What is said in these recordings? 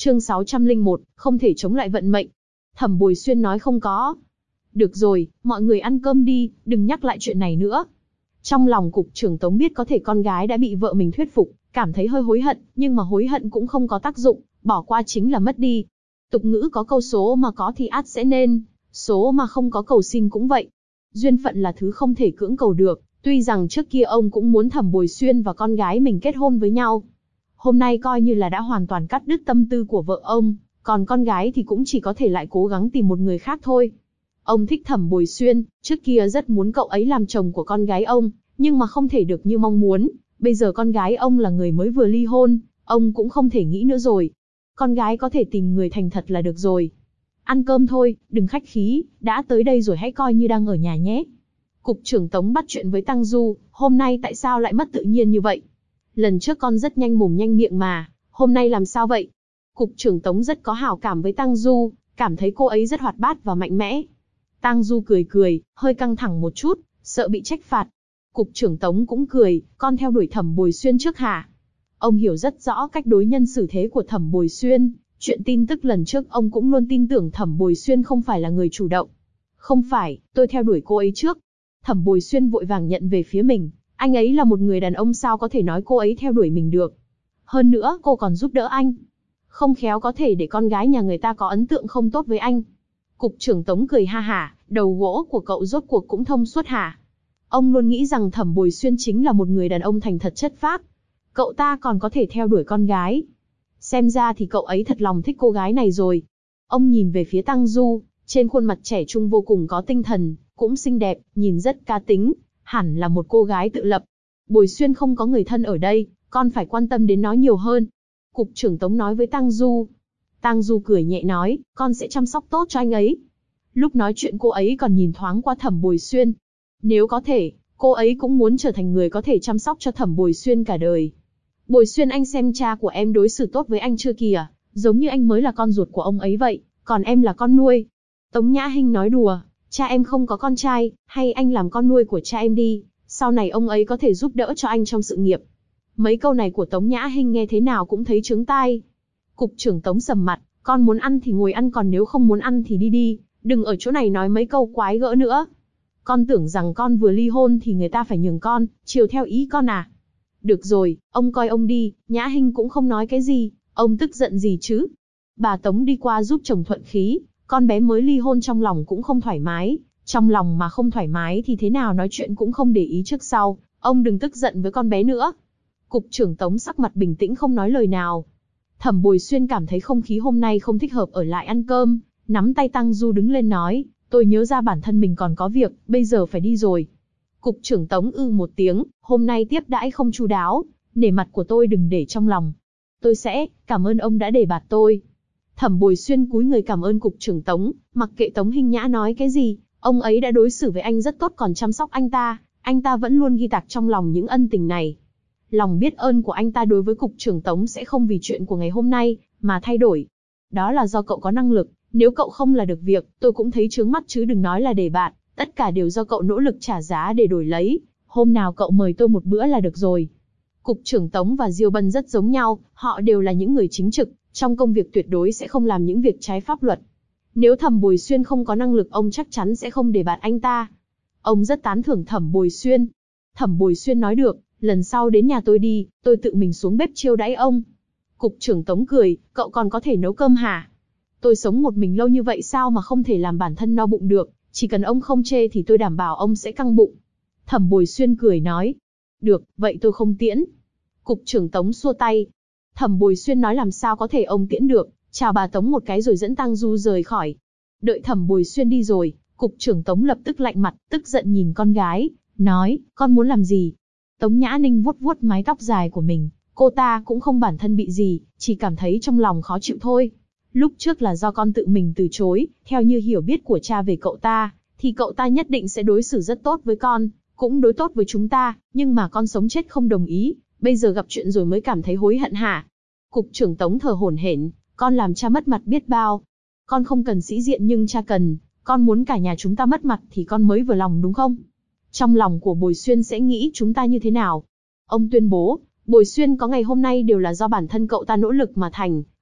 Chương 601, không thể chống lại vận mệnh. Thẩm Bồi Xuyên nói không có. Được rồi, mọi người ăn cơm đi, đừng nhắc lại chuyện này nữa. Trong lòng cục trưởng Tống biết có thể con gái đã bị vợ mình thuyết phục, cảm thấy hơi hối hận, nhưng mà hối hận cũng không có tác dụng, bỏ qua chính là mất đi. Tục ngữ có câu số mà có thì ắt sẽ nên, số mà không có cầu xin cũng vậy. Duyên phận là thứ không thể cưỡng cầu được, tuy rằng trước kia ông cũng muốn Thẩm Bồi Xuyên và con gái mình kết hôn với nhau. Hôm nay coi như là đã hoàn toàn cắt đứt tâm tư của vợ ông, còn con gái thì cũng chỉ có thể lại cố gắng tìm một người khác thôi. Ông thích Thẩm Bồi Xuyên, trước kia rất muốn cậu ấy làm chồng của con gái ông, nhưng mà không thể được như mong muốn. Bây giờ con gái ông là người mới vừa ly hôn, ông cũng không thể nghĩ nữa rồi. Con gái có thể tìm người thành thật là được rồi. Ăn cơm thôi, đừng khách khí, đã tới đây rồi hãy coi như đang ở nhà nhé. Cục trưởng Tống bắt chuyện với Tăng Du, hôm nay tại sao lại mất tự nhiên như vậy? Lần trước con rất nhanh mồm nhanh miệng mà, hôm nay làm sao vậy? Cục trưởng Tống rất có hảo cảm với Tăng Du, cảm thấy cô ấy rất hoạt bát và mạnh mẽ. Tăng Du cười cười, hơi căng thẳng một chút, sợ bị trách phạt. Cục trưởng Tống cũng cười, con theo đuổi Thẩm Bồi Xuyên trước hả? Ông hiểu rất rõ cách đối nhân xử thế của Thẩm Bồi Xuyên, chuyện tin tức lần trước ông cũng luôn tin tưởng Thẩm Bồi Xuyên không phải là người chủ động. Không phải, tôi theo đuổi cô ấy trước. Thẩm Bồi Xuyên vội vàng nhận về phía mình, anh ấy là một người đàn ông sao có thể nói cô ấy theo đuổi mình được. Hơn nữa cô còn giúp đỡ anh. Không khéo có thể để con gái nhà người ta có ấn tượng không tốt với anh. Cục trưởng Tống cười ha hả, đầu gỗ của cậu rốt cuộc cũng thông suốt hả? Ông luôn nghĩ rằng Thẩm Bồi Xuyên chính là một người đàn ông thành thật chất phác. Cậu ta còn có thể theo đuổi con gái. Xem ra thì cậu ấy thật lòng thích cô gái này rồi. Ông nhìn về phía Tăng Du, trên khuôn mặt trẻ trung vô cùng có tinh thần, cũng xinh đẹp, nhìn rất cá tính, hẳn là một cô gái tự lập. Bồi Xuyên không có người thân ở đây, con phải quan tâm đến nó nhiều hơn. Cục trưởng Tống nói với Tăng Du. Tăng Du cười nhẹ nói, con sẽ chăm sóc tốt cho anh ấy. Lúc nói chuyện cô ấy còn nhìn thoáng qua Thẩm Bồi Xuyên. Nếu có thể, cô ấy cũng muốn trở thành người có thể chăm sóc cho Thẩm Bồi Xuyên cả đời. Bồi Xuyên, anh xem cha của em đối xử tốt với anh chưa kìa, giống như anh mới là con ruột của ông ấy vậy, còn em là con nuôi. Tống Nhã Hinh nói đùa, cha em không có con trai, hay anh làm con nuôi của cha em đi, sau này ông ấy có thể giúp đỡ cho anh trong sự nghiệp. Mấy câu này của Tống Nhã Hinh nghe thế nào cũng thấy chướng tai. Cục trưởng Tống sầm mặt, con muốn ăn thì ngồi ăn, còn nếu không muốn ăn thì đi đi, đừng ở chỗ này nói mấy câu quái gỡ nữa. Con tưởng rằng con vừa ly hôn thì người ta phải nhường con, chiều theo ý con à? Được rồi, ông coi ông đi, Nhã Hinh cũng không nói cái gì, ông tức giận gì chứ? Bà Tống đi qua giúp chồng thuận khí, con bé mới ly hôn trong lòng cũng không thoải mái, trong lòng mà không thoải mái thì thế nào nói chuyện cũng không để ý trước sau, ông đừng tức giận với con bé nữa. Cục trưởng Tống sắc mặt bình tĩnh không nói lời nào. Thẩm Bồi Xuyên cảm thấy không khí hôm nay không thích hợp ở lại ăn cơm, nắm tay Tăng Du đứng lên nói, tôi nhớ ra bản thân mình còn có việc, bây giờ phải đi rồi. Cục trưởng Tống một tiếng, hôm nay tiếp đãi không chu đáo, nể mặt của tôi đừng để trong lòng. Tôi sẽ, cảm ơn ông đã đề bạt tôi. Thẩm Bồi Xuyên cúi người cảm ơn cục trưởng Tống, mặc kệ Tống Hinh Nhã nói cái gì, ông ấy đã đối xử với anh rất tốt còn chăm sóc anh ta vẫn luôn ghi tạc trong lòng những ân tình này. Lòng biết ơn của anh ta đối với cục trưởng Tống sẽ không vì chuyện của ngày hôm nay mà thay đổi. Đó là do cậu có năng lực, nếu cậu không là được việc, tôi cũng thấy chướng mắt chứ đừng nói là đề bạt, tất cả đều do cậu nỗ lực trả giá để đổi lấy, hôm nào cậu mời tôi một bữa là được rồi. Cục trưởng Tống và Diêu Bân rất giống nhau, họ đều là những người chính trực, trong công việc tuyệt đối sẽ không làm những việc trái pháp luật. Nếu Thẩm Bồi Xuyên không có năng lực, ông chắc chắn sẽ không đề bạt anh ta. Ông rất tán thưởng Thẩm Bồi Xuyên. Thẩm Bồi Xuyên nói được, lần sau đến nhà tôi đi, tôi tự mình xuống bếp chiêu đãi ông. Cục trưởng Tống cười, cậu còn có thể nấu cơm hả? Tôi sống một mình lâu như vậy sao mà không thể làm bản thân no bụng được, chỉ cần ông không chê thì tôi đảm bảo ông sẽ căng bụng. Thẩm Bồi Xuyên cười nói, được, vậy tôi không tiễn. Cục trưởng Tống xua tay. Thẩm Bồi Xuyên nói làm sao có thể ông tiễn được, chào bà Tống một cái rồi dẫn Tăng Du rời khỏi. Đợi Thẩm Bồi Xuyên đi rồi, cục trưởng Tống lập tức lạnh mặt, tức giận nhìn con gái, nói, con muốn làm gì? Tống Nhã Ninh vuốt vuốt mái tóc dài của mình, cô ta cũng không bản thân bị gì, chỉ cảm thấy trong lòng khó chịu thôi. Lúc trước là do con tự mình từ chối, theo như hiểu biết của cha về cậu ta, thì cậu ta nhất định sẽ đối xử rất tốt với con, cũng đối tốt với chúng ta, nhưng mà con sống chết không đồng ý, bây giờ gặp chuyện rồi mới cảm thấy hối hận hả? Cục trưởng Tống thở hổn hển, con làm cha mất mặt biết bao. Con không cần sĩ diện nhưng cha cần, con muốn cả nhà chúng ta mất mặt thì con mới vừa lòng đúng không? Trong lòng của Bồi Xuyên sẽ nghĩ chúng ta như thế nào? Ông tuyên bố, Bồi Xuyên có ngày hôm nay đều là do bản thân cậu ta nỗ lực mà thành,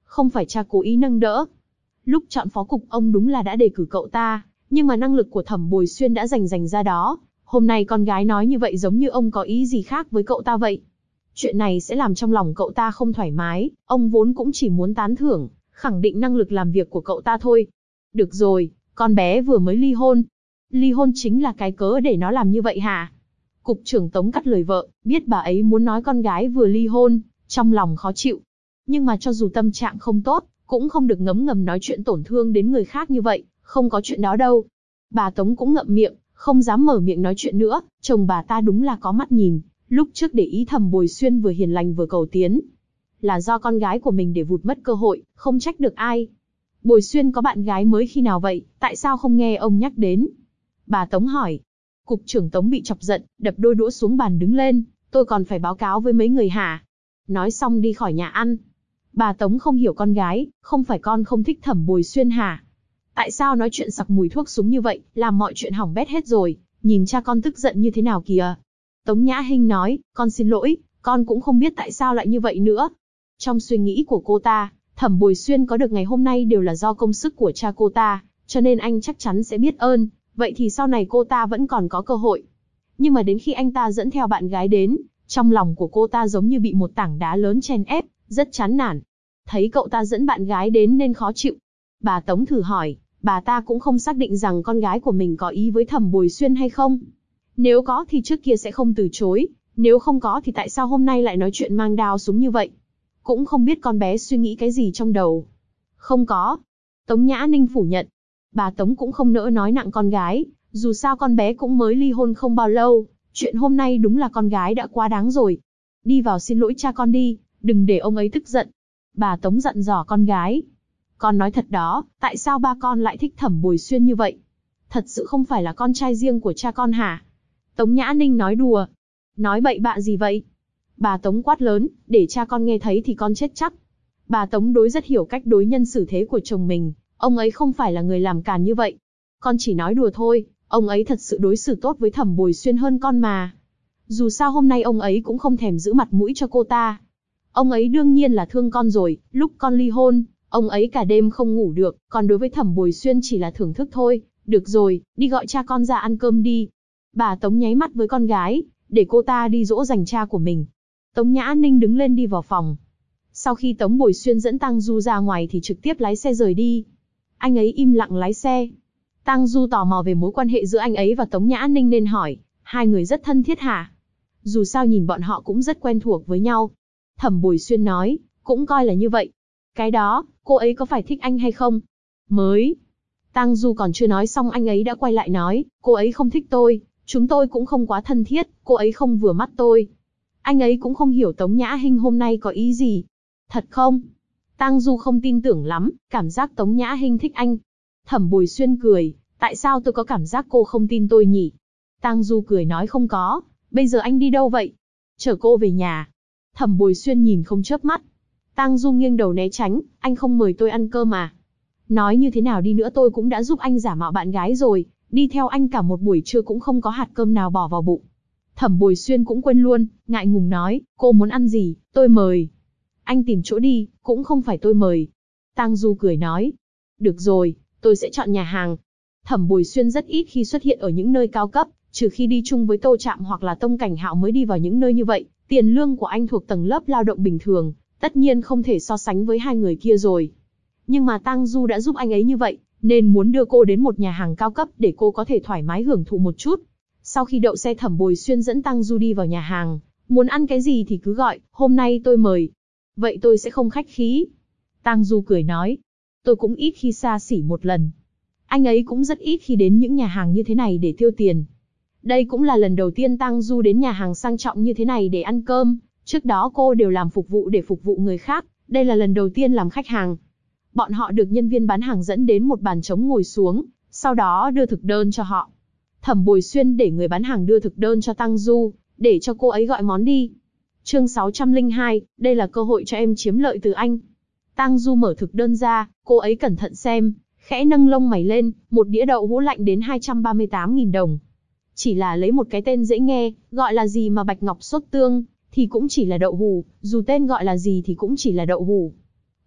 không phải cha cố ý nâng đỡ. Lúc chọn phó cục ông đúng là đã đề cử cậu ta, nhưng mà năng lực của Thẩm Bồi Xuyên đã dành ra đó. Hôm nay con gái nói như vậy giống như ông có ý gì khác với cậu ta vậy. Chuyện này sẽ làm trong lòng cậu ta không thoải mái, ông vốn cũng chỉ muốn tán thưởng, khẳng định năng lực làm việc của cậu ta thôi. Được rồi, con bé vừa mới ly hôn. Ly hôn chính là cái cớ để nó làm như vậy hả? Cục trưởng Tống cắt lời vợ, biết bà ấy muốn nói con gái vừa ly hôn, trong lòng khó chịu. Nhưng mà cho dù tâm trạng không tốt, cũng không được ngấm ngầm nói chuyện tổn thương đến người khác như vậy, không có chuyện đó đâu. Bà Tống cũng ngậm miệng, không dám mở miệng nói chuyện nữa, chồng bà ta đúng là có mắt nhìn, lúc trước để ý Thẩm Bồi Xuyên vừa hiền lành vừa cầu tiến. Là do con gái của mình để vụt mất cơ hội, không trách được ai. Bồi Xuyên có bạn gái mới khi nào vậy, tại sao không nghe ông nhắc đến? Bà Tống hỏi. Cục trưởng Tống bị chọc giận, đập đôi đũa xuống bàn đứng lên, tôi còn phải báo cáo với mấy người hả? Nói xong đi khỏi nhà ăn. Bà Tống không hiểu con gái, không phải con không thích Thẩm Bồi Xuyên hả? Tại sao nói chuyện sặc mùi thuốc súng như vậy, làm mọi chuyện hỏng bét hết rồi, nhìn cha con tức giận như thế nào kìa. Tống Nhã Hinh nói, con xin lỗi, con cũng không biết tại sao lại như vậy nữa. Trong suy nghĩ của cô ta, Thẩm Bồi Xuyên có được ngày hôm nay đều là do công sức của cha cô ta, cho nên anh chắc chắn sẽ biết ơn, vậy thì sau này cô ta vẫn còn có cơ hội. Nhưng mà đến khi anh ta dẫn theo bạn gái đến, trong lòng của cô ta giống như bị một tảng đá lớn chen ép, rất chán nản. Thấy cậu ta dẫn bạn gái đến nên khó chịu. Bà Tống thử hỏi, bà ta cũng không xác định rằng con gái của mình có ý với Thẩm Bồi Xuyên hay không. Nếu có thì trước kia sẽ không từ chối, nếu không có thì tại sao hôm nay lại nói chuyện mang đao súng như vậy. Cũng không biết con bé suy nghĩ cái gì trong đầu. Không có. Tống Nhã Ninh phủ nhận. Bà Tống cũng không nỡ nói nặng con gái, dù sao con bé cũng mới ly hôn không bao lâu, chuyện hôm nay đúng là con gái đã quá đáng rồi. Đi vào xin lỗi cha con đi, đừng để ông ấy tức giận. Bà Tống dặn dò con gái. Con nói thật đó, tại sao ba con lại thích Thẩm Bồi Xuyên như vậy? Thật sự không phải là con trai riêng của cha con hả? Tống Nhã Ninh nói đùa. Nói bậy bạ gì vậy? Bà Tống quát lớn, để cha con nghe thấy thì con chết chắc. Bà Tống rất hiểu cách đối nhân xử thế của chồng mình, ông ấy không phải là người làm càn như vậy. Con chỉ nói đùa thôi, ông ấy thật sự đối xử tốt với Thẩm Bồi Xuyên hơn con mà. Dù sao hôm nay ông ấy cũng không thèm giữ mặt mũi cho cô ta. Ông ấy đương nhiên là thương con rồi, lúc con ly hôn, ông ấy cả đêm không ngủ được, còn đối với Thẩm Bồi Xuyên chỉ là thưởng thức thôi. Được rồi, đi gọi cha con ra ăn cơm đi. Bà Tống nháy mắt với con gái, để cô ta đi dỗ dành cha của mình. Tống Nhã Ninh đứng lên đi vào phòng. Sau khi Tống Bồi Xuyên dẫn Tang Du ra ngoài thì trực tiếp lái xe rời đi. Anh ấy im lặng lái xe. Tang Du tò mò về mối quan hệ giữa anh ấy và Tống Nhã Ninh nên hỏi, hai người rất thân thiết hả? Dù sao nhìn bọn họ cũng rất quen thuộc với nhau. Thẩm Bồi Xuyên nói, cũng coi là như vậy. Cái đó, cô ấy có phải thích anh hay không? Mới. Tang Du còn chưa nói xong anh ấy đã quay lại nói, cô ấy không thích tôi, chúng tôi cũng không quá thân thiết, cô ấy không vừa mắt tôi. Anh ấy cũng không hiểu Tống Nhã Hinh hôm nay có ý gì. Thật không? Tang Du không tin tưởng lắm, cảm giác Tống Nhã Hinh thích anh. Thẩm Bồi Xuyên cười, tại sao tôi có cảm giác cô không tin tôi nhỉ? Tang Du cười nói không có, bây giờ anh đi đâu vậy? Chở cô về nhà. Thẩm Bồi Xuyên nhìn không chớp mắt. Tang Du nghiêng đầu né tránh, anh không mời tôi ăn cơm à? Nói như thế nào đi nữa tôi cũng đã giúp anh giả mạo bạn gái rồi, đi theo anh cả một buổi trưa cũng không có hạt cơm nào bỏ vào bụng. Thẩm Bồi Xuyên cũng quên luôn, ngại ngùng nói, cô muốn ăn gì, tôi mời. Anh tìm chỗ đi, cũng không phải tôi mời. Tang Du cười nói, được rồi, tôi sẽ chọn nhà hàng. Thẩm Bồi Xuyên rất ít khi xuất hiện ở những nơi cao cấp, trừ khi đi chung với Tô Trạm hoặc là Tông Cảnh Hạo mới đi vào những nơi như vậy. Tiền lương của anh thuộc tầng lớp lao động bình thường, tất nhiên không thể so sánh với hai người kia rồi. Nhưng mà Tang Du đã giúp anh ấy như vậy, nên muốn đưa cô đến một nhà hàng cao cấp để cô có thể thoải mái hưởng thụ một chút. Sau khi đậu xe Thẩm Bồi Xuyên dẫn Tang Du đi vào nhà hàng, muốn ăn cái gì thì cứ gọi, hôm nay tôi mời. Vậy tôi sẽ không khách khí. Tang Du cười nói, tôi cũng ít khi xa xỉ một lần. Anh ấy cũng rất ít khi đến những nhà hàng như thế này để tiêu tiền. Đây cũng là lần đầu tiên Tang Du đến nhà hàng sang trọng như thế này để ăn cơm, trước đó cô đều làm phục vụ để phục vụ người khác, đây là lần đầu tiên làm khách hàng. Bọn họ được nhân viên bán hàng dẫn đến một bàn trống ngồi xuống, sau đó đưa thực đơn cho họ. Thẩm Bồi Xuyên để người bán hàng đưa thực đơn cho Tang Du, để cho cô ấy gọi món đi. Chương 602, đây là cơ hội cho em chiếm lợi từ anh. Tang Du mở thực đơn ra, cô ấy cẩn thận xem, khẽ nâng lông mày lên, một đĩa đậu hũ lạnh đến 238.000 đồng. Chỉ là lấy một cái tên dễ nghe, gọi là gì mà bạch ngọc sốt tương, thì cũng chỉ là đậu hũ, dù tên gọi là gì thì cũng chỉ là đậu hũ.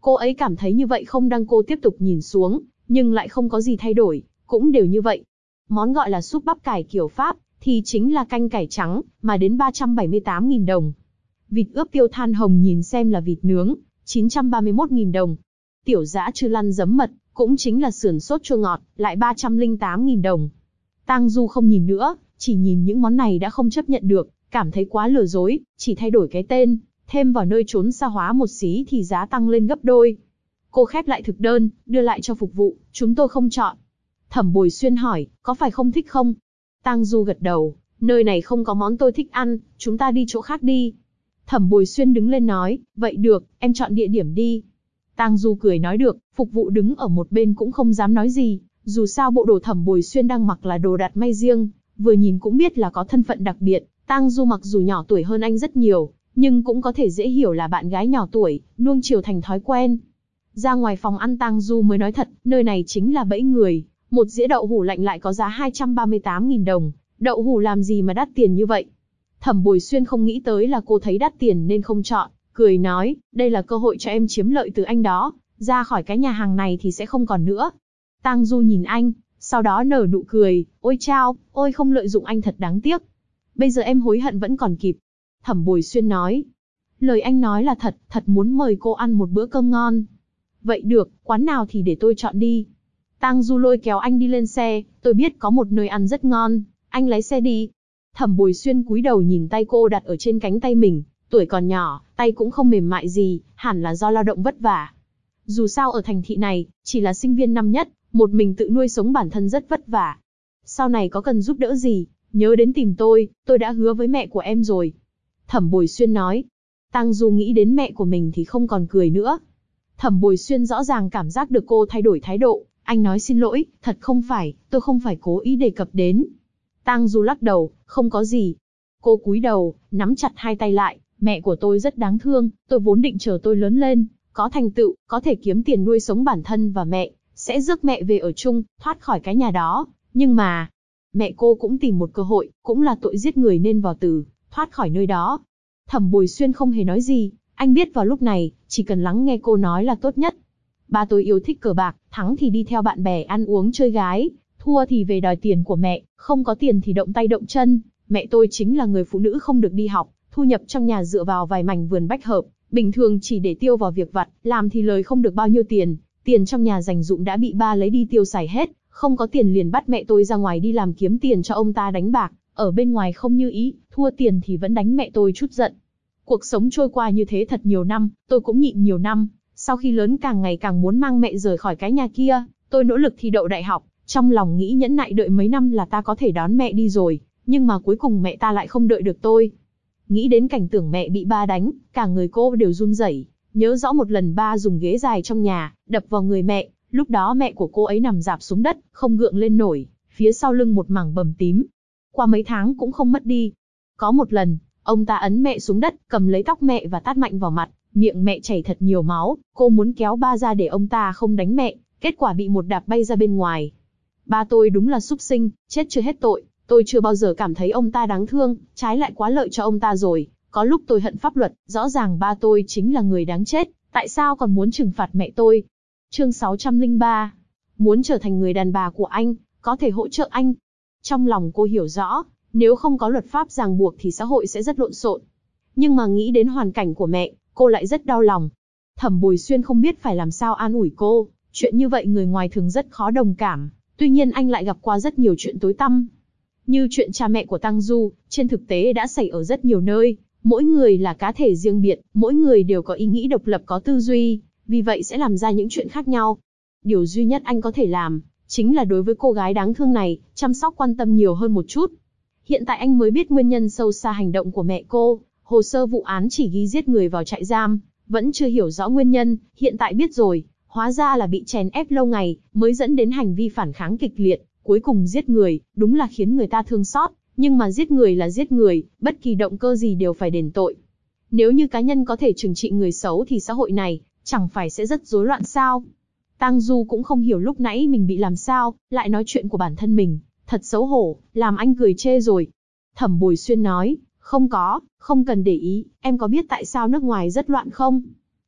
Cô ấy cảm thấy như vậy không đăng. Cô tiếp tục nhìn xuống, nhưng lại không có gì thay đổi, cũng đều như vậy. Món gọi là súp bắp cải kiểu Pháp, thì chính là canh cải trắng, mà đến 378.000 đồng. Vịt ướp tiêu than hồng nhìn xem là vịt nướng, 931.000 đồng. Tiểu dã chư lăn giấm mật, cũng chính là sườn sốt chua ngọt, lại 308.000 đồng. Tang Du không nhìn nữa, chỉ nhìn những món này đã không chấp nhận được, cảm thấy quá lừa dối, chỉ thay đổi cái tên, thêm vào nơi trốn xa hóa một xí thì giá tăng lên gấp đôi. Cô khép lại thực đơn, đưa lại cho phục vụ, chúng tôi không chọn. Thẩm Bồi Xuyên hỏi, có phải không thích không? Tang Du gật đầu, nơi này không có món tôi thích ăn, chúng ta đi chỗ khác đi. Thẩm Bồi Xuyên đứng lên nói, vậy được, em chọn địa điểm đi. Tang Du cười nói được, phục vụ đứng ở một bên cũng không dám nói gì, dù sao bộ đồ Thẩm Bồi Xuyên đang mặc là đồ đặt may riêng, vừa nhìn cũng biết là có thân phận đặc biệt. Tang Du mặc dù nhỏ tuổi hơn anh rất nhiều, nhưng cũng có thể dễ hiểu là bạn gái nhỏ tuổi, nuông chiều thành thói quen. Ra ngoài phòng ăn Tang Du mới nói thật, nơi này chính là bẫy người, một dĩa đậu hủ lạnh lại có giá 238.000 đồng, đậu hủ làm gì mà đắt tiền như vậy. Thẩm Bồi Xuyên không nghĩ tới là cô thấy đắt tiền nên không chọn, cười nói, đây là cơ hội cho em chiếm lợi từ anh đó, ra khỏi cái nhà hàng này thì sẽ không còn nữa. Tang Du nhìn anh, sau đó nở nụ cười, ôi chao, ôi không lợi dụng anh thật đáng tiếc. Bây giờ em hối hận vẫn còn kịp. Thẩm Bồi Xuyên nói, lời anh nói là thật, thật muốn mời cô ăn một bữa cơm ngon. Vậy được, quán nào thì để tôi chọn đi. Tang Du lôi kéo anh đi lên xe, tôi biết có một nơi ăn rất ngon, anh lái xe đi. Thẩm Bồi Xuyên cúi đầu nhìn tay cô đặt ở trên cánh tay mình, tuổi còn nhỏ, tay cũng không mềm mại gì, hẳn là do lao động vất vả. Dù sao ở thành thị này, chỉ là sinh viên năm nhất, một mình tự nuôi sống bản thân rất vất vả. Sau này có cần giúp đỡ gì, nhớ đến tìm tôi đã hứa với mẹ của em rồi. Thẩm Bồi Xuyên nói. Tang Du nghĩ đến mẹ của mình thì không còn cười nữa. Thẩm Bồi Xuyên rõ ràng cảm giác được cô thay đổi thái độ, anh nói xin lỗi, thật không phải, tôi không phải cố ý đề cập đến. Tang Du lắc đầu, không có gì. Cô cúi đầu, nắm chặt hai tay lại, mẹ của tôi rất đáng thương, tôi vốn định chờ tôi lớn lên, có thành tựu, có thể kiếm tiền nuôi sống bản thân và mẹ, sẽ rước mẹ về ở chung, thoát khỏi cái nhà đó. Nhưng mà, mẹ cô cũng tìm một cơ hội, cũng là tội giết người nên vào tù, thoát khỏi nơi đó. Thẩm Bồi Xuyên không hề nói gì, anh biết vào lúc này, chỉ cần lắng nghe cô nói là tốt nhất. Ba tôi yêu thích cờ bạc, thắng thì đi theo bạn bè ăn uống chơi gái, thua thì về đòi tiền của mẹ, không có tiền thì động tay động chân. Mẹ tôi chính là người phụ nữ không được đi học, thu nhập trong nhà dựa vào vài mảnh vườn bách hợp, bình thường chỉ để tiêu vào việc vặt, làm thì lời không được bao nhiêu tiền, tiền trong nhà dành dụm đã bị ba lấy đi tiêu xài hết, không có tiền liền bắt mẹ tôi ra ngoài đi làm kiếm tiền cho ông ta đánh bạc, ở bên ngoài không như ý, thua tiền thì vẫn đánh mẹ tôi chút giận. Cuộc sống trôi qua như thế thật nhiều năm, tôi cũng nhịn nhiều năm, sau khi lớn càng ngày càng muốn mang mẹ rời khỏi cái nhà kia, tôi nỗ lực thi đậu đại học, trong lòng nghĩ nhẫn nại đợi mấy năm là ta có thể đón mẹ đi rồi, nhưng mà cuối cùng mẹ ta lại không đợi được tôi. Nghĩ đến cảnh tượng mẹ bị ba đánh, cả người cô đều run rẩy, nhớ rõ một lần ba dùng ghế dài trong nhà, đập vào người mẹ, lúc đó mẹ của cô ấy nằm rạp xuống đất, không gượng lên nổi, phía sau lưng một mảng bầm tím. Qua mấy tháng cũng không mất đi. Có một lần, ông ta ấn mẹ xuống đất, cầm lấy tóc mẹ và tát mạnh vào mặt, miệng mẹ chảy thật nhiều máu, cô muốn kéo ba ra để ông ta không đánh mẹ, kết quả bị một đạp bay ra bên ngoài. Ba tôi đúng là súc sinh, chết chưa hết tội, tôi chưa bao giờ cảm thấy ông ta đáng thương, trái lại quá lợi cho ông ta rồi, có lúc tôi hận pháp luật, rõ ràng ba tôi chính là người đáng chết, tại sao còn muốn trừng phạt mẹ tôi? Chương 603. Muốn trở thành người đàn bà của anh, có thể hỗ trợ anh. Trong lòng cô hiểu rõ, nếu không có luật pháp ràng buộc thì xã hội sẽ rất lộn xộn. Nhưng mà nghĩ đến hoàn cảnh của mẹ, cô lại rất đau lòng. Thẩm Bồi Xuyên không biết phải làm sao an ủi cô, chuyện như vậy người ngoài thường rất khó đồng cảm, tuy nhiên anh lại gặp qua rất nhiều chuyện tối tăm. Như chuyện cha mẹ của Tang Du, trên thực tế đã xảy ở rất nhiều nơi, mỗi người là cá thể riêng biệt, mỗi người đều có ý nghĩ độc lập có tư duy, vì vậy sẽ làm ra những chuyện khác nhau. Điều duy nhất anh có thể làm, chính là đối với cô gái đáng thương này, chăm sóc quan tâm nhiều hơn một chút. Hiện tại anh mới biết nguyên nhân sâu xa hành động của mẹ cô, hồ sơ vụ án chỉ ghi giết người vào trại giam, vẫn chưa hiểu rõ nguyên nhân, hiện tại biết rồi, hóa ra là bị chèn ép lâu ngày, mới dẫn đến hành vi phản kháng kịch liệt, cuối cùng giết người, đúng là khiến người ta thương xót, nhưng mà giết người là giết người, bất kỳ động cơ gì đều phải đền tội. Nếu như cá nhân có thể trừng trị người xấu thì xã hội này, chẳng phải sẽ rất rối loạn sao? Tang Du cũng không hiểu lúc nãy mình bị làm sao, lại nói chuyện của bản thân mình, thật xấu hổ, làm anh cười chê rồi. Thẩm Bồi Xuyên nói, không cần để ý, em có biết tại sao nước ngoài rất loạn không?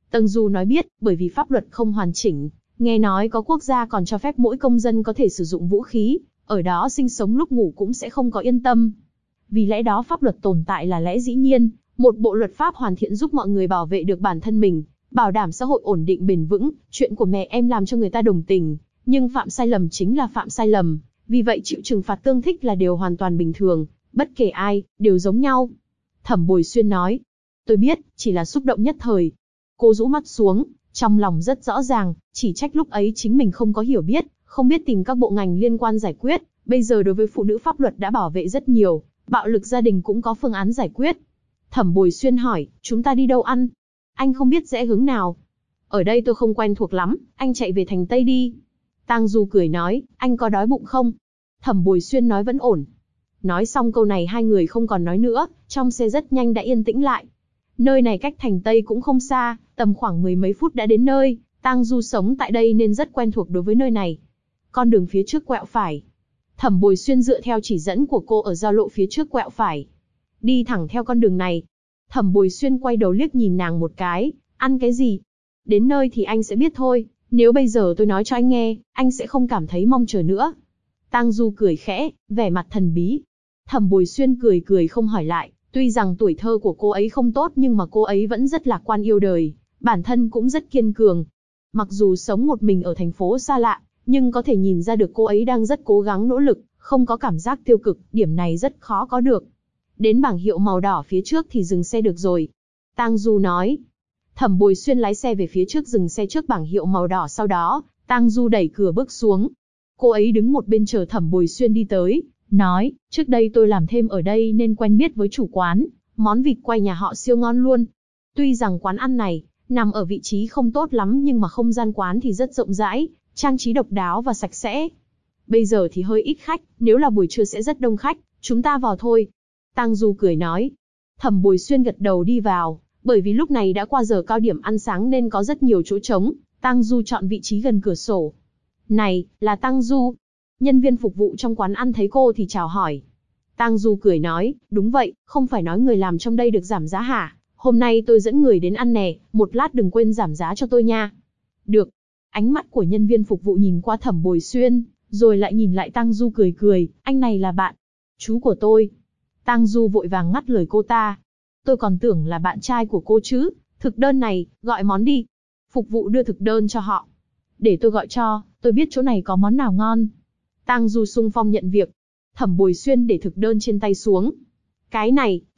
Tâng Du nói biết, bởi vì pháp luật không hoàn chỉnh, nghe nói có quốc gia còn cho phép mỗi công dân có thể sử dụng vũ khí, ở đó sinh sống lúc ngủ cũng sẽ không có yên tâm. Vì lẽ đó pháp luật tồn tại là lẽ dĩ nhiên, một bộ luật pháp hoàn thiện giúp mọi người bảo vệ được bản thân mình, bảo đảm xã hội ổn định bền vững. Chuyện của mẹ em làm cho người ta đồng tình, nhưng phạm sai lầm chính là phạm sai lầm, vì vậy chịu trừng phạt tương thích là điều hoàn toàn bình thường, bất kể ai, đều giống nhau. Thẩm Bồi Xuyên nói, tôi biết, chỉ là xúc động nhất thời. Cô rũ mắt xuống, trong lòng rất rõ ràng, chỉ trách lúc ấy chính mình không có hiểu biết, không biết tìm các bộ ngành liên quan giải quyết. Bây giờ đối với phụ nữ pháp luật đã bảo vệ rất nhiều, bạo lực gia đình cũng có phương án giải quyết. Thẩm Bồi Xuyên hỏi, chúng ta đi đâu ăn? Anh không biết rẽ hướng nào. Ở đây tôi không quen thuộc lắm, anh chạy về thành Tây đi. Tang Du cười nói, anh có đói bụng không? Thẩm Bồi Xuyên nói vẫn ổn. Nói xong câu này hai người không còn nói nữa, trong xe rất nhanh đã yên tĩnh lại. Nơi này cách thành Tây cũng không xa, tầm khoảng mười mấy phút đã đến nơi. Tang Du sống tại đây nên rất quen thuộc đối với nơi này. Con đường phía trước quẹo phải. Thẩm Bồi Xuyên dựa theo chỉ dẫn của cô ở giao lộ phía trước quẹo phải. Đi thẳng theo con đường này. Thẩm Bồi Xuyên quay đầu liếc nhìn nàng một cái, ăn cái gì? Đến nơi thì anh sẽ biết thôi, nếu bây giờ tôi nói cho anh nghe, anh sẽ không cảm thấy mong chờ nữa. Tang Du cười khẽ, vẻ mặt thần bí. Thẩm Bồi Xuyên cười cười không hỏi lại, tuy rằng tuổi thơ của cô ấy không tốt nhưng mà cô ấy vẫn rất lạc quan yêu đời, bản thân cũng rất kiên cường. Mặc dù sống một mình ở thành phố xa lạ, nhưng có thể nhìn ra được cô ấy đang rất cố gắng nỗ lực, không có cảm giác tiêu cực, điểm này rất khó có được. Đến bảng hiệu màu đỏ phía trước thì dừng xe được rồi. Tang Du nói. Thẩm Bồi Xuyên lái xe về phía trước dừng xe trước bảng hiệu màu đỏ, sau đó, Tang Du đẩy cửa bước xuống. Cô ấy đứng một bên chờ Thẩm Bồi Xuyên đi tới, nói, trước đây tôi làm thêm ở đây nên quen biết với chủ quán, món vịt quay nhà họ siêu ngon luôn. Tuy rằng quán ăn này, nằm ở vị trí không tốt lắm nhưng mà không gian quán thì rất rộng rãi, trang trí độc đáo và sạch sẽ. Bây giờ thì hơi ít khách, nếu là buổi trưa sẽ rất đông khách, chúng ta vào thôi. Tang Du cười nói. Thẩm Bồi Xuyên gật đầu đi vào, bởi vì lúc này đã qua giờ cao điểm ăn sáng nên có rất nhiều chỗ trống. Tang Du chọn vị trí gần cửa sổ. Này, là Tang Du. Nhân viên phục vụ trong quán ăn thấy cô thì chào hỏi. Tang Du cười nói, đúng vậy, không phải nói người làm trong đây được giảm giá hả? Hôm nay tôi dẫn người đến ăn nè, một lát đừng quên giảm giá cho tôi nha. Được. Ánh mắt của nhân viên phục vụ nhìn qua Thẩm Bồi Xuyên, rồi lại nhìn lại Tang Du cười cười, anh này là bạn. Chú của tôi. Tang Du vội vàng ngắt lời cô ta. Tôi còn tưởng là bạn trai của cô chứ, thực đơn này, gọi món đi. Phục vụ đưa thực đơn cho họ. Để tôi gọi cho, tôi biết chỗ này có món nào ngon. Tang Du xung phong nhận việc. Thẩm Bồi Xuyên để thực đơn trên tay xuống. Cái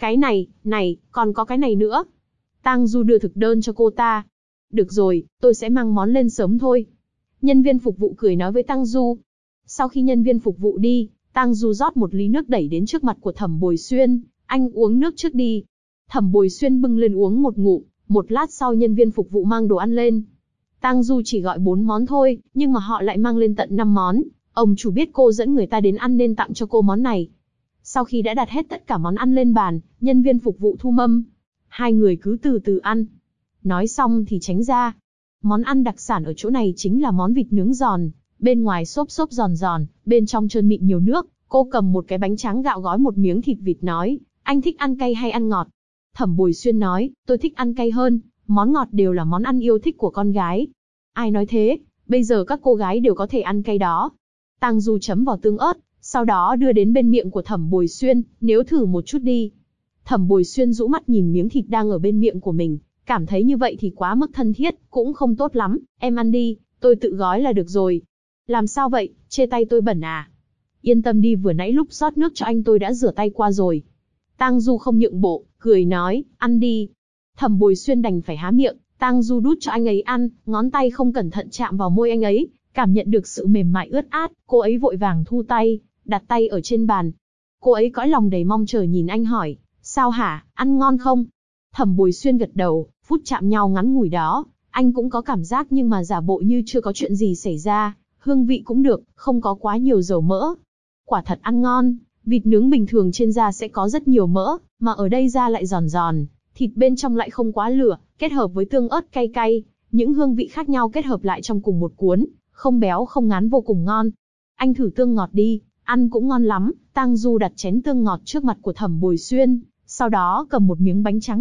này, còn có cái này nữa. Tang Du đưa thực đơn cho cô ta. Được rồi, tôi sẽ mang món lên sớm thôi. Nhân viên phục vụ cười nói với Tang Du. Sau khi nhân viên phục vụ đi, Tang Du rót một ly nước đẩy đến trước mặt của Thẩm Bồi Xuyên. Anh uống nước trước đi. Thẩm Bồi Xuyên bưng lên uống một ngụm. Một lát sau nhân viên phục vụ mang đồ ăn lên. Tang Du chỉ gọi 4 món thôi, nhưng mà họ lại mang lên tận 5 món. Ông chủ biết cô dẫn người ta đến ăn nên tặng cho cô món này. Sau khi đã đặt hết tất cả món ăn lên bàn, nhân viên phục vụ thu mâm. Hai người cứ từ từ ăn. Nói xong thì tránh ra. Món ăn đặc sản ở chỗ này chính là món vịt nướng giòn. Bên ngoài xốp xốp giòn giòn, bên trong trơn mịn nhiều nước. Cô cầm một cái bánh tráng gạo gói một miếng thịt vịt nói, anh thích ăn cay hay ăn ngọt? Thẩm Bồi Xuyên nói, tôi thích ăn cay hơn, món ngọt đều là món ăn yêu thích của con gái. Ai nói thế, bây giờ các cô gái đều có thể ăn cay đó. Tang Du chấm vào tương ớt, sau đó đưa đến bên miệng của Thẩm Bồi Xuyên, nếu thử một chút đi. Thẩm Bồi Xuyên rũ mắt nhìn miếng thịt đang ở bên miệng của mình, cảm thấy như vậy thì quá mức thân thiết, cũng không tốt lắm, em ăn đi, tôi tự gói là được rồi. Làm sao vậy, chê tay tôi bẩn à? Yên tâm đi, vừa nãy lúc rót nước cho anh tôi đã rửa tay qua rồi. Tang Du không nhượng bộ, cười nói, ăn đi. Thẩm Bồi Xuyên đành phải há miệng, Tang Du đút cho anh ấy ăn, ngón tay không cẩn thận chạm vào môi anh ấy, cảm nhận được sự mềm mại ướt át, cô ấy vội vàng thu tay, đặt tay ở trên bàn. Cô ấy cõi lòng đầy mong chờ nhìn anh hỏi, sao hả, ăn ngon không? Thẩm Bồi Xuyên gật đầu, phút chạm nhau ngắn ngủi đó, anh cũng có cảm giác nhưng mà giả bộ như chưa có chuyện gì xảy ra, hương vị cũng được, không có quá nhiều dầu mỡ. Quả thật ăn ngon, vịt nướng bình thường trên da sẽ có rất nhiều mỡ, mà ở đây da lại giòn giòn, thịt bên trong lại không quá lửa, kết hợp với tương ớt cay cay, những hương vị khác nhau kết hợp lại trong cùng một cuốn, không béo không ngán vô cùng ngon. Anh thử tương ngọt đi, ăn cũng ngon lắm. Tang Du đặt chén tương ngọt trước mặt của Thẩm Bồi Xuyên, sau đó cầm một miếng bánh tráng gạo,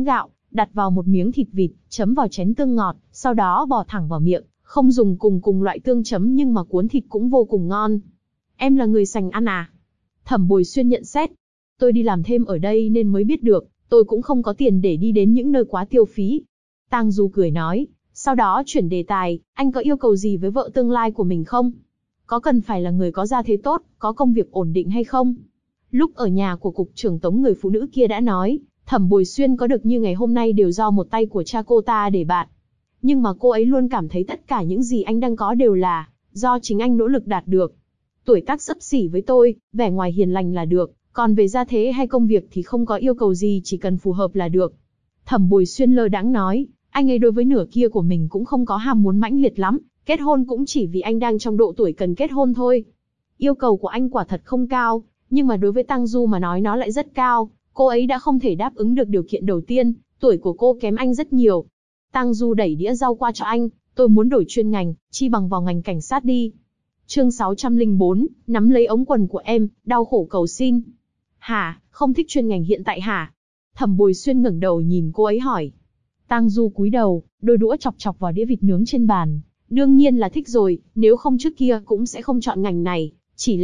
đặt vào một miếng thịt vịt, chấm vào chén tương ngọt, sau đó bỏ thẳng vào miệng, không dùng cùng loại tương chấm nhưng mà cuốn thịt cũng vô cùng ngon. Em là người sành ăn à? Thẩm Bồi Xuyên nhận xét. Tôi đi làm thêm ở đây nên mới biết được, tôi cũng không có tiền để đi đến những nơi quá tiêu phí. Tang Du cười nói, sau đó chuyển đề tài, anh có yêu cầu gì với vợ tương lai của mình không? Có cần phải là người có gia thế tốt, có công việc ổn định hay không? Lúc ở nhà của cục trưởng Tống người phụ nữ kia đã nói, Thẩm Bồi Xuyên có được như ngày hôm nay đều do một tay của cha cô ta để bạt. Nhưng mà cô ấy luôn cảm thấy tất cả những gì anh đang có đều là do chính anh nỗ lực đạt được. Tuổi tác xấp xỉ với tôi, vẻ ngoài hiền lành là được, còn về gia thế hay công việc thì không có yêu cầu gì, chỉ cần phù hợp là được. Thẩm Bồi Xuyên lơ đãng nói, anh ấy đối với nửa kia của mình cũng không có ham muốn mãnh liệt lắm, kết hôn cũng chỉ vì anh đang trong độ tuổi cần kết hôn thôi. Yêu cầu của anh quả thật không cao, nhưng mà đối với Tang Du mà nói nó lại rất cao, cô ấy đã không thể đáp ứng được điều kiện đầu tiên, tuổi của cô kém anh rất nhiều. Tang Du đẩy đĩa rau qua cho anh, tôi muốn đổi chuyên ngành, chi bằng vào ngành cảnh sát đi. Chương 604, nắm lấy ống quần của em, đau khổ cầu xin. Hả, không thích chuyên ngành hiện tại hả? Thẩm Bồi Xuyên ngẩng đầu nhìn cô ấy hỏi. Tang Du cúi đầu, đôi đũa chọc chọc vào đĩa vịt nướng trên bàn. Đương nhiên là thích rồi, nếu không trước kia cũng sẽ không chọn ngành này, chỉ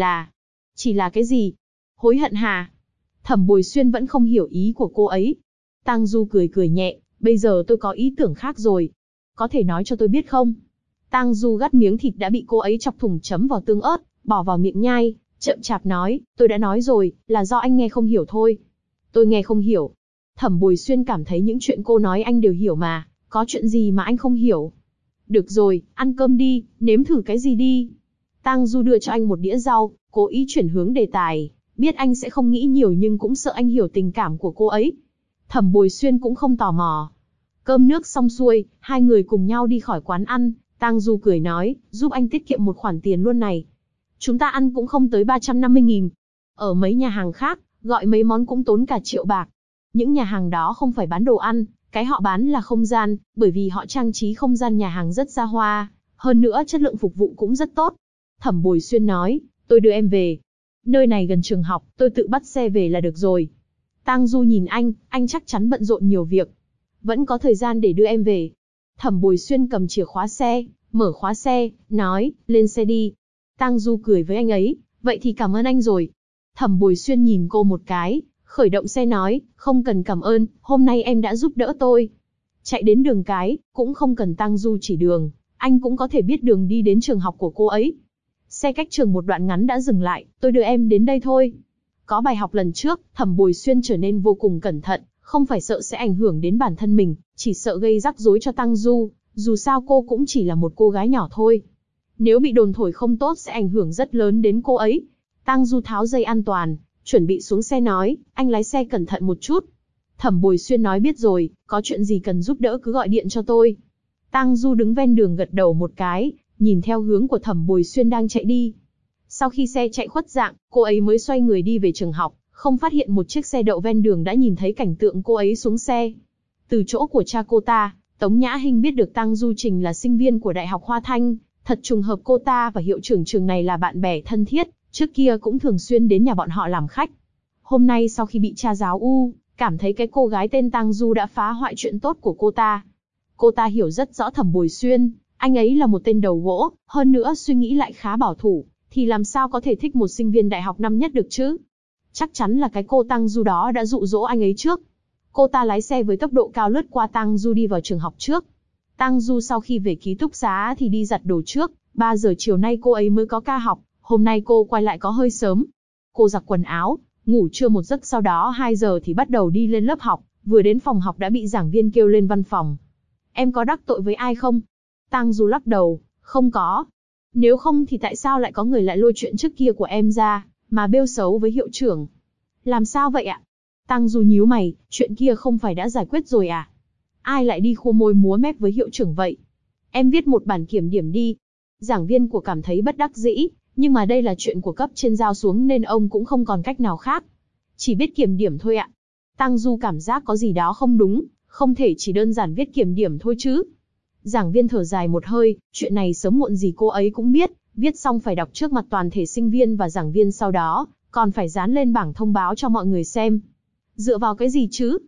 là cái gì? Hối hận hả? Thẩm Bồi Xuyên vẫn không hiểu ý của cô ấy. Tang Du cười cười nhẹ, bây giờ tôi có ý tưởng khác rồi. Có thể nói cho tôi biết không? Tang Du gắp miếng thịt đã bị cô ấy chọc thủng chấm vào tương ớt, bỏ vào miệng nhai, chậm chạp nói, tôi đã nói rồi, là do anh nghe không hiểu thôi. Tôi nghe không hiểu. Thẩm Bồi Xuyên cảm thấy những chuyện cô nói anh đều hiểu mà, có chuyện gì mà anh không hiểu. Được rồi, ăn cơm đi, nếm thử cái gì đi. Tang Du đưa cho anh một đĩa rau, cố ý chuyển hướng đề tài, biết anh sẽ không nghĩ nhiều nhưng cũng sợ anh hiểu tình cảm của cô ấy. Thẩm Bồi Xuyên cũng không tò mò. Cơm nước xong xuôi, hai người cùng nhau đi khỏi quán ăn, Tang Du cười nói, giúp anh tiết kiệm một khoản tiền luôn này. Chúng ta ăn cũng không tới 350.000. Ở mấy nhà hàng khác, gọi mấy món cũng tốn cả triệu bạc. Những nhà hàng đó không phải bán đồ ăn, cái họ bán là không gian, bởi vì họ trang trí không gian nhà hàng rất xa hoa, hơn nữa chất lượng phục vụ cũng rất tốt. Thẩm Bồi Xuyên nói, tôi đưa em về. Nơi này gần trường học, tôi tự bắt xe về là được rồi. Tang Du nhìn anh chắc chắn bận rộn nhiều việc. Vẫn có thời gian để đưa em về. Thẩm Bồi Xuyên cầm chìa khóa xe, mở khóa xe, nói, lên xe đi. Tang Du cười với anh ấy, vậy thì cảm ơn anh rồi. Thẩm Bồi Xuyên nhìn cô một cái, khởi động xe nói, không cần cảm ơn, hôm nay em đã giúp đỡ tôi. Chạy đến đường cái, cũng không cần Tang Du chỉ đường, anh cũng có thể biết đường đi đến trường học của cô ấy. Xe cách trường một đoạn ngắn đã dừng lại, tôi đưa em đến đây thôi. Có bài học lần trước, Thẩm Bồi Xuyên trở nên vô cùng cẩn thận, không phải sợ sẽ ảnh hưởng đến bản thân mình, chỉ sợ gây rắc rối cho Tang Du, dù sao cô cũng chỉ là một cô gái nhỏ thôi. Nếu bị đồn thổi không tốt sẽ ảnh hưởng rất lớn đến cô ấy. Tang Du tháo dây an toàn, chuẩn bị xuống xe nói, anh lái xe cẩn thận một chút. Thẩm Bồi Xuyên nói biết rồi, có chuyện gì cần giúp đỡ cứ gọi điện cho tôi. Tang Du đứng ven đường gật đầu một cái, nhìn theo hướng của Thẩm Bồi Xuyên đang chạy đi. Sau khi xe chạy khuất dạng, cô ấy mới xoay người đi về trường học, không phát hiện một chiếc xe đậu ven đường đã nhìn thấy cảnh tượng cô ấy xuống xe. Từ chỗ của cha cô ta, Tống Nhã Hinh biết được Tang Du Trình là sinh viên của Đại học Hoa Thanh, thật trùng hợp cô ta và hiệu trưởng trường này là bạn bè thân thiết, trước kia cũng thường xuyên đến nhà bọn họ làm khách. Hôm nay sau khi bị cha giáo cảm thấy cái cô gái tên Tang Du đã phá hoại chuyện tốt của cô ta. Cô ta hiểu rất rõ Thẩm Bồi Xuyên, anh ấy là một tên đầu gỗ, hơn nữa suy nghĩ lại khá bảo thủ, thì làm sao có thể thích một sinh viên đại học năm nhất được chứ? Chắc chắn là cái cô Tang Du đó đã dụ dỗ anh ấy trước. Cô ta lái xe với tốc độ cao lướt qua Tang Du đi vào trường học trước. Tang Du sau khi về ký túc xá thì đi giặt đồ trước, 3 giờ chiều nay cô ấy mới có ca học, hôm nay cô quay lại có hơi sớm. Cô giặt quần áo, ngủ trưa một giấc sau đó 2 giờ thì bắt đầu đi lên lớp học, vừa đến phòng học đã bị giảng viên kêu lên văn phòng. Em có đắc tội với ai không? Tang Du lắc đầu, không có. Nếu không thì tại sao lại có người lại lôi chuyện trước kia của em ra, mà bêu xấu với hiệu trưởng? Làm sao vậy ạ? Tang Du nhíu mày, chuyện kia không phải đã giải quyết rồi à? Ai lại đi khua môi múa mép với hiệu trưởng vậy? Em viết một bản kiểm điểm đi. Giảng viên của cảm thấy bất đắc dĩ, nhưng mà đây là chuyện của cấp trên giao xuống nên ông cũng không còn cách nào khác. Chỉ biết kiểm điểm thôi ạ. Tang Du cảm giác có gì đó không đúng, không thể chỉ đơn giản viết kiểm điểm thôi chứ. Giảng viên thở dài một hơi, chuyện này sớm muộn gì cô ấy cũng biết, viết xong phải đọc trước mặt toàn thể sinh viên và giảng viên sau đó, còn phải dán lên bảng thông báo cho mọi người xem. Dựa vào cái gì chứ?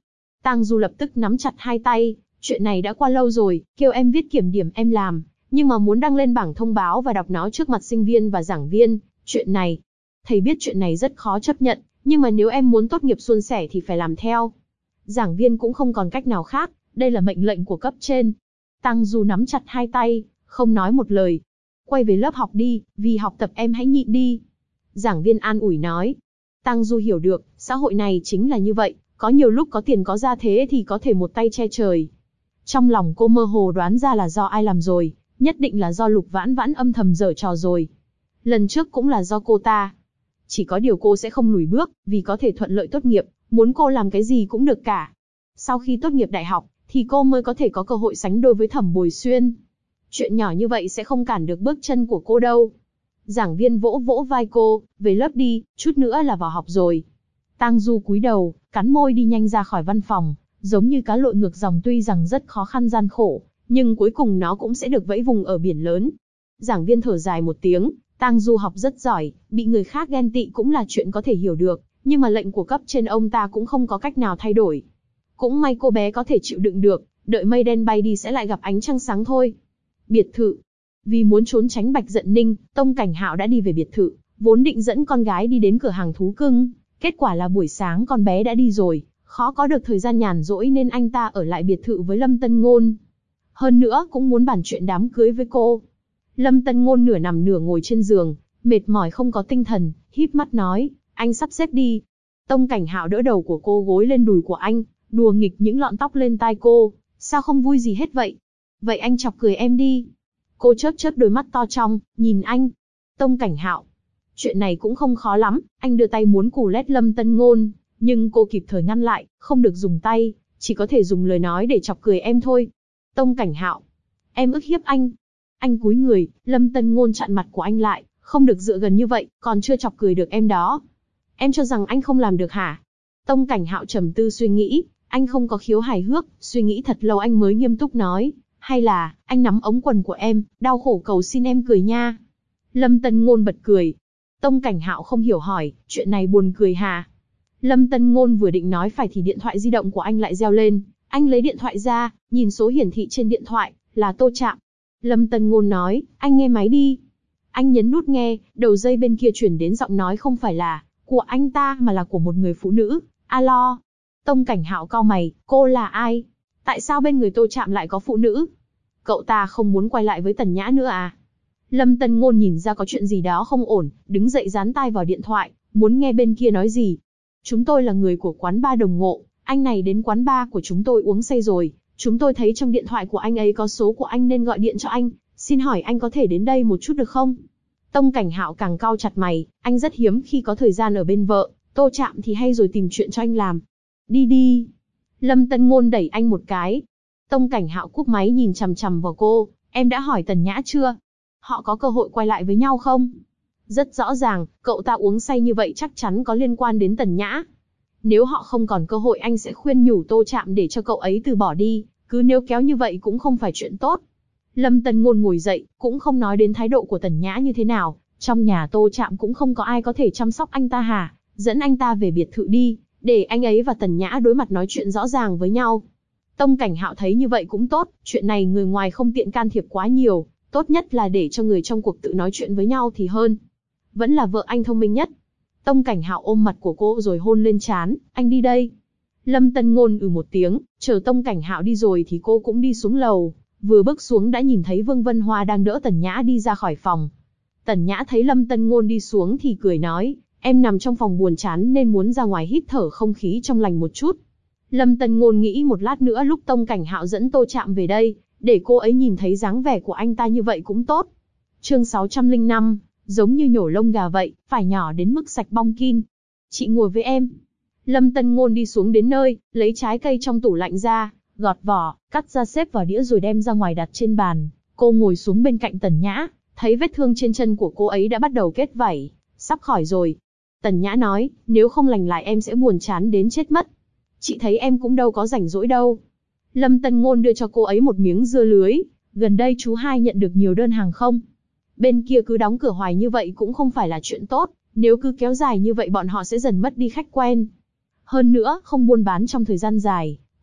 Tang Du lập tức nắm chặt hai tay, chuyện này đã qua lâu rồi, kêu em viết kiểm điểm em làm, nhưng mà muốn đăng lên bảng thông báo và đọc nó trước mặt sinh viên và giảng viên, chuyện này, thầy biết chuyện này rất khó chấp nhận, nhưng mà nếu em muốn tốt nghiệp suôn sẻ thì phải làm theo. Giảng viên cũng không còn cách nào khác, đây là mệnh lệnh của cấp trên. Tang Du nắm chặt hai tay, không nói một lời. Quay về lớp học đi, vì học tập em hãy nhịn đi. Giảng viên an ủi nói. Tang Du hiểu được, xã hội này chính là như vậy, có nhiều lúc có tiền có gia thế thì có thể một tay che trời. Trong lòng cô mơ hồ đoán ra là do ai làm rồi, nhất định là do Lục Vãn Vãn âm thầm giở trò rồi. Lần trước cũng là do cô ta. Chỉ có điều cô sẽ không lùi bước, vì có thể thuận lợi tốt nghiệp, muốn cô làm cái gì cũng được cả. Sau khi tốt nghiệp đại học, thì cô mới có thể có cơ hội sánh đôi với Thẩm Bồi Xuyên. Chuyện nhỏ như vậy sẽ không cản được bước chân của cô đâu. Giảng viên vỗ vỗ vai cô, về lớp đi, chút nữa là vào học rồi. Tang Du cúi đầu, cắn môi đi nhanh ra khỏi văn phòng, giống như cá lội ngược dòng, tuy rằng rất khó khăn gian khổ, nhưng cuối cùng nó cũng sẽ được vẫy vùng ở biển lớn. Giảng viên thở dài một tiếng, Tang Du học rất giỏi, bị người khác ghen tị cũng là chuyện có thể hiểu được, nhưng mà lệnh của cấp trên ông ta cũng không có cách nào thay đổi. Cũng may cô bé có thể chịu đựng được, đợi mây đen bay đi sẽ lại gặp ánh trăng sáng thôi. Biệt thự. Vì muốn trốn tránh Bạch Dận Ninh, Tông Cảnh Hạo đã đi về biệt thự, vốn định dẫn con gái đi đến cửa hàng thú cưng. Kết quả là buổi sáng con bé đã đi rồi, khó có được thời gian nhàn rỗi nên anh ta ở lại biệt thự với Lâm Tân Ngôn. Hơn nữa cũng muốn bàn chuyện đám cưới với cô. Lâm Tân Ngôn nửa nằm nửa ngồi trên giường, mệt mỏi không có tinh thần, híp mắt nói, anh sắp xếp đi. Tông Cảnh Hạo đỡ đầu của cô gối lên đùi của anh, đùa nghịch những lọn tóc lên tai cô, sao không vui gì hết vậy? Vậy anh chọc cười em đi. Cô chớp chớp đôi mắt to trong, nhìn anh. Tông Cảnh Hạo, chuyện này cũng không khó lắm, anh đưa tay muốn cù lét Lâm Tân Ngôn, nhưng cô kịp thời ngăn lại, không được dùng tay, chỉ có thể dùng lời nói để chọc cười em thôi. Tông Cảnh Hạo, em ức hiếp anh. Anh cúi người, Lâm Tân Ngôn chặn mặt của anh lại, không được dựa gần như vậy, còn chưa chọc cười được em đó. Em cho rằng anh không làm được hả? Tông Cảnh Hạo trầm tư suy nghĩ, anh không có khiếu hài hước, suy nghĩ thật lâu anh mới nghiêm túc nói, hay là, anh nắm ống quần của em, đau khổ cầu xin em cười nha. Lâm Tân Ngôn bật cười. Tông Cảnh Hạo không hiểu hỏi, chuyện này buồn cười hả? Lâm Tân Ngôn vừa định nói phải thì điện thoại di động của anh lại reo lên, anh lấy điện thoại ra, nhìn số hiển thị trên điện thoại, là Tô Trạm. Lâm Tân Ngôn nói, anh nghe máy đi. Anh nhấn nút nghe, đầu dây bên kia chuyển đến giọng nói không phải là của anh ta mà là của một người phụ nữ. Alo. Tông Cảnh Hạo cau mày, cô là ai? Tại sao bên người Tô Trạm lại có phụ nữ? Cậu ta không muốn quay lại với Tần Nhã nữa à? Lâm Tân Ngôn nhìn ra có chuyện gì đó không ổn, đứng dậy dán tai vào điện thoại, muốn nghe bên kia nói gì. Chúng tôi là người của quán bar Đồng Ngộ, anh này đến quán bar của chúng tôi uống say rồi, chúng tôi thấy trong điện thoại của anh ấy có số của anh nên gọi điện cho anh, xin hỏi anh có thể đến đây một chút được không? Tông Cảnh Hạo càng cau chặt mày, anh rất hiếm khi có thời gian ở bên vợ, Tô Trạm thì hay rồi tìm chuyện cho anh làm. Đi đi. Lâm Tân Ngôn đẩy anh một cái. Tông Cảnh Hạo cúp máy nhìn chằm chằm vào cô, em đã hỏi Tần Nhã chưa? Họ có cơ hội quay lại với nhau không? Rất rõ ràng, cậu ta uống say như vậy chắc chắn có liên quan đến Tần Nhã. Nếu họ không còn cơ hội anh sẽ khuyên nhủ Tô Trạm để cho cậu ấy từ bỏ đi, cứ nếu kéo như vậy cũng không phải chuyện tốt. Lâm Tân Ngôn ngồi dậy, cũng không nói đến thái độ của Tần Nhã như thế nào, trong nhà Tô Trạm cũng không có ai có thể chăm sóc anh ta hả, dẫn anh ta về biệt thự đi, để anh ấy và Tần Nhã đối mặt nói chuyện rõ ràng với nhau. Tông Cảnh Hạo thấy như vậy cũng tốt, chuyện này người ngoài không tiện can thiệp quá nhiều, tốt nhất là để cho người trong cuộc tự nói chuyện với nhau thì hơn. Vẫn là vợ anh thông minh nhất. Tông Cảnh Hạo ôm mặt của cô rồi hôn lên trán, anh đi đây. Lâm Tân Ngôn một tiếng, chờ Tông Cảnh Hạo đi rồi thì cô cũng đi xuống lầu, vừa bước xuống đã nhìn thấy Vương Vân Hoa đang đỡ Tần Nhã đi ra khỏi phòng. Tần Nhã thấy Lâm Tân Ngôn đi xuống thì cười nói, em nằm trong phòng buồn chán nên muốn ra ngoài hít thở không khí trong lành một chút. Lâm Tân Ngôn nghĩ một lát nữa lúc Tông Cảnh Hạo dẫn Tô Trạm về đây, để cô ấy nhìn thấy dáng vẻ của anh ta như vậy cũng tốt. Chương 605, giống như nhổ lông gà vậy, phải nhỏ đến mức sạch bong kin. Chị ngồi với em. Lâm Tân Ngôn đi xuống đến nơi, lấy trái cây trong tủ lạnh ra, gọt vỏ, cắt ra xếp vào đĩa rồi đem ra ngoài đặt trên bàn. Cô ngồi xuống bên cạnh Tần Nhã, thấy vết thương trên chân của cô ấy đã bắt đầu kết vảy, sắp khỏi rồi. Tần Nhã nói, nếu không lành lại em sẽ buồn chán đến chết mất. Chị thấy em cũng đâu có rảnh rỗi đâu. Lâm Tân Ngôn đưa cho cô ấy một miếng dưa lưới, gần đây chú hai nhận được nhiều đơn hàng không? Bên kia cứ đóng cửa hoài như vậy cũng không phải là chuyện tốt, nếu cứ kéo dài như vậy bọn họ sẽ dần mất đi khách quen. Hơn nữa, không buôn bán trong thời gian dài,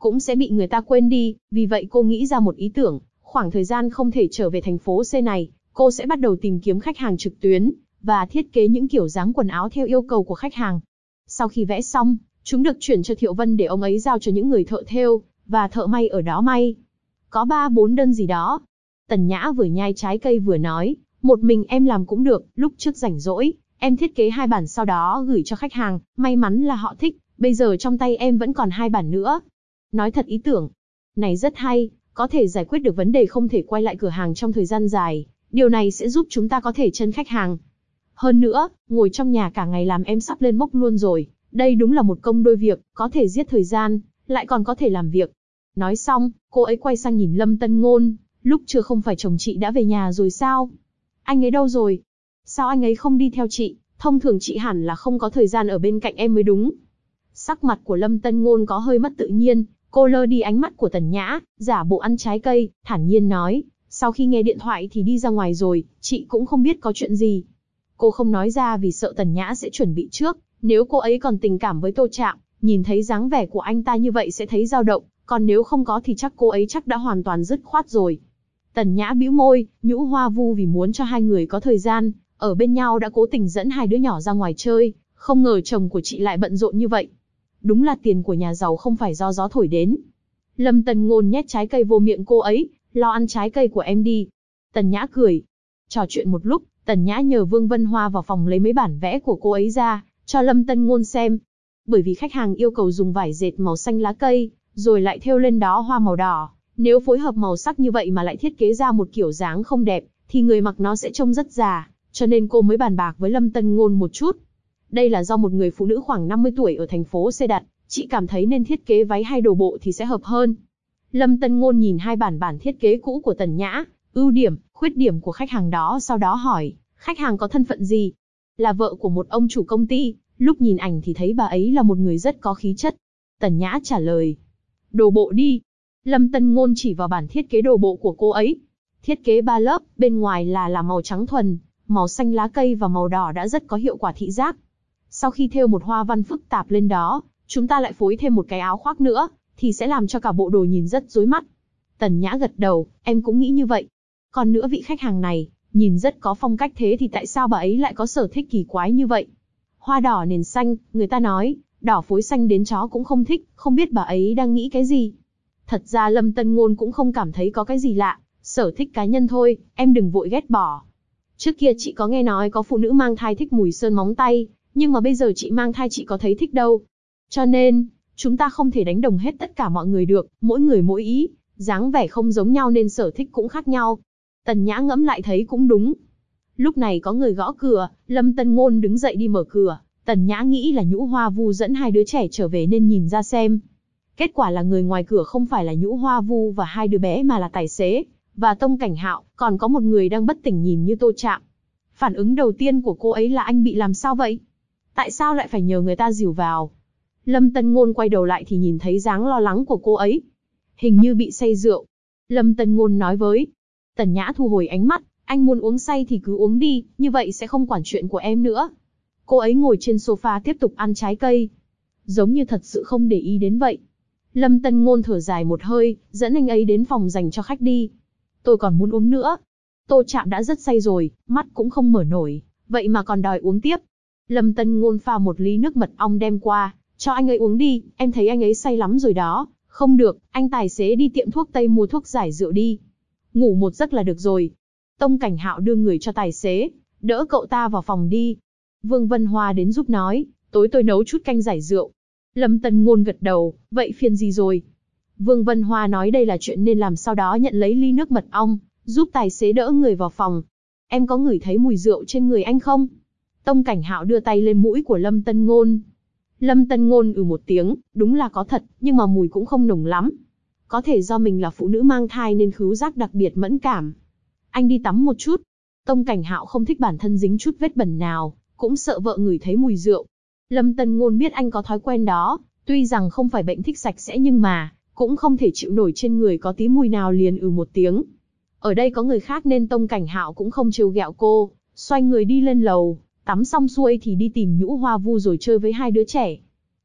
cũng sẽ bị người ta quên đi, vì vậy cô nghĩ ra một ý tưởng, khoảng thời gian không thể trở về thành phố C này, cô sẽ bắt đầu tìm kiếm khách hàng trực tuyến, và thiết kế những kiểu dáng quần áo theo yêu cầu của khách hàng. Sau khi vẽ xong, chúng được chuyển cho Thiệu Vân để ông ấy giao cho những người thợ thêu, và thợ may ở đó may. Có 3-4 đơn gì đó. Tần Nhã vừa nhai trái cây vừa nói, một mình em làm cũng được, lúc trước rảnh rỗi, em thiết kế 2 bản sau đó gửi cho khách hàng, may mắn là họ thích, bây giờ trong tay em vẫn còn 2 bản nữa. Nói thật ý tưởng này rất hay, có thể giải quyết được vấn đề không thể quay lại cửa hàng trong thời gian dài, điều này sẽ giúp chúng ta có thể chân khách hàng. Hơn nữa, ngồi trong nhà cả ngày làm em sắp lên mốc luôn rồi, đây đúng là một công đôi việc, có thể giết thời gian, lại còn có thể làm việc. Nói xong, cô ấy quay sang nhìn Lâm Tân Ngôn, lúc chưa không phải chồng chị đã về nhà rồi sao? Anh ấy đâu rồi? Sao anh ấy không đi theo chị? Thông thường chị hẳn là không có thời gian ở bên cạnh em mới đúng. Sắc mặt của Lâm Tân Ngôn có hơi mất tự nhiên, cô lơ đi ánh mắt của Tần Nhã, giả bộ ăn trái cây, thản nhiên nói, sau khi nghe điện thoại thì đi ra ngoài rồi, chị cũng không biết có chuyện gì. Cô không nói ra vì sợ Tần Nhã sẽ chuẩn bị trước, nếu cô ấy còn tình cảm với Tô Trạm, nhìn thấy dáng vẻ của anh ta như vậy sẽ thấy dao động, còn nếu không có thì chắc cô ấy đã hoàn toàn dứt khoát rồi. Tần Nhã bĩu môi, Nhũ Hoa Vu vì muốn cho hai người có thời gian ở bên nhau đã cố tình dẫn 2 đứa nhỏ ra ngoài chơi, không ngờ chồng của chị lại bận rộn như vậy. Đúng là tiền của nhà giàu không phải do gió thổi đến. Lâm Tân Ngôn nhét trái cây vô miệng cô ấy, lo ăn trái cây của em đi. Tần Nhã cười. Trò chuyện một lúc, Tần Nhã nhờ Vương Vân Hoa vào phòng lấy mấy bản vẽ của cô ấy ra, cho Lâm Tân Ngôn xem. Bởi vì khách hàng yêu cầu dùng vải dệt màu xanh lá cây, rồi lại thêu lên đó hoa màu đỏ. Nếu phối hợp màu sắc như vậy mà lại thiết kế ra một kiểu dáng không đẹp, thì người mặc nó sẽ trông rất già, cho nên cô mới bàn bạc với Lâm Tân Ngôn một chút. Đây là do một người phụ nữ khoảng 50 tuổi ở thành phố C đặt, chị cảm thấy nên thiết kế váy hay đồ bộ thì sẽ hợp hơn. Lâm Tân Ngôn nhìn 2 bản thiết kế cũ của Tần Nhã, ưu điểm, khuyết điểm của khách hàng đó, sau đó hỏi, khách hàng có thân phận gì? Là vợ của một ông chủ công ty, lúc nhìn ảnh thì thấy bà ấy là một người rất có khí chất. Tần Nhã trả lời, đồ bộ đi. Lâm Tân Ngôn chỉ vào bản thiết kế đồ bộ của cô ấy. Thiết kế 3 lớp, bên ngoài là màu trắng thuần, màu xanh lá cây và màu đỏ đã rất có hiệu quả thị giác. Sau khi thêu một hoa văn phức tạp lên đó, chúng ta lại phối thêm một cái áo khoác nữa, thì sẽ làm cho cả bộ đồ nhìn rất rối mắt. Tần Nhã gật đầu, em cũng nghĩ như vậy. Còn nữa vị khách hàng này, nhìn rất có phong cách thế thì tại sao bà ấy lại có sở thích kỳ quái như vậy? Hoa đỏ nền xanh, người ta nói, đỏ phối xanh đến chó cũng không thích, không biết bà ấy đang nghĩ cái gì. Thật ra Lâm Tân Ngôn cũng không cảm thấy có cái gì lạ, sở thích cá nhân thôi, em đừng vội ghét bỏ. Trước kia chị có nghe nói có phụ nữ mang thai thích mùi sơn móng tay, nhưng mà bây giờ chị mang thai chị có thấy thích đâu. Cho nên, chúng ta không thể đánh đồng hết tất cả mọi người được, mỗi người mỗi ý, dáng vẻ không giống nhau nên sở thích cũng khác nhau. Tần Nhã ngẫm lại thấy cũng đúng. Lúc này có người gõ cửa, Lâm Tân Ngôn đứng dậy đi mở cửa, Tần Nhã nghĩ là Nhũ Hoa Vu dẫn 2 đứa trẻ trở về nên nhìn ra xem. Kết quả là người ngoài cửa không phải là Nhũ Hoa Vu và 2 đứa bé mà là tài xế, và Tông Cảnh Hạo, còn có một người đang bất tỉnh nhìn như Tô Trạm. Phản ứng đầu tiên của cô ấy là anh bị làm sao vậy? Tại sao lại phải nhờ người ta dìu vào? Lâm Tân Ngôn quay đầu lại thì nhìn thấy dáng lo lắng của cô ấy. Hình như bị say rượu. Lâm Tân Ngôn nói với. Tần Nhã thu hồi ánh mắt, anh muốn uống say thì cứ uống đi, như vậy sẽ không quản chuyện của em nữa. Cô ấy ngồi trên sofa tiếp tục ăn trái cây. Giống như thật sự không để ý đến vậy. Lâm Tân Ngôn thở dài một hơi, dẫn anh ấy đến phòng dành cho khách đi. Tôi còn muốn uống nữa. Tô Trạm đã rất say rồi, mắt cũng không mở nổi, vậy mà còn đòi uống tiếp. Lâm Tân Ngôn pha một ly nước mật ong đem qua, cho anh ấy uống đi, em thấy anh ấy say lắm rồi đó. Không được, anh tài xế đi tiệm thuốc Tây mua thuốc giải rượu đi. Ngủ một giấc là được rồi. Tông Cảnh Hạo đưa người cho tài xế, đỡ cậu ta vào phòng đi. Vương Vân Hoa đến giúp nói, tối tôi nấu chút canh giải rượu. Lâm Tân Ngôn gật đầu, vậy phiền gì rồi? Vương Vân Hoa nói đây là chuyện nên làm, sau đó nhận lấy ly nước mật ong, giúp tài xế đỡ người vào phòng. Em có ngửi thấy mùi rượu trên người anh không? Tông Cảnh Hạo đưa tay lên mũi của Lâm Tân Ngôn. Lâm Tân Ngôn một tiếng, đúng là có thật, nhưng mà mùi cũng không nồng lắm. Có thể do mình là phụ nữ mang thai nên khứu giác đặc biệt mẫn cảm. Anh đi tắm một chút. Tông Cảnh Hạo không thích bản thân dính chút vết bẩn nào, cũng sợ vợ ngửi thấy mùi rượu. Lâm Tân Ngôn biết anh có thói quen đó, tuy rằng không phải bệnh thích sạch sẽ nhưng mà cũng không thể chịu nổi trên người có tí mùi nào liền một tiếng. Ở đây có người khác nên Tông Cảnh Hạo cũng không trêu ghẹo cô, xoay người đi lên lầu, tắm xong xuôi thì đi tìm Nhũ Hoa Vu rồi chơi với 2 đứa trẻ.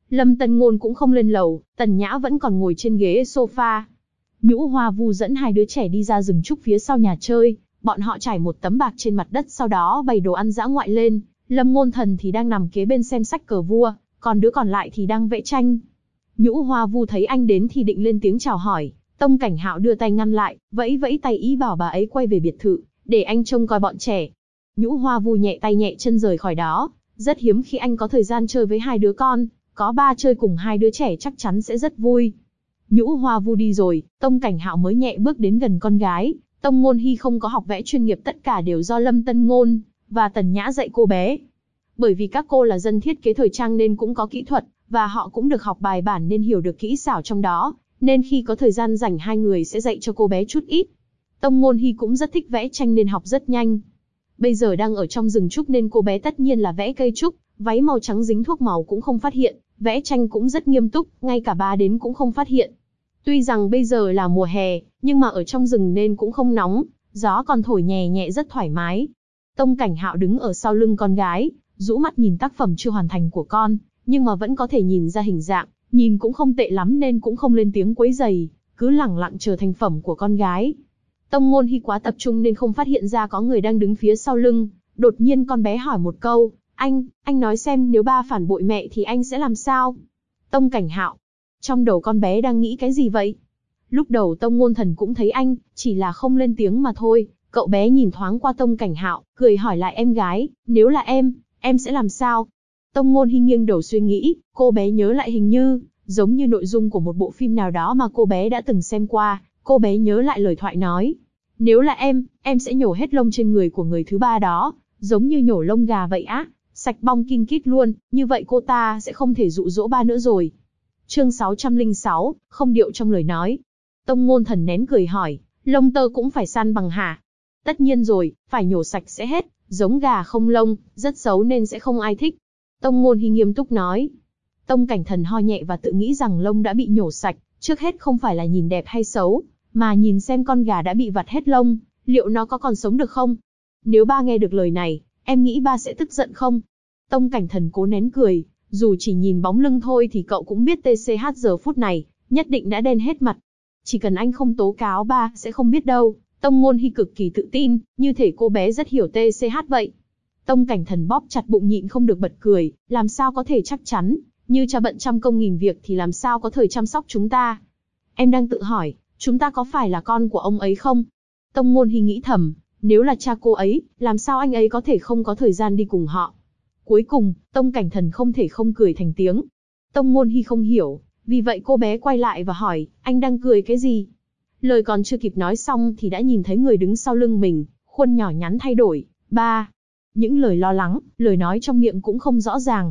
Lâm Tân Ngôn cũng không lên lầu, Tần Nhã vẫn còn ngồi trên ghế sofa. Nhũ Hoa Vu dẫn hai đứa trẻ đi ra rừng trúc phía sau nhà chơi, bọn họ trải một tấm bạc trên mặt đất sau đó bày đồ ăn dã ngoại lên. Lâm Ngôn Thần thì đang nằm kế bên xem sách cờ vua, còn đứa còn lại thì đang vẽ tranh. Nhũ Hoa Vu thấy anh đến thì định lên tiếng chào hỏi, Tông Cảnh Hạo đưa tay ngăn lại, vẫy vẫy tay ý bảo bà ấy quay về biệt thự, để anh trông coi bọn trẻ. Nhũ Hoa Vu nhẹ tay nhẹ chân rời khỏi đó, rất hiếm khi anh có thời gian chơi với hai đứa con, có ba chơi cùng hai đứa trẻ chắc chắn sẽ rất vui. Nhũ Hoa Vu đi rồi, Tông Cảnh Hạo mới nhẹ bước đến gần con gái. Tông Ngôn Hi không có học vẽ chuyên nghiệp, tất cả đều do Lâm Tân Ngôn và Tần Nhã dạy cô bé. Bởi vì các cô là dân thiết kế thời trang nên cũng có kỹ thuật, và họ cũng được học bài bản nên hiểu được kỹ xảo trong đó, nên khi có thời gian rảnh hai người sẽ dạy cho cô bé chút ít. Tông Ngôn Hi cũng rất thích vẽ tranh nên học rất nhanh. Bây giờ đang ở trong rừng trúc nên cô bé tất nhiên là vẽ cây trúc, váy màu trắng dính thuốc màu cũng không phát hiện, vẽ tranh cũng rất nghiêm túc, ngay cả ba đến cũng không phát hiện. Tuy rằng bây giờ là mùa hè, nhưng mà ở trong rừng nên cũng không nóng, gió còn thổi nhẹ nhẹ rất thoải mái. Tông Cảnh Hạo đứng ở sau lưng con gái, rũ mắt nhìn tác phẩm chưa hoàn thành của con, nhưng mà vẫn có thể nhìn ra hình dạng, nhìn cũng không tệ lắm nên cũng không lên tiếng quấy rầy, cứ lẳng lặng chờ thành phẩm của con gái. Tông Ngôn Hi quá tập trung nên không phát hiện ra có người đang đứng phía sau lưng, đột nhiên con bé hỏi một câu, anh nói xem nếu ba phản bội mẹ thì anh sẽ làm sao? Tông Cảnh Hạo, trong đầu con bé đang nghĩ cái gì vậy? Lúc đầu Tông Ngôn Thần cũng thấy anh, chỉ là không lên tiếng mà thôi. Cậu bé nhìn thoáng qua Tông Cảnh Hạo, cười hỏi lại em gái, nếu là em sẽ làm sao? Tông Ngôn Hi nghiêng đầu suy nghĩ, cô bé nhớ lại hình như, giống như nội dung của một bộ phim nào đó mà cô bé đã từng xem qua, cô bé nhớ lại lời thoại nói. Nếu là em sẽ nhổ hết lông trên người của người thứ ba đó, giống như nhổ lông gà vậy á, sạch bong kin kít luôn, như vậy cô ta sẽ không thể dụ dỗ ba nữa rồi. Chương 606, không điệu trong lời nói. Tông Ngôn Thần nén cười hỏi, lông tơ cũng phải săn bằng hả? Tất nhiên rồi, phải nhổ sạch sẽ hết, giống gà không lông, rất xấu nên sẽ không ai thích. Tông Ngôn Hi nghiêm túc nói. Tông Cảnh Thần ho nhẹ và tự nghĩ rằng lông đã bị nhổ sạch, trước hết không phải là nhìn đẹp hay xấu, mà nhìn xem con gà đã bị vặt hết lông, liệu nó có còn sống được không? Nếu ba nghe được lời này, em nghĩ ba sẽ tức giận không? Tông Cảnh Thần cố nén cười, dù chỉ nhìn bóng lưng thôi thì cậu cũng biết TCH giờ phút này, nhất định đã đen hết mặt. Chỉ cần anh không tố cáo ba sẽ không biết đâu. Tông Ngôn Hi cực kỳ tự tin, như thể cô bé rất hiểu TCH vậy. Tông Cảnh Thần bóp chặt bụng nhịn không được bật cười, làm sao có thể chắc chắn, như cha bận trăm công nghìn việc thì làm sao có thời chăm sóc chúng ta. Em đang tự hỏi, chúng ta có phải là con của ông ấy không? Tông Ngôn Hi nghĩ thầm, nếu là cha cô ấy, làm sao anh ấy có thể không có thời gian đi cùng họ? Cuối cùng, Tông Cảnh Thần không thể không cười thành tiếng. Tông Ngôn Hi không hiểu, vì vậy cô bé quay lại và hỏi, anh đang cười cái gì? Lời còn chưa kịp nói xong thì đã nhìn thấy người đứng sau lưng mình, khuôn nhỏ nhắn thay đổi, ba. Những lời lo lắng, lời nói trong miệng cũng không rõ ràng.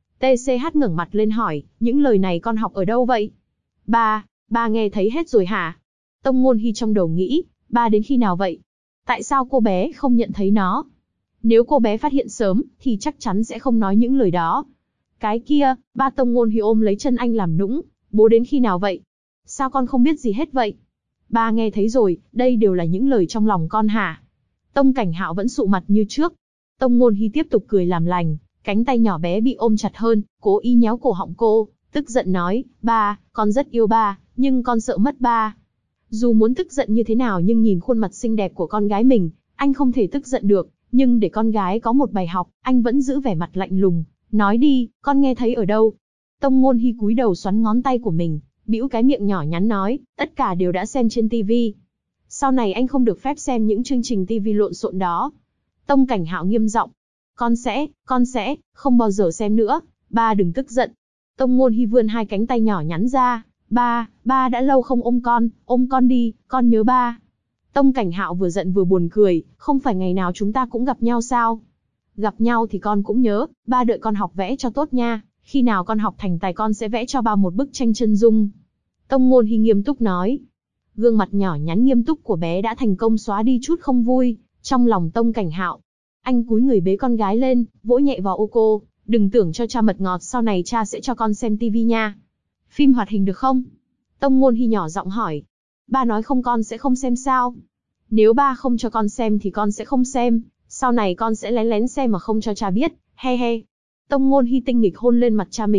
TCH ngẩng mặt lên hỏi, những lời này con học ở đâu vậy? Ba nghe thấy hết rồi hả? Tông Ngôn Hi trong đầu nghĩ, ba đến khi nào vậy? Tại sao cô bé không nhận thấy nó? Nếu cô bé phát hiện sớm, thì chắc chắn sẽ không nói những lời đó. Cái kia, ba. Tông Ngôn Hi ôm lấy chân anh làm nũng, bố đến khi nào vậy? Sao con không biết gì hết vậy? Ba nghe thấy rồi, đây đều là những lời trong lòng con hả? Tông Cảnh Hạo vẫn sụ mặt như trước. Tông Ngôn Hi tiếp tục cười làm lành, cánh tay nhỏ bé bị ôm chặt hơn, cố ý nhéo cổ họng cô, tức giận nói, ba, con rất yêu ba, nhưng con sợ mất ba. Dù muốn tức giận như thế nào nhưng nhìn khuôn mặt xinh đẹp của con gái mình, anh không thể tức giận được, nhưng để con gái có một bài học, anh vẫn giữ vẻ mặt lạnh lùng, nói đi, con nghe thấy ở đâu? Tông Ngôn Hi cúi đầu xoắn ngón tay của mình, bĩu cái miệng nhỏ nhắn nói, tất cả đều đã xem trên TV. Sau này anh không được phép xem những chương trình TV lộn xộn đó. Tông Cảnh Hạo nghiêm giọng, con sẽ, không bao giờ xem nữa, ba đừng tức giận. Tông Ngôn Hi vươn hai cánh tay nhỏ nhắn ra, ba đã lâu không ôm con đi, con nhớ ba. Tông Cảnh Hạo vừa giận vừa buồn cười, không phải ngày nào chúng ta cũng gặp nhau sao? Gặp nhau thì con cũng nhớ, ba đợi con học vẽ cho tốt nha, khi nào con học thành tài con sẽ vẽ cho ba một bức tranh chân dung. Tông Ngôn Hi nghiêm túc nói. Gương mặt nhỏ nhắn nghiêm túc của bé đã thành công xóa đi chút không vui, trong lòng Tông Cảnh Hạo. Anh cúi người bế con gái lên, vỗ nhẹ vào ô cô, đừng tưởng cho cha mật ngọt, sau này cha sẽ cho con xem tivi nha. Phim hoạt hình được không? Tông Ngôn Hi nhỏ giọng hỏi. Ba nói không con sẽ không xem sao? Nếu ba không cho con xem thì con sẽ không xem, sau này con sẽ lén lén xem mà không cho cha biết, he he. Tông Ngôn Hi tinh nghịch hôn lên mặt cha mình,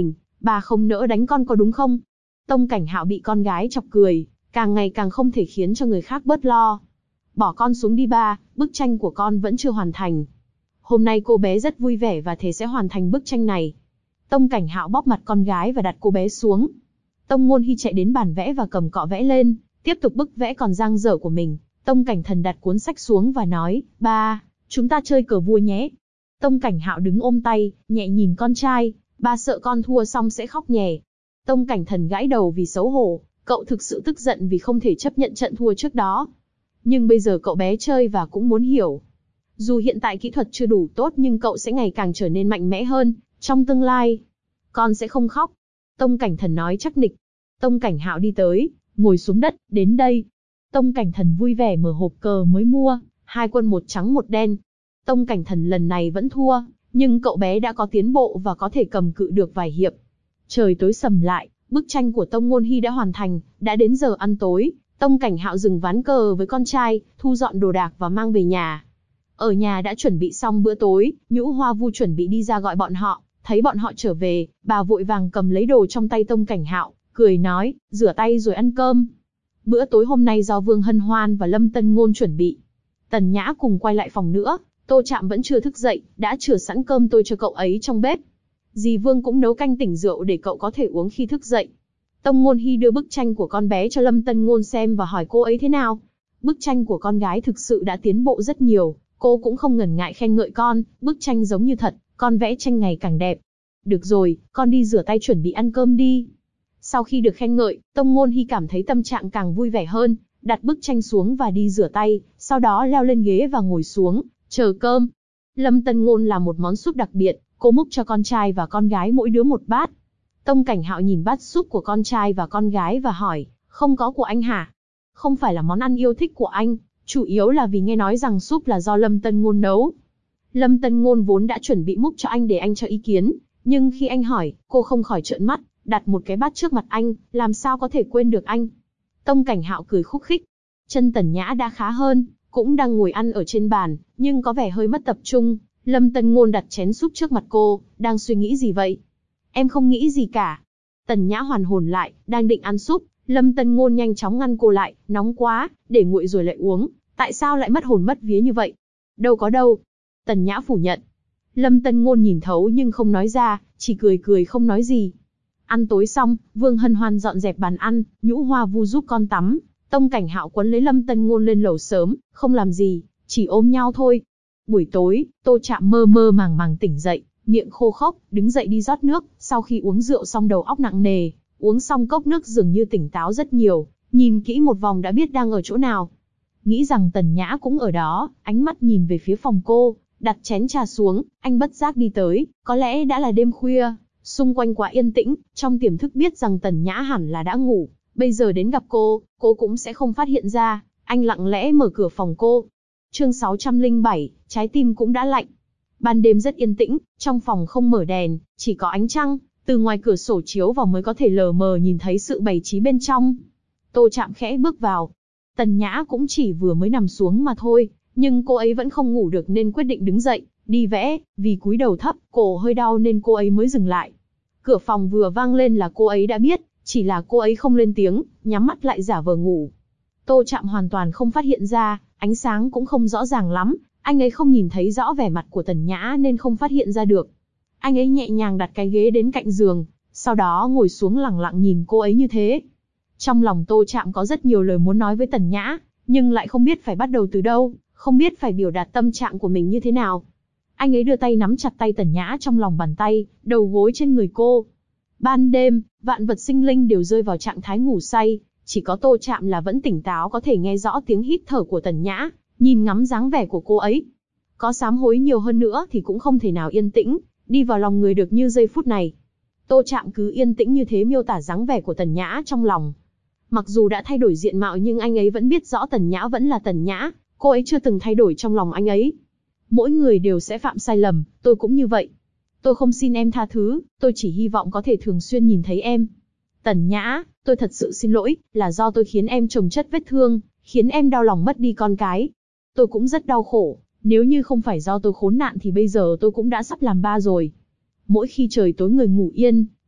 Bà không nỡ đánh con có đúng không? Tông Cảnh Hạo bị con gái chọc cười, càng ngày càng không thể khiến cho người khác bớt lo. Bỏ con xuống đi ba, bức tranh của con vẫn chưa hoàn thành. Hôm nay cô bé rất vui vẻ và thề sẽ hoàn thành bức tranh này. Tông Cảnh Hạo bóp mặt con gái và đặt cô bé xuống. Tông Ngôn Hy chạy đến bàn vẽ và cầm cọ vẽ lên, tiếp tục bức vẽ còn dang dở của mình. Tông Cảnh Thần đặt cuốn sách xuống và nói, ba, chúng ta chơi cờ vua nhé. Tông Cảnh Hạo đứng ôm tay, nhẹ nhìn con trai, ba sợ con thua xong sẽ khóc nhè. Tông Cảnh Thần gãi đầu vì xấu hổ, cậu thực sự tức giận vì không thể chấp nhận trận thua trước đó. Nhưng bây giờ cậu bé chơi và cũng muốn hiểu. Dù hiện tại kỹ thuật chưa đủ tốt nhưng cậu sẽ ngày càng trở nên mạnh mẽ hơn, trong tương lai. Con sẽ không khóc. Tông Cảnh Thần nói chắc nịch. Tông Cảnh Hạo đi tới, ngồi xuống đất, đến đây. Tông Cảnh Thần vui vẻ mở hộp cờ mới mua, 2 quân 1 trắng 1 đen. Tông Cảnh Thần lần này vẫn thua, nhưng cậu bé đã có tiến bộ và có thể cầm cự được vài hiệp. Trời tối sầm lại, bức tranh của Tông Ngôn Hy đã hoàn thành, đã đến giờ ăn tối. Tông Cảnh Hạo dừng ván cờ với con trai, thu dọn đồ đạc và mang về nhà. Ở nhà đã chuẩn bị xong bữa tối, Nhũ Hoa Vu chuẩn bị đi ra gọi bọn họ. Thấy bọn họ trở về, bà vội vàng cầm lấy đồ trong tay Tông Cảnh Hạo, cười nói, rửa tay rồi ăn cơm. Bữa tối hôm nay do Vương Hân Hoan và Lâm Tân Ngôn chuẩn bị. Tần Nhã cùng quay lại phòng nữa, Tô Trạm vẫn chưa thức dậy, đã chừa sẵn cơm tôi cho cậu ấy trong bếp. Dì Vương cũng nấu canh tỉnh rượu để cậu có thể uống khi thức dậy. Tông Ngôn Hy đưa bức tranh của con bé cho Lâm Tân Ngôn xem và hỏi cô ấy thế nào. Bức tranh của con gái thực sự đã tiến bộ rất nhiều, cô cũng không ngần ngại khen ngợi con, bức tranh giống như thật, con vẽ tranh ngày càng đẹp. Được rồi, con đi rửa tay chuẩn bị ăn cơm đi. Sau khi được khen ngợi, Tông Ngôn Hy cảm thấy tâm trạng càng vui vẻ hơn, đặt bức tranh xuống và đi rửa tay, sau đó leo lên ghế và ngồi xuống, chờ cơm. Lâm Tân Ngôn làm một món súp đặc biệt, cô múc cho con trai và con gái mỗi đứa một bát. Tông Cảnh Hạo nhìn bát súp của con trai và con gái và hỏi, không có của anh hả? Không phải là món ăn yêu thích của anh, chủ yếu là vì nghe nói rằng súp là do Lâm Tân Ngôn nấu. Lâm Tân Ngôn vốn đã chuẩn bị múc cho anh để anh cho ý kiến, nhưng khi anh hỏi, cô không khỏi trợn mắt, đặt một cái bát trước mặt anh, làm sao có thể quên được anh. Tông Cảnh Hạo cười khúc khích. Chân Tần Nhã đã khá hơn, cũng đang ngồi ăn ở trên bàn, nhưng có vẻ hơi mất tập trung. Lâm Tân Ngôn đặt chén súp trước mặt cô, đang suy nghĩ gì vậy? Em không nghĩ gì cả. Tần Nhã hoàn hồn lại, đang định ăn súp, Lâm Tân Ngôn nhanh chóng ngăn cô lại, nóng quá, để nguội rồi lại uống, tại sao lại mất hồn mất vía như vậy? Đâu có đâu. Tần Nhã phủ nhận. Lâm Tân Ngôn nhìn thấu nhưng không nói ra, chỉ cười cười không nói gì. Ăn tối xong, Vương Hân Hoan dọn dẹp bàn ăn, Nhũ Hoa Vu giúp con tắm. Tông Cảnh Hạo quấn lấy Lâm Tân Ngôn lên lầu sớm, không làm gì, chỉ ôm nhau thôi. Buổi tối, Tô Trạm mơ mơ màng màng tỉnh dậy, miệng khô khốc, đứng dậy đi rót nước, sau khi uống rượu xong đầu óc nặng nề, uống xong cốc nước dường như tỉnh táo rất nhiều, nhìn kỹ một vòng đã biết đang ở chỗ nào. Nghĩ rằng Tần Nhã cũng ở đó, ánh mắt nhìn về phía phòng cô, đặt chén trà xuống, anh bất giác đi tới, có lẽ đã là đêm khuya, xung quanh quá yên tĩnh, trong tiềm thức biết rằng Tần Nhã hẳn là đã ngủ, bây giờ đến gặp cô cũng sẽ không phát hiện ra, anh lặng lẽ mở cửa phòng cô. Chương 607, trái tim cũng đã lạnh. Ban đêm rất yên tĩnh, trong phòng không mở đèn, chỉ có ánh trăng, từ ngoài cửa sổ chiếu vào mới có thể lờ mờ nhìn thấy sự bày trí bên trong. Tô Trạm khẽ bước vào. Tần Nhã cũng chỉ vừa mới nằm xuống mà thôi, nhưng cô ấy vẫn không ngủ được nên quyết định đứng dậy, đi vẽ, vì cúi đầu thấp, cổ hơi đau nên cô ấy mới dừng lại. Cửa phòng vừa vang lên là cô ấy đã biết, chỉ là cô ấy không lên tiếng, nhắm mắt lại giả vờ ngủ. Tô Trạm hoàn toàn không phát hiện ra, ánh sáng cũng không rõ ràng lắm, anh ấy không nhìn thấy rõ vẻ mặt của Tần Nhã nên không phát hiện ra được. Anh ấy nhẹ nhàng đặt cái ghế đến cạnh giường, sau đó ngồi xuống lặng lặng nhìn cô ấy như thế. Trong lòng Tô Trạm có rất nhiều lời muốn nói với Tần Nhã, nhưng lại không biết phải bắt đầu từ đâu, không biết phải biểu đạt tâm trạng của mình như thế nào. Anh ấy đưa tay nắm chặt tay Tần Nhã trong lòng bàn tay, đầu gối trên người cô. Ban đêm, vạn vật sinh linh đều rơi vào trạng thái ngủ say, chỉ có Tô Trạm là vẫn tỉnh táo có thể nghe rõ tiếng hít thở của Tần Nhã, nhìn ngắm dáng vẻ của cô ấy. Có sám hối nhiều hơn nữa thì cũng không thể nào yên tĩnh, đi vào lòng người được như giây phút này. Tô Trạm cứ yên tĩnh như thế miêu tả dáng vẻ của Tần Nhã trong lòng. Mặc dù đã thay đổi diện mạo nhưng anh ấy vẫn biết rõ Tần Nhã vẫn là Tần Nhã, cô ấy chưa từng thay đổi trong lòng anh ấy. Mỗi người đều sẽ phạm sai lầm, tôi cũng như vậy. Tôi không xin em tha thứ, tôi chỉ hy vọng có thể thường xuyên nhìn thấy em. Tần Nhã, tôi thật sự xin lỗi, là do tôi khiến em chồng chất vết thương, khiến em đau lòng mất đi con cái. Tôi cũng rất đau khổ, nếu như không phải do tôi khốn nạn thì bây giờ tôi cũng đã sắp làm ba rồi. Mỗi khi trời tối người ngủ yên,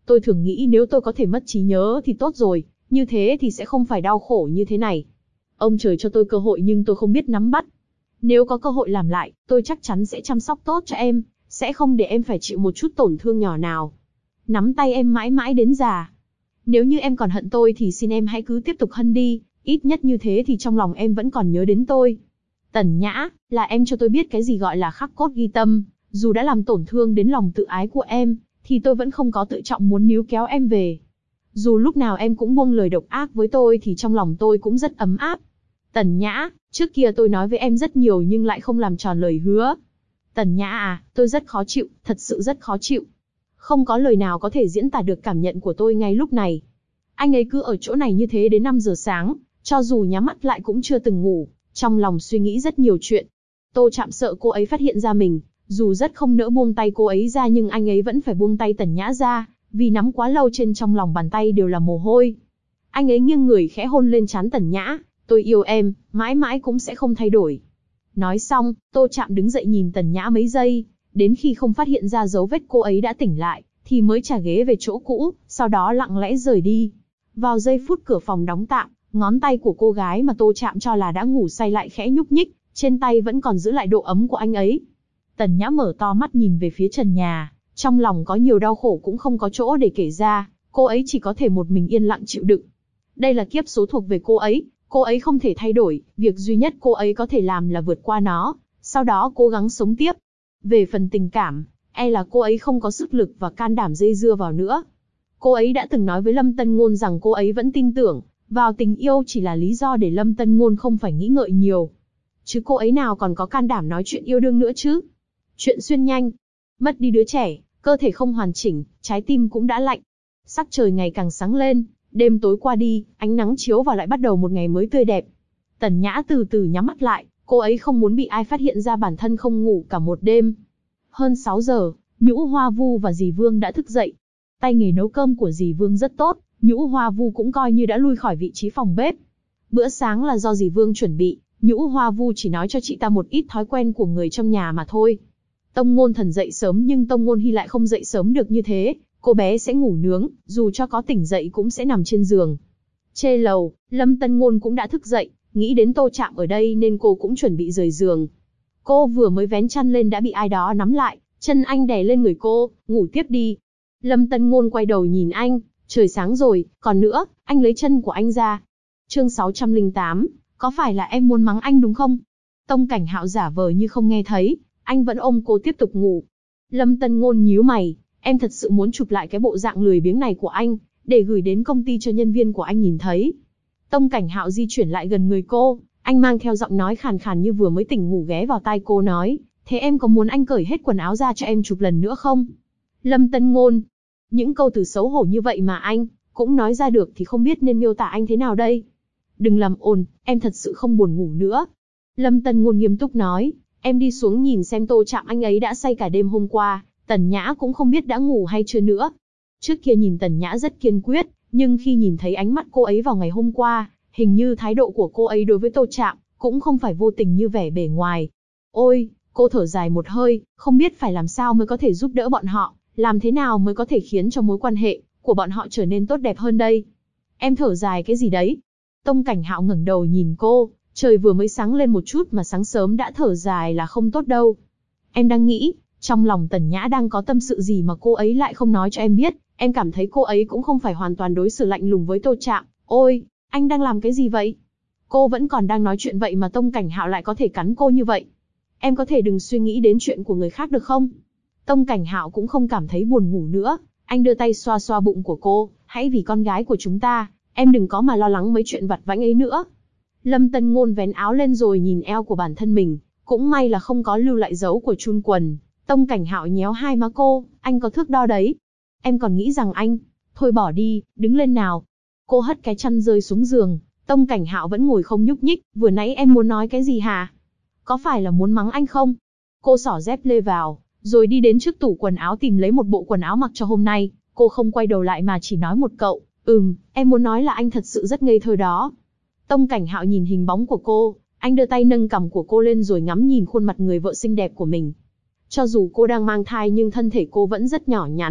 Tôi thường nghĩ nếu tôi có thể mất trí nhớ thì tốt rồi, như thế thì sẽ không phải đau khổ như thế này. Ông trời cho tôi cơ hội nhưng tôi không biết nắm bắt. Nếu có cơ hội làm lại, tôi chắc chắn sẽ chăm sóc tốt cho em, sẽ không để em phải chịu một chút tổn thương nhỏ nào. Nắm tay em mãi mãi đến già. Nếu như em còn hận tôi thì xin em hãy cứ tiếp tục hận đi, ít nhất như thế thì trong lòng em vẫn còn nhớ đến tôi. Tần Nhã, là em cho tôi biết cái gì gọi là khắc cốt ghi tâm, dù đã làm tổn thương đến lòng tự ái của em, thì tôi vẫn không có tự trọng muốn níu kéo em về. Dù lúc nào em cũng buông lời độc ác với tôi thì trong lòng tôi cũng rất ấm áp. Tần Nhã, trước kia tôi nói với em rất nhiều nhưng lại không làm tròn lời hứa. Tần Nhã à, tôi rất khó chịu, thật sự rất khó chịu. Không có lời nào có thể diễn tả được cảm nhận của tôi ngay lúc này. Anh ấy cứ ở chỗ này như thế đến 5 giờ sáng, cho dù nhắm mắt lại cũng chưa từng ngủ, trong lòng suy nghĩ rất nhiều chuyện. Tô Trạm sợ cô ấy phát hiện ra mình, dù rất không nỡ buông tay cô ấy ra nhưng anh ấy vẫn phải buông tay Tần Nhã ra, vì nắm quá lâu trên trong lòng bàn tay đều là mồ hôi. Anh ấy nghiêng người khẽ hôn lên trán Tần Nhã, tôi yêu em, mãi mãi cũng sẽ không thay đổi. Nói xong, Tô Trạm đứng dậy nhìn Tần Nhã mấy giây, đến khi không phát hiện ra dấu vết cô ấy đã tỉnh lại, thì mới trả ghế về chỗ cũ, sau đó lặng lẽ rời đi. Vào giây phút cửa phòng đóng tạm, ngón tay của cô gái mà Tô Trạm cho là đã ngủ say lại khẽ nhúc nhích, trên tay vẫn còn giữ lại độ ấm của anh ấy. Tần Nhã mở to mắt nhìn về phía trần nhà, trong lòng có nhiều đau khổ cũng không có chỗ để kể ra, cô ấy chỉ có thể một mình yên lặng chịu đựng. Đây là kiếp số thuộc về cô ấy không thể thay đổi, việc duy nhất cô ấy có thể làm là vượt qua nó, sau đó cố gắng sống tiếp. Về phần tình cảm, là cô ấy không có sức lực và can đảm dây dưa vào nữa. Cô ấy đã từng nói với Lâm Tân Ngôn rằng cô ấy vẫn tin tưởng vào tình yêu chỉ là lý do để Lâm Tân Ngôn không phải nghĩ ngợi nhiều. Chứ cô ấy nào còn có can đảm nói chuyện yêu đương nữa chứ. Chuyện xuyên nhanh. Mất đi đứa trẻ, cơ thể không hoàn chỉnh, trái tim cũng đã lạnh. Sắc trời ngày càng sáng lên, đêm tối qua đi, ánh nắng chiếu vào lại bắt đầu một ngày mới tươi đẹp. Tần Nhã từ từ nhắm mắt lại, cô ấy không muốn bị ai phát hiện ra bản thân không ngủ cả một đêm. Hơn 6 giờ, Nhũ Hoa Vu và dì Vương đã thức dậy. Tay nghề nấu cơm của dì Vương rất tốt, Nhũ Hoa Vu cũng coi như đã lui khỏi vị trí phòng bếp. Bữa sáng là do dì Vương chuẩn bị, Nhũ Hoa Vu chỉ nói cho chị ta một ít thói quen của người trong nhà mà thôi. Tông Ngôn Thần dậy sớm nhưng Tông Ngôn Hy lại không dậy sớm được như thế, cô bé sẽ ngủ nướng, dù cho có tỉnh dậy cũng sẽ nằm trên giường. Trên lầu, Lâm Tân Ngôn cũng đã thức dậy, nghĩ đến Tô Trạm ở đây nên cô cũng chuẩn bị rời giường. Cô vừa mới vén chăn lên đã bị ai đó nắm lại, chân anh đè lên người cô, ngủ tiếp đi. Lâm Tân Ngôn quay đầu nhìn anh, trời sáng rồi, còn nữa, anh lấy chân của anh ra. Chương 608, có phải là em muốn mắng anh đúng không? Tông Cảnh Hạo giả vờ như không nghe thấy, anh vẫn ôm cô tiếp tục ngủ. Lâm Tân Ngôn nhíu mày, em thật sự muốn chụp lại cái bộ dạng lười biếng này của anh, để gửi đến công ty cho nhân viên của anh nhìn thấy. Tông Cảnh Hạo di chuyển lại gần người cô, anh mang theo giọng nói khàn khàn như vừa mới tỉnh ngủ ghé vào tai cô nói, thế em có muốn anh cởi hết quần áo ra cho em chụp lần nữa không? Lâm Tân Ngôn, những câu từ xấu hổ như vậy mà anh cũng nói ra được thì không biết nên miêu tả anh thế nào đây. Đừng làm ồn, em thật sự không buồn ngủ nữa. Lâm Tân Ngôn nghiêm túc nói, em đi xuống nhìn xem Tô Trạm anh ấy đã say cả đêm hôm qua, Tần Nhã cũng không biết đã ngủ hay chưa nữa. Trước kia nhìn Tần Nhã rất kiên quyết, nhưng khi nhìn thấy ánh mắt cô ấy vào ngày hôm qua, hình như thái độ của cô ấy đối với Tô Trạm cũng không phải vô tình như vẻ bề ngoài. Ôi, cô thở dài một hơi, không biết phải làm sao mới có thể giúp đỡ bọn họ, làm thế nào mới có thể khiến cho mối quan hệ của bọn họ trở nên tốt đẹp hơn đây. Em thở dài cái gì đấy? Tông Cảnh Hạo ngẩng đầu nhìn cô, trời vừa mới sáng lên một chút mà sáng sớm đã thở dài là không tốt đâu. Em đang nghĩ, trong lòng Tần Nhã đang có tâm sự gì mà cô ấy lại không nói cho em biết, em cảm thấy cô ấy cũng không phải hoàn toàn đối xử lạnh lùng với Tô Trạm. Ôi, anh đang làm cái gì vậy? Cô vẫn còn đang nói chuyện vậy mà Tông Cảnh Hạo lại có thể cắn cô như vậy. Em có thể đừng suy nghĩ đến chuyện của người khác được không? Tông Cảnh Hạo cũng không cảm thấy buồn ngủ nữa, anh đưa tay xoa xoa bụng của cô, hãy vì con gái của chúng ta, em đừng có mà lo lắng mấy chuyện vặt vãnh ấy nữa. Lâm Tân Ngôn vén áo lên rồi nhìn eo của bản thân mình, cũng may là không có lưu lại dấu của chun quần. Tông Cảnh Hạo nhéo hai má cô, anh có thước đo đấy. Em còn nghĩ rằng anh, thôi bỏ đi, đứng lên nào. Cô hất cái chăn rơi xuống giường, Tông Cảnh Hạo vẫn ngồi không nhúc nhích, vừa nãy em muốn nói cái gì hả? Có phải là muốn mắng anh không? Cô xỏ dép lê vào, rồi đi đến trước tủ quần áo tìm lấy một bộ quần áo mặc cho hôm nay, cô không quay đầu lại mà chỉ nói một cậu, em muốn nói là anh thật sự rất ngây thơ đó. Tông Cảnh Hạo nhìn hình bóng của cô, anh đưa tay nâng cằm của cô lên rồi ngắm nhìn khuôn mặt người vợ xinh đẹp của mình. Cho dù cô đang mang thai nhưng thân thể cô vẫn rất nhỏ nhắn,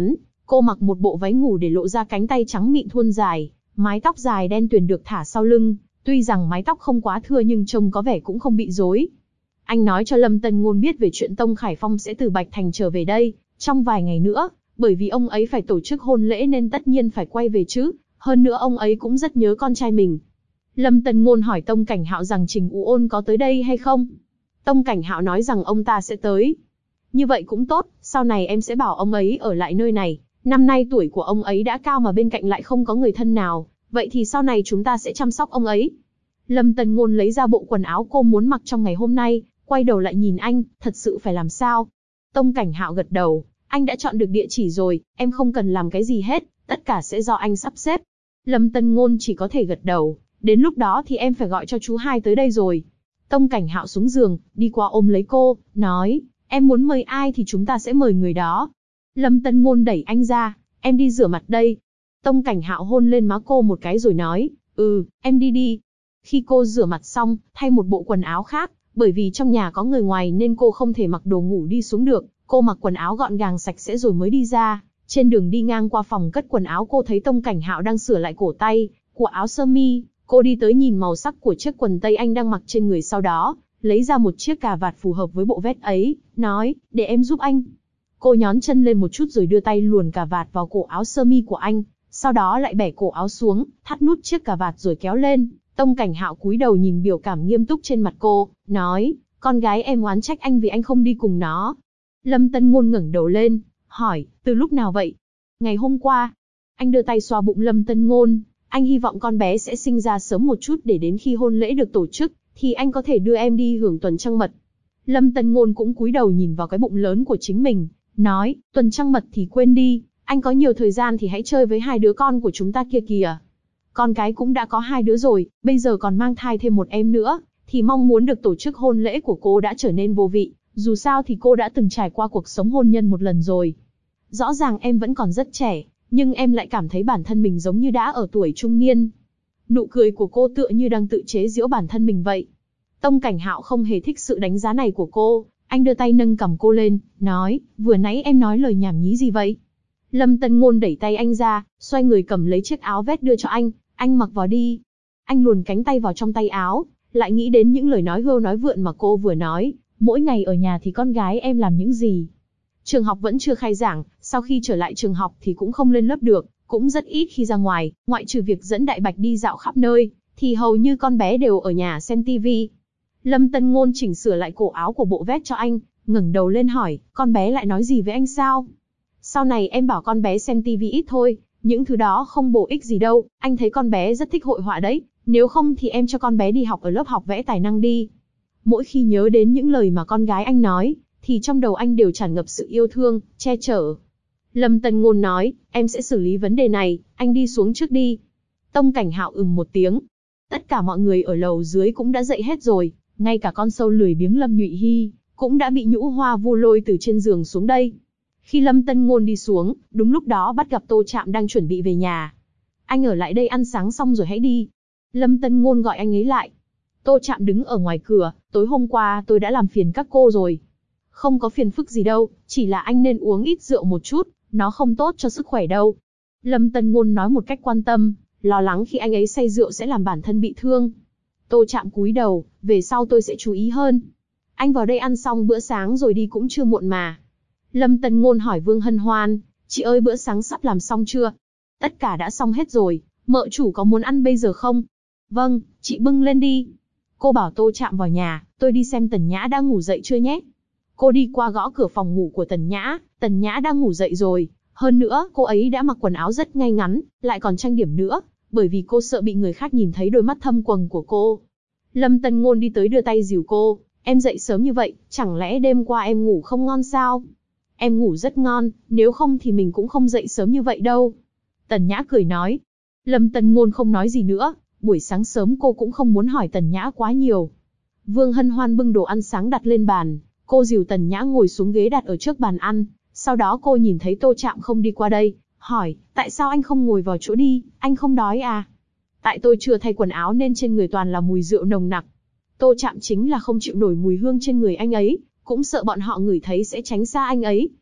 Cô mặc một bộ váy ngủ để lộ ra cánh tay trắng mịn thon dài, mái tóc dài đen tuyền được thả sau lưng, tuy rằng mái tóc không quá thưa nhưng trông có vẻ cũng không bị rối. Anh nói cho Lâm Tân Ngôn biết về chuyện Tông Khải Phong sẽ từ Bạch Thành trở về đây, trong vài ngày nữa, bởi vì ông ấy phải tổ chức hôn lễ nên tất nhiên phải quay về chứ, hơn nữa ông ấy cũng rất nhớ con trai mình. Lâm Tân Ngôn hỏi Tông Cảnh Hạo rằng Trình U Ôn có tới đây hay không. Tông Cảnh Hạo nói rằng ông ta sẽ tới. Như vậy cũng tốt, sau này em sẽ bảo ông ấy ở lại nơi này, năm nay tuổi của ông ấy đã cao mà bên cạnh lại không có người thân nào, vậy thì sau này chúng ta sẽ chăm sóc ông ấy. Lâm Tân Ngôn lấy ra bộ quần áo cô muốn mặc trong ngày hôm nay, quay đầu lại nhìn anh, thật sự phải làm sao? Tông Cảnh Hạo gật đầu, anh đã chọn được địa chỉ rồi, em không cần làm cái gì hết, tất cả sẽ do anh sắp xếp. Lâm Tân Ngôn chỉ có thể gật đầu, đến lúc đó thì em phải gọi cho chú hai tới đây rồi. Tông Cảnh Hạo xuống giường, đi qua ôm lấy cô, nói, em muốn mời ai thì chúng ta sẽ mời người đó. Lâm Tân Ngôn đẩy anh ra, em đi rửa mặt đây. Tông Cảnh Hạo hôn lên má cô một cái rồi nói, em đi đi. Khi cô rửa mặt xong, thay một bộ quần áo khác, bởi vì trong nhà có người ngoài nên cô không thể mặc đồ ngủ đi xuống được, cô mặc quần áo gọn gàng sạch sẽ rồi mới đi ra. Trên đường đi ngang qua phòng cất quần áo cô thấy Tông Cảnh Hạo đang sửa lại cổ tay của áo sơ mi, cô đi tới nhìn màu sắc của chiếc quần tây anh đang mặc trên người, sau đó lấy ra một chiếc cà vạt phù hợp với bộ vest ấy, nói, để em giúp anh. Cô nhón chân lên một chút rồi đưa tay luồn cà vạt vào cổ áo sơ mi của anh, sau đó lại bẻ cổ áo xuống, thắt nút chiếc cà vạt rồi kéo lên. Tông Cảnh Hạo cúi đầu nhìn biểu cảm nghiêm túc trên mặt cô, nói, con gái em oán trách anh vì anh không đi cùng nó. Lâm Tân Ngôn ngẩng đầu lên, hỏi, từ lúc nào vậy? Ngày hôm qua. Anh đưa tay xoa bụng Lâm Tân Ngôn, anh hy vọng con bé sẽ sinh ra sớm một chút để đến khi hôn lễ được tổ chức, thì anh có thể đưa em đi hưởng tuần trăng mật. Lâm Tân Ngôn cũng cúi đầu nhìn vào cái bụng lớn của chính mình, nói, tuần trăng mật thì quên đi, anh có nhiều thời gian thì hãy chơi với hai đứa con của chúng ta kia kìa. Con cái cũng đã có hai đứa rồi, bây giờ còn mang thai thêm một em nữa, thì mong muốn được tổ chức hôn lễ của cô đã trở nên vô vị, dù sao thì cô đã từng trải qua cuộc sống hôn nhân một lần rồi. Rõ ràng em vẫn còn rất trẻ, nhưng em lại cảm thấy bản thân mình giống như đã ở tuổi trung niên. Nụ cười của cô tựa như đang tự chế giễu bản thân mình vậy. Tông Cảnh Hạo không hề thích sự đánh giá này của cô, anh đưa tay nâng cằm cô lên, nói, vừa nãy em nói lời nhảm nhí gì vậy? Lâm Tân Ngôn đẩy tay anh ra, xoay người cầm lấy chiếc áo vest đưa cho anh mặc vào đi. Anh luồn cánh tay vào trong tay áo, lại nghĩ đến những lời nói hưu nói vượn mà cô vừa nói, mỗi ngày ở nhà thì con gái em làm những gì? Trường học vẫn chưa khai giảng, sau khi trở lại trường học thì cũng không lên lớp được, cũng rất ít khi ra ngoài, ngoại trừ việc dẫn Đại Bạch đi dạo khắp nơi, thì hầu như con bé đều ở nhà xem tivi. Lâm Tân Ngôn chỉnh sửa lại cổ áo của bộ vest cho anh, ngẩng đầu lên hỏi, con bé lại nói gì với anh sao? Sau này em bảo con bé xem tivi ít thôi, những thứ đó không bổ ích gì đâu, anh thấy con bé rất thích hội họa đấy, nếu không thì em cho con bé đi học ở lớp học vẽ tài năng đi. Mỗi khi nhớ đến những lời mà con gái anh nói, thì trong đầu anh đều tràn ngập sự yêu thương, che chở. Lâm Tân Ngôn nói, em sẽ xử lý vấn đề này, anh đi xuống trước đi. Tông Cảnh Hạo một tiếng. Tất cả mọi người ở lầu dưới cũng đã dậy hết rồi, ngay cả con sâu lười biếng Lâm Nhụy Hy cũng đã bị Nhũ Hoa Vu lôi từ trên giường xuống đây. Khi Lâm Tân Ngôn đi xuống, đúng lúc đó bắt gặp Tô Trạm đang chuẩn bị về nhà. Anh ở lại đây ăn sáng xong rồi hãy đi. Lâm Tân Ngôn gọi anh ấy lại. Tô Trạm đứng ở ngoài cửa, tối hôm qua tôi đã làm phiền các cô rồi. Không có phiền phức gì đâu, chỉ là anh nên uống ít rượu một chút, nó không tốt cho sức khỏe đâu. Lâm Tân Ngôn nói một cách quan tâm, lo lắng khi anh ấy say rượu sẽ làm bản thân bị thương. Tô Trạm cúi đầu, về sau tôi sẽ chú ý hơn. Anh vào đây ăn xong bữa sáng rồi đi cũng chưa muộn mà. Lâm Tân Ngôn hỏi Vương Hân Hoan, chị ơi bữa sáng sắp làm xong chưa? Tất cả đã xong hết rồi, mợ chủ có muốn ăn bây giờ không? Vâng, chị bưng lên đi. Cô bảo Tô Trạm vào nhà, tôi đi xem Tần Nhã đã ngủ dậy chưa nhé. Cô đi qua gõ cửa phòng ngủ của Tần Nhã đang ngủ dậy rồi. Hơn nữa, cô ấy đã mặc quần áo rất ngay ngắn, lại còn trang điểm nữa, bởi vì cô sợ bị người khác nhìn thấy đôi mắt thâm quầng của cô. Lâm Tân Ngôn đi tới đưa tay dìu cô, em dậy sớm như vậy, chẳng lẽ đêm qua em ngủ không ngon sao? Em ngủ rất ngon, nếu không thì mình cũng không dậy sớm như vậy đâu. Tần Nhã cười nói. Lâm Tân Ngôn không nói gì nữa, buổi sáng sớm cô cũng không muốn hỏi Tần Nhã quá nhiều. Vương Hân Hoan bưng đồ ăn sáng đặt lên bàn, cô dìu Tần Nhã ngồi xuống ghế đặt ở trước bàn ăn, sau đó cô nhìn thấy Tô Trạm không đi qua đây, hỏi, tại sao anh không ngồi vào chỗ đi, anh không đói à? Tại tôi chưa thay quần áo nên trên người toàn là mùi rượu nồng nặc. Tô Trạm chính là không chịu nổi mùi hương trên người anh ấy, cũng sợ bọn họ ngửi thấy sẽ tránh xa anh ấy.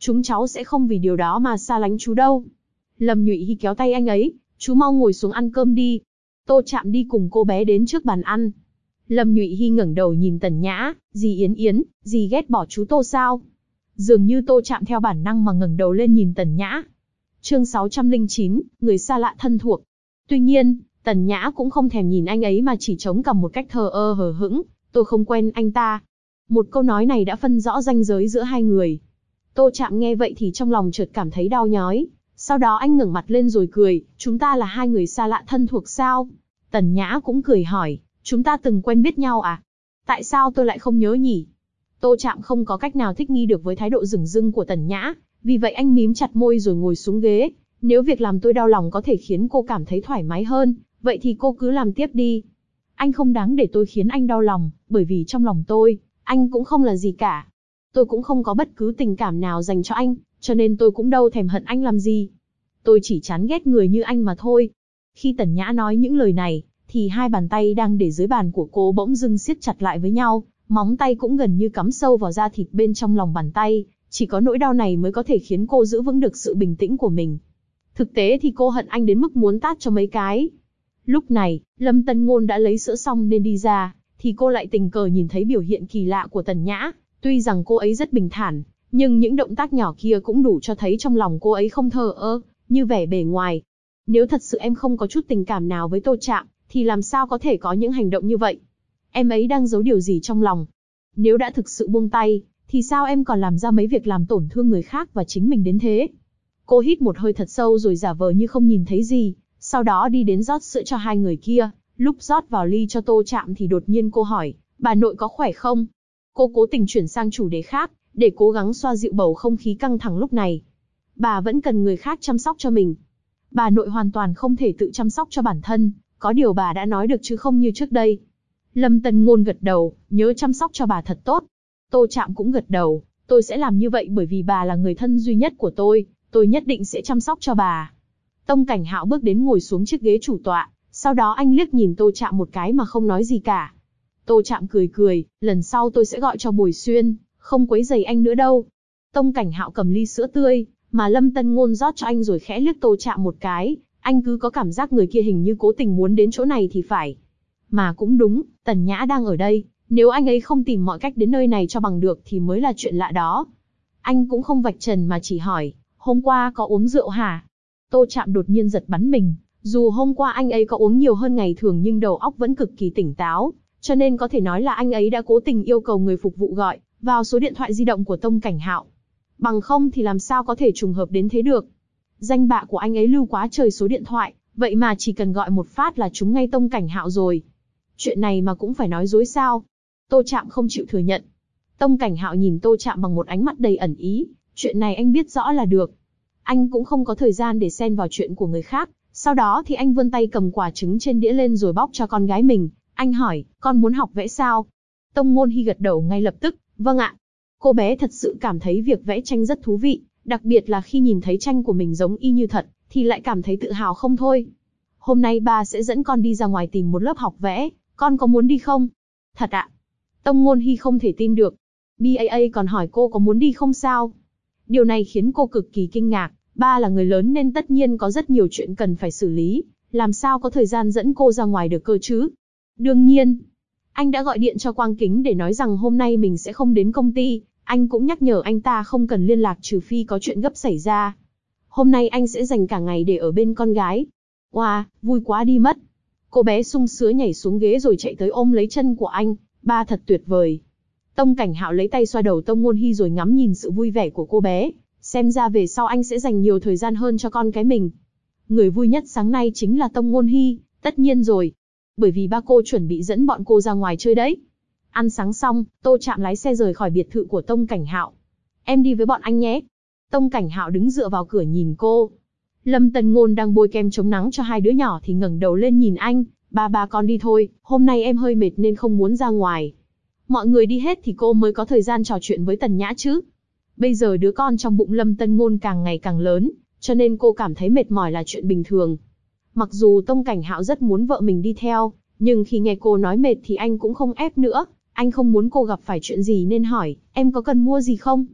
chúng cháu sẽ không vì điều đó mà xa lánh chú đâu. Lâm Nhụy Hy kéo tay anh ấy, chú mau ngồi xuống ăn cơm đi. Tô Trạm đi cùng cô bé đến trước bàn ăn. Lâm Nhụy Hy ngẩng đầu nhìn Tần Nhã, dì Yến Yến, dì ghét bỏ chú Tô sao? Dường như Tô Trạm theo bản năng mà ngẩng đầu lên nhìn Tần Nhã. Chương 609, người xa lạ thân thuộc. Tuy nhiên, Tần Nhã cũng không thèm nhìn anh ấy mà chỉ chống cằm một cách thờ ơ hờ hững, tôi không quen anh ta. Một câu nói này đã phân rõ ranh giới giữa hai người. Tô Trạm nghe vậy thì trong lòng chợt cảm thấy đau nhói. Sau đó anh ngẩng mặt lên rồi cười, chúng ta là hai người xa lạ thân thuộc sao? Tần Nhã cũng cười hỏi, chúng ta từng quen biết nhau à? Tại sao tôi lại không nhớ nhỉ? Tô Trạm không có cách nào thích nghi được với thái độ dửng dưng của Tần Nhã, vì vậy anh mím chặt môi rồi ngồi xuống ghế. Nếu việc làm tôi đau lòng có thể khiến cô cảm thấy thoải mái hơn, vậy thì cô cứ làm tiếp đi. Anh không đáng để tôi khiến anh đau lòng, bởi vì trong lòng tôi, anh cũng không là gì cả. Tôi cũng không có bất cứ tình cảm nào dành cho anh, cho nên tôi cũng đâu thèm hận anh làm gì. Tôi chỉ chán ghét người như anh mà thôi. Khi Tần Nhã nói những lời này, thì hai bàn tay đang để dưới bàn của cô bỗng dưng siết chặt lại với nhau, móng tay cũng gần như cắm sâu vào da thịt bên trong lòng bàn tay. Chỉ có nỗi đau này mới có thể khiến cô giữ vững được sự bình tĩnh của mình. Thực tế thì cô hận anh đến mức muốn tát cho mấy cái. Lúc này, Lâm Tân Ngôn đã lấy sữa xong nên đi ra, thì cô lại tình cờ nhìn thấy biểu hiện kỳ lạ của Tần Nhã. Tuy rằng cô ấy rất bình thản, nhưng những động tác nhỏ kia cũng đủ cho thấy trong lòng cô ấy không thờ ơ, như vẻ bề ngoài. Nếu thật sự em không có chút tình cảm nào với Tô Trạm, thì làm sao có thể có những hành động như vậy? Em ấy đang giấu điều gì trong lòng? Nếu đã thực sự buông tay, thì sao em còn làm ra mấy việc làm tổn thương người khác và chính mình đến thế? Cô hít một hơi thật sâu rồi giả vờ như không nhìn thấy gì, sau đó đi đến rót sữa cho hai người kia. Lúc rót vào ly cho Tô Trạm thì đột nhiên cô hỏi, bà nội có khỏe không? Cô cố tình chuyển sang chủ đề khác, để cố gắng xoa dịu bầu không khí căng thẳng lúc này. Bà vẫn cần người khác chăm sóc cho mình. Bà nội hoàn toàn không thể tự chăm sóc cho bản thân, có điều bà đã nói được chứ không như trước đây. Lâm Tân Ngôn gật đầu, nhớ chăm sóc cho bà thật tốt. Tô Trạm cũng gật đầu, tôi sẽ làm như vậy bởi vì bà là người thân duy nhất của tôi nhất định sẽ chăm sóc cho bà. Tông Cảnh Hạo bước đến ngồi xuống chiếc ghế chủ tọa, sau đó anh liếc nhìn Tô Trạm một cái mà không nói gì cả. Tô Trạm cười cười, lần sau tôi sẽ gọi cho Bồi Xuyên, không quấy rầy anh nữa đâu. Tông Cảnh Hạo cầm ly sữa tươi, mà Lâm Tân Ngôn rót cho anh rồi khẽ liếc Tô Trạm một cái, anh cứ có cảm giác người kia hình như cố tình muốn đến chỗ này thì phải. Mà cũng đúng, Tần Nhã đang ở đây, nếu anh ấy không tìm mọi cách đến nơi này cho bằng được thì mới là chuyện lạ đó. Anh cũng không vạch trần mà chỉ hỏi, hôm qua có uống rượu hả? Tô Trạm đột nhiên giật bắn mình, dù hôm qua anh ấy có uống nhiều hơn ngày thường nhưng đầu óc vẫn cực kỳ tỉnh táo, cho nên có thể nói là anh ấy đã cố tình yêu cầu người phục vụ gọi vào số điện thoại di động của Tông Cảnh Hạo. Bằng không thì làm sao có thể trùng hợp đến thế được. Danh bạ của anh ấy lưu quá trời số điện thoại, vậy mà chỉ cần gọi một phát là trúng ngay Tông Cảnh Hạo rồi. Chuyện này mà cũng phải nói dối sao? Tô Trạm không chịu thừa nhận. Tông Cảnh Hạo nhìn Tô Trạm bằng một ánh mắt đầy ẩn ý, chuyện này anh biết rõ là được. Anh cũng không có thời gian để xen vào chuyện của người khác, sau đó thì anh vươn tay cầm quả trứng trên đĩa lên rồi bóc cho con gái mình. Anh hỏi, con muốn học vẽ sao? Tông Ngôn Hy gật đầu ngay lập tức, vâng ạ. Cô bé thật sự cảm thấy việc vẽ tranh rất thú vị, đặc biệt là khi nhìn thấy tranh của mình giống y như thật, thì lại cảm thấy tự hào không thôi. Hôm nay ba sẽ dẫn con đi ra ngoài tìm một lớp học vẽ, con có muốn đi không? Thật ạ? Tông Ngôn Hy không thể tin được. BAA còn hỏi cô có muốn đi không sao? Điều này khiến cô cực kỳ kinh ngạc, ba là người lớn nên tất nhiên có rất nhiều chuyện cần phải xử lý, làm sao có thời gian dẫn cô ra ngoài được cơ chứ? Đương nhiên, anh đã gọi điện cho Quang Kính để nói rằng hôm nay mình sẽ không đến công ty, anh cũng nhắc nhở anh ta không cần liên lạc trừ phi có chuyện gấp xảy ra. Hôm nay anh sẽ dành cả ngày để ở bên con gái. Wow, vui quá đi mất. Cô bé sung sướng nhảy xuống ghế rồi chạy tới ôm lấy chân của anh, ba thật tuyệt vời. Tông Cảnh Hạo lấy tay xoa đầu Tông Ngôn Hy rồi ngắm nhìn sự vui vẻ của cô bé, xem ra về sau anh sẽ dành nhiều thời gian hơn cho con cái mình. Người vui nhất sáng nay chính là Tông Ngôn Hy, tất nhiên rồi. Bởi vì ba cô chuẩn bị dẫn bọn cô ra ngoài chơi đấy. Ăn sáng xong, Tô Trạm lái xe rời khỏi biệt thự của Tông Cảnh Hạo. Em đi với bọn anh nhé. Tông Cảnh Hạo đứng dựa vào cửa nhìn cô. Lâm Tần Ngôn đang bôi kem chống nắng cho hai đứa nhỏ thì ngẩng đầu lên nhìn anh. Ba con đi thôi, hôm nay em hơi mệt nên không muốn ra ngoài. Mọi người đi hết thì cô mới có thời gian trò chuyện với Tần Nhã chứ. Bây giờ đứa con trong bụng Lâm Tân Ngôn càng ngày càng lớn, cho nên cô cảm thấy mệt mỏi là chuyện bình thường. Mặc dù Tông Cảnh Hạo rất muốn vợ mình đi theo, nhưng khi nghe cô nói mệt thì anh cũng không ép nữa. Anh không muốn cô gặp phải chuyện gì nên hỏi, em có cần mua gì không?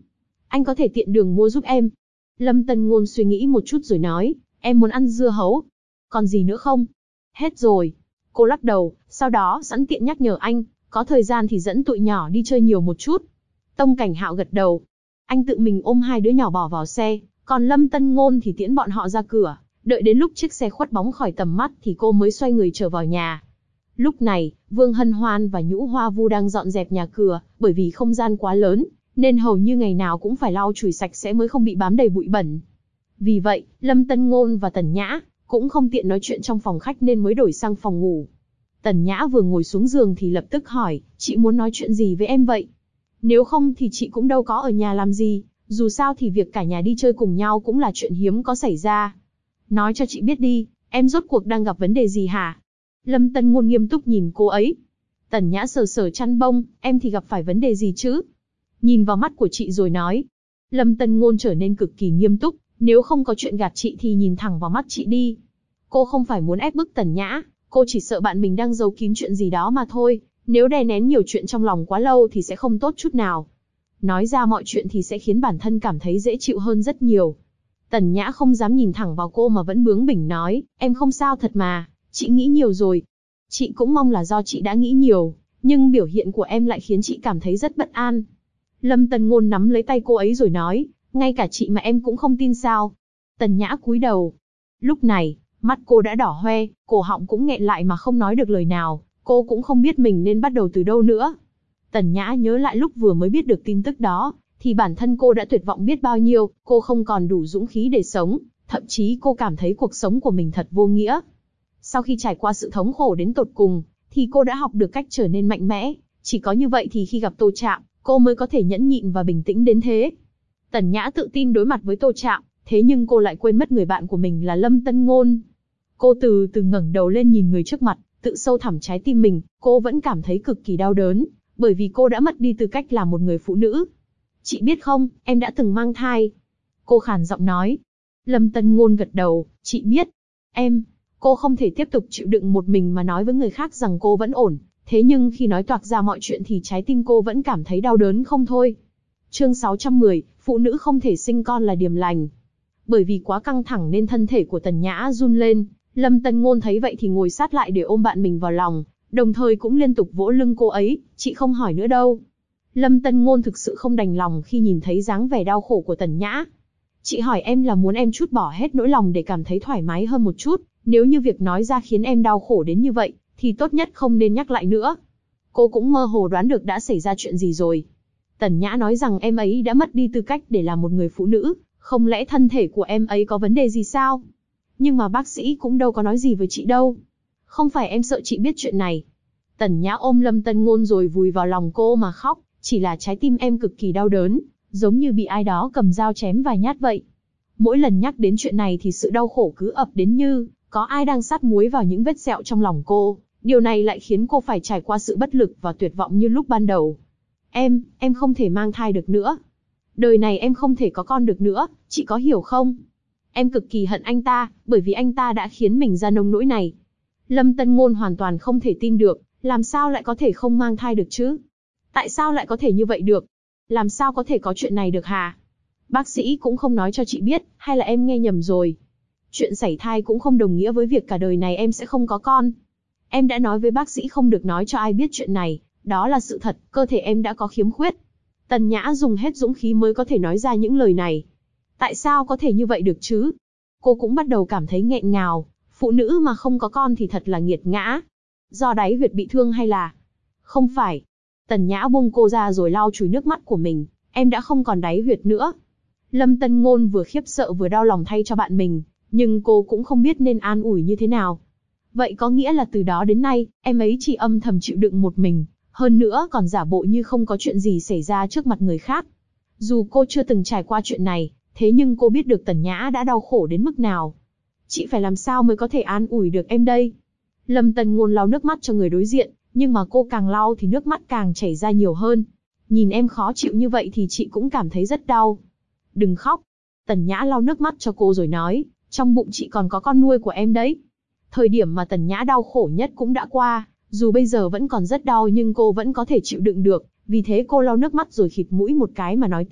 anh có thể tiện đường mua giúp em. Lâm Tân Ngôn suy nghĩ một chút rồi nói, em muốn ăn dưa hấu. Còn gì nữa không? Hết rồi. Cô lắc đầu, sau đó sẵn tiện nhắc nhở anh, có thời gian thì dẫn tụi nhỏ đi chơi nhiều một chút. Tông Cảnh Hạo gật đầu. Anh tự mình ôm hai đứa nhỏ bỏ vào xe, còn Lâm Tân Ngôn thì tiễn bọn họ ra cửa. Đợi đến lúc chiếc xe khuất bóng khỏi tầm mắt thì cô mới xoay người trở vào nhà. Lúc này, Vương Hân Hoan và Nhũ Hoa Vu đang dọn dẹp nhà cửa, bởi vì không gian quá lớn, nên hầu như ngày nào cũng phải lau chùi sạch sẽ mới không bị bám đầy bụi bẩn. Vì vậy, Lâm Tân Ngôn và Tần Nhã cũng không tiện nói chuyện trong phòng khách nên mới đổi sang phòng ngủ. Tần Nhã vừa ngồi xuống giường thì lập tức hỏi, chị muốn nói chuyện gì với em vậy? Nếu không thì chị cũng đâu có ở nhà làm gì, dù sao thì việc cả nhà đi chơi cùng nhau cũng là chuyện hiếm có xảy ra. Nói cho chị biết đi, em rốt cuộc đang gặp vấn đề gì hả? Lâm Tân Ngôn nghiêm túc nhìn cô ấy. Tần Nhã sờ sờ chăn bông, em thì gặp phải vấn đề gì chứ? Nhìn vào mắt của chị rồi nói. Lâm Tân Ngôn trở nên cực kỳ nghiêm túc, nếu không có chuyện gạt chị thì nhìn thẳng vào mắt chị đi. Cô không phải muốn ép bức Tần Nhã, cô chỉ sợ bạn mình đang giấu kín chuyện gì đó mà thôi, nếu đè nén nhiều chuyện trong lòng quá lâu thì sẽ không tốt chút nào. Nói ra mọi chuyện thì sẽ khiến bản thân cảm thấy dễ chịu hơn rất nhiều. Tần Nhã không dám nhìn thẳng vào cô mà vẫn bướng bỉnh nói, em không sao thật mà, chị nghĩ nhiều rồi. Chị cũng mong là do chị đã nghĩ nhiều, nhưng biểu hiện của em lại khiến chị cảm thấy rất bất an. Lâm Tân Ngôn nắm lấy tay cô ấy rồi nói, ngay cả chị mà em cũng không tin sao? Tần Nhã cúi đầu. Lúc này, mắt cô đã đỏ hoe, cổ họng cũng nghẹn lại mà không nói được lời nào, cô cũng không biết mình nên bắt đầu từ đâu nữa. Tần Nhã nhớ lại lúc vừa mới biết được tin tức đó, thì bản thân cô đã tuyệt vọng biết bao nhiêu, cô không còn đủ dũng khí để sống, thậm chí cô cảm thấy cuộc sống của mình thật vô nghĩa. Sau khi trải qua sự thống khổ đến tột cùng, thì cô đã học được cách trở nên mạnh mẽ, chỉ có như vậy thì khi gặp Tô Trạm, cô mới có thể nhẫn nhịn và bình tĩnh đến thế. Tần Nhã tự tin đối mặt với Tô Trạm, thế nhưng cô lại quên mất người bạn của mình là Lâm Tân Ngôn. Cô từ từ ngẩng đầu lên nhìn người trước mặt, tự sâu thẳm trái tim mình, cô vẫn cảm thấy cực kỳ đau đớn, bởi vì cô đã mất đi tư cách là một người phụ nữ. Chị biết không, em đã từng mang thai. Cô khàn giọng nói. Lâm Tân Ngôn gật đầu, chị biết. Cô không thể tiếp tục chịu đựng một mình mà nói với người khác rằng cô vẫn ổn, thế nhưng khi nói toạc ra mọi chuyện thì trái tim cô vẫn cảm thấy đau đớn không thôi. Chương 610, phụ nữ không thể sinh con là điềm lành. Bởi vì quá căng thẳng nên thân thể của Tần Nhã run lên, Lâm Tân Ngôn thấy vậy thì ngồi sát lại để ôm bạn mình vào lòng, đồng thời cũng liên tục vỗ lưng cô ấy, chị không hỏi nữa đâu. Lâm Tân Ngôn thực sự không đành lòng khi nhìn thấy dáng vẻ đau khổ của Tần Nhã. Chị hỏi em là muốn em trút bỏ hết nỗi lòng để cảm thấy thoải mái hơn một chút, nếu như việc nói ra khiến em đau khổ đến như vậy, thì tốt nhất không nên nhắc lại nữa. Cô cũng mơ hồ đoán được đã xảy ra chuyện gì rồi. Tần Nhã nói rằng em ấy đã mất đi tư cách để làm một người phụ nữ, không lẽ thân thể của em ấy có vấn đề gì sao? Nhưng mà bác sĩ cũng đâu có nói gì với chị đâu. Không phải em sợ chị biết chuyện này. Tần Nhã ôm Lâm Tân Ngôn rồi vùi vào lòng cô mà khóc, chỉ là trái tim em cực kỳ đau đớn, giống như bị ai đó cầm dao chém vài nhát vậy. Mỗi lần nhắc đến chuyện này thì sự đau khổ cứ ập đến như có ai đang sát muối vào những vết sẹo trong lòng cô. Điều này lại khiến cô phải trải qua sự bất lực và tuyệt vọng như lúc ban đầu. Em không thể mang thai được nữa. Đời này em không thể có con được nữa, chị có hiểu không? Em cực kỳ hận anh ta, bởi vì anh ta đã khiến mình ra nông nỗi này. Lâm Tân Ngôn hoàn toàn không thể tin được, làm sao lại có thể không mang thai được chứ? Tại sao lại có thể như vậy được? Làm sao có thể có chuyện này được hả? Bác sĩ cũng không nói cho chị biết, hay là em nghe nhầm rồi? Chuyện sảy thai cũng không đồng nghĩa với việc cả đời này em sẽ không có con. Em đã nói với bác sĩ không được nói cho ai biết chuyện này, đó là sự thật, cơ thể em đã có khiếm khuyết. Tần Nhã dùng hết dũng khí mới có thể nói ra những lời này. Tại sao có thể như vậy được chứ? Cô cũng bắt đầu cảm thấy nghẹn ngào, phụ nữ mà không có con thì thật là nghiệt ngã. Do đáy huyệt bị thương hay là... Không phải. Tần Nhã buông cô ra rồi lau chùi nước mắt của mình, em đã không còn đáy huyệt nữa. Lâm Tân Ngôn vừa khiếp sợ vừa đau lòng thay cho bạn mình, nhưng cô cũng không biết nên an ủi như thế nào. Vậy có nghĩa là từ đó đến nay, em ấy chỉ âm thầm chịu đựng một mình, hơn nữa còn giả bộ như không có chuyện gì xảy ra trước mặt người khác. Dù cô chưa từng trải qua chuyện này, thế nhưng cô biết được Tần Nhã đã đau khổ đến mức nào. Chị phải làm sao mới có thể an ủi được em đây? Lâm Tân Ngôn lau nước mắt cho người đối diện, nhưng mà cô càng lau thì nước mắt càng chảy ra nhiều hơn. Nhìn em khó chịu như vậy thì chị cũng cảm thấy rất đau. Đừng khóc. Tần Nhã lau nước mắt cho cô rồi nói, trong bụng chị còn có con nuôi của em đấy. Thời điểm mà Tần Nhã đau khổ nhất cũng đã qua, dù bây giờ vẫn còn rất đau nhưng cô vẫn có thể chịu đựng được, vì thế cô lau nước mắt rồi khịt mũi một cái mà nói tiếp,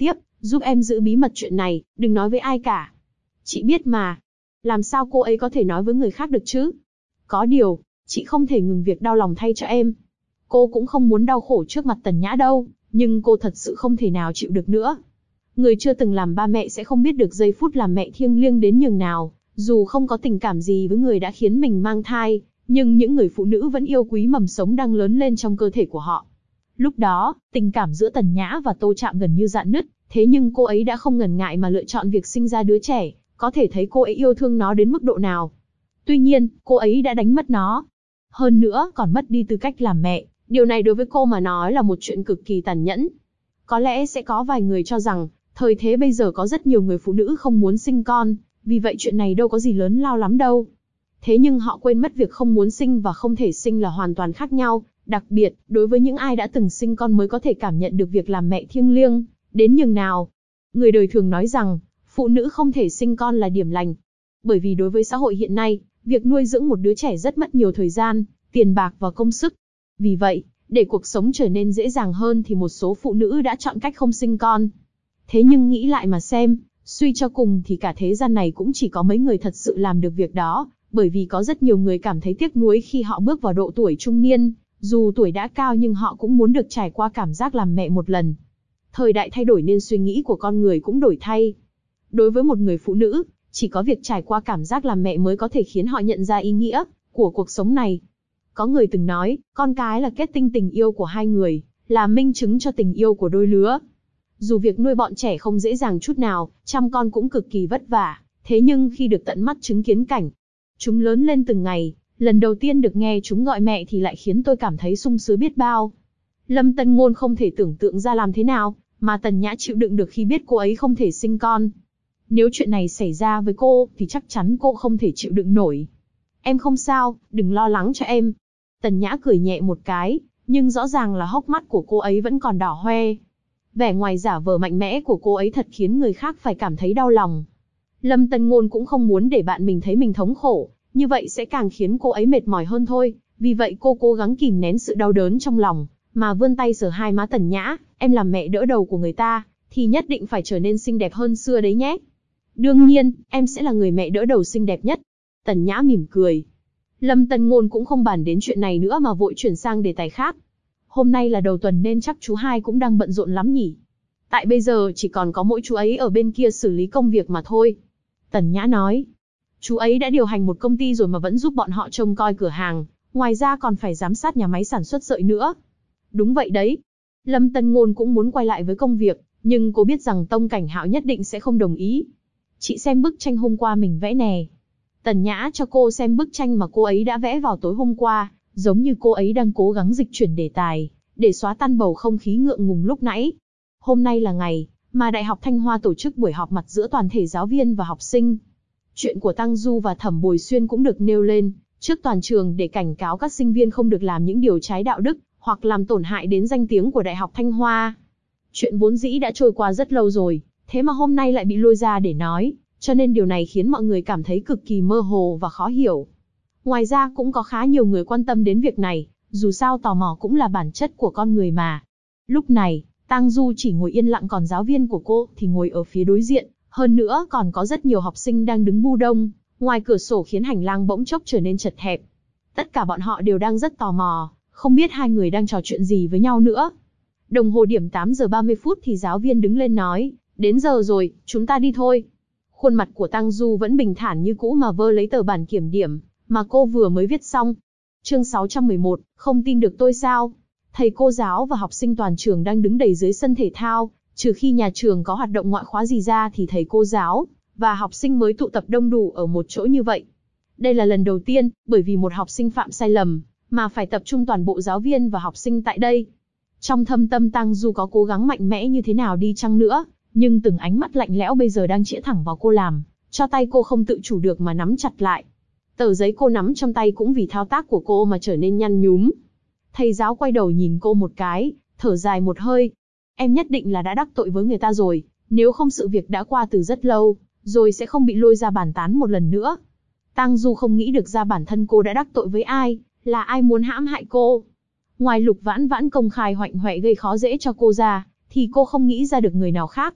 giúp em giữ bí mật chuyện này, đừng nói với ai cả. Chị biết mà. Làm sao cô ấy có thể nói với người khác được chứ? Có điều, chị không thể ngừng việc đau lòng thay cho em. Cô cũng không muốn đau khổ trước mặt Tần Nhã đâu, nhưng cô thật sự không thể nào chịu được nữa. Người chưa từng làm ba mẹ sẽ không biết được giây phút làm mẹ thiêng liêng đến nhường nào, dù không có tình cảm gì với người đã khiến mình mang thai, nhưng những người phụ nữ vẫn yêu quý mầm sống đang lớn lên trong cơ thể của họ. Lúc đó, tình cảm giữa Tần Nhã và Tô Trạm gần như rạn nứt, thế nhưng cô ấy đã không ngần ngại mà lựa chọn việc sinh ra đứa trẻ, có thể thấy cô ấy yêu thương nó đến mức độ nào. Tuy nhiên, cô ấy đã đánh mất nó. Hơn nữa, còn mất đi tư cách làm mẹ, điều này đối với cô mà nói là một chuyện cực kỳ tàn nhẫn. Có lẽ sẽ có vài người cho rằng, thời thế bây giờ có rất nhiều người phụ nữ không muốn sinh con, vì vậy chuyện này đâu có gì lớn lao lắm đâu. Thế nhưng họ quên mất việc không muốn sinh và không thể sinh là hoàn toàn khác nhau, đặc biệt, đối với những ai đã từng sinh con mới có thể cảm nhận được việc làm mẹ thiêng liêng, đến nhường nào. Người đời thường nói rằng, phụ nữ không thể sinh con là điểm lành. Bởi vì đối với xã hội hiện nay, việc nuôi dưỡng một đứa trẻ rất mất nhiều thời gian, tiền bạc và công sức. Vì vậy, để cuộc sống trở nên dễ dàng hơn thì một số phụ nữ đã chọn cách không sinh con. Thế nhưng nghĩ lại mà xem, suy cho cùng thì cả thế gian này cũng chỉ có mấy người thật sự làm được việc đó, bởi vì có rất nhiều người cảm thấy tiếc nuối khi họ bước vào độ tuổi trung niên, dù tuổi đã cao nhưng họ cũng muốn được trải qua cảm giác làm mẹ một lần. Thời đại thay đổi nên suy nghĩ của con người cũng đổi thay. Đối với một người phụ nữ, chỉ có việc trải qua cảm giác làm mẹ mới có thể khiến họ nhận ra ý nghĩa của cuộc sống này. Có người từng nói, con cái là kết tinh tình yêu của hai người, là minh chứng cho tình yêu của đôi lứa. Dù việc nuôi bọn trẻ không dễ dàng chút nào, chăm con cũng cực kỳ vất vả, thế nhưng khi được tận mắt chứng kiến cảnh chúng lớn lên từng ngày, lần đầu tiên được nghe chúng gọi mẹ thì lại khiến tôi cảm thấy sung sướng biết bao. Lâm Tân Ngôn không thể tưởng tượng ra làm thế nào mà Tần Nhã chịu đựng được khi biết cô ấy không thể sinh con. Nếu chuyện này xảy ra với cô, thì chắc chắn cô không thể chịu đựng nổi. Em không sao, đừng lo lắng cho em. Tần Nhã cười nhẹ một cái, nhưng rõ ràng là hốc mắt của cô ấy vẫn còn đỏ hoe. Vẻ ngoài giả vờ mạnh mẽ của cô ấy thật khiến người khác phải cảm thấy đau lòng. Lâm Tân Ngôn cũng không muốn để bạn mình thấy mình thống khổ, như vậy sẽ càng khiến cô ấy mệt mỏi hơn thôi. Vì vậy cô cố gắng kìm nén sự đau đớn trong lòng, mà vươn tay sờ hai má Tần Nhã. Em làm mẹ đỡ đầu của người ta, thì nhất định phải trở nên xinh đẹp hơn xưa đấy nhé. Đương nhiên, em sẽ là người mẹ đỡ đầu xinh đẹp nhất. Tần Nhã mỉm cười. Lâm Tân Ngôn cũng không bàn đến chuyện này nữa mà vội chuyển sang đề tài khác. Hôm nay là đầu tuần nên chắc chú hai cũng đang bận rộn lắm nhỉ. Tại bây giờ chỉ còn có mỗi chú ấy ở bên kia xử lý công việc mà thôi. Tần Nhã nói. Chú ấy đã điều hành một công ty rồi mà vẫn giúp bọn họ trông coi cửa hàng, ngoài ra còn phải giám sát nhà máy sản xuất sợi nữa. Đúng vậy đấy. Lâm Tân Ngôn cũng muốn quay lại với công việc, nhưng cô biết rằng Tông Cảnh Hạo nhất định sẽ không đồng ý. Chị xem bức tranh hôm qua mình vẽ nè. Tần Nhã cho cô xem bức tranh mà cô ấy đã vẽ vào tối hôm qua, giống như cô ấy đang cố gắng dịch chuyển đề tài, để xóa tan bầu không khí ngượng ngùng lúc nãy. Hôm nay là ngày mà Đại học Thanh Hoa tổ chức buổi họp mặt giữa toàn thể giáo viên và học sinh. Chuyện của Tăng Du và Thẩm Bồi Xuyên cũng được nêu lên trước toàn trường để cảnh cáo các sinh viên không được làm những điều trái đạo đức, hoặc làm tổn hại đến danh tiếng của Đại học Thanh Hoa. Chuyện vốn dĩ đã trôi qua rất lâu rồi, thế mà hôm nay lại bị lôi ra để nói, cho nên điều này khiến mọi người cảm thấy cực kỳ mơ hồ và khó hiểu. Ngoài ra cũng có khá nhiều người quan tâm đến việc này, dù sao tò mò cũng là bản chất của con người mà. Lúc này, Tang Du chỉ ngồi yên lặng còn giáo viên của cô thì ngồi ở phía đối diện, hơn nữa còn có rất nhiều học sinh đang đứng bu đông, ngoài cửa sổ khiến hành lang bỗng chốc trở nên chật hẹp. Tất cả bọn họ đều đang rất tò mò, không biết hai người đang trò chuyện gì với nhau nữa. Đồng hồ điểm 8 giờ 30 phút thì giáo viên đứng lên nói, đến giờ rồi, chúng ta đi thôi. Khuôn mặt của Tang Du vẫn bình thản như cũ mà vơ lấy tờ bản kiểm điểm mà cô vừa mới viết xong. Chương 611, không tin được tôi sao? Thầy cô giáo và học sinh toàn trường đang đứng đầy dưới sân thể thao, trừ khi nhà trường có hoạt động ngoại khóa gì ra thì thầy cô giáo và học sinh mới tụ tập đông đủ ở một chỗ như vậy. Đây là lần đầu tiên, bởi vì một học sinh phạm sai lầm, mà phải tập trung toàn bộ giáo viên và học sinh tại đây. Trong thâm tâm Tang Du có cố gắng mạnh mẽ như thế nào đi chăng nữa, nhưng từng ánh mắt lạnh lẽo bây giờ đang chĩa thẳng vào cô làm cho tay cô không tự chủ được mà nắm chặt lại. Tờ giấy cô nắm trong tay cũng vì thao tác của cô mà trở nên nhăn nhúm. Thầy giáo quay đầu nhìn cô một cái, thở dài một hơi. Em nhất định là đã đắc tội với người ta rồi, nếu không sự việc đã qua từ rất lâu, rồi sẽ không bị lôi ra bàn tán một lần nữa. Tang Du không nghĩ được ra bản thân cô đã đắc tội với ai, là ai muốn hãm hại cô. Ngoài Lục Vãn Vãn công khai hoạnh hoẹ gây khó dễ cho cô ra, thì cô không nghĩ ra được người nào khác.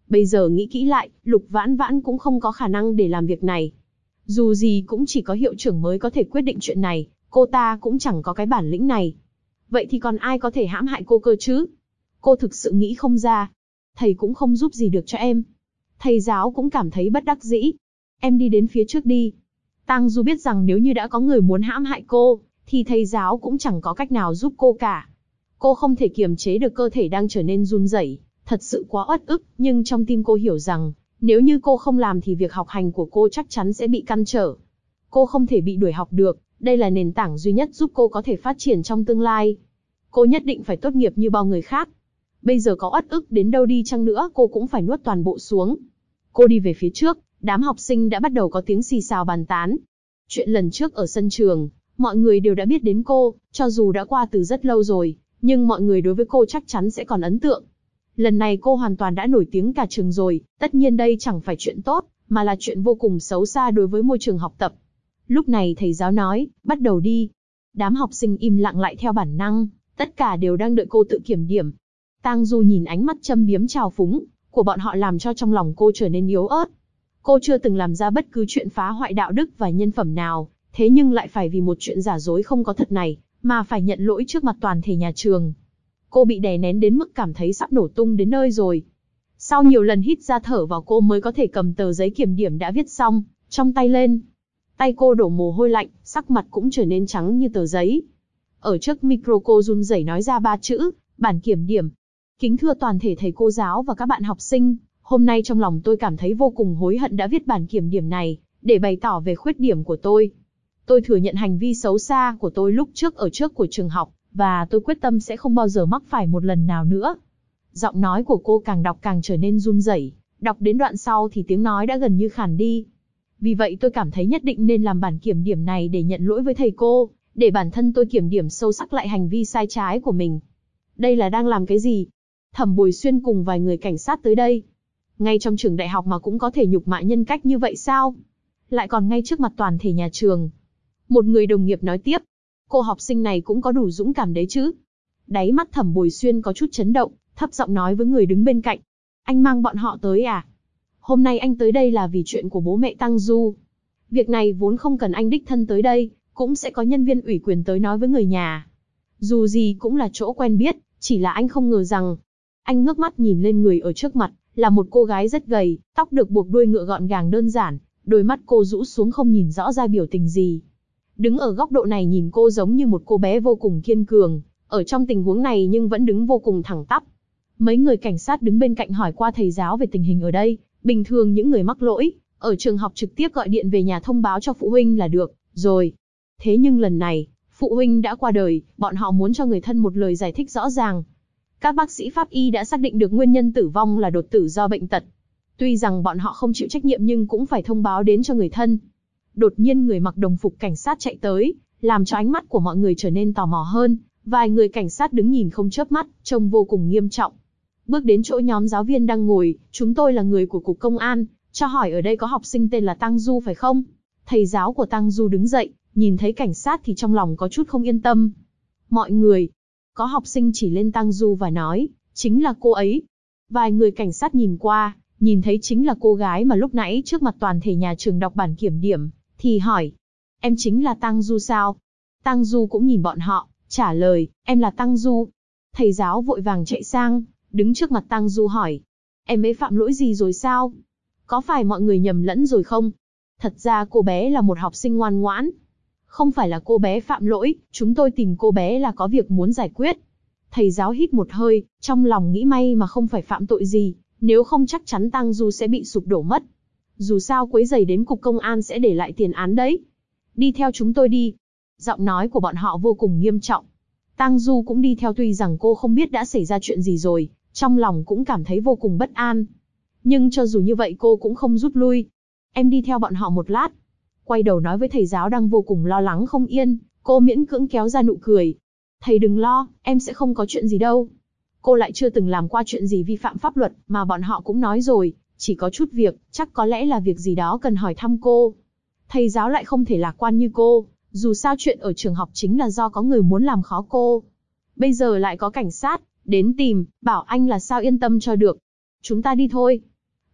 Bây giờ nghĩ kỹ lại, Lục Vãn Vãn cũng không có khả năng để làm việc này. Dù gì cũng chỉ có hiệu trưởng mới có thể quyết định chuyện này, cô ta cũng chẳng có cái bản lĩnh này. Vậy thì còn ai có thể hãm hại cô cơ chứ? Cô thực sự nghĩ không ra. Thầy cũng không giúp gì được cho em. Thầy giáo cũng cảm thấy bất đắc dĩ. Em đi đến phía trước đi. Tang Du biết rằng nếu như đã có người muốn hãm hại cô, thì thầy giáo cũng chẳng có cách nào giúp cô cả. Cô không thể kiềm chế được cơ thể đang trở nên run rẩy, thật sự quá uất ức, nhưng trong tim cô hiểu rằng, nếu như cô không làm thì việc học hành của cô chắc chắn sẽ bị cản trở. Cô không thể bị đuổi học được, đây là nền tảng duy nhất giúp cô có thể phát triển trong tương lai. Cô nhất định phải tốt nghiệp như bao người khác. Bây giờ có uất ức đến đâu đi chăng nữa cô cũng phải nuốt toàn bộ xuống. Cô đi về phía trước, đám học sinh đã bắt đầu có tiếng xì xào bàn tán. Chuyện lần trước ở sân trường, mọi người đều đã biết đến cô, cho dù đã qua từ rất lâu rồi, nhưng mọi người đối với cô chắc chắn sẽ còn ấn tượng. Lần này cô hoàn toàn đã nổi tiếng cả trường rồi, tất nhiên đây chẳng phải chuyện tốt, mà là chuyện vô cùng xấu xa đối với môi trường học tập. Lúc này thầy giáo nói, bắt đầu đi. Đám học sinh im lặng lại theo bản năng, tất cả đều đang đợi cô tự kiểm điểm. Tang Du nhìn ánh mắt châm biếm trào phúng của bọn họ làm cho trong lòng cô trở nên yếu ớt. Cô chưa từng làm ra bất cứ chuyện phá hoại đạo đức và nhân phẩm nào, thế nhưng lại phải vì một chuyện giả dối không có thật này, mà phải nhận lỗi trước mặt toàn thể nhà trường. Cô bị đè nén đến mức cảm thấy sắp nổ tung đến nơi rồi. Sau nhiều lần hít ra thở vào cô mới có thể cầm tờ giấy kiểm điểm đã viết xong, trong tay lên. Tay cô đổ mồ hôi lạnh, sắc mặt cũng trở nên trắng như tờ giấy. Ở trước micro cô run rẩy nói ra 3 chữ, bản kiểm điểm. Kính thưa toàn thể thầy cô giáo và các bạn học sinh, hôm nay trong lòng tôi cảm thấy vô cùng hối hận đã viết bản kiểm điểm này, để bày tỏ về khuyết điểm của tôi. Tôi thừa nhận hành vi xấu xa của tôi lúc trước ở trước của trường học, và tôi quyết tâm sẽ không bao giờ mắc phải một lần nào nữa. Giọng nói của cô càng đọc càng trở nên run rẩy, đọc đến đoạn sau thì tiếng nói đã gần như khàn đi. Vì vậy tôi cảm thấy nhất định nên làm bản kiểm điểm này để nhận lỗi với thầy cô, để bản thân tôi kiểm điểm sâu sắc lại hành vi sai trái của mình. Đây là đang làm cái gì? Thẩm Bồi Xuyên cùng vài người cảnh sát tới đây. Ngay trong trường đại học mà cũng có thể nhục mạ nhân cách như vậy sao? Lại còn ngay trước mặt toàn thể nhà trường. Một người đồng nghiệp nói tiếp, cô học sinh này cũng có đủ dũng cảm đấy chứ. Đáy mắt Thẩm Bồi Xuyên có chút chấn động, thấp giọng nói với người đứng bên cạnh. Anh mang bọn họ tới à? Hôm nay anh tới đây là vì chuyện của bố mẹ Tang Du. Việc này vốn không cần anh đích thân tới đây, cũng sẽ có nhân viên ủy quyền tới nói với người nhà. Dù gì cũng là chỗ quen biết, chỉ là anh không ngờ rằng. Anh ngước mắt nhìn lên người ở trước mặt, là một cô gái rất gầy, tóc được buộc đuôi ngựa gọn gàng đơn giản, đôi mắt cô rũ xuống không nhìn rõ ra biểu tình gì. Đứng ở góc độ này nhìn cô giống như một cô bé vô cùng kiên cường, ở trong tình huống này nhưng vẫn đứng vô cùng thẳng tắp. Mấy người cảnh sát đứng bên cạnh hỏi qua thầy giáo về tình hình ở đây, bình thường những người mắc lỗi, ở trường học trực tiếp gọi điện về nhà thông báo cho phụ huynh là được, rồi. Thế nhưng lần này, phụ huynh đã qua đời, bọn họ muốn cho người thân một lời giải thích rõ ràng. Các bác sĩ pháp y đã xác định được nguyên nhân tử vong là đột tử do bệnh tật. Tuy rằng bọn họ không chịu trách nhiệm nhưng cũng phải thông báo đến cho người thân. Đột nhiên người mặc đồng phục cảnh sát chạy tới, làm cho ánh mắt của mọi người trở nên tò mò hơn. Vài người cảnh sát đứng nhìn không chớp mắt, trông vô cùng nghiêm trọng. Bước đến chỗ nhóm giáo viên đang ngồi, chúng tôi là người của cục công an, cho hỏi ở đây có học sinh tên là Tang Du phải không? Thầy giáo của Tang Du đứng dậy, nhìn thấy cảnh sát thì trong lòng có chút không yên tâm. Mọi người, có học sinh chỉ lên Tang Du và nói, chính là cô ấy. Vài người cảnh sát nhìn qua, nhìn thấy chính là cô gái mà lúc nãy trước mặt toàn thể nhà trường đọc bản kiểm điểm, thì hỏi, em chính là Tang Du sao? Tang Du cũng nhìn bọn họ, trả lời, em là Tang Du. Thầy giáo vội vàng chạy sang, đứng trước mặt Tang Du hỏi, em ấy phạm lỗi gì rồi sao? Có phải mọi người nhầm lẫn rồi không? Thật ra cô bé là một học sinh ngoan ngoãn. Không phải là cô bé phạm lỗi, chúng tôi tìm cô bé là có việc muốn giải quyết. Thầy giáo hít một hơi, trong lòng nghĩ may mà không phải phạm tội gì, nếu không chắc chắn Tang Du sẽ bị sụp đổ mất. Dù sao quấy rầy đến cục công an sẽ để lại tiền án đấy. Đi theo chúng tôi đi. Giọng nói của bọn họ vô cùng nghiêm trọng. Tang Du cũng đi theo tuy rằng cô không biết đã xảy ra chuyện gì rồi, trong lòng cũng cảm thấy vô cùng bất an. Nhưng cho dù như vậy cô cũng không rút lui. Em đi theo bọn họ một lát. Quay đầu nói với thầy giáo đang vô cùng lo lắng không yên, cô miễn cưỡng kéo ra nụ cười. Thầy đừng lo, em sẽ không có chuyện gì đâu. Cô lại chưa từng làm qua chuyện gì vi phạm pháp luật, mà bọn họ cũng nói rồi, chỉ có chút việc, chắc có lẽ là việc gì đó cần hỏi thăm cô. Thầy giáo lại không thể lạc quan như cô, dù sao chuyện ở trường học chính là do có người muốn làm khó cô. Bây giờ lại có cảnh sát, đến tìm, bảo anh là sao yên tâm cho được. Chúng ta đi thôi.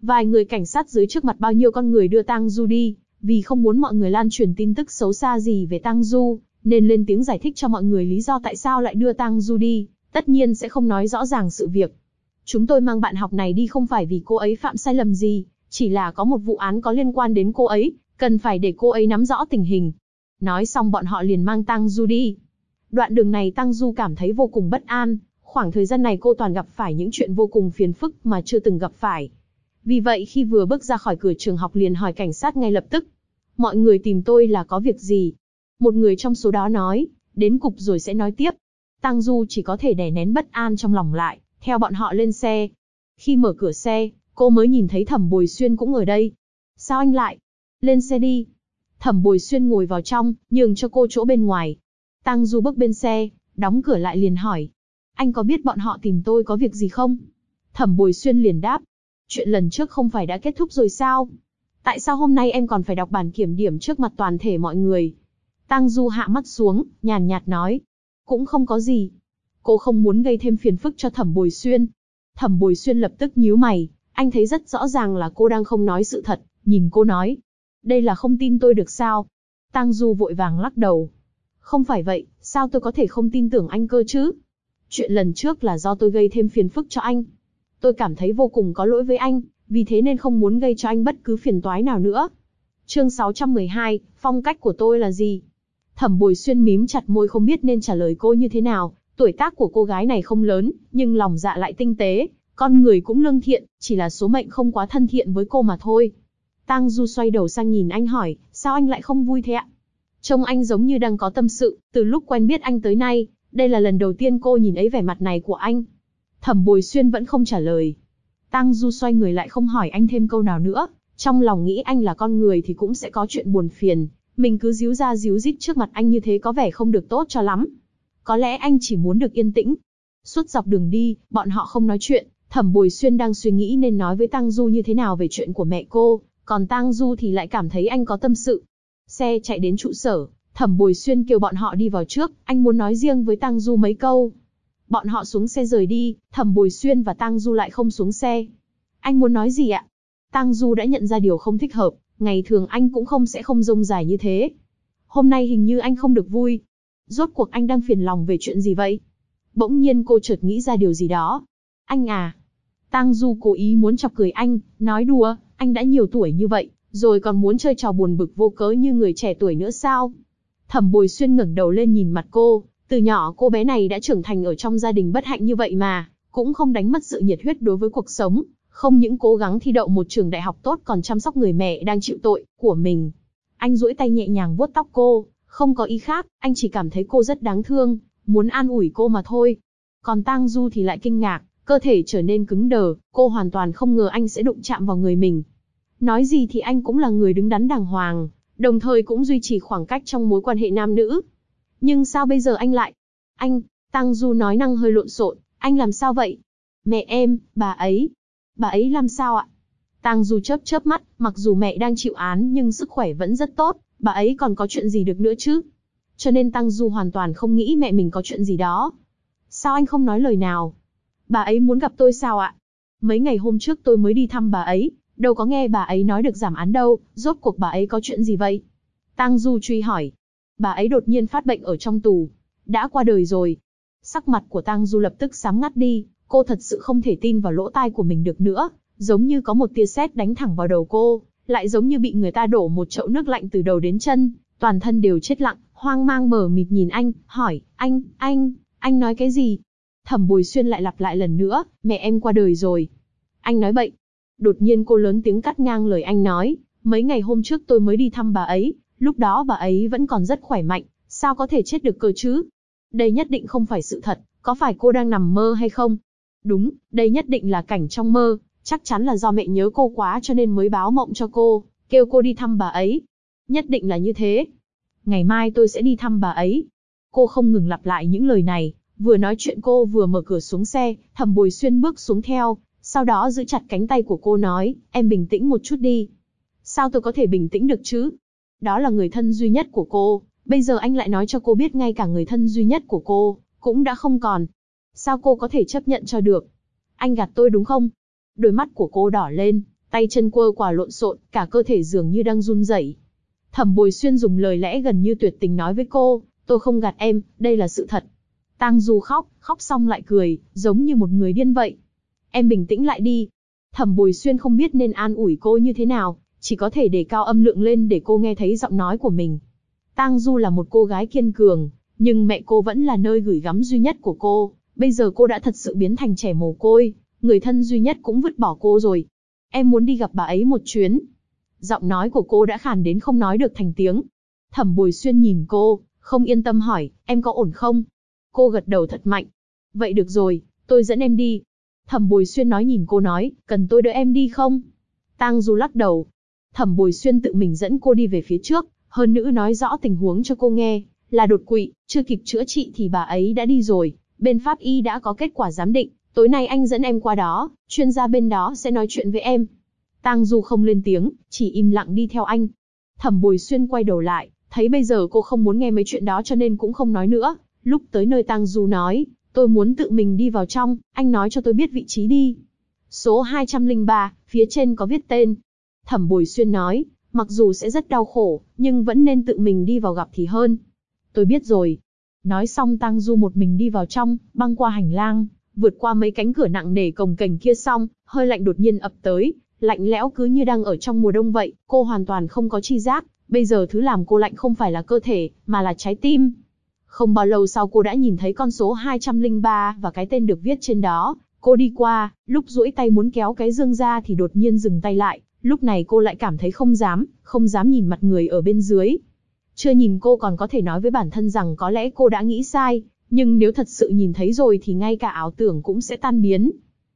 Vài người cảnh sát dưới trước mặt bao nhiêu con người đưa Tang Du đi, vì không muốn mọi người lan truyền tin tức xấu xa gì về Tang Du, nên lên tiếng giải thích cho mọi người lý do tại sao lại đưa Tang Du đi, tất nhiên sẽ không nói rõ ràng sự việc. Chúng tôi mang bạn học này đi không phải vì cô ấy phạm sai lầm gì, chỉ là có một vụ án có liên quan đến cô ấy, cần phải để cô ấy nắm rõ tình hình. Nói xong bọn họ liền mang Tang Du đi. Đoạn đường này Tang Du cảm thấy vô cùng bất an, khoảng thời gian này cô toàn gặp phải những chuyện vô cùng phiền phức mà chưa từng gặp phải. Vì vậy khi vừa bước ra khỏi cửa trường học liền hỏi cảnh sát ngay lập tức. Mọi người tìm tôi là có việc gì? Một người trong số đó nói, đến cục rồi sẽ nói tiếp. Tang Du chỉ có thể đè nén bất an trong lòng lại, theo bọn họ lên xe. Khi mở cửa xe, cô mới nhìn thấy Thẩm Bồi Xuyên cũng ở đây. Sao anh lại? Lên xe đi. Thẩm Bồi Xuyên ngồi vào trong, nhường cho cô chỗ bên ngoài. Tang Du bước bên xe, đóng cửa lại liền hỏi. Anh có biết bọn họ tìm tôi có việc gì không? Thẩm Bồi Xuyên liền đáp. Chuyện lần trước không phải đã kết thúc rồi sao? Tại sao hôm nay em còn phải đọc bản kiểm điểm trước mặt toàn thể mọi người? Tang Du hạ mắt xuống, nhàn nhạt nói. Cũng không có gì. Cô không muốn gây thêm phiền phức cho Thẩm Bồi Xuyên. Thẩm Bồi Xuyên lập tức nhíu mày, anh thấy rất rõ ràng là cô đang không nói sự thật, nhìn cô nói. Đây là không tin tôi được sao? Tang Du vội vàng lắc đầu. Không phải vậy, sao tôi có thể không tin tưởng anh cơ chứ? Chuyện lần trước là do tôi gây thêm phiền phức cho anh. Tôi cảm thấy vô cùng có lỗi với anh, vì thế nên không muốn gây cho anh bất cứ phiền toái nào nữa. Chương 612, phong cách của tôi là gì? Thẩm Bồi Xuyên mím chặt môi không biết nên trả lời cô như thế nào. Tuổi tác của cô gái này không lớn, nhưng lòng dạ lại tinh tế, con người cũng lương thiện, chỉ là số mệnh không quá thân thiện với cô mà thôi. Tang Du xoay đầu sang nhìn anh hỏi, sao anh lại không vui thế ạ? Trông anh giống như đang có tâm sự, từ lúc quen biết anh tới nay, đây là lần đầu tiên cô nhìn thấy vẻ mặt này của anh. Thẩm Bồi Xuyên vẫn không trả lời. Tang Du xoay người lại không hỏi anh thêm câu nào nữa, trong lòng nghĩ anh là con người thì cũng sẽ có chuyện buồn phiền, mình cứ díu ra díu dít trước mặt anh như thế có vẻ không được tốt cho lắm. Có lẽ anh chỉ muốn được yên tĩnh. Suốt dọc đường đi, bọn họ không nói chuyện, Thẩm Bồi Xuyên đang suy nghĩ nên nói với Tang Du như thế nào về chuyện của mẹ cô, còn Tang Du thì lại cảm thấy anh có tâm sự. Xe chạy đến trụ sở, Thẩm Bồi Xuyên kêu bọn họ đi vào trước, anh muốn nói riêng với Tang Du mấy câu. Bọn họ xuống xe rời đi, Thẩm Bồi Xuyên và Tang Du lại không xuống xe. Anh muốn nói gì ạ? Tang Du đã nhận ra điều không thích hợp, ngày thường anh cũng sẽ không rông dài như thế. Hôm nay hình như anh không được vui. Rốt cuộc anh đang phiền lòng về chuyện gì vậy? Bỗng nhiên cô chợt nghĩ ra điều gì đó. Anh à. Tang Du cố ý muốn chọc cười anh, nói đùa, anh đã nhiều tuổi như vậy, rồi còn muốn chơi trò buồn bực vô cớ như người trẻ tuổi nữa sao? Thẩm Bồi Xuyên ngẩng đầu lên nhìn mặt cô, từ nhỏ cô bé này đã trưởng thành ở trong gia đình bất hạnh như vậy mà, cũng không đánh mất sự nhiệt huyết đối với cuộc sống, không những cố gắng thi đậu một trường đại học tốt còn chăm sóc người mẹ đang chịu tội của mình. Anh duỗi tay nhẹ nhàng vuốt tóc cô, không có ý khác, anh chỉ cảm thấy cô rất đáng thương, muốn an ủi cô mà thôi. Còn Tang Du thì lại kinh ngạc, cơ thể trở nên cứng đờ, cô hoàn toàn không ngờ anh sẽ đụng chạm vào người mình. Nói gì thì anh cũng là người đứng đắn đàng hoàng, đồng thời cũng duy trì khoảng cách trong mối quan hệ nam nữ. Nhưng sao bây giờ anh lại... Anh, Tang Du nói năng hơi lộn xộn, anh làm sao vậy? Mẹ em, bà ấy làm sao ạ? Tang Du chớp chớp mắt, mặc dù mẹ đang chịu án nhưng sức khỏe vẫn rất tốt, bà ấy còn có chuyện gì được nữa chứ? Cho nên Tang Du hoàn toàn không nghĩ mẹ mình có chuyện gì đó. Sao anh không nói lời nào? Bà ấy muốn gặp tôi sao ạ? Mấy ngày hôm trước tôi mới đi thăm bà ấy, đâu có nghe bà ấy nói được giảm án đâu, rốt cuộc bà ấy có chuyện gì vậy? Tang Du truy hỏi. Bà ấy đột nhiên phát bệnh ở trong tù, đã qua đời rồi. Sắc mặt của Tang Du lập tức xám ngắt đi, cô thật sự không thể tin vào lỗ tai của mình được nữa, giống như có một tia sét đánh thẳng vào đầu cô, lại giống như bị người ta đổ một chậu nước lạnh từ đầu đến chân, toàn thân đều chết lặng, hoang mang mờ mịt nhìn anh, hỏi, anh nói cái gì? Thẩm Bồi Xuyên lại lặp lại lần nữa, mẹ em qua đời rồi. Anh nói bậy. Đột nhiên cô lớn tiếng cắt ngang lời anh nói, mấy ngày hôm trước tôi mới đi thăm bà ấy, lúc đó bà ấy vẫn còn rất khỏe mạnh, sao có thể chết được cơ chứ? Đây nhất định không phải sự thật, có phải cô đang nằm mơ hay không? Đúng, đây nhất định là cảnh trong mơ, chắc chắn là do mẹ nhớ cô quá cho nên mới báo mộng cho cô, kêu cô đi thăm bà ấy. Nhất định là như thế. Ngày mai tôi sẽ đi thăm bà ấy. Cô không ngừng lặp lại những lời này, vừa nói chuyện cô vừa mở cửa xuống xe, Thẩm Bồi Xuyên bước xuống theo, sau đó giữ chặt cánh tay của cô nói, em bình tĩnh một chút đi. Sao tôi có thể bình tĩnh được chứ? Đó là người thân duy nhất của cô, bây giờ anh lại nói cho cô biết ngay cả người thân duy nhất của cô cũng đã không còn. Sao cô có thể chấp nhận cho được? Anh gạt tôi đúng không? Đôi mắt của cô đỏ lên, tay chân quơ quà lộn xộn, cả cơ thể dường như đang run rẩy. Thẩm Bồi Xuyên dùng lời lẽ gần như tuyệt tình nói với cô, tôi không gạt em, đây là sự thật. Tang Du khóc xong lại cười, giống như một người điên vậy. Em bình tĩnh lại đi. Thẩm Bồi Xuyên không biết nên an ủi cô như thế nào, chỉ có thể đề cao âm lượng lên để cô nghe thấy giọng nói của mình. Tang Du là một cô gái kiên cường, nhưng mẹ cô vẫn là nơi gửi gắm duy nhất của cô. Bây giờ cô đã thật sự biến thành trẻ mồ côi, người thân duy nhất cũng vứt bỏ cô rồi. Em muốn đi gặp bà ấy một chuyến. Giọng nói của cô đã khàn đến không nói được thành tiếng. Thẩm Bồi Xuyên nhìn cô, không yên tâm hỏi, em có ổn không? Cô gật đầu thật mạnh. Vậy được rồi, tôi dẫn em đi. Thẩm Bồi Xuyên nhìn cô nói, cần tôi đỡ em đi không? Tang Du lắc đầu. Thẩm Bồi Xuyên tự mình dẫn cô đi về phía trước, hơn nữa nói rõ tình huống cho cô nghe, là đột quỵ, chưa kịp chữa trị thì bà ấy đã đi rồi, bên pháp y đã có kết quả giám định, tối nay anh dẫn em qua đó, chuyên gia bên đó sẽ nói chuyện với em. Tang Du không lên tiếng, chỉ im lặng đi theo anh. Thẩm Bồi Xuyên quay đầu lại, thấy bây giờ cô không muốn nghe mấy chuyện đó cho nên cũng không nói nữa. Lúc tới nơi Tang Du nói, tôi muốn tự mình đi vào trong, anh nói cho tôi biết vị trí đi. Số 203, phía trên có viết tên. Thẩm Bồi Xuyên nói, mặc dù sẽ rất đau khổ, nhưng vẫn nên tự mình đi vào gặp thì hơn. Tôi biết rồi. Nói xong Tang Du một mình đi vào trong, băng qua hành lang, vượt qua mấy cánh cửa nặng nề cồng kềnh kia xong, hơi lạnh đột nhiên ập tới, lạnh lẽo cứ như đang ở trong mùa đông vậy, cô hoàn toàn không có chi giác, bây giờ thứ làm cô lạnh không phải là cơ thể, mà là trái tim. Không bao lâu sau cô đã nhìn thấy con số 203 và cái tên được viết trên đó, cô đi qua, lúc duỗi tay muốn kéo cái dương ra thì đột nhiên dừng tay lại, lúc này cô lại cảm thấy không dám nhìn mặt người ở bên dưới. Chưa nhìn cô còn có thể nói với bản thân rằng có lẽ cô đã nghĩ sai, nhưng nếu thật sự nhìn thấy rồi thì ngay cả ảo tưởng cũng sẽ tan biến.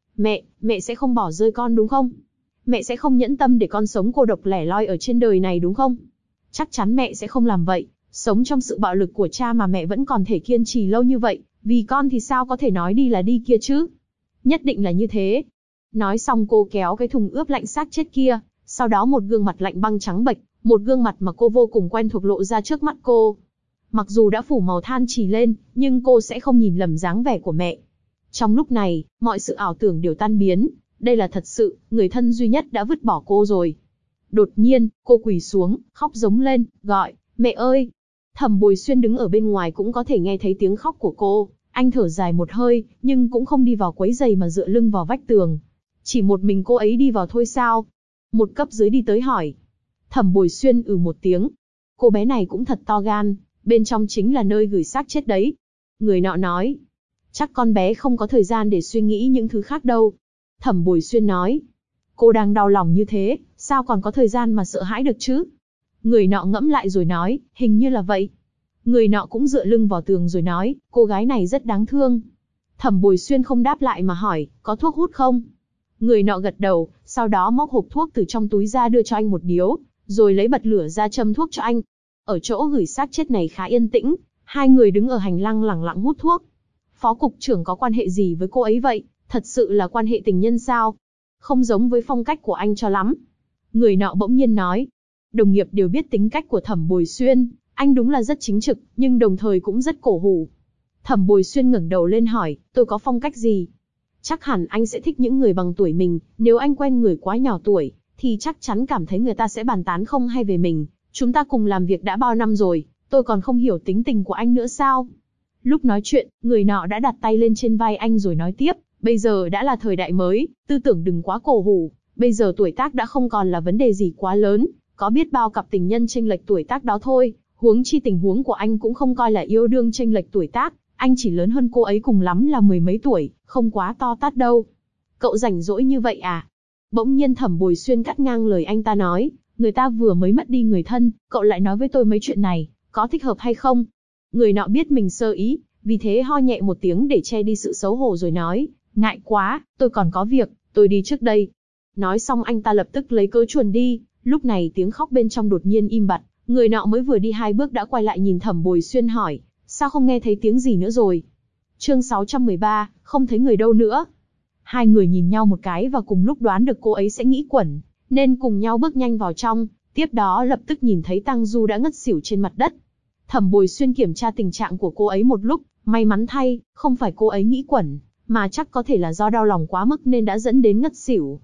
Mẹ sẽ không bỏ rơi con đúng không? Mẹ sẽ không nhẫn tâm để con sống cô độc lẻ loi ở trên đời này đúng không? Chắc chắn mẹ sẽ không làm vậy, sống trong sự bạo lực của cha mà mẹ vẫn còn thể kiên trì lâu như vậy, vì con thì sao có thể nói đi là đi kia chứ? Nhất định là như thế. Nói xong cô kéo cái thùng ướp lạnh xác chết kia, sau đó một gương mặt lạnh băng trắng bệch, một gương mặt mà cô vô cùng quen thuộc lộ ra trước mắt cô. Mặc dù đã phủ màu than chì lên, nhưng cô sẽ không nhìn lầm dáng vẻ của mẹ. Trong lúc này, mọi sự ảo tưởng đều tan biến, đây là thật sự, người thân duy nhất đã vứt bỏ cô rồi. Đột nhiên, cô quỳ xuống, khóc giống lên, gọi, mẹ ơi! Thẩm Bồi Xuyên đứng ở bên ngoài cũng có thể nghe thấy tiếng khóc của cô, anh thở dài một hơi, nhưng cũng không đi vào quấy giày mà dựa lưng vào vách tường. Chỉ một mình cô ấy đi vào thôi sao? Một cấp dưới đi tới hỏi. Thẩm Bồi Xuyên một tiếng. Cô bé này cũng thật to gan, bên trong chính là nơi gửi xác chết đấy. Người nọ nói. Chắc con bé không có thời gian để suy nghĩ những thứ khác đâu. Thẩm Bồi Xuyên nói. Cô đang đau lòng như thế, sao còn có thời gian mà sợ hãi được chứ? Người nọ ngẫm lại rồi nói, hình như là vậy. Người nọ cũng dựa lưng vào tường rồi nói, cô gái này rất đáng thương. Thẩm Bồi Xuyên không đáp lại mà hỏi, có thuốc hút không? Người nọ gật đầu, sau đó móc hộp thuốc từ trong túi ra đưa cho anh một điếu, rồi lấy bật lửa ra châm thuốc cho anh. Ở chỗ gửi xác chết này khá yên tĩnh, hai người đứng ở hành lang lẳng lặng hút thuốc. Phó cục trưởng có quan hệ gì với cô ấy vậy? Thật sự là quan hệ tình nhân sao? Không giống với phong cách của anh cho lắm. Người nọ bỗng nhiên nói. Đồng nghiệp đều biết tính cách của Thẩm Bồi Xuyên, anh đúng là rất chính trực, nhưng đồng thời cũng rất cổ hủ. Thẩm Bồi Xuyên ngẩng đầu lên hỏi, tôi có phong cách gì? Chắc hẳn anh sẽ thích những người bằng tuổi mình, nếu anh quen người quá nhỏ tuổi, thì chắc chắn cảm thấy người ta sẽ bàn tán không hay về mình. Chúng ta cùng làm việc đã bao năm rồi, tôi còn không hiểu tính tình của anh nữa sao? Lúc nói chuyện, người nọ đã đặt tay lên trên vai anh rồi nói tiếp, bây giờ đã là thời đại mới, tư tưởng đừng quá cổ hủ, bây giờ tuổi tác đã không còn là vấn đề gì quá lớn, có biết bao cặp tình nhân chênh lệch tuổi tác đó thôi, huống chi tình huống của anh cũng không coi là yêu đương chênh lệch tuổi tác, anh chỉ lớn hơn cô ấy cùng lắm là mười mấy tuổi, không quá to tát đâu. Cậu rảnh rỗi như vậy à? Bỗng nhiên Thẩm Bồi Xuyên cắt ngang lời anh ta nói, người ta vừa mới mất đi người thân, cậu lại nói với tôi mấy chuyện này, có thích hợp hay không? Người nọ biết mình sơ ý, vì thế ho nhẹ một tiếng để che đi sự xấu hổ rồi nói, ngại quá, tôi còn có việc, tôi đi trước đây. Nói xong anh ta lập tức lấy cớ chuồn đi, lúc này tiếng khóc bên trong đột nhiên im bặt, người nọ mới vừa đi 2 bước đã quay lại nhìn Thẩm Bồi Xuyên hỏi, sao không nghe thấy tiếng gì nữa rồi? Chương 613, không thấy người đâu nữa. Hai người nhìn nhau một cái và cùng lúc đoán được cô ấy sẽ nghĩ quẩn, nên cùng nhau bước nhanh vào trong, tiếp đó lập tức nhìn thấy Tang Du đã ngất xỉu trên mặt đất. Thẩm Bồi Xuyên kiểm tra tình trạng của cô ấy một lúc, may mắn thay, không phải cô ấy nghĩ quẩn, mà chắc có thể là do đau lòng quá mức nên đã dẫn đến ngất xỉu.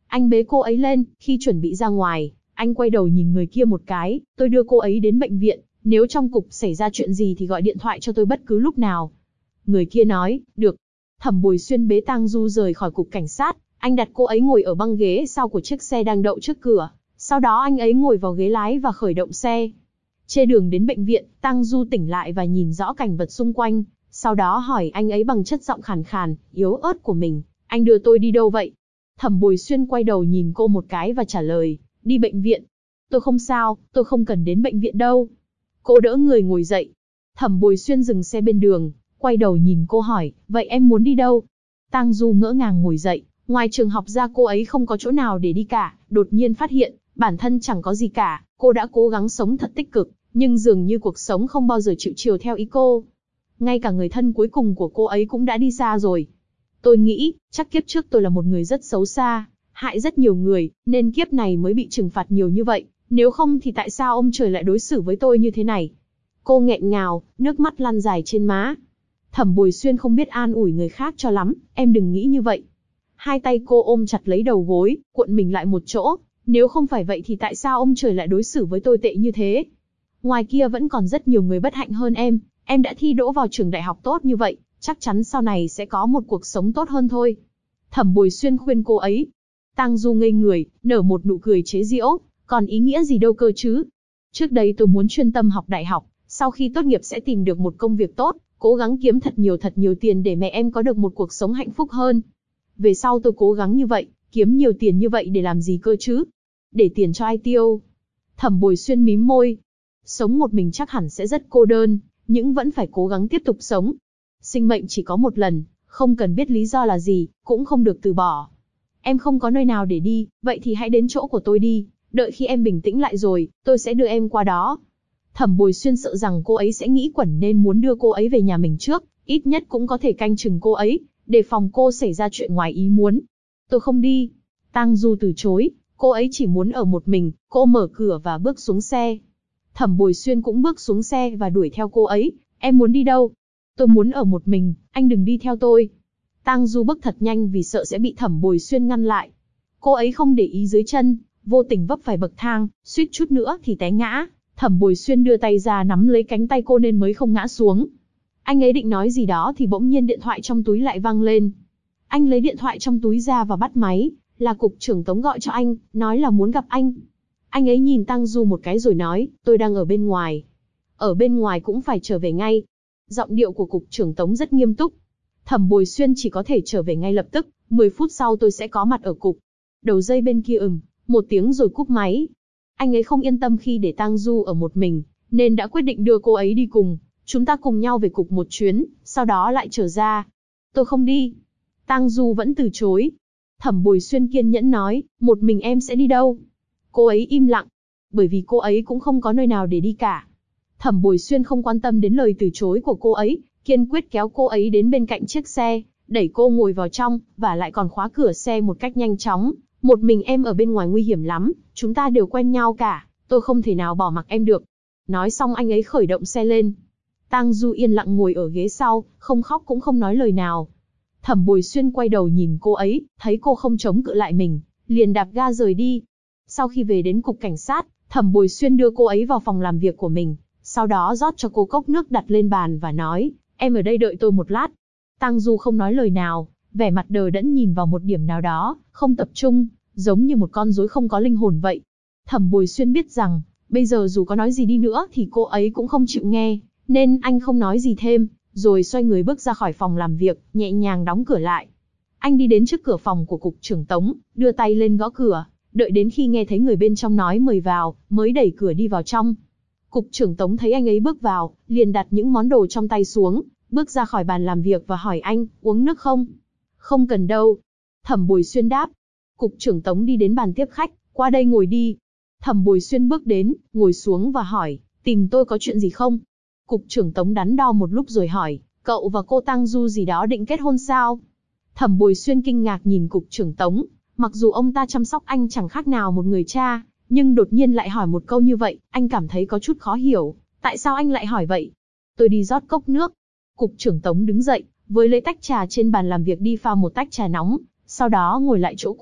Anh bế cô ấy lên, khi chuẩn bị ra ngoài, anh quay đầu nhìn người kia một cái, tôi đưa cô ấy đến bệnh viện, nếu trong cục xảy ra chuyện gì thì gọi điện thoại cho tôi bất cứ lúc nào. Người kia nói, được. Thẩm Bồi Xuyên bế Tang Du rời khỏi cục cảnh sát, anh đặt cô ấy ngồi ở băng ghế sau của chiếc xe đang đậu trước cửa, sau đó anh ấy ngồi vào ghế lái và khởi động xe. Trên đường đến bệnh viện, Tang Du tỉnh lại và nhìn rõ cảnh vật xung quanh, sau đó hỏi anh ấy bằng chất giọng khàn khàn, yếu ớt của mình, anh đưa tôi đi đâu vậy? Thẩm Bồi Xuyên quay đầu nhìn cô một cái và trả lời, đi bệnh viện. Tôi không sao, tôi không cần đến bệnh viện đâu. Cô đỡ người ngồi dậy. Thẩm Bồi Xuyên dừng xe bên đường, quay đầu nhìn cô hỏi, vậy em muốn đi đâu? Tang Du ngỡ ngàng ngồi dậy, ngoài trường học ra cô ấy không có chỗ nào để đi cả, đột nhiên phát hiện, bản thân chẳng có gì cả, cô đã cố gắng sống thật tích cực, nhưng dường như cuộc sống không bao giờ chịu chiều theo ý cô. Ngay cả người thân cuối cùng của cô ấy cũng đã đi xa rồi. Tôi nghĩ, chắc kiếp trước tôi là một người rất xấu xa, hại rất nhiều người, nên kiếp này mới bị trừng phạt nhiều như vậy, nếu không thì tại sao ông trời lại đối xử với tôi như thế này? Cô nghẹn ngào, nước mắt lăn dài trên má. Thẩm Bồi Xuyên không biết an ủi người khác cho lắm, em đừng nghĩ như vậy. Hai tay cô ôm chặt lấy đầu gối, cuộn mình lại một chỗ, nếu không phải vậy thì tại sao ông trời lại đối xử với tôi tệ như thế? Ngoài kia vẫn còn rất nhiều người bất hạnh hơn em đã thi đỗ vào trường đại học tốt như vậy, chắc chắn sau này sẽ có một cuộc sống tốt hơn thôi. Thẩm Bồi Xuyên khuyên cô ấy. Tang Du ngây người, nở một nụ cười chế giễu, còn ý nghĩa gì đâu cơ chứ? Trước đây tôi muốn chuyên tâm học đại học, sau khi tốt nghiệp sẽ tìm được một công việc tốt, cố gắng kiếm thật nhiều tiền để mẹ em có được một cuộc sống hạnh phúc hơn. Về sau tôi cố gắng như vậy, kiếm nhiều tiền như vậy để làm gì cơ chứ? Để tiền cho ai tiêu? Thẩm Bồi Xuyên mím môi. Sống một mình chắc hẳn sẽ rất cô đơn, nhưng vẫn phải cố gắng tiếp tục sống. Sinh mệnh chỉ có một lần, không cần biết lý do là gì, cũng không được từ bỏ. Em không có nơi nào để đi, vậy thì hãy đến chỗ của tôi đi, đợi khi em bình tĩnh lại rồi, tôi sẽ đưa em qua đó. Thẩm Bồi Xuyên sợ rằng cô ấy sẽ nghĩ quẩn nên muốn đưa cô ấy về nhà mình trước, ít nhất cũng có thể canh chừng cô ấy, để phòng cô xảy ra chuyện ngoài ý muốn. Tôi không đi. Tang Du từ chối, cô ấy chỉ muốn ở một mình, cô mở cửa và bước xuống xe. Thẩm Bồi Xuyên cũng bước xuống xe và đuổi theo cô ấy, em muốn đi đâu? Tôi muốn ở một mình, anh đừng đi theo tôi. Tang Du bước thật nhanh vì sợ sẽ bị Thẩm Bồi Xuyên ngăn lại. Cô ấy không để ý dưới chân, vô tình vấp phải bậc thang, suýt chút nữa thì té ngã. Thẩm Bồi Xuyên đưa tay ra nắm lấy cánh tay cô nên mới không ngã xuống. Anh ấy định nói gì đó thì bỗng nhiên điện thoại trong túi lại vang lên. Anh lấy điện thoại trong túi ra và bắt máy, là cục trưởng Tống gọi cho anh, nói là muốn gặp anh. Anh ấy nhìn Tang Du một cái rồi nói, tôi đang ở bên ngoài. Ở bên ngoài cũng phải trở về ngay. Giọng điệu của cục trưởng Tống rất nghiêm túc. Thẩm Bồi Xuyên chỉ có thể trở về ngay lập tức, 10 phút sau tôi sẽ có mặt ở cục. Đầu dây bên kia một tiếng rồi cúp máy. Anh ấy không yên tâm khi để Tang Du ở một mình, nên đã quyết định đưa cô ấy đi cùng. Chúng ta cùng nhau về cục một chuyến, sau đó lại trở ra. Tôi không đi. Tang Du vẫn từ chối. Thẩm Bồi Xuyên kiên nhẫn nói, một mình em sẽ đi đâu? Cô ấy im lặng, bởi vì cô ấy cũng không có nơi nào để đi cả. Thẩm Bồi Xuyên không quan tâm đến lời từ chối của cô ấy, kiên quyết kéo cô ấy đến bên cạnh chiếc xe, đẩy cô ngồi vào trong, và lại còn khóa cửa xe một cách nhanh chóng. Một mình em ở bên ngoài nguy hiểm lắm, chúng ta đều quen nhau cả, tôi không thể nào bỏ mặc em được. Nói xong anh ấy khởi động xe lên. Tang Du yên lặng ngồi ở ghế sau, không khóc cũng không nói lời nào. Thẩm Bồi Xuyên quay đầu nhìn cô ấy, thấy cô không chống cự lại mình, liền đạp ga rời đi. Sau khi về đến cục cảnh sát, Thẩm Bồi Xuyên đưa cô ấy vào phòng làm việc của mình, sau đó rót cho cô cốc nước đặt lên bàn và nói, em ở đây đợi tôi một lát. Tang Du không nói lời nào, vẻ mặt đờ đẫn nhìn vào một điểm nào đó, không tập trung, giống như một con rối không có linh hồn vậy. Thẩm Bồi Xuyên biết rằng, bây giờ dù có nói gì đi nữa thì cô ấy cũng không chịu nghe, nên anh không nói gì thêm, rồi xoay người bước ra khỏi phòng làm việc, nhẹ nhàng đóng cửa lại. Anh đi đến trước cửa phòng của cục trưởng Tống, đưa tay lên gõ cửa, đợi đến khi nghe thấy người bên trong nói mời vào, mới đẩy cửa đi vào trong. Cục trưởng Tống thấy anh ấy bước vào, liền đặt những món đồ trong tay xuống, bước ra khỏi bàn làm việc và hỏi anh, uống nước không? Không cần đâu. Thẩm Bồi Xuyên đáp. Cục trưởng Tống đi đến bàn tiếp khách, qua đây ngồi đi. Thẩm Bồi Xuyên bước đến, ngồi xuống và hỏi, tìm tôi có chuyện gì không? Cục trưởng Tống đắn đo một lúc rồi hỏi, cậu và cô Tang Du gì đó định kết hôn sao? Thẩm Bồi Xuyên kinh ngạc nhìn cục trưởng Tống, mặc dù ông ta chăm sóc anh chẳng khác nào một người cha, nhưng đột nhiên lại hỏi một câu như vậy, anh cảm thấy có chút khó hiểu. Tại sao anh lại hỏi vậy? Tôi đi rót cốc nước. Cục trưởng Tống đứng dậy, với lấy tách trà trên bàn làm việc đi pha một tách trà nóng, sau đó ngồi lại chỗ cũ,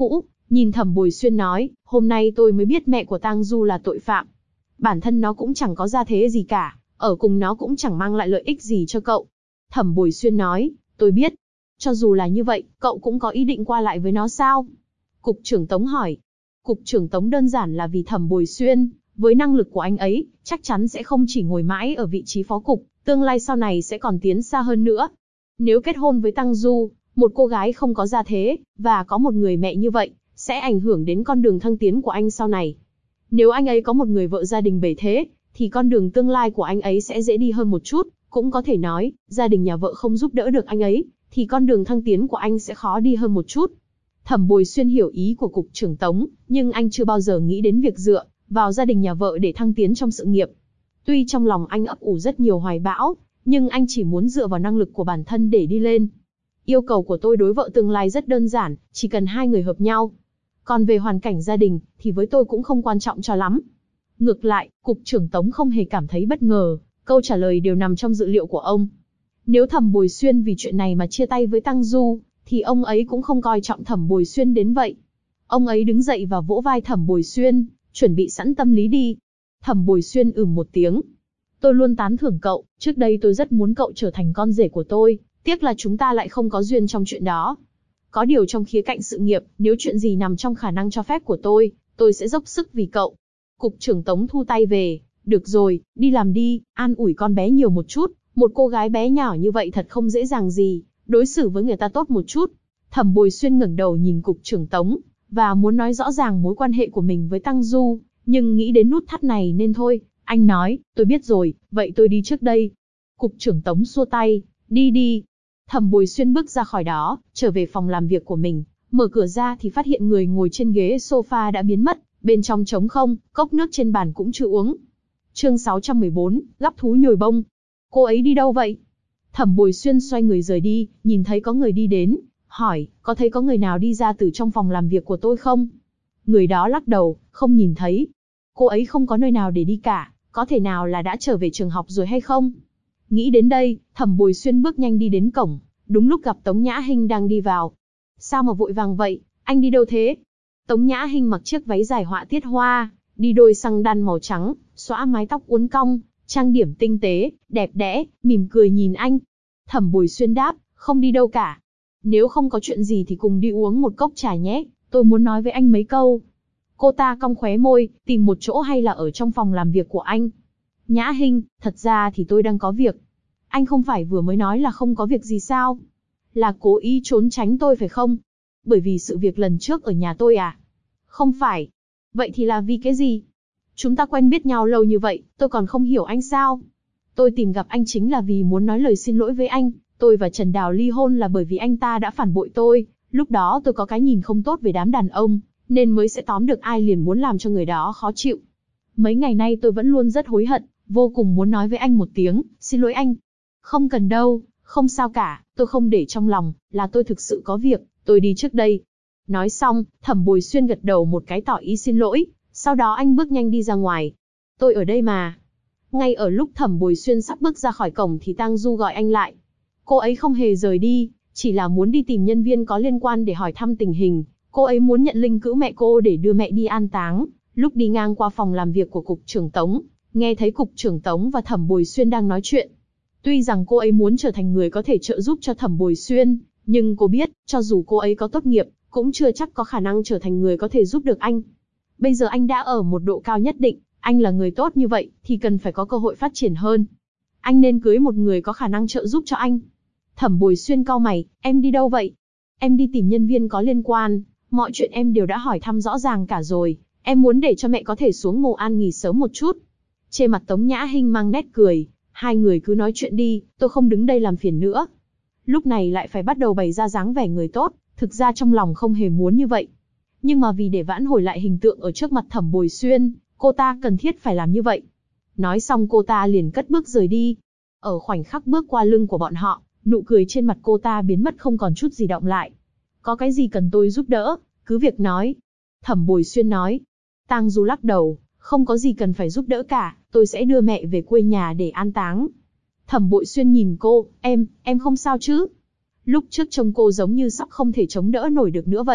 Nhìn Thẩm Bồi Xuyên nói, hôm nay tôi mới biết mẹ của Tang Du là tội phạm. Bản thân nó cũng chẳng có gia thế gì cả, ở cùng nó cũng chẳng mang lại lợi ích gì cho cậu. Thẩm Bồi Xuyên nói, tôi biết. Cho dù là như vậy, cậu cũng có ý định qua lại với nó sao? Cục trưởng Tống hỏi. Cục trưởng Tống đơn giản là vì Thẩm Bồi Xuyên, với năng lực của anh ấy, chắc chắn sẽ không chỉ ngồi mãi ở vị trí phó cục, tương lai sau này sẽ còn tiến xa hơn nữa. Nếu kết hôn với Tang Du, một cô gái không có gia thế, và có một người mẹ như vậy, sẽ ảnh hưởng đến con đường thăng tiến của anh sau này. Nếu anh ấy có một người vợ gia đình bề thế, thì con đường tương lai của anh ấy sẽ dễ đi hơn một chút, cũng có thể nói, gia đình nhà vợ không giúp đỡ được anh ấy, thì con đường thăng tiến của anh sẽ khó đi hơn một chút. Thẩm Bồi Xuyên hiểu ý của cục trưởng Tống, nhưng anh chưa bao giờ nghĩ đến việc dựa vào gia đình nhà vợ để thăng tiến trong sự nghiệp. Tuy trong lòng anh ấp ủ rất nhiều hoài bão, nhưng anh chỉ muốn dựa vào năng lực của bản thân để đi lên. Yêu cầu của tôi đối vợ tương lai rất đơn giản, chỉ cần hai người hợp nhau. Còn về hoàn cảnh gia đình, thì với tôi cũng không quan trọng cho lắm. Ngược lại, cục trưởng Tống không hề cảm thấy bất ngờ, câu trả lời đều nằm trong dự liệu của ông. Nếu Thẩm Bồi Xuyên vì chuyện này mà chia tay với Tang Du, thì ông ấy cũng không coi trọng Thẩm Bồi Xuyên đến vậy. Ông ấy đứng dậy và vỗ vai Thẩm Bồi Xuyên, chuẩn bị sẵn tâm lý đi. Thẩm Bồi Xuyên một tiếng. Tôi luôn tán thưởng cậu, trước đây tôi rất muốn cậu trở thành con rể của tôi, tiếc là chúng ta lại không có duyên trong chuyện đó. Có điều trong khía cạnh sự nghiệp, nếu chuyện gì nằm trong khả năng cho phép của tôi sẽ dốc sức vì cậu. Cục trưởng Tống thu tay về, được rồi, đi làm đi, an ủi con bé nhiều một chút, một cô gái bé nhỏ như vậy thật không dễ dàng gì, đối xử với người ta tốt một chút. Thẩm Bồi Xuyên ngẩng đầu nhìn cục trưởng Tống, và muốn nói rõ ràng mối quan hệ của mình với Tang Du, nhưng nghĩ đến nút thắt này nên thôi, anh nói, tôi biết rồi, vậy tôi đi trước đây. Cục trưởng Tống xua tay, đi đi. Thẩm Bồi Xuyên bước ra khỏi đó, trở về phòng làm việc của mình, mở cửa ra thì phát hiện người ngồi trên ghế sofa đã biến mất, bên trong trống không, cốc nước trên bàn cũng chưa uống. Chương 614, gắp thú nhồi bông. Cô ấy đi đâu vậy? Thẩm Bồi Xuyên xoay người rời đi, nhìn thấy có người đi đến, hỏi, có thấy có người nào đi ra từ trong phòng làm việc của tôi không? Người đó lắc đầu, không nhìn thấy. Cô ấy không có nơi nào để đi cả, có thể nào là đã trở về trường học rồi hay không? Nghĩ đến đây, Thẩm Bồi Xuyên bước nhanh đi đến cổng, đúng lúc gặp Tống Nhã Hinh đang đi vào. Sao mà vội vàng vậy, anh đi đâu thế? Tống Nhã Hinh mặc chiếc váy dài họa tiết hoa, đi đôi xăng đan màu trắng, xõa mái tóc uốn cong, trang điểm tinh tế, đẹp đẽ, mỉm cười nhìn anh. Thẩm Bồi Xuyên đáp, không đi đâu cả. Nếu không có chuyện gì thì cùng đi uống một cốc trà nhé, tôi muốn nói với anh mấy câu. Cô ta cong khóe môi, tìm một chỗ hay là ở trong phòng làm việc của anh? Nhã Hinh, thật ra thì tôi đang có việc. Anh không phải vừa mới nói là không có việc gì sao? Là cố ý trốn tránh tôi phải không? Bởi vì sự việc lần trước ở nhà tôi à? Không phải. Vậy thì là vì cái gì? Chúng ta quen biết nhau lâu như vậy, tôi còn không hiểu anh sao? Tôi tìm gặp anh chính là vì muốn nói lời xin lỗi với anh. Tôi và Trần Đào ly hôn là bởi vì anh ta đã phản bội tôi. Lúc đó tôi có cái nhìn không tốt về đám đàn ông, nên mới sẽ tóm được ai liền muốn làm cho người đó khó chịu. Mấy ngày nay tôi vẫn luôn rất hối hận, vô cùng muốn nói với anh một tiếng, xin lỗi anh. Không cần đâu, không sao cả, tôi không để trong lòng, là tôi thực sự có việc, tôi đi trước đây. Nói xong, Thẩm Bồi Xuyên gật đầu một cái tỏ ý xin lỗi, sau đó anh bước nhanh đi ra ngoài. Tôi ở đây mà. Ngay ở lúc Thẩm Bồi Xuyên sắp bước ra khỏi cổng thì Tang Du gọi anh lại. Cô ấy không hề rời đi, chỉ là muốn đi tìm nhân viên có liên quan để hỏi thăm tình hình. Cô ấy muốn nhận linh cữu mẹ cô để đưa mẹ đi an táng. Lúc đi ngang qua phòng làm việc của cục trưởng Tống, nghe thấy cục trưởng Tống và Thẩm Bồi Xuyên đang nói chuyện. Tuy rằng cô ấy muốn trở thành người có thể trợ giúp cho Thẩm Bồi Xuyên, nhưng cô biết, cho dù cô ấy có tốt nghiệp, cũng chưa chắc có khả năng trở thành người có thể giúp được anh. Bây giờ anh đã ở một độ cao nhất định, anh là người tốt như vậy, thì cần phải có cơ hội phát triển hơn. Anh nên cưới một người có khả năng trợ giúp cho anh. Thẩm Bồi Xuyên cau mày, em đi đâu vậy? Em đi tìm nhân viên có liên quan, mọi chuyện em đều đã hỏi thăm rõ ràng cả rồi, em muốn để cho mẹ có thể xuống mồ an nghỉ sớm một chút. Trên mặt Tống Nhã Hinh mang nét cười, hai người cứ nói chuyện đi, tôi không đứng đây làm phiền nữa. Lúc này lại phải bắt đầu bày ra dáng vẻ người tốt, thực ra trong lòng không hề muốn như vậy. Nhưng mà vì để vãn hồi lại hình tượng ở trước mặt Thẩm Bồi Xuyên, cô ta cần thiết phải làm như vậy. Nói xong cô ta liền cất bước rời đi. Ở khoảnh khắc bước qua lưng của bọn họ, nụ cười trên mặt cô ta biến mất không còn chút gì động lại. Có cái gì cần tôi giúp đỡ, cứ việc nói. Thẩm Bồi Xuyên nói. Tang Du lắc đầu, không có gì cần phải giúp đỡ cả, tôi sẽ đưa mẹ về quê nhà để an táng. Thẩm Bồi Xuyên nhìn cô, em không sao chứ? Lúc trước trông cô giống như sắp không thể chống đỡ nổi được nữa vậy,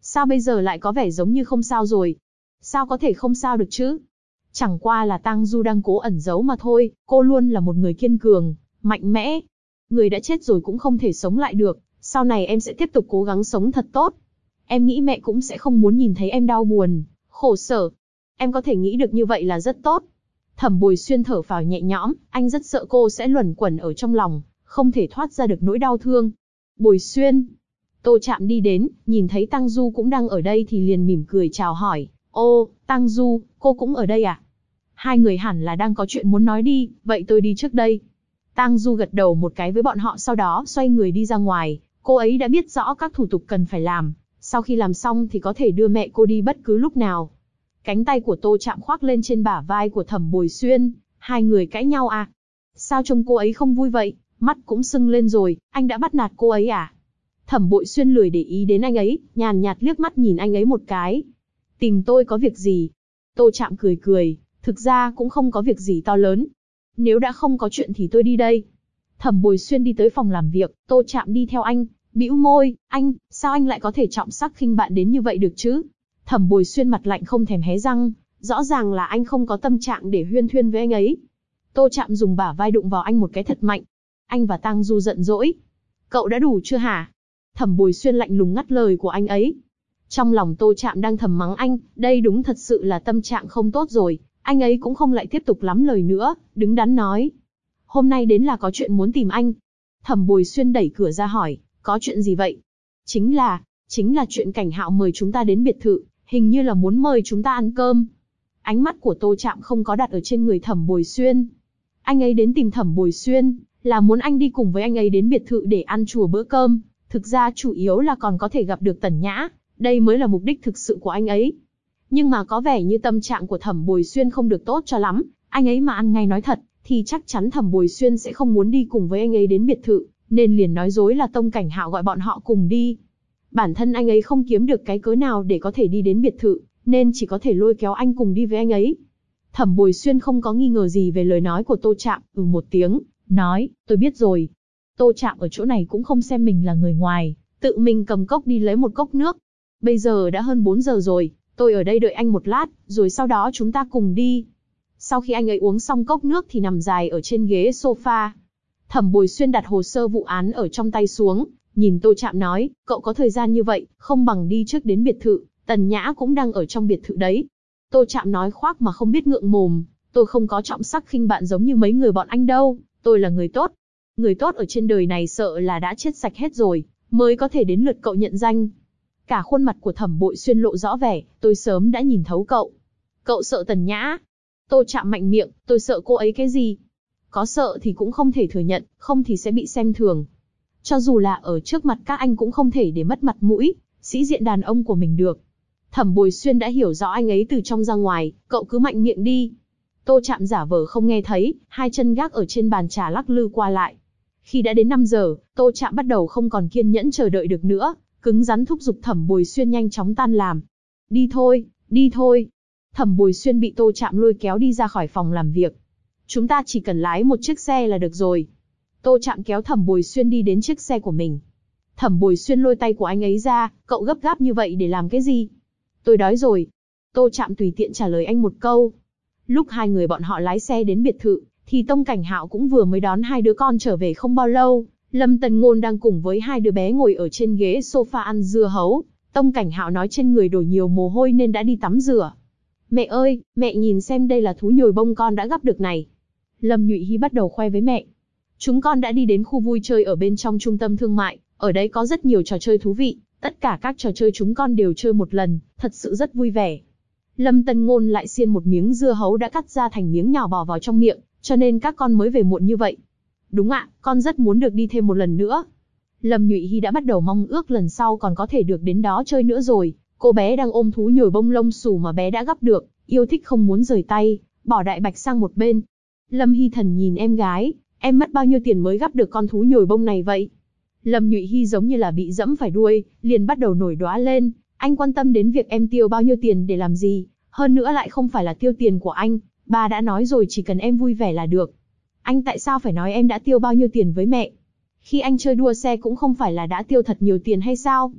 Sao bây giờ lại có vẻ giống như không sao rồi? Sao có thể không sao được chứ? Chẳng qua là Tang Du đang cố ẩn giấu mà thôi, cô luôn là một người kiên cường, mạnh mẽ. Người đã chết rồi cũng không thể sống lại được, sau này em sẽ tiếp tục cố gắng sống thật tốt. Em nghĩ mẹ cũng sẽ không muốn nhìn thấy em đau buồn, khổ sở. Em có thể nghĩ được như vậy là rất tốt. Thẩm Bồi Xuyên thở phào nhẹ nhõm, anh rất sợ cô sẽ luẩn quẩn ở trong lòng, không thể thoát ra được nỗi đau thương. Bồi Xuyên. Tô Trạm đi đến, nhìn thấy Tang Du cũng đang ở đây thì liền mỉm cười chào hỏi. Ô, Tang Du, cô cũng ở đây à? Hai người hẳn là đang có chuyện muốn nói đi, vậy tôi đi trước đây. Tang Du gật đầu một cái với bọn họ sau đó xoay người đi ra ngoài, cô ấy đã biết rõ các thủ tục cần phải làm, sau khi làm xong thì có thể đưa mẹ cô đi bất cứ lúc nào. Cánh tay của Tô Trạm khoác lên trên bả vai của Thẩm Bồi Xuyên, hai người cãi nhau à? Sao trông cô ấy không vui vậy, mắt cũng sưng lên rồi, anh đã bắt nạt cô ấy à? Thẩm Bội Xuyên lười để ý đến anh ấy, nhàn nhạt liếc mắt nhìn anh ấy một cái. Tìm tôi có việc gì? Tô Trạm cười cười, thực ra cũng không có việc gì to lớn. Nếu đã không có chuyện thì tôi đi đây. Thẩm Bồi Xuyên đi tới phòng làm việc, Tô Trạm đi theo anh, bĩu môi, anh, sao anh lại có thể trọng sắc khinh bạn đến như vậy được chứ? Thẩm Bồi Xuyên mặt lạnh không thèm hé răng, rõ ràng là anh không có tâm trạng để huyên thuyên với anh ấy. Tô Trạm dùng bả vai đụng vào anh một cái thật mạnh. Anh và Tang Du giận dỗi. Cậu đã đủ chưa hả? Thẩm Bồi Xuyên lạnh lùng ngắt lời của anh ấy. Trong lòng Tô Trạm đang thầm mắng anh, đây đúng thật sự là tâm trạng không tốt rồi. Anh ấy cũng không lại tiếp tục lắm lời nữa, đứng đắn nói. Hôm nay đến là có chuyện muốn tìm anh. Thẩm Bồi Xuyên đẩy cửa ra hỏi, có chuyện gì vậy? Chính là chuyện Cảnh Hạo mời chúng ta đến biệt thự, hình như là muốn mời chúng ta ăn cơm. Ánh mắt của Tô Trạm không có đặt ở trên người Thẩm Bồi Xuyên. Anh ấy đến tìm Thẩm Bồi Xuyên, là muốn anh đi cùng với anh ấy đến biệt thự để ăn chùa bữa cơm. Thực ra chủ yếu là còn có thể gặp được Tần Nhã, đây mới là mục đích thực sự của anh ấy. Nhưng mà có vẻ như tâm trạng của Thẩm Bồi Xuyên không được tốt cho lắm, anh ấy mà ăn ngay nói thật, thì chắc chắn Thẩm Bồi Xuyên sẽ không muốn đi cùng với anh ấy đến biệt thự, nên liền nói dối là Tông Cảnh Hạo gọi bọn họ cùng đi. Bản thân anh ấy không kiếm được cái cớ nào để có thể đi đến biệt thự, nên chỉ có thể lôi kéo anh cùng đi với anh ấy. Thẩm Bồi Xuyên không có nghi ngờ gì về lời nói của Tô Trạm, một tiếng, nói, tôi biết rồi. Tô Trạm ở chỗ này cũng không xem mình là người ngoài, tự mình cầm cốc đi lấy một cốc nước. Bây giờ đã hơn 4 giờ rồi, tôi ở đây đợi anh một lát, rồi sau đó chúng ta cùng đi. Sau khi anh ấy uống xong cốc nước thì nằm dài ở trên ghế sofa. Thẩm Bồi Xuyên đặt hồ sơ vụ án ở trong tay xuống, nhìn Tô Trạm nói, cậu có thời gian như vậy, không bằng đi trước đến biệt thự, Tần Nhã cũng đang ở trong biệt thự đấy. Tô Trạm nói khoác mà không biết ngượng mồm, tôi không có trọng sắc khinh bạn giống như mấy người bọn anh đâu, tôi là người tốt. Người tốt ở trên đời này sợ là đã chết sạch hết rồi, mới có thể đến lượt cậu nhận danh. Cả khuôn mặt của Thẩm Bội Xuyên lộ rõ vẻ, tôi sớm đã nhìn thấu cậu. Cậu sợ Tần Nhã? Tô Trạm mạnh miệng, tôi sợ cô ấy cái gì? Có sợ thì cũng không thể thừa nhận, không thì sẽ bị xem thường. Cho dù là ở trước mặt các anh cũng không thể để mất mặt mũi, sĩ diện đàn ông của mình được. Thẩm Bồi Xuyên đã hiểu rõ anh ấy từ trong ra ngoài, cậu cứ mạnh miệng đi. Tô Trạm giả vờ không nghe thấy, hai chân gác ở trên bàn trà lắc lư qua lại. Khi đã đến 5 giờ, Tô Trạm bắt đầu không còn kiên nhẫn chờ đợi được nữa, cứng rắn thúc giục Thẩm Bồi Xuyên nhanh chóng tan làm. Đi thôi, đi thôi. Thẩm Bồi Xuyên bị Tô Trạm lôi kéo đi ra khỏi phòng làm việc. Chúng ta chỉ cần lái một chiếc xe là được rồi. Tô Trạm kéo Thẩm Bồi Xuyên đi đến chiếc xe của mình. Thẩm Bồi Xuyên lôi tay của anh ấy ra, cậu gấp gáp như vậy để làm cái gì? Tôi đói rồi. Tô Trạm tùy tiện trả lời anh một câu. Lúc hai người bọn họ lái xe đến biệt thự, thì Tông Cảnh Hạo cũng vừa mới đón hai đứa con trở về không bao lâu. Lâm Tần Ngôn đang cùng với hai đứa bé ngồi ở trên ghế sofa ăn dưa hấu. Tông Cảnh Hạo nói trên người đổ nhiều mồ hôi nên đã đi tắm rửa. Mẹ ơi, mẹ nhìn xem đây là thú nhồi bông con đã gắp được này. Lâm Nhụy Hy bắt đầu khoe với mẹ. Chúng con đã đi đến khu vui chơi ở bên trong trung tâm thương mại, ở đấy có rất nhiều trò chơi thú vị, tất cả các trò chơi chúng con đều chơi một lần, thật sự rất vui vẻ. Lâm Tần Ngôn lại xiên một miếng dưa hấu đã cắt ra thành miếng nhỏ bỏ vào trong miệng, cho nên các con mới về muộn như vậy. Đúng ạ, con rất muốn được đi thêm một lần nữa. Lâm Nhụy Hy đã bắt đầu mong ước lần sau còn có thể được đến đó chơi nữa rồi. Cô bé đang ôm thú nhồi bông lông xù mà bé đã gắp được, yêu thích không muốn rời tay, bỏ đại bạch sang một bên. Lâm Hy Thần nhìn em gái, em mất bao nhiêu tiền mới gắp được con thú nhồi bông này vậy? Lâm Nhụy Hy giống như là bị dẫm phải đuôi, liền bắt đầu nổi đoá lên. Anh quan tâm đến việc em tiêu bao nhiêu tiền để làm gì, hơn nữa lại không phải là tiêu tiền của anh, ba đã nói rồi chỉ cần em vui vẻ là được. Anh tại sao phải nói em đã tiêu bao nhiêu tiền với mẹ? Khi anh chơi đua xe cũng không phải là đã tiêu thật nhiều tiền hay sao?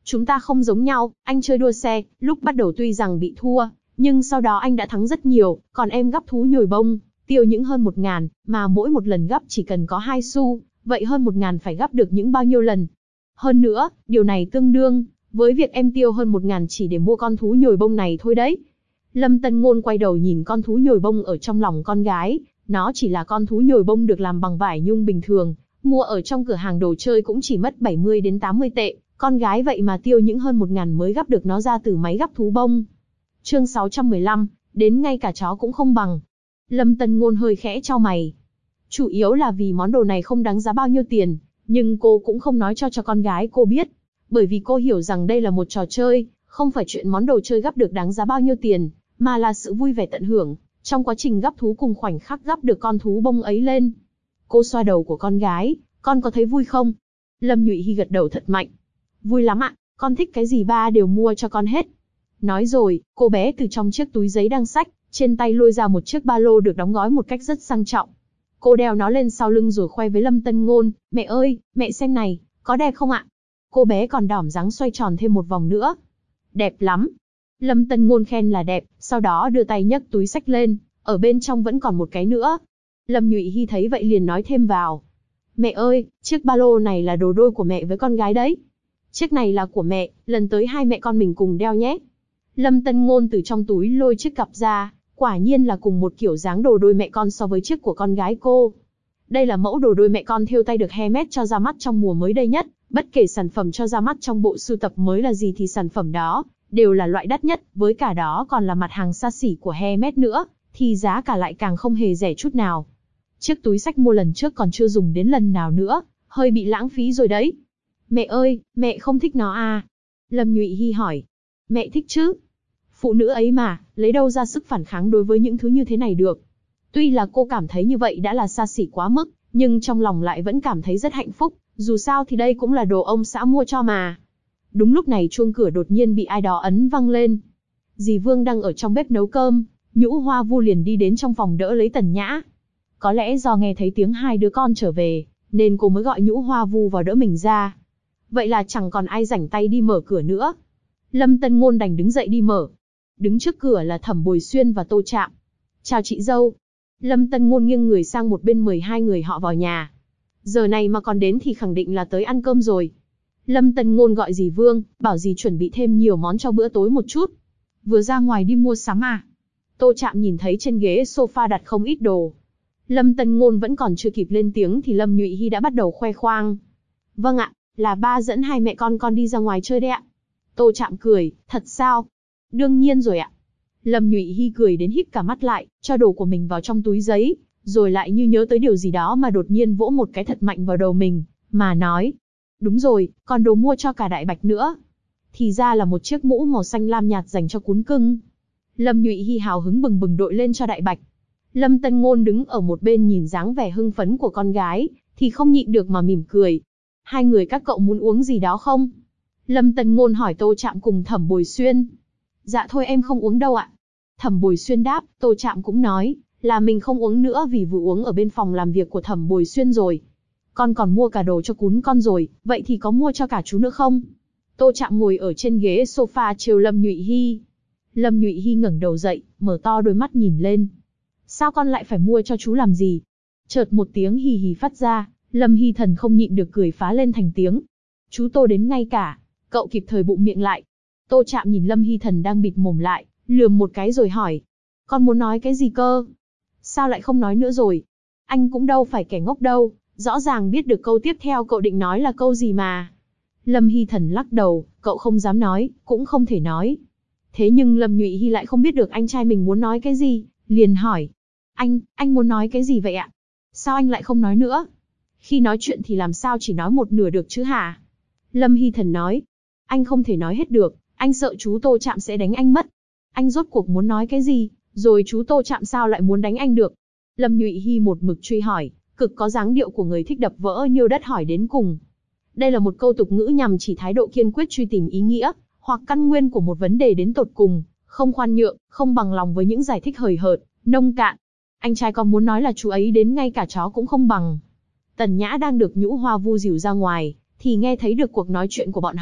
Chúng ta không giống nhau, anh chơi đua xe, lúc bắt đầu tuy rằng bị thua, nhưng sau đó anh đã thắng rất nhiều, còn em gắp thú nhồi bông, tiêu những hơn 1.000, mà mỗi một lần gắp chỉ cần có 2 xu, vậy hơn 1.000 phải gắp được những bao nhiêu lần. Hơn nữa, điều này tương đương với việc em tiêu hơn 1.000 chỉ để mua con thú nhồi bông này thôi đấy. Lâm Tân Ngôn quay đầu nhìn con thú nhồi bông ở trong lòng con gái, nó chỉ là con thú nhồi bông được làm bằng vải nhung bình thường, mua ở trong cửa hàng đồ chơi cũng chỉ mất 70 đến 80 tệ, con gái vậy mà tiêu những hơn 1.000 mới gắp được nó ra từ máy gắp thú bông. Chương 615, đến ngay cả chó cũng không bằng. Lâm Tân Ngôn hơi khẽ chau mày. Chủ yếu là vì món đồ này không đáng giá bao nhiêu tiền, nhưng cô cũng không nói cho con gái cô biết, bởi vì cô hiểu rằng đây là một trò chơi, không phải chuyện món đồ chơi gắp được đáng giá bao nhiêu tiền, mà là sự vui vẻ tận hưởng trong quá trình gắp thú cùng khoảnh khắc gắp được con thú bông ấy lên. Cô xoa đầu của con gái, con có thấy vui không? Lâm Nhụy Hy gật đầu thật mạnh. Vui lắm ạ, con thích cái gì ba đều mua cho con hết. Nói rồi, cô bé từ trong chiếc túi giấy đang xách, trên tay lôi ra một chiếc ba lô được đóng gói một cách rất sang trọng. Cô đeo nó lên sau lưng rồi khoe với Lâm Tân Ngôn, mẹ ơi, mẹ xem này, có đẹp không ạ? Cô bé còn đỏm dáng xoay tròn thêm một vòng nữa. Đẹp lắm. Lâm Tân Ngôn khen là đẹp, sau đó đưa tay nhấc túi xách lên, ở bên trong vẫn còn một cái nữa. Lâm Nhụy Hy thấy vậy liền nói thêm vào. Mẹ ơi, chiếc ba lô này là đồ đôi của mẹ với con gái đấy. Chiếc này là của mẹ, lần tới hai mẹ con mình cùng đeo nhé. Lâm Tân Ngôn từ trong túi lôi chiếc cặp ra, quả nhiên là cùng một kiểu dáng đồ đôi mẹ con so với chiếc của con gái cô. Đây là mẫu đồ đôi mẹ con thêu tay được Hermes cho ra mắt trong mùa mới đây nhất, bất kể sản phẩm cho ra mắt trong bộ sưu tập mới là gì thì sản phẩm đó đều là loại đắt nhất, với cả đó còn là mặt hàng xa xỉ của Hermes nữa, thì giá cả lại càng không hề rẻ chút nào. Chiếc túi xách mua lần trước còn chưa dùng đến lần nào nữa, hơi bị lãng phí rồi đấy. Mẹ ơi, mẹ không thích nó à? Lâm Nhụy Hy hỏi. Mẹ thích chứ. Phụ nữ ấy mà, lấy đâu ra sức phản kháng đối với những thứ như thế này được. Tuy là cô cảm thấy như vậy đã là xa xỉ quá mức, nhưng trong lòng lại vẫn cảm thấy rất hạnh phúc, dù sao thì đây cũng là đồ ông xã mua cho mà. Đúng lúc này chuông cửa đột nhiên bị ai đó ấn vang lên. Dì Vương đang ở trong bếp nấu cơm, Nhũ Hoa Vu liền đi đến trong phòng đỡ lấy Tần Nhã. Có lẽ do nghe thấy tiếng hai đứa con trở về, nên cô mới gọi Nhũ Hoa Vu vào đỡ mình ra. Vậy là chẳng còn ai rảnh tay đi mở cửa nữa. Lâm Tân Ngôn đành đứng dậy đi mở. Đứng trước cửa là Thẩm Bồi Xuyên và Tô Trạm. Chào chị dâu. Lâm Tân Ngôn nghiêng người sang một bên mời hai người họ vào nhà. Giờ này mà còn đến thì khẳng định là tới ăn cơm rồi. Lâm Tân Ngôn gọi dì Vương, bảo dì chuẩn bị thêm nhiều món cho bữa tối một chút. Vừa ra ngoài đi mua sắm à? Tô Trạm nhìn thấy trên ghế sofa đặt không ít đồ. Lâm Tân Ngôn vẫn còn chưa kịp lên tiếng thì Lâm Nhụy Hy đã bắt đầu khoe khoang. Vâng ạ, là ba dẫn hai mẹ con đi ra ngoài chơi đấy ạ. Tô Trạm cười, thật sao? Đương nhiên rồi ạ. Lâm Nhụy Hy cười đến híp cả mắt lại, cho đồ của mình vào trong túi giấy, rồi lại như nhớ tới điều gì đó mà đột nhiên vỗ một cái thật mạnh vào đầu mình, mà nói. Đúng rồi, còn đồ mua cho cả Đại Bạch nữa. Thì ra là một chiếc mũ màu xanh lam nhạt dành cho cún cưng. Lâm Nhụy Hy hào hứng bừng bừng đội lên cho Đại Bạch. Lâm Tân Ngôn đứng ở một bên nhìn dáng vẻ hưng phấn của con gái, thì không nhịn được mà mỉm cười. Hai người các cậu muốn uống gì đó không? Lâm Tân Ngôn hỏi Tô Trạm cùng Thẩm Bồi Xuyên. Dạ thôi em không uống đâu ạ. Thẩm Bồi Xuyên đáp, Tô Trạm cũng nói, là mình không uống nữa vì vừa uống ở bên phòng làm việc của Thẩm Bồi Xuyên rồi. Con còn mua cả đồ cho cún con rồi, vậy thì có mua cho cả chú nữa không? Tô Trạm ngồi ở trên ghế sofa trêu Lâm Nhụy Hy. Lâm Nhụy Hy ngẩng đầu dậy, mở to đôi mắt nhìn lên. Sao con lại phải mua cho chú làm gì? Chợt một tiếng hì hì phát ra, Lâm Hy Thần không nhịn được cười phá lên thành tiếng. Chú Tô đến ngay cả, cậu kịp thời bụm miệng lại. Tô Trạm nhìn Lâm Hy Thần đang bịt mồm lại, lườm một cái rồi hỏi. Con muốn nói cái gì cơ? Sao lại không nói nữa rồi? Anh cũng đâu phải kẻ ngốc đâu, rõ ràng biết được câu tiếp theo cậu định nói là câu gì mà. Lâm Hy Thần lắc đầu, cậu không dám nói, cũng không thể nói. Thế nhưng Lâm Nhụy Hy lại không biết được anh trai mình muốn nói cái gì, liền hỏi. Anh muốn nói cái gì vậy ạ? Sao anh lại không nói nữa? Khi nói chuyện thì làm sao chỉ nói một nửa được chứ hả? Lâm Hy Thần nói. Anh không thể nói hết được, anh sợ chú Tô Trạm sẽ đánh anh mất. Anh rốt cuộc muốn nói cái gì, rồi chú Tô Trạm sao lại muốn đánh anh được? Lâm Nhụy Hy một mực truy hỏi, cực có dáng điệu của người thích đập vỡ nhiêu đất hỏi đến cùng. Đây là một câu tục ngữ nhằm chỉ thái độ kiên quyết truy tìm ý nghĩa, hoặc căn nguyên của một vấn đề đến tột cùng, không khoan nhượng, không bằng lòng với những giải thích hời hợt, nông cạn. Anh trai con muốn nói là chú ấy đến ngay cả chó cũng không bằng. Tần Nhã đang được Nhũ Hoa Vu dìu ra ngoài, thì nghe thấy được cuộc nói chuyện của bọn họ,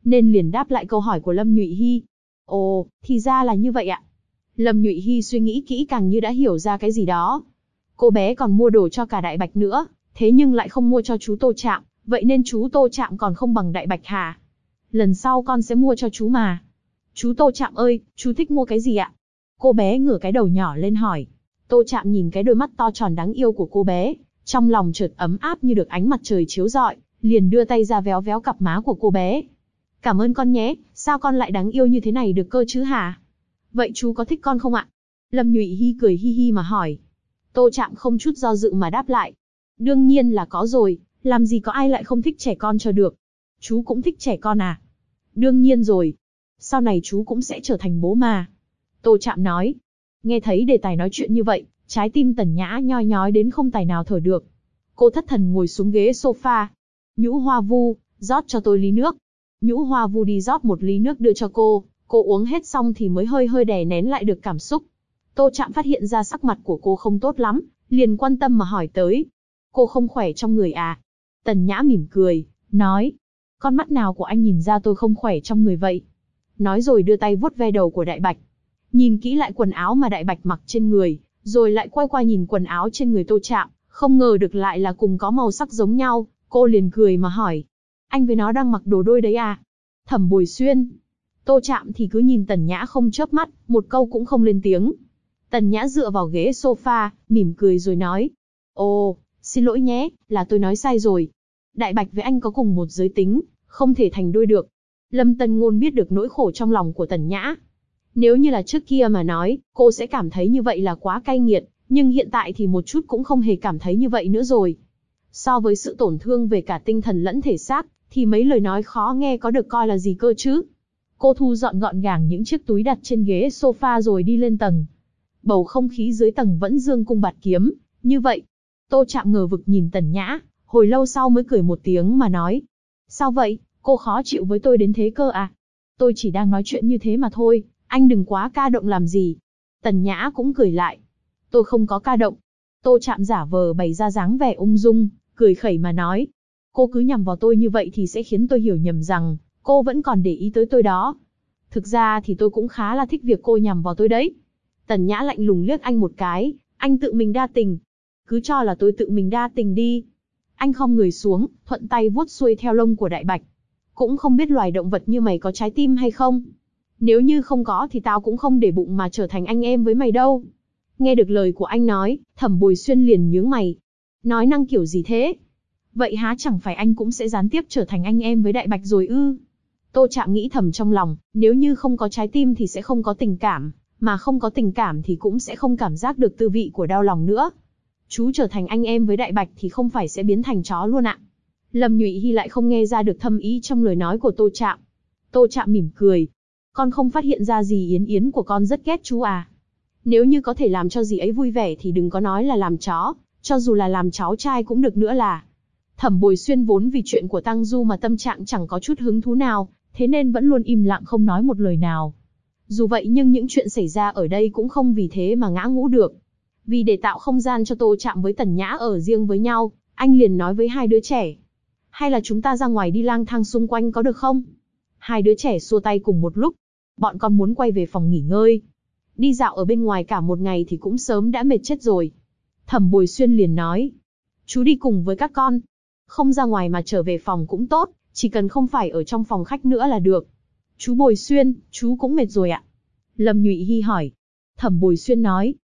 nên liền đáp lại câu hỏi của Lâm Nhụy Hy. Ồ, thì ra là như vậy ạ. Lâm Nhụy Hy suy nghĩ kỹ càng như đã hiểu ra cái gì đó. Cô bé còn mua đồ cho cả Đại Bạch nữa, thế nhưng lại không mua cho chú Tô Trạm, vậy nên chú Tô Trạm còn không bằng Đại Bạch hả? Lần sau con sẽ mua cho chú mà. Chú Tô Trạm ơi, chú thích mua cái gì ạ? Cô bé ngửa cái đầu nhỏ lên hỏi. Tô Trạm nhìn cái đôi mắt to tròn đáng yêu của cô bé, trong lòng chợt ấm áp như được ánh mặt trời chiếu rọi, liền đưa tay ra véo véo cặp má của cô bé. Cảm ơn con nhé, sao con lại đáng yêu như thế này được cơ chứ hả? Vậy chú có thích con không ạ? Lâm Nhụy Hy cười hi hi mà hỏi. Tô Trạm không chút do dự mà đáp lại. Đương nhiên là có rồi, làm gì có ai lại không thích trẻ con cho được. Chú cũng thích trẻ con à? Đương nhiên rồi. Sau này chú cũng sẽ trở thành bố mà. Tô Trạm nói. Nghe thấy đề tài nói chuyện như vậy, trái tim Tần Nhã nhoi nhói đến không tài nào thở được. Cô thất thần ngồi xuống ghế sofa. Nhũ Hoa Vu, rót cho tôi ly nước. Nhũ Hoa Vu đi rót một ly nước đưa cho cô uống hết xong thì mới hơi hơi đè nén lại được cảm xúc. Tô Trạm phát hiện ra sắc mặt của cô không tốt lắm, liền quan tâm mà hỏi tới. Cô không khỏe trong người à? Tần Nhã mỉm cười, nói. Con mắt nào của anh nhìn ra tôi không khỏe trong người vậy? Nói rồi đưa tay vuốt ve đầu của Đại Bạch. Nhìn kỹ lại quần áo mà Đại Bạch mặc trên người, rồi lại quay qua nhìn quần áo trên người Tô Trạm, không ngờ được lại là cùng có màu sắc giống nhau, cô liền cười mà hỏi. Anh với nó đang mặc đồ đôi đấy à? Thẩm Bồi Xuyên. Tô Trạm thì cứ nhìn Tần Nhã không chớp mắt, một câu cũng không lên tiếng. Tần Nhã dựa vào ghế sofa, mỉm cười rồi nói. Ồ, xin lỗi nhé, là tôi nói sai rồi. Đại Bạch với anh có cùng một giới tính, không thể thành đôi được. Lâm Tân Ngôn biết được nỗi khổ trong lòng của Tần Nhã. Nếu như là trước kia mà nói, cô sẽ cảm thấy như vậy là quá cay nghiệt, nhưng hiện tại thì một chút cũng không hề cảm thấy như vậy nữa rồi. So với sự tổn thương về cả tinh thần lẫn thể xác, thì mấy lời nói khó nghe có được coi là gì cơ chứ? Cô thu dọn gọn gàng những chiếc túi đặt trên ghế sofa rồi đi lên tầng. Bầu không khí dưới tầng vẫn dương cung bạt kiếm, như vậy. Tô Trạm ngờ vực nhìn Tần Nhã, hồi lâu sau mới cười một tiếng mà nói. Sao vậy, cô khó chịu với tôi đến thế cơ à? Tôi chỉ đang nói chuyện như thế mà thôi, anh đừng quá ca động làm gì. Tần Nhã cũng cười lại. Tôi không có ca động. Tô Trạm giả vờ bày ra dáng vẻ ung dung, cười khẩy mà nói. Cô cứ nhằm vào tôi như vậy thì sẽ khiến tôi hiểu nhầm rằng cô vẫn còn để ý tới tôi đó. Thực ra thì tôi cũng khá là thích việc cô nhằm vào tôi đấy. Tần Nhã lạnh lùng liếc anh một cái, anh tự mình đa tình. Cứ cho là tôi tự mình đa tình đi. Anh khom người xuống, thuận tay vuốt xuôi theo lông của Đại Bạch. Cũng không biết loài động vật như mày có trái tim hay không. Nếu như không có thì tao cũng không để bụng mà trở thành anh em với mày đâu. Nghe được lời của anh nói, Thẩm Bồi Xuyên liền nhướng mày. Nói năng kiểu gì thế? Vậy há chẳng phải anh cũng sẽ gián tiếp trở thành anh em với Đại Bạch rồi ư? Tô Trạm nghĩ thầm trong lòng, nếu như không có trái tim thì sẽ không có tình cảm, mà không có tình cảm thì cũng sẽ không cảm giác được tư vị của đau lòng nữa. Chú trở thành anh em với Đại Bạch thì không phải sẽ biến thành chó luôn ạ? Lâm Nhụy Hy lại không nghe ra được thâm ý trong lời nói của Tô Trạm. Tô Trạm mỉm cười. Con không phát hiện ra gì Yến Yến của con rất ghét chú à? Nếu như có thể làm cho dì ấy vui vẻ thì đừng có nói là làm chó, cho dù là làm cháu trai cũng được nữa là. Thẩm Bồi Xuyên vốn vì chuyện của Tăng Du mà tâm trạng chẳng có chút hứng thú nào, thế nên vẫn luôn im lặng không nói một lời nào. Dù vậy nhưng những chuyện xảy ra ở đây cũng không vì thế mà ngã ngũ được. Vì để tạo không gian cho Tô Trạm với Tần Nhã ở riêng với nhau, anh liền nói với hai đứa trẻ. Hay là chúng ta ra ngoài đi lang thang xung quanh có được không? Hai đứa trẻ xua tay cùng một lúc. Bọn con muốn quay về phòng nghỉ ngơi. Đi dạo ở bên ngoài cả một ngày thì cũng sớm đã mệt chết rồi. Thẩm Bồi Xuyên liền nói. Chú đi cùng với các con. Không ra ngoài mà trở về phòng cũng tốt, chỉ cần không phải ở trong phòng khách nữa là được. Chú Bồi Xuyên, chú cũng mệt rồi ạ? Lâm Nhụy Hy hỏi. Thẩm Bồi Xuyên nói.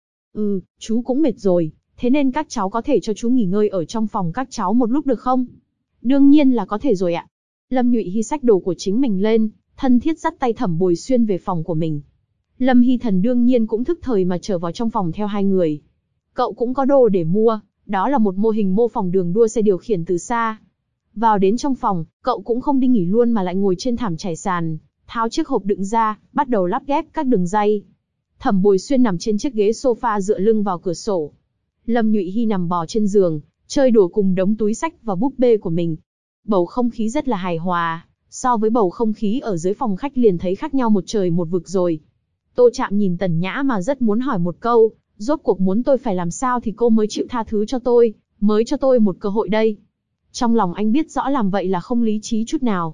Chú cũng mệt rồi, thế nên các cháu có thể cho chú nghỉ ngơi ở trong phòng các cháu một lúc được không? Đương nhiên là có thể rồi ạ. Lâm Nhụy Hy xách đồ của chính mình lên, thân thiết dắt tay Thẩm Bồi Xuyên về phòng của mình. Lâm Hy Thần đương nhiên cũng thức thời mà trở vào trong phòng theo hai người. Cậu cũng có đồ để mua, đó là một mô hình mô phỏng đường đua xe điều khiển từ xa. Vào đến trong phòng, cậu cũng không đi nghỉ luôn mà lại ngồi trên thảm trải sàn, tháo chiếc hộp đựng ra, bắt đầu lắp ghép các đường ray. Thẩm Bồi Xuyên nằm trên chiếc ghế sofa dựa lưng vào cửa sổ. Lâm Nhụy Hy nằm bò trên giường, chơi đùa cùng đống túi xách và búp bê của mình. Bầu không khí rất là hài hòa, so với bầu không khí ở dưới phòng khách liền thấy khác nhau một trời một vực rồi. Tô Trạm nhìn Tần Nhã mà rất muốn hỏi một câu, rốt cuộc muốn tôi phải làm sao thì cô mới chịu tha thứ cho tôi, mới cho tôi một cơ hội đây. Trong lòng anh biết rõ làm vậy là không lý trí chút nào.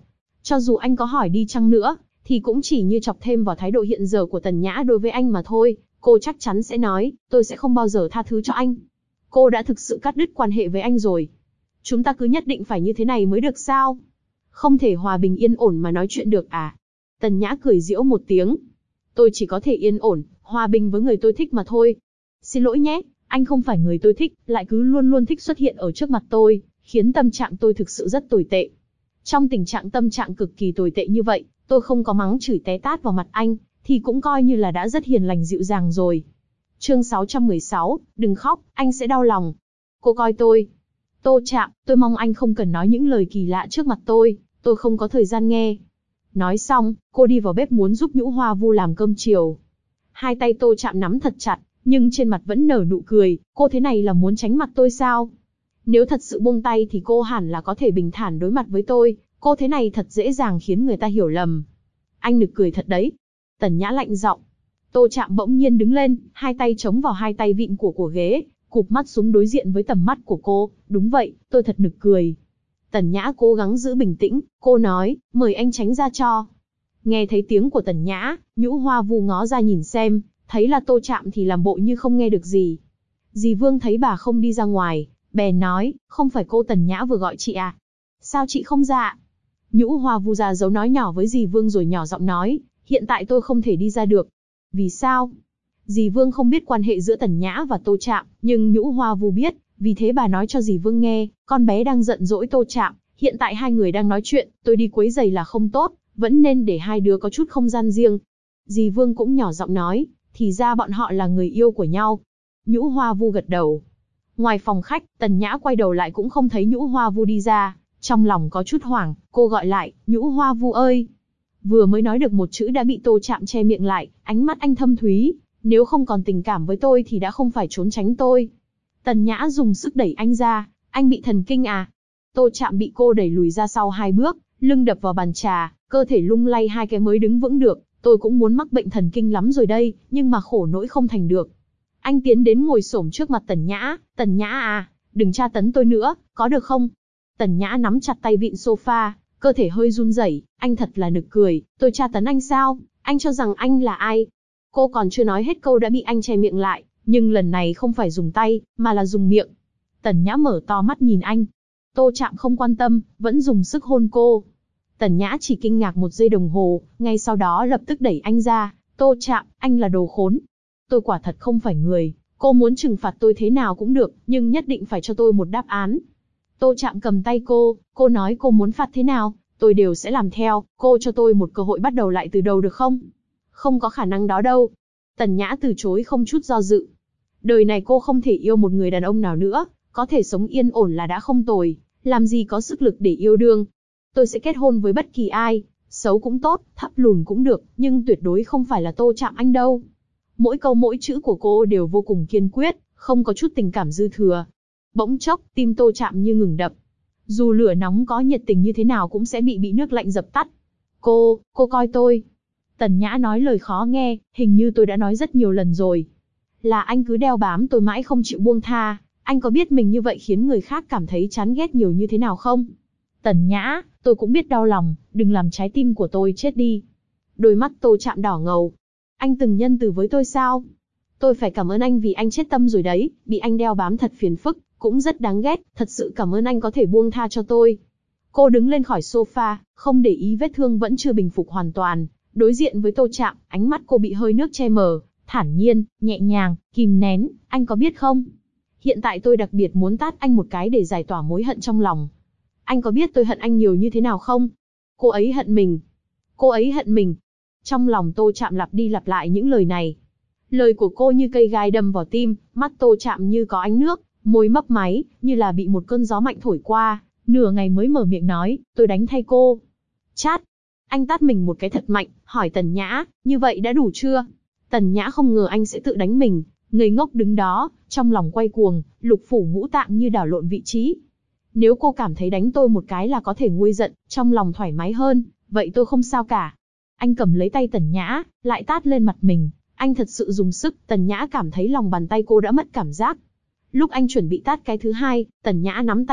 Cho dù anh có hỏi đi chăng nữa, thì cũng chỉ như chọc thêm vào thái độ hiện giờ của Tần Nhã đối với anh mà thôi. Cô chắc chắn sẽ nói, tôi sẽ không bao giờ tha thứ cho anh. Cô đã thực sự cắt đứt quan hệ với anh rồi. Chúng ta cứ nhất định phải như thế này mới được sao? Không thể hòa bình yên ổn mà nói chuyện được à? Tần Nhã cười giễu một tiếng. Tôi chỉ có thể yên ổn, hòa bình với người tôi thích mà thôi. Xin lỗi nhé, anh không phải người tôi thích, lại cứ luôn luôn thích xuất hiện ở trước mặt tôi, khiến tâm trạng tôi thực sự rất tồi tệ. Trong tình trạng tâm trạng cực kỳ tồi tệ như vậy, tôi không có mắng chửi té tát vào mặt anh, thì cũng coi như là đã rất hiền lành dịu dàng rồi. Chương 616, đừng khóc, anh sẽ đau lòng. Cô coi tôi. Tô Trạm, tôi mong anh không cần nói những lời kỳ lạ trước mặt tôi không có thời gian nghe. Nói xong, cô đi vào bếp muốn giúp Nhũ Hoa Vu làm cơm chiều. Hai tay Tô Trạm nắm thật chặt, nhưng trên mặt vẫn nở nụ cười, cô thế này là muốn tránh mặt tôi sao? Nếu thật sự buông tay thì cô hẳn là có thể bình thản đối mặt với tôi, cô thế này thật dễ dàng khiến người ta hiểu lầm. Anh nực cười thật đấy. Tần Nhã lạnh giọng. Tô Trạm bỗng nhiên đứng lên, hai tay chống vào hai tay vịn của ghế, cụp mắt xuống đối diện với tầm mắt của cô. Đúng vậy, tôi thật nực cười. Tần Nhã cố gắng giữ bình tĩnh, cô nói, mời anh tránh ra cho. Nghe thấy tiếng của Tần Nhã, Nhũ Hoa Vu ngó ra nhìn xem, thấy là Tô Trạm thì làm bộ như không nghe được gì. Dì Vương thấy bà không đi ra ngoài, bèn nói, không phải cô Tần Nhã vừa gọi chị à? Sao chị không ra? Nhũ Hoa Vu ra dấu nói nhỏ với dì Vương rồi nhỏ giọng nói, hiện tại tôi không thể đi ra được. Vì sao? Dì Vương không biết quan hệ giữa Tần Nhã và Tô Trạm, nhưng Nhũ Hoa Vu biết, vì thế bà nói cho dì Vương nghe, con bé đang giận dỗi Tô Trạm, hiện tại hai người đang nói chuyện, tôi đi quấy rầy là không tốt, vẫn nên để hai đứa có chút không gian riêng. Dì Vương cũng nhỏ giọng nói, thì ra bọn họ là người yêu của nhau. Nhũ Hoa Vu gật đầu. Ngoài phòng khách, Tần Nhã quay đầu lại cũng không thấy Nhũ Hoa Vu đi ra, trong lòng có chút hoảng, cô gọi lại, Nhũ Hoa Vu ơi. Vừa mới nói được một chữ đã bị Tô Trạm che miệng lại, ánh mắt anh thâm thúy, nếu không còn tình cảm với tôi thì đã không phải trốn tránh tôi. Tần Nhã dùng sức đẩy anh ra, anh bị thần kinh à? Tô Trạm bị cô đẩy lùi ra sau 2 bước, lưng đập vào bàn trà, cơ thể lung lay 2 cái mới đứng vững được. Tôi cũng muốn mắc bệnh thần kinh lắm rồi đây, nhưng mà khổ nỗi không thành được. Anh tiến đến ngồi xổm trước mặt Tần Nhã à, đừng tra tấn tôi nữa, có được không? Tần Nhã nắm chặt tay vịn sofa, cơ thể hơi run rẩy, anh thật là nực cười, tôi tra tấn anh sao? Anh cho rằng anh là ai? Cô còn chưa nói hết câu đã bị anh che miệng lại, nhưng lần này không phải dùng tay, mà là dùng miệng. Tần Nhã mở to mắt nhìn anh. Tô Trạm không quan tâm, vẫn dùng sức hôn cô. Tần Nhã chỉ kinh ngạc 1 giây đồng hồ, ngay sau đó lập tức đẩy anh ra. Tô Trạm, anh là đồ khốn. Tôi quả thật không phải người, cô muốn trừng phạt tôi thế nào cũng được, nhưng nhất định phải cho tôi một đáp án. Tô Trạm cầm tay cô nói cô muốn phạt thế nào, tôi đều sẽ làm theo, cô cho tôi một cơ hội bắt đầu lại từ đầu được không? Không có khả năng đó đâu. Tần Nhã từ chối không chút do dự. Đời này cô không thể yêu một người đàn ông nào nữa, có thể sống yên ổn là đã không tồi, làm gì có sức lực để yêu đương. Tôi sẽ kết hôn với bất kỳ ai, xấu cũng tốt, thấp lùn cũng được, nhưng tuyệt đối không phải là Tô Trạm anh đâu. Mỗi câu mỗi chữ của cô đều vô cùng kiên quyết, không có chút tình cảm dư thừa. Bỗng chốc, tim Tô Trạm như ngừng đập. Dù lửa nóng có nhiệt tình như thế nào cũng sẽ bị nước lạnh dập tắt. Cô coi tôi. Tần Nhã nói lời khó nghe, hình như tôi đã nói rất nhiều lần rồi. Là anh cứ đeo bám tôi mãi không chịu buông tha, anh có biết mình như vậy khiến người khác cảm thấy chán ghét nhiều như thế nào không? Tần Nhã, tôi cũng biết đau lòng, đừng làm trái tim của tôi chết đi. Đôi mắt Tô Trạm đỏ ngầu. Anh từng nhân từ với tôi sao? Tôi phải cảm ơn anh vì anh chết tâm rồi đấy, bị anh đeo bám thật phiền phức, cũng rất đáng ghét, thật sự cảm ơn anh có thể buông tha cho tôi. Cô đứng lên khỏi sofa, không để ý vết thương vẫn chưa bình phục hoàn toàn, đối diện với Tô Trạm, ánh mắt cô bị hơi nước che mờ, thản nhiên, nhẹ nhàng, kìm nén, anh có biết không? Hiện tại tôi đặc biệt muốn tát anh một cái để giải tỏa mối hận trong lòng. Anh có biết tôi hận anh nhiều như thế nào không? Cô ấy hận mình. Cô ấy hận mình. Trong lòng Tô Trạm lặp đi lặp lại những lời này. Lời của cô như cây gai đâm vào tim, mắt Tô Trạm như có ánh nước, môi mấp máy, như là bị một cơn gió mạnh thổi qua, nửa ngày mới mở miệng nói, tôi đánh thay cô. Chát. Anh tát mình một cái thật mạnh, hỏi Tần Nhã, như vậy đã đủ chưa? Tần Nhã không ngờ anh sẽ tự đánh mình, ngây ngốc đứng đó, trong lòng quay cuồng, lục phủ ngũ tạng như đảo lộn vị trí. Nếu cô cảm thấy đánh tôi một cái là có thể nguôi giận, trong lòng thoải mái hơn, vậy tôi không sao cả. Anh cầm lấy tay Tần Nhã, lại tát lên mặt mình, anh thật sự dùng sức, Tần Nhã cảm thấy lòng bàn tay cô đã mất cảm giác. Lúc anh chuẩn bị tát cái thứ hai, Tần Nhã nắm tay lại,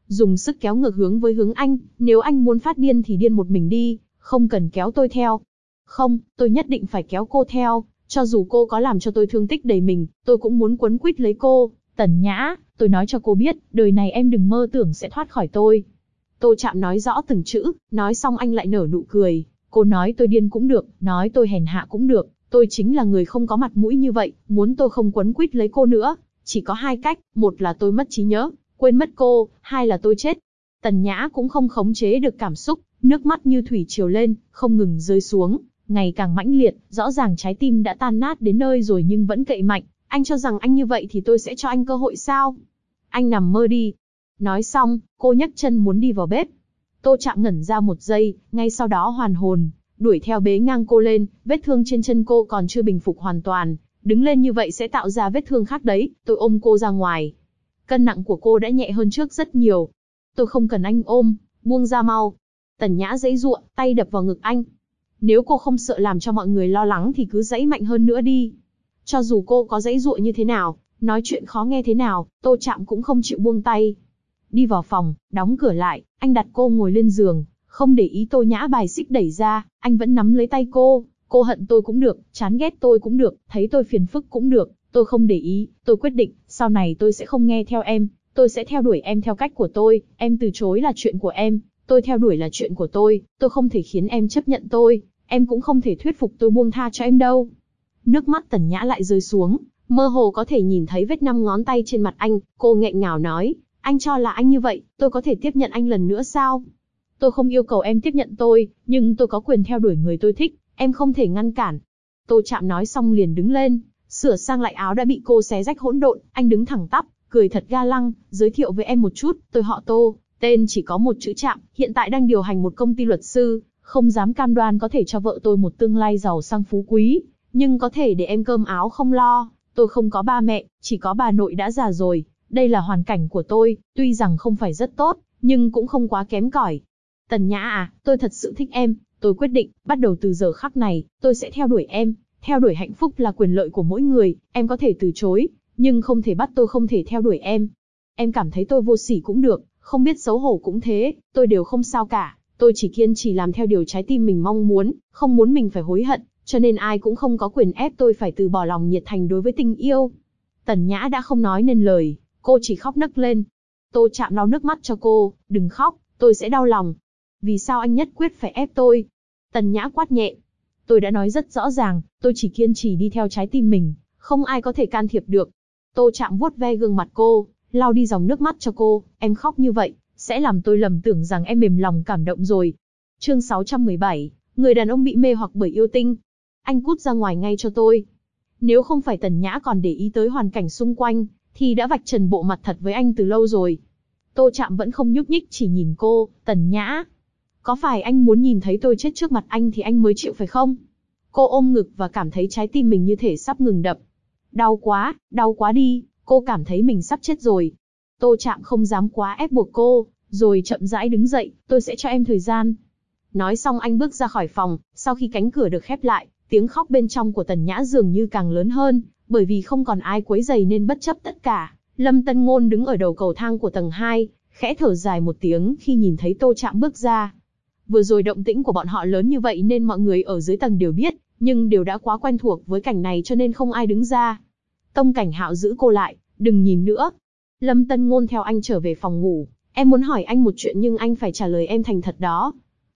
dùng sức kéo ngược hướng với hướng anh, nếu anh muốn phát điên thì điên một mình đi, không cần kéo tôi theo. Không, tôi nhất định phải kéo cô theo, cho dù cô có làm cho tôi thương tích đầy mình, tôi cũng muốn quấn quýt lấy cô. Tần Nhã, tôi nói cho cô biết, đời này em đừng mơ tưởng sẽ thoát khỏi tôi. Tô Trạm nói rõ từng chữ, nói xong anh lại nở nụ cười. Cô nói tôi điên cũng được, nói tôi hèn hạ cũng được, tôi chính là người không có mặt mũi như vậy, muốn tôi không quấn quýt lấy cô nữa. Chỉ có hai cách, một là tôi mất trí nhớ, quên mất cô, hai là tôi chết. Tần Nhã cũng không khống chế được cảm xúc, nước mắt như thủy triều lên, không ngừng rơi xuống, ngày càng mãnh liệt, rõ ràng trái tim đã tan nát đến nơi rồi nhưng vẫn cậy mạnh. Anh cho rằng anh như vậy thì tôi sẽ cho anh cơ hội sao? Anh nằm mơ đi. Nói xong, cô nhấc chân muốn đi vào bếp. Tô Trạm ngẩn ra một giây, ngay sau đó hoàn hồn, đuổi theo bế ngang cô lên, vết thương trên chân cô còn chưa bình phục hoàn toàn, đứng lên như vậy sẽ tạo ra vết thương khác đấy, tôi ôm cô ra ngoài. Cân nặng của cô đã nhẹ hơn trước rất nhiều. Tôi không cần anh ôm, buông ra mau. Tần Nhã giãy giụa, tay đập vào ngực anh. Nếu cô không sợ làm cho mọi người lo lắng thì cứ giãy mạnh hơn nữa đi. Cho dù cô có giãy giụa như thế nào, nói chuyện khó nghe thế nào, Tô Trạm cũng không chịu buông tay. Đi vào phòng, đóng cửa lại, anh đặt cô ngồi lên giường, không để ý Tô Nhã bài xích đẩy ra, anh vẫn nắm lấy tay cô hận tôi cũng được, chán ghét tôi cũng được, thấy tôi phiền phức cũng được, tôi không để ý, tôi quyết định, sau này tôi sẽ không nghe theo em, tôi sẽ theo đuổi em theo cách của tôi, em từ chối là chuyện của em, tôi theo đuổi là chuyện của tôi không thể khiến em chấp nhận tôi, em cũng không thể thuyết phục tôi buông tha cho em đâu. Nước mắt Tần Nhã lại rơi xuống, mơ hồ có thể nhìn thấy vết 5 ngón tay trên mặt anh, cô nghẹn ngào nói, anh cho là anh như vậy, tôi có thể tiếp nhận anh lần nữa sao? Tôi không yêu cầu em tiếp nhận tôi, nhưng tôi có quyền theo đuổi người tôi thích, em không thể ngăn cản. Tô Trạm nói xong liền đứng lên, sửa sang lại áo đã bị cô xé rách hỗn độn, anh đứng thẳng tắp, cười thật ga lăng, giới thiệu với em một chút, tôi họ Tô, tên chỉ có một chữ Trạm, hiện tại đang điều hành một công ty luật sư, không dám cam đoan có thể cho vợ tôi một tương lai giàu sang phú quý, nhưng có thể để em cơm áo không lo. Tôi không có ba mẹ, chỉ có bà nội đã già rồi, đây là hoàn cảnh của tôi, tuy rằng không phải rất tốt, nhưng cũng không quá kém cỏi. Tần Nhã à, tôi thật sự thích em, tôi quyết định, bắt đầu từ giờ khắc này, tôi sẽ theo đuổi em, theo đuổi hạnh phúc là quyền lợi của mỗi người, em có thể từ chối, nhưng không thể bắt tôi không thể theo đuổi em. Em cảm thấy tôi vô sỉ cũng được, không biết xấu hổ cũng thế, tôi đều không sao cả, tôi chỉ kiên trì làm theo điều trái tim mình mong muốn, không muốn mình phải hối hận, cho nên ai cũng không có quyền ép tôi phải từ bỏ lòng nhiệt thành đối với tình yêu. Tần Nhã đã không nói nên lời, cô chỉ khóc nấc lên. Tô Trạm lau nước mắt cho cô, đừng khóc, tôi sẽ đau lòng. Vì sao anh nhất quyết phải ép tôi? Tần Nhã quát nhẹ. Tôi đã nói rất rõ ràng, tôi chỉ kiên trì đi theo trái tim mình, không ai có thể can thiệp được. Tô Trạm vuốt ve gương mặt cô, lau đi dòng nước mắt cho cô, em khóc như vậy, sẽ làm tôi lầm tưởng rằng em mềm lòng cảm động rồi. Chương 617, người đàn ông bị mê hoặc bởi yêu tinh. Anh cút ra ngoài ngay cho tôi. Nếu không phải Tần Nhã còn để ý tới hoàn cảnh xung quanh, thì đã vạch trần bộ mặt thật với anh từ lâu rồi. Tô Trạm vẫn không nhúc nhích chỉ nhìn cô, Tần Nhã. Có phải anh muốn nhìn thấy tôi chết trước mặt anh thì anh mới chịu phải không? Cô ôm ngực và cảm thấy trái tim mình như thể sắp ngừng đập. Đau quá đi, cô cảm thấy mình sắp chết rồi. Tô Trạm không dám quá ép buộc cô, rồi chậm rãi đứng dậy, tôi sẽ cho em thời gian. Nói xong anh bước ra khỏi phòng, sau khi cánh cửa được khép lại, tiếng khóc bên trong của Tần Nhã dường như càng lớn hơn, bởi vì không còn ai quấy rầy nên bất chấp tất cả. Lâm Tân Ngôn đứng ở đầu cầu thang của tầng 2, khẽ thở dài một tiếng khi nhìn thấy Tô Trạm bước ra. Vừa rồi động tĩnh của bọn họ lớn như vậy nên mọi người ở dưới tầng đều biết, nhưng đều đã quá quen thuộc với cảnh này cho nên không ai đứng ra. Tông Cảnh Hạo giữ cô lại, đừng nhìn nữa. Lâm Tân Ngôn theo anh trở về phòng ngủ, em muốn hỏi anh một chuyện nhưng anh phải trả lời em thành thật đó.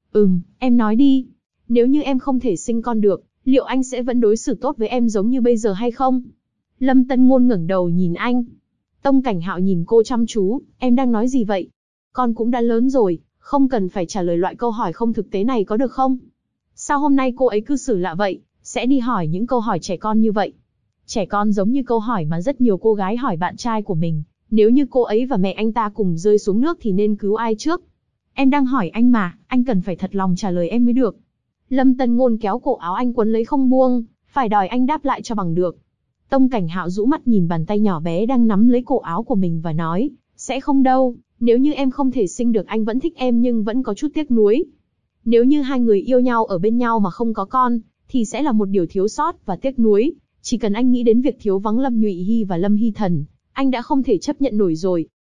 Em nói đi. Nếu như em không thể sinh con được, liệu anh sẽ vẫn đối xử tốt với em giống như bây giờ hay không? Lâm Tân Ngôn ngẩng đầu nhìn anh. Tông Cảnh Hạo nhìn cô chăm chú, em đang nói gì vậy? Con cũng đã lớn rồi, không cần phải trả lời loại câu hỏi không thực tế này có được không? Sao hôm nay cô ấy cư xử lạ vậy, sẽ đi hỏi những câu hỏi trẻ con như vậy? Trẻ con giống như câu hỏi mà rất nhiều cô gái hỏi bạn trai của mình, nếu như cô ấy và mẹ anh ta cùng rơi xuống nước thì nên cứu ai trước? Em đang hỏi anh mà, anh cần phải thật lòng trả lời em mới được. Lâm Tân Ngôn kéo cổ áo anh quấn lấy không buông, phải đòi anh đáp lại cho bằng được. Tông Cảnh Hạo rũ mắt nhìn bàn tay nhỏ bé đang nắm lấy cổ áo của mình và nói, sẽ không đâu, nếu như em không thể sinh được anh vẫn thích em nhưng vẫn có chút tiếc nuối. Nếu như hai người yêu nhau ở bên nhau mà không có con, thì sẽ là một điều thiếu sót và tiếc nuối. Chỉ cần anh nghĩ đến việc thiếu vắng Lâm Nhụy Hy và Lâm Hy Thần, anh đã không thể chấp nhận nổi rồi.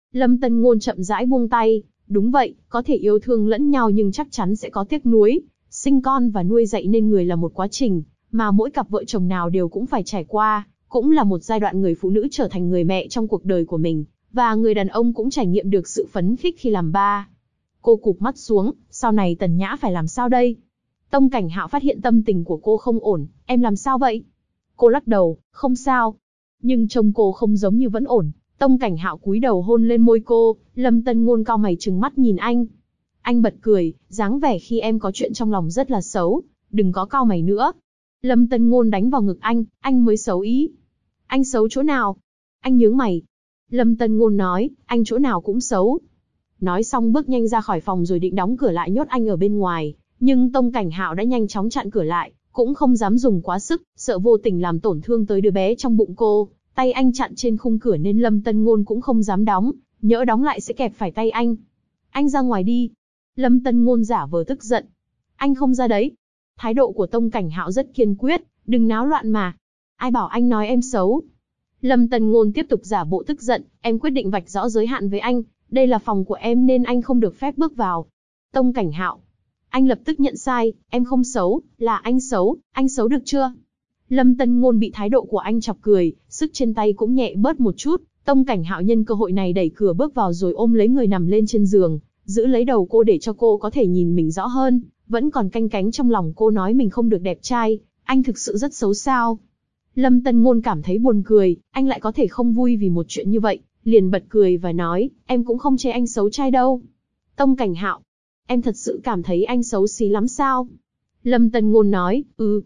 Lâm Tân Ngôn chậm rãi buông tay, đúng vậy, có thể yêu thương lẫn nhau nhưng chắc chắn sẽ có tiếc nuối. Sinh con và nuôi dạy nên người là một quá trình, mà mỗi cặp vợ chồng nào đều cũng phải trải qua, cũng là một giai đoạn người phụ nữ trở thành người mẹ trong cuộc đời của mình, và người đàn ông cũng trải nghiệm được sự phấn khích khi làm ba. Cô cụp mắt xuống, sau này Tần Nhã phải làm sao đây? Tông Cảnh Hạo phát hiện tâm tình của cô không ổn, em làm sao vậy? Cô lắc đầu, không sao. Nhưng trông cô không giống như vẫn ổn. Tông Cảnh Hạo cúi đầu hôn lên môi cô, Lâm Tân Ngôn cau mày trừng mắt nhìn anh. Anh bật cười, dáng vẻ khi em có chuyện trong lòng rất là xấu, đừng có cau mày nữa. Lâm Tân Ngôn đánh vào ngực anh mới xấu ý. Anh xấu chỗ nào? Anh nhướng mày. Lâm Tân Ngôn nói, anh chỗ nào cũng xấu. Nói xong bước nhanh ra khỏi phòng rồi định đóng cửa lại nhốt anh ở bên ngoài, nhưng Tông Cảnh Hạo đã nhanh chóng chặn cửa lại, cũng không dám dùng quá sức, sợ vô tình làm tổn thương tới đứa bé trong bụng cô. Tay anh chặn trên khung cửa nên Lâm Tân Ngôn cũng không dám đóng, nhỡ đóng lại sẽ kẹp phải tay anh. Anh ra ngoài đi. Lâm Tân Ngôn giả vờ tức giận. Anh không ra đấy. Thái độ của Tông Cảnh Hạo rất kiên quyết, đừng náo loạn mà. Ai bảo anh nói em xấu. Lâm Tân Ngôn tiếp tục giả bộ tức giận, em quyết định vạch rõ giới hạn với anh, đây là phòng của em nên anh không được phép bước vào. Tông Cảnh Hạo. Anh lập tức nhận sai, em không xấu, là anh xấu được chưa? Lâm Tân Ngôn bị thái độ của anh chọc cười, sức trên tay cũng nhẹ bớt một chút, Tông Cảnh Hạo nhân cơ hội này đẩy cửa bước vào rồi ôm lấy người nằm lên trên giường, giữ lấy đầu cô để cho cô có thể nhìn mình rõ hơn, vẫn còn canh cánh trong lòng cô nói mình không được đẹp trai, anh thực sự rất xấu sao? Lâm Tân Ngôn cảm thấy buồn cười, anh lại có thể không vui vì một chuyện như vậy, liền bật cười và nói, em cũng không chê anh xấu trai đâu. Tông Cảnh Hạo, em thật sự cảm thấy anh xấu xí lắm sao? Lâm Tân Ngôn nói,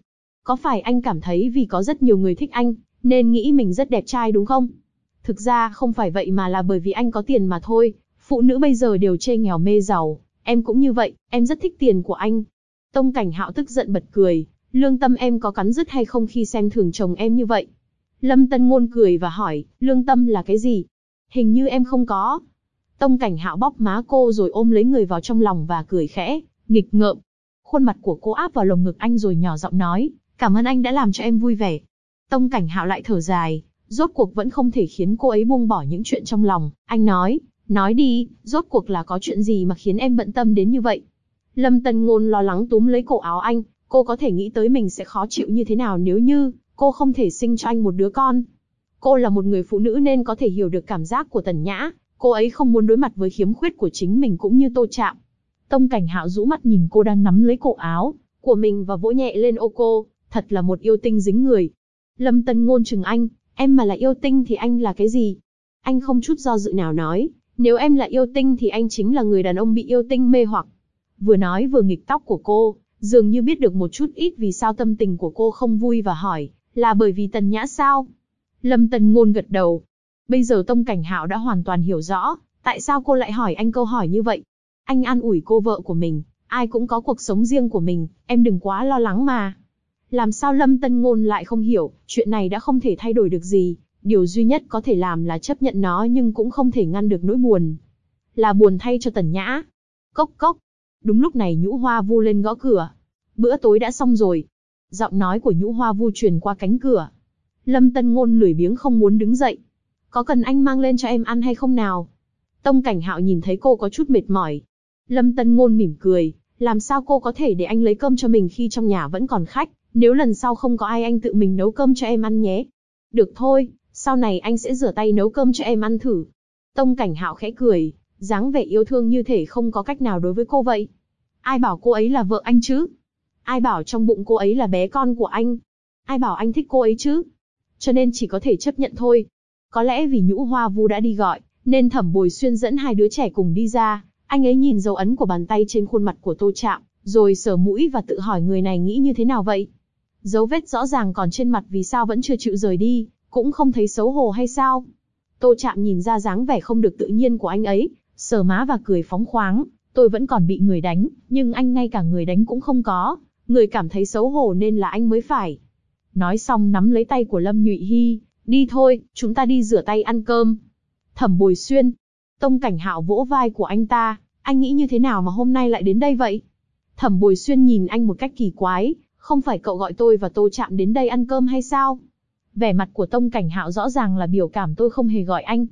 có phải anh cảm thấy vì có rất nhiều người thích anh, nên nghĩ mình rất đẹp trai đúng không? Thực ra không phải vậy mà là bởi vì anh có tiền mà thôi, phụ nữ bây giờ đều chê nghèo mê giàu, em cũng như vậy, em rất thích tiền của anh. Tông Cảnh Hạo tức giận bật cười, lương tâm em có cắn rứt hay không khi xem thường chồng em như vậy? Lâm Tân Ngôn cười và hỏi, lương tâm là cái gì? Hình như em không có. Tông Cảnh Hạo bóp má cô rồi ôm lấy người vào trong lòng và cười khẽ, nghịch ngợm. Khuôn mặt của cô áp vào lồng ngực anh rồi nhỏ giọng nói, cảm ơn anh đã làm cho em vui vẻ. Tông Cảnh Hạo lại thở dài, rốt cuộc vẫn không thể khiến cô ấy buông bỏ những chuyện trong lòng. Anh nói đi, rốt cuộc là có chuyện gì mà khiến em bận tâm đến như vậy? Lâm Tân Ngôn lo lắng túm lấy cổ áo anh, cô có thể nghĩ tới mình sẽ khó chịu như thế nào nếu như cô không thể sinh cho anh một đứa con. Cô là một người phụ nữ nên có thể hiểu được cảm giác của Tần Nhã, cô ấy không muốn đối mặt với khiếm khuyết của chính mình cũng như Tô Trạm. Tông Cảnh Hạo rũ mắt nhìn cô đang nắm lấy cổ áo của mình và vỗ nhẹ lên ô cô, thật là một yêu tinh dính người. Lâm Tân Ngôn chừng anh, em mà là yêu tinh thì anh là cái gì? Anh không chút do dự nào nói, nếu em là yêu tinh thì anh chính là người đàn ông bị yêu tinh mê hoặc. Vừa nói vừa nghịch tóc của cô, dường như biết được một chút ít vì sao tâm tình của cô không vui và hỏi, là bởi vì Tần Nhã sao? Lâm Tân Ngôn gật đầu. Bây giờ Tông Cảnh Hạo đã hoàn toàn hiểu rõ, tại sao cô lại hỏi anh câu hỏi như vậy. Anh an ủi cô vợ của mình, ai cũng có cuộc sống riêng của mình, em đừng quá lo lắng mà. Làm sao Lâm Tân Ngôn lại không hiểu, chuyện này đã không thể thay đổi được gì, điều duy nhất có thể làm là chấp nhận nó nhưng cũng không thể ngăn được nỗi buồn. Là buồn thay cho Tần Nhã. Cốc cốc. Đúng lúc này Nhũ Hoa Vu lên gõ cửa. Bữa tối đã xong rồi. Giọng nói của Nhũ Hoa Vu truyền qua cánh cửa. Lâm Tân Ngôn lười biếng không muốn đứng dậy. Có cần anh mang lên cho em ăn hay không nào? Tông Cảnh Hạo nhìn thấy cô có chút mệt mỏi. Lâm Tân Ngôn mỉm cười, làm sao cô có thể để anh lấy cơm cho mình khi trong nhà vẫn còn khách, nếu lần sau không có ai anh tự mình nấu cơm cho em ăn nhé. Được thôi, sau này anh sẽ rửa tay nấu cơm cho em ăn thử. Tông Cảnh Hạo khẽ cười, dáng vẻ yêu thương như thể không có cách nào đối với cô vậy. Ai bảo cô ấy là vợ anh chứ? Ai bảo trong bụng cô ấy là bé con của anh? Ai bảo anh thích cô ấy chứ? Cho nên chỉ có thể chấp nhận thôi. Có lẽ vì Nhũ Hoa Vu đã đi gọi, nên Thẩm Bồi Xuyên dẫn hai đứa trẻ cùng đi ra. Anh ấy nhìn dấu ấn của bàn tay trên khuôn mặt của Tô Trạm, rồi sờ mũi và tự hỏi người này nghĩ như thế nào vậy? Dấu vết rõ ràng còn trên mặt vì sao vẫn chưa chịu rời đi, cũng không thấy xấu hổ hay sao? Tô Trạm nhìn ra dáng vẻ không được tự nhiên của anh ấy, sờ má và cười phóng khoáng. Tôi vẫn còn bị người đánh, nhưng anh ngay cả người đánh cũng không có. Người cảm thấy xấu hổ nên là anh mới phải. Nói xong nắm lấy tay của Lâm Nhụy Hy, đi thôi, chúng ta đi rửa tay ăn cơm. Thẩm Bồi Xuyên. Tông Cảnh Hạo vỗ vai của anh ta, anh nghĩ như thế nào mà hôm nay lại đến đây vậy? Thẩm Bồi Xuyên nhìn anh một cách kỳ quái, không phải cậu gọi tôi và Tô Trạm đến đây ăn cơm hay sao? Vẻ mặt của Tông Cảnh Hạo rõ ràng là biểu cảm tôi không hề gọi anh.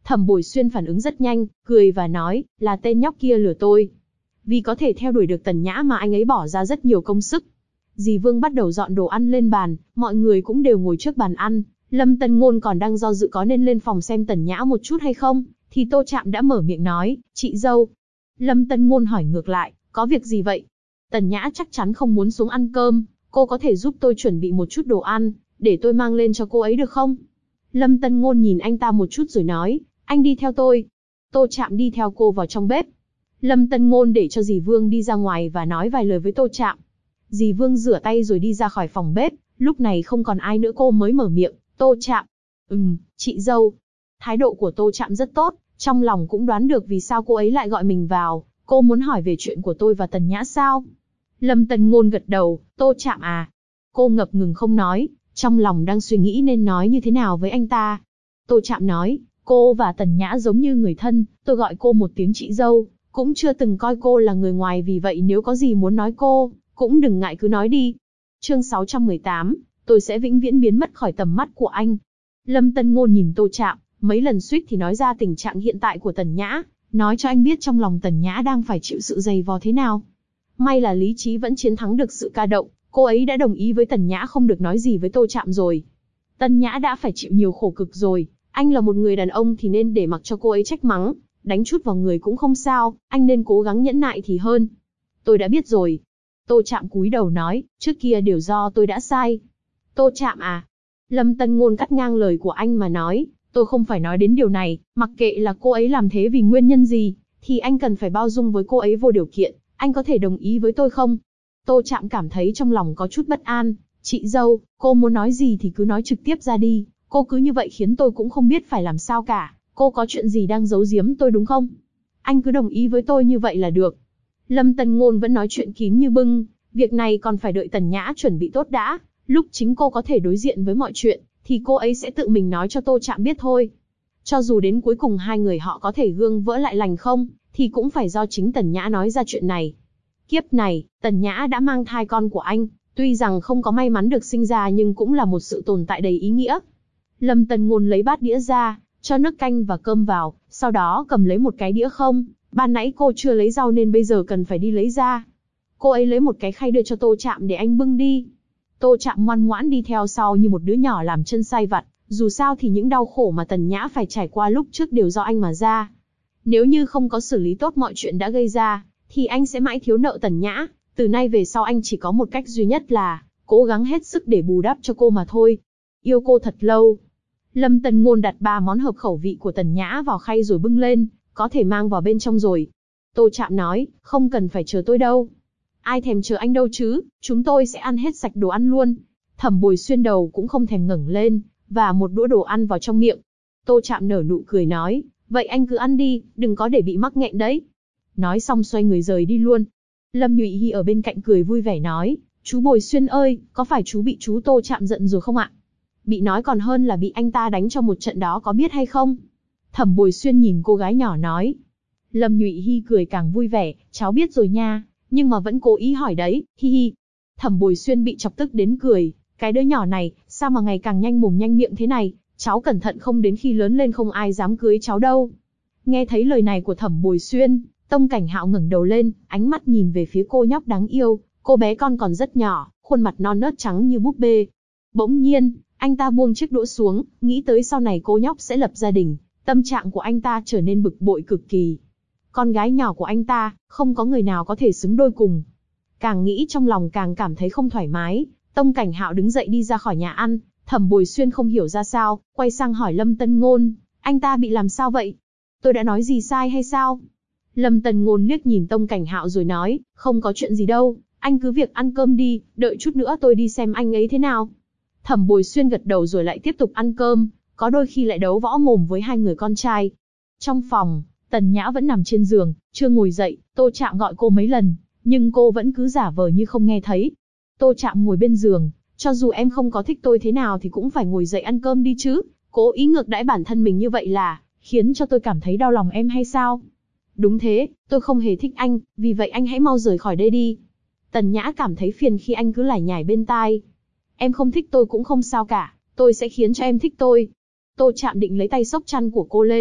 Thẩm Bồi Xuyên phản ứng rất nhanh, cười và nói, là tên nhóc kia lừa tôi. Vì có thể theo đuổi được Tần Nhã mà anh ấy bỏ ra rất nhiều công sức. Dì Vương bắt đầu dọn đồ ăn lên bàn, mọi người cũng đều ngồi trước bàn ăn. Lâm Tân Ngôn còn đang do dự có nên lên phòng xem Tần Nhã một chút hay không, thì Tô Trạm đã mở miệng nói, chị dâu. Lâm Tân Ngôn hỏi ngược lại, có việc gì vậy? Tần Nhã chắc chắn không muốn xuống ăn cơm, cô có thể giúp tôi chuẩn bị một chút đồ ăn, để tôi mang lên cho cô ấy được không? Lâm Tân Ngôn nhìn anh ta một chút rồi nói, anh đi theo tôi. Tô Trạm đi theo cô vào trong bếp. Lâm Tân Ngôn để cho dì Vương đi ra ngoài và nói vài lời với Tô Trạm. Dì Vương rửa tay rồi đi ra khỏi phòng bếp, lúc này không còn ai nữa cô mới mở miệng, Tô Trạm. Chị dâu. Thái độ của Tô Trạm rất tốt, trong lòng cũng đoán được vì sao cô ấy lại gọi mình vào, cô muốn hỏi về chuyện của tôi và Tần Nhã sao? Lâm Tân Ngôn gật đầu, Tô Trạm à. Cô ngập ngừng không nói, trong lòng đang suy nghĩ nên nói như thế nào với anh ta. Tô Trạm nói, cô và Tần Nhã giống như người thân, tôi gọi cô một tiếng chị dâu, cũng chưa từng coi cô là người ngoài, vì vậy nếu có gì muốn nói cô, cũng đừng ngại cứ nói đi. Chương 618, tôi sẽ vĩnh viễn biến mất khỏi tầm mắt của anh. Lâm Tân Ngôn nhìn Tô Trạm, mấy lần suýt thì nói ra tình trạng hiện tại của Tần Nhã, nói cho anh biết trong lòng Tần Nhã đang phải chịu sự dày vò thế nào. May là lý trí vẫn chiến thắng được sự ca động, cô ấy đã đồng ý với Tần Nhã không được nói gì với Tô Trạm rồi. Tần Nhã đã phải chịu nhiều khổ cực rồi, anh là một người đàn ông thì nên để mặc cho cô ấy trách mắng, đánh chút vào người cũng không sao, anh nên cố gắng nhẫn nại thì hơn. Tôi đã biết rồi. Tô Trạm cúi đầu nói, trước kia đều do tôi đã sai. Tô Trạm à. Lâm Tân Ngôn cắt ngang lời của anh mà nói, tôi không phải nói đến điều này, mặc kệ là cô ấy làm thế vì nguyên nhân gì, thì anh cần phải bao dung với cô ấy vô điều kiện, anh có thể đồng ý với tôi không? Tô Trạm cảm thấy trong lòng có chút bất an, chị dâu, cô muốn nói gì thì cứ nói trực tiếp ra đi, cô cứ như vậy khiến tôi cũng không biết phải làm sao cả, cô có chuyện gì đang giấu giếm tôi đúng không? Anh cứ đồng ý với tôi như vậy là được. Lâm Tân Ngôn vẫn nói chuyện kín như bưng, việc này còn phải đợi Tần Nhã chuẩn bị tốt đã, lúc chính cô có thể đối diện với mọi chuyện, thì cô ấy sẽ tự mình nói cho Tô Trạm biết thôi. Cho dù đến cuối cùng hai người họ có thể gương vỡ lại lành không, thì cũng phải do chính Tần Nhã nói ra chuyện này. Kiếp này, Tần Nhã đã mang thai con của anh, tuy rằng không có may mắn được sinh ra nhưng cũng là một sự tồn tại đầy ý nghĩa. Lâm Tân Ngôn lấy bát đĩa ra, cho nước canh và cơm vào, sau đó cầm lấy một cái đĩa không, ban nãy cô chưa lấy rau nên bây giờ cần phải đi lấy ra. Cô ấy lấy một cái khay đưa cho Tô Trạm để anh bưng đi. Tô Trạm ngoan ngoãn đi theo sau như một đứa nhỏ làm chân sai vặt, dù sao thì những đau khổ mà Tần Nhã phải trải qua lúc trước đều do anh mà ra. Nếu như không có xử lý tốt mọi chuyện đã gây ra, thì anh sẽ mãi thiếu nợ Tần Nhã, từ nay về sau anh chỉ có một cách duy nhất là cố gắng hết sức để bù đắp cho cô mà thôi. Yêu cô thật lâu. Lâm Tân Ngôn đặt 3 món hợp khẩu vị của Tần Nhã vào khay rồi bưng lên, có thể mang vào bên trong rồi. Tô Trạm nói, không cần phải chờ tôi đâu. Ai thèm chờ anh đâu chứ, chúng tôi sẽ ăn hết sạch đồ ăn luôn. Thẩm Bồi Xuyên đầu cũng không thèm ngẩng lên, và một đũa đồ ăn vào trong miệng. Tô Trạm nở nụ cười nói, vậy anh cứ ăn đi, đừng có để bị mắc nghẹn đấy. Nói xong xoay người rời đi luôn. Lâm Nhụy Hy ở bên cạnh cười vui vẻ nói, chú Bồi Xuyên ơi, có phải chú bị chú Tô Trạm giận rồi không ạ? Bị nói còn hơn là bị anh ta đánh cho một trận đó có biết hay không? Thẩm Bồi Xuyên nhìn cô gái nhỏ nói. Lâm Nhụy Hy cười càng vui vẻ, cháu biết rồi nha, nhưng mà vẫn cố ý hỏi đấy, hi hi. Thẩm Bồi Xuyên bị chọc tức đến cười, cái đứa nhỏ này, sao mà ngày càng nhanh mồm nhanh miệng thế này, cháu cẩn thận không đến khi lớn lên không ai dám cưới cháu đâu. Nghe thấy lời này của Thẩm Bồi Xuyên, Tông Cảnh Hạo ngẩng đầu lên, ánh mắt nhìn về phía cô nhóc đáng yêu, cô bé con còn rất nhỏ, khuôn mặt non nớt trắng như búp bê. Bỗng nhiên, anh ta buông chiếc đũa xuống, nghĩ tới sau này cô nhóc sẽ lập gia đình, tâm trạng của anh ta trở nên bực bội cực kỳ. Con gái nhỏ của anh ta, không có người nào có thể xứng đôi cùng. Càng nghĩ trong lòng càng cảm thấy không thoải mái, Tông Cảnh Hạo đứng dậy đi ra khỏi nhà ăn, Thẩm Bồi Xuyên không hiểu ra sao, quay sang hỏi Lâm Tân Ngôn, anh ta bị làm sao vậy? Tôi đã nói gì sai hay sao? Lâm Tân Ngôn liếc nhìn Tông Cảnh Hạo rồi nói, không có chuyện gì đâu, anh cứ việc ăn cơm đi, đợi chút nữa tôi đi xem anh ấy thế nào. Thẩm Bồi Xuyên gật đầu rồi lại tiếp tục ăn cơm, có đôi khi lại đấu võ mồm với hai người con trai. Trong phòng, Tần Nhã vẫn nằm trên giường, chưa ngồi dậy, Tô Trạm gọi cô mấy lần, nhưng cô vẫn cứ giả vờ như không nghe thấy. Tô Trạm ngồi bên giường, cho dù em không có thích tôi thế nào thì cũng phải ngồi dậy ăn cơm đi chứ, cố ý ngược đãi bản thân mình như vậy là khiến cho tôi cảm thấy đau lòng em hay sao? Đúng thế, tôi không hề thích anh, vì vậy anh hãy mau rời khỏi đây đi. Tần Nhã cảm thấy phiền khi anh cứ lải nhải bên tai. Em không thích tôi cũng không sao cả, tôi sẽ khiến cho em thích tôi. Tô Trạm định lấy tay xốc chăn của cô lên,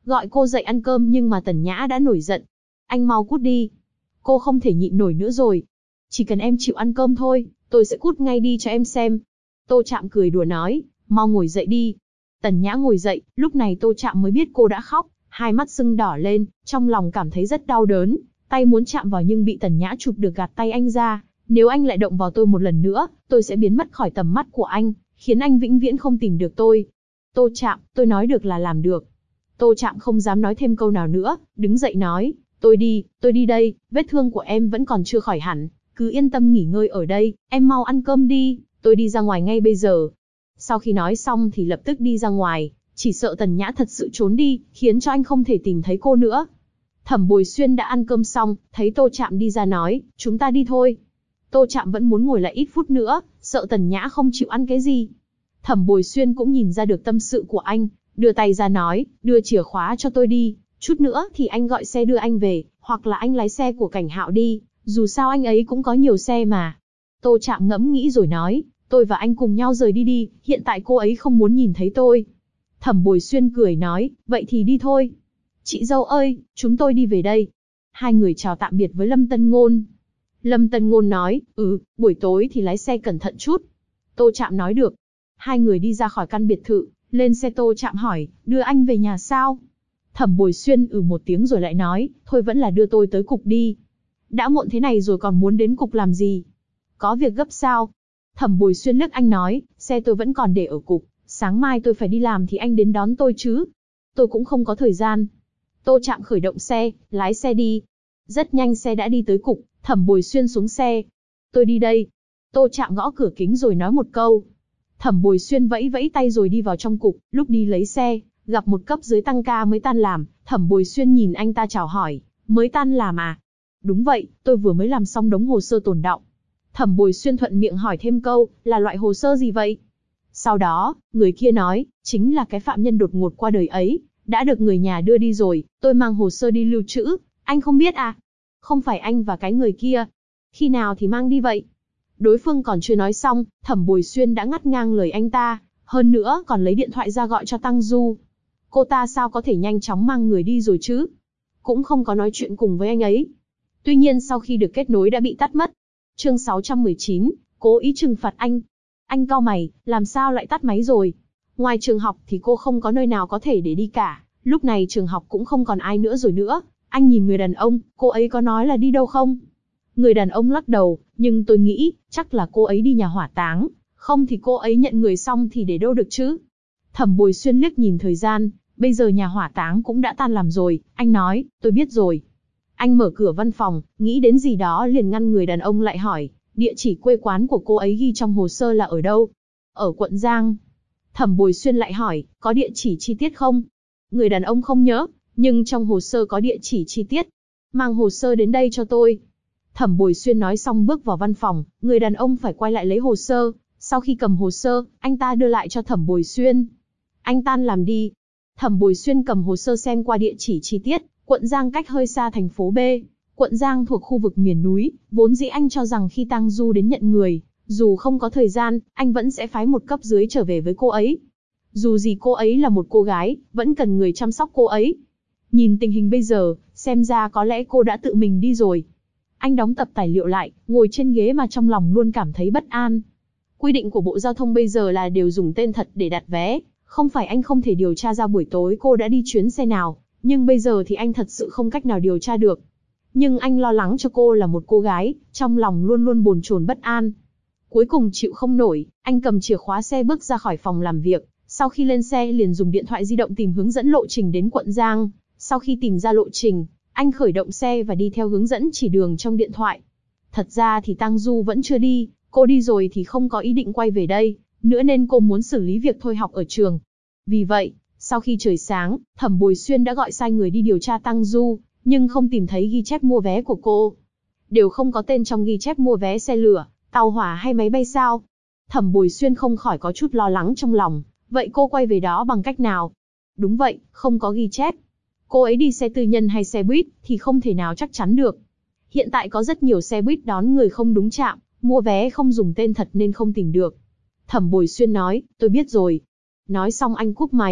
gọi cô dậy ăn cơm nhưng mà Tần Nhã đã nổi giận. Anh mau cút đi. Cô không thể nhịn nổi nữa rồi. Chỉ cần em chịu ăn cơm thôi, tôi sẽ cút ngay đi cho em xem. Tô Trạm cười đùa nói, mau ngồi dậy đi. Tần Nhã ngồi dậy, lúc này Tô Trạm mới biết cô đã khóc, hai mắt sưng đỏ lên, trong lòng cảm thấy rất đau đớn, tay muốn chạm vào nhưng bị Tần Nhã chụp được gạt tay anh ra. Nếu anh lại động vào tôi một lần nữa, tôi sẽ biến mất khỏi tầm mắt của anh, khiến anh vĩnh viễn không tìm được tôi. Tô Trạm, tôi nói được là làm được. Tô Trạm không dám nói thêm câu nào nữa, đứng dậy nói, tôi đi đây, vết thương của em vẫn còn chưa khỏi hẳn, cứ yên tâm nghỉ ngơi ở đây, em mau ăn cơm đi, tôi đi ra ngoài ngay bây giờ. Sau khi nói xong thì lập tức đi ra ngoài, chỉ sợ Tần Nhã thật sự trốn đi, khiến cho anh không thể tìm thấy cô nữa. Thẩm Bồi Xuyên đã ăn cơm xong, thấy Tô Trạm đi ra nói, chúng ta đi thôi. Tô Trạm vẫn muốn ngồi lại ít phút nữa, sợ Tần Nhã không chịu ăn cái gì. Thẩm Bồi Xuyên cũng nhìn ra được tâm sự của anh, đưa tay ra nói, đưa chìa khóa cho tôi đi, chút nữa thì anh gọi xe đưa anh về, hoặc là anh lái xe của Cảnh Hạo đi, dù sao anh ấy cũng có nhiều xe mà. Tô Trạm ngẫm nghĩ rồi nói, tôi và anh cùng nhau rời đi đi, hiện tại cô ấy không muốn nhìn thấy tôi. Thẩm Bồi Xuyên cười nói, vậy thì đi thôi. Chị dâu ơi, chúng tôi đi về đây. Hai người chào tạm biệt với Lâm Tân Ngôn. Lâm Tân Ngôn nói, buổi tối thì lái xe cẩn thận chút. Tô Trạm nói được. Hai người đi ra khỏi căn biệt thự, lên xe. Tô Trạm hỏi, đưa anh về nhà sao? Thẩm Bồi Xuyên một tiếng rồi lại nói, thôi vẫn là đưa tôi tới cục đi. Đã muộn thế này rồi còn muốn đến cục làm gì? Có việc gấp sao? Thẩm Bồi Xuyên liếc anh nói, xe tôi vẫn còn để ở cục, sáng mai tôi phải đi làm thì anh đến đón tôi chứ. Tôi cũng không có thời gian. Tô Trạm khởi động xe, lái xe đi. Rất nhanh xe đã đi tới cục, Thẩm Bồi Xuyên xuống xe. Tôi đi đây. Tô Trạm gõ cửa kính rồi nói một câu. Thẩm Bồi Xuyên vẫy vẫy tay rồi đi vào trong cục, lúc đi lấy xe, gặp một cấp dưới tăng ca mới tan làm. Thẩm Bồi Xuyên nhìn anh ta chào hỏi, mới tan làm à? Đúng vậy, tôi vừa mới làm xong đống hồ sơ tồn đọng. Thẩm Bồi Xuyên thuận miệng hỏi thêm câu, là loại hồ sơ gì vậy? Sau đó, người kia nói, chính là cái phạm nhân đột ngột qua đời ấy, đã được người nhà đưa đi rồi, tôi mang hồ sơ đi lưu trữ, anh không biết à? Không phải anh và cái người kia. Khi nào thì mang đi vậy? Đối phương còn chưa nói xong, Thẩm Bồi Xuyên đã ngắt ngang lời anh ta, hơn nữa còn lấy điện thoại ra gọi cho Tăng Du. Cô ta sao có thể nhanh chóng mang người đi rồi chứ? Cũng không có nói chuyện cùng với anh ấy. Tuy nhiên sau khi được kết nối đã bị tắt mất. Chương 619, cố ý trừng phạt anh. Anh cau mày, làm sao lại tắt máy rồi? Ngoài trường học thì cô không có nơi nào có thể để đi cả, lúc này trường học cũng không còn ai nữa rồi nữa. Anh nhìn người đàn ông, cô ấy có nói là đi đâu không? Người đàn ông lắc đầu, nhưng tôi nghĩ, chắc là cô ấy đi nhà hỏa táng, không thì cô ấy nhận người xong thì để đâu được chứ? Thẩm Bồi Xuyên liếc nhìn thời gian, bây giờ nhà hỏa táng cũng đã tan làm rồi, anh nói, tôi biết rồi. Anh mở cửa văn phòng, nghĩ đến gì đó liền ngăn người đàn ông lại hỏi, địa chỉ quê quán của cô ấy ghi trong hồ sơ là ở đâu? Ở quận Giang. Thẩm Bồi Xuyên lại hỏi, có địa chỉ chi tiết không? Người đàn ông không nhớ, nhưng trong hồ sơ có địa chỉ chi tiết. Mang hồ sơ đến đây cho tôi. Thẩm Bồi Xuyên nói xong bước vào văn phòng, người đàn ông phải quay lại lấy hồ sơ. Sau khi cầm hồ sơ, anh ta đưa lại cho Thẩm Bồi Xuyên. Anh tan làm đi. Thẩm Bồi Xuyên cầm hồ sơ xem qua địa chỉ chi tiết, quận Giang cách hơi xa thành phố B. Quận Giang thuộc khu vực miền núi, vốn dĩ anh cho rằng khi Tăng Du đến nhận người, dù không có thời gian, anh vẫn sẽ phái một cấp dưới trở về với cô ấy. Dù gì cô ấy là một cô gái, vẫn cần người chăm sóc cô ấy. Nhìn tình hình bây giờ, xem ra có lẽ cô đã tự mình đi rồi. Anh đóng tập tài liệu lại, ngồi trên ghế mà trong lòng luôn cảm thấy bất an. Quy định của Bộ Giao thông bây giờ là đều dùng tên thật để đặt vé, không phải anh không thể điều tra ra buổi tối cô đã đi chuyến xe nào, nhưng bây giờ thì anh thật sự không cách nào điều tra được. Nhưng anh lo lắng cho cô là một cô gái, trong lòng luôn luôn bồn chồn bất an. Cuối cùng chịu không nổi, anh cầm chìa khóa xe bước ra khỏi phòng làm việc, sau khi lên xe liền dùng điện thoại di động tìm hướng dẫn lộ trình đến quận Giang. Sau khi tìm ra lộ trình, anh khởi động xe và đi theo hướng dẫn chỉ đường trong điện thoại. Thật ra thì Tăng Du vẫn chưa đi, cô đi rồi thì không có ý định quay về đây, nữa nên cô muốn xử lý việc thôi học ở trường. Vì vậy, sau khi trời sáng, Thẩm Bồi Xuyên đã gọi sai người đi điều tra Tăng Du, nhưng không tìm thấy ghi chép mua vé của cô. Đều không có tên trong ghi chép mua vé xe lửa, tàu hỏa hay máy bay sao? Thẩm Bồi Xuyên không khỏi có chút lo lắng trong lòng, vậy cô quay về đó bằng cách nào? Đúng vậy, không có ghi chép. Cô ấy đi xe tư nhân hay xe buýt thì không thể nào chắc chắn được. Hiện tại có rất nhiều xe buýt đón người không đúng trạm, mua vé không dùng tên thật nên không tìm được. Thẩm Bồi Xuyên nói, tôi biết rồi. Nói xong anh cúp máy,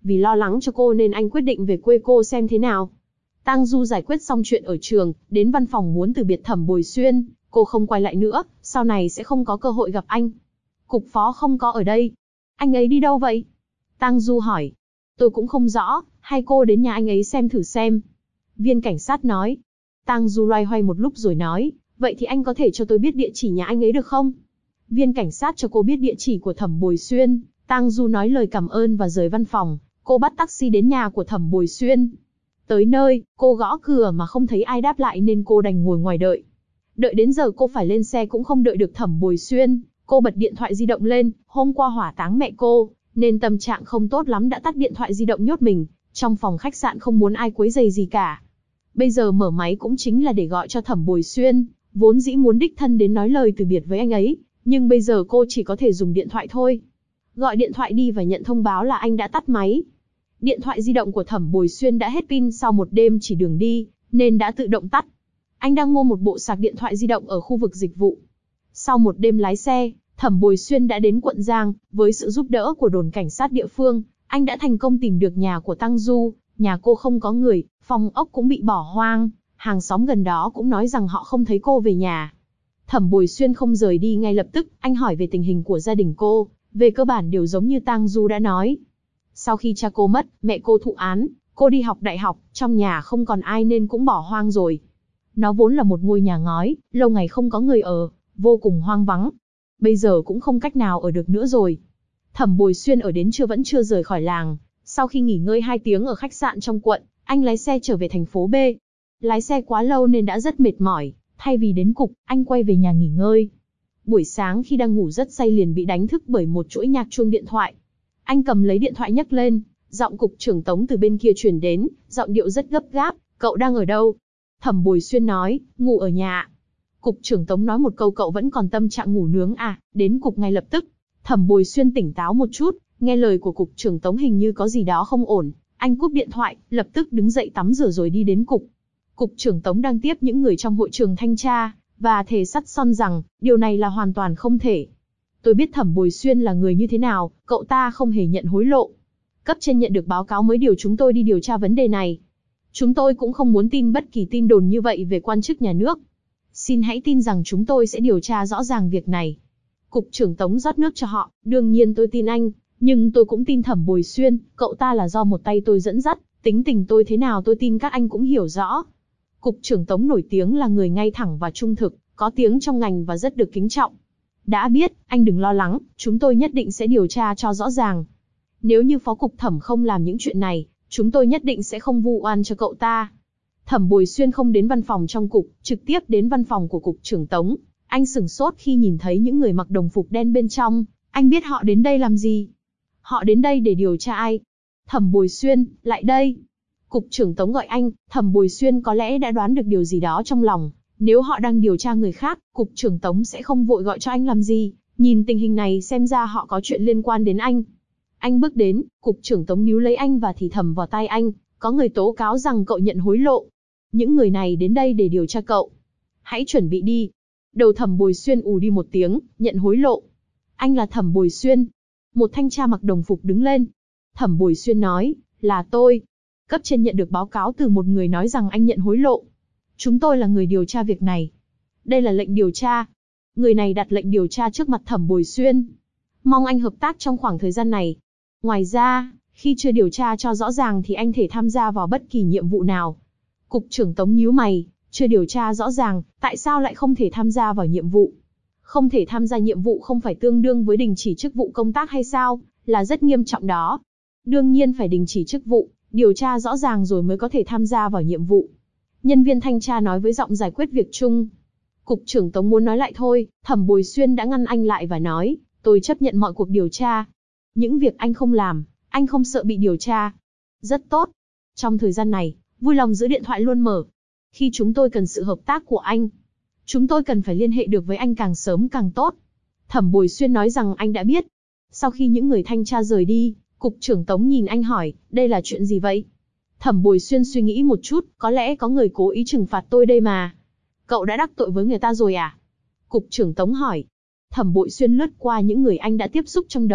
Vì lo lắng cho cô nên anh quyết định về quê cô xem thế nào. Tang Du giải quyết xong chuyện ở trường, đến văn phòng muốn từ biệt Thẩm Bồi Xuyên, cô không quay lại nữa, sau này sẽ không có cơ hội gặp anh. Cục phó không có ở đây. Anh ấy đi đâu vậy? Tang Du hỏi. Tôi cũng không rõ, hay cô đến nhà anh ấy xem thử xem. Viên cảnh sát nói. Tang Du loay hoay một lúc rồi nói, vậy thì anh có thể cho tôi biết địa chỉ nhà anh ấy được không? Viên cảnh sát cho cô biết địa chỉ của Thẩm Bồi Xuyên, Tang Du nói lời cảm ơn và rời văn phòng, cô bắt taxi đến nhà của Thẩm Bồi Xuyên. Tới nơi, cô gõ cửa mà không thấy ai đáp lại nên cô đành ngồi ngoài đợi. Đợi đến giờ cô phải lên xe cũng không đợi được Thẩm Bồi Xuyên, cô bật điện thoại di động lên, hôm qua hỏa táng mẹ cô, nên tâm trạng không tốt lắm đã tắt điện thoại di động nhốt mình, trong phòng khách sạn không muốn ai quấy rầy gì cả. Bây giờ mở máy cũng chính là để gọi cho Thẩm Bồi Xuyên, vốn dĩ muốn đích thân đến nói lời từ biệt với anh ấy, nhưng bây giờ cô chỉ có thể dùng điện thoại thôi. Gọi điện thoại đi và nhận thông báo là anh đã tắt máy. Điện thoại di động của Thẩm Bồi Xuyên đã hết pin sau một đêm chỉ đường đi, nên đã tự động tắt. Anh đang mua một bộ sạc điện thoại di động ở khu vực dịch vụ. Sau một đêm lái xe, Thẩm Bồi Xuyên đã đến quận Giang, với sự giúp đỡ của đồn cảnh sát địa phương, anh đã thành công tìm được nhà của Tang Du. Nhà cô không có người, phòng ốc cũng bị bỏ hoang, hàng xóm gần đó cũng nói rằng họ không thấy cô về nhà. Thẩm Bồi Xuyên không rời đi ngay lập tức, anh hỏi về tình hình của gia đình cô, về cơ bản đều giống như Tang Du đã nói. Sau khi cha cô mất, mẹ cô thụ án, cô đi học đại học, trong nhà không còn ai nên cũng bỏ hoang rồi. Nó vốn là một ngôi nhà ngói, lâu ngày không có người ở, vô cùng hoang vắng. Bây giờ cũng không cách nào ở được nữa rồi. Thẩm Bồi Xuyên ở đến trưa vẫn chưa rời khỏi làng. Sau khi nghỉ ngơi 2 tiếng ở khách sạn trong quận, anh lái xe trở về thành phố B. Lái xe quá lâu nên đã rất mệt mỏi, thay vì đến cục, anh quay về nhà nghỉ ngơi. Buổi sáng khi đang ngủ rất say liền bị đánh thức bởi một chuỗi nhạc chuông điện thoại. Anh cầm lấy điện thoại nhấc lên, giọng cục trưởng Tống từ bên kia truyền đến, giọng điệu rất gấp gáp, cậu đang ở đâu? Thẩm Bồi Xuyên nói, ngủ ở nhà. Cục trưởng Tống nói một câu cậu vẫn còn tâm trạng ngủ nướng à, đến cục ngay lập tức. Thẩm Bồi Xuyên tỉnh táo một chút, nghe lời của cục trưởng Tống hình như có gì đó không ổn, anh cúp điện thoại, lập tức đứng dậy tắm rửa rồi đi đến cục. Cục trưởng Tống đang tiếp những người trong hội trường thanh tra, và thề sắt son rằng, điều này là hoàn toàn không thể. Tôi biết Thẩm Bồi Xuyên là người như thế nào, cậu ta không hề nhận hối lộ. Cấp trên nhận được báo cáo mới điều chúng tôi đi điều tra vấn đề này. Chúng tôi cũng không muốn tin bất kỳ tin đồn như vậy về quan chức nhà nước. Xin hãy tin rằng chúng tôi sẽ điều tra rõ ràng việc này. Cục trưởng Tống rót nước cho họ, đương nhiên tôi tin anh, nhưng tôi cũng tin Thẩm Bồi Xuyên, cậu ta là do một tay tôi dẫn dắt, tính tình tôi thế nào tôi tin các anh cũng hiểu rõ. Cục trưởng Tống nổi tiếng là người ngay thẳng và trung thực, có tiếng trong ngành và rất được kính trọng. Đã biết, anh đừng lo lắng, chúng tôi nhất định sẽ điều tra cho rõ ràng. Nếu như phó cục thẩm không làm những chuyện này, chúng tôi nhất định sẽ không vu oan cho cậu ta. Thẩm Bồi Xuyên không đến văn phòng trong cục, trực tiếp đến văn phòng của cục trưởng Tống. Anh sửng sốt khi nhìn thấy những người mặc đồng phục đen bên trong, anh biết họ đến đây làm gì. Họ đến đây để điều tra ai? Thẩm Bồi Xuyên, lại đây. Cục trưởng Tống gọi anh, Thẩm Bồi Xuyên có lẽ đã đoán được điều gì đó trong lòng. Nếu họ đang điều tra người khác, cục trưởng Tống sẽ không vội gọi cho anh làm gì. Nhìn tình hình này xem ra họ có chuyện liên quan đến anh. Anh bước đến, cục trưởng Tống níu lấy anh và thì thầm vào tai anh, có người tố cáo rằng cậu nhận hối lộ. Những người này đến đây để điều tra cậu. Hãy chuẩn bị đi. Đầu Thẩm Bồi Xuyên ù đi một tiếng, nhận hối lộ. Anh là Thẩm Bồi Xuyên. Một thanh tra mặc đồng phục đứng lên. Thẩm Bồi Xuyên nói, là tôi. Cấp trên nhận được báo cáo từ một người nói rằng anh nhận hối lộ. Chúng tôi là người điều tra việc này. Đây là lệnh điều tra. Người này đặt lệnh điều tra trước mặt Thẩm Bồi Xuyên. Mong anh hợp tác trong khoảng thời gian này. Ngoài ra, khi chưa điều tra cho rõ ràng thì anh thể tham gia vào bất kỳ nhiệm vụ nào. Cục trưởng Tống nhíu mày, chưa điều tra rõ ràng, tại sao lại không thể tham gia vào nhiệm vụ? Không thể tham gia nhiệm vụ không phải tương đương với đình chỉ chức vụ công tác hay sao, là rất nghiêm trọng đó. Đương nhiên phải đình chỉ chức vụ, điều tra rõ ràng rồi mới có thể tham gia vào nhiệm vụ. Nhân viên thanh tra nói với giọng giải quyết việc chung. Cục trưởng Tống muốn nói lại thôi, Thẩm Bồi Xuyên đã ngăn anh lại và nói, tôi chấp nhận mọi cuộc điều tra. Những việc anh không làm, anh không sợ bị điều tra. Rất tốt. Trong thời gian này, vui lòng giữ điện thoại luôn mở. Khi chúng tôi cần sự hợp tác của anh, chúng tôi cần phải liên hệ được với anh càng sớm càng tốt. Thẩm Bồi Xuyên nói rằng anh đã biết. Sau khi những người thanh tra rời đi, cục trưởng Tống nhìn anh hỏi, đây là chuyện gì vậy? Thẩm Bồi Xuyên suy nghĩ một chút, có lẽ có người cố ý trừng phạt tôi đây mà. Cậu đã đắc tội với người ta rồi à? Cục trưởng Tống hỏi. Thẩm Bồi Xuyên lướt qua những người anh đã tiếp xúc trong đầu,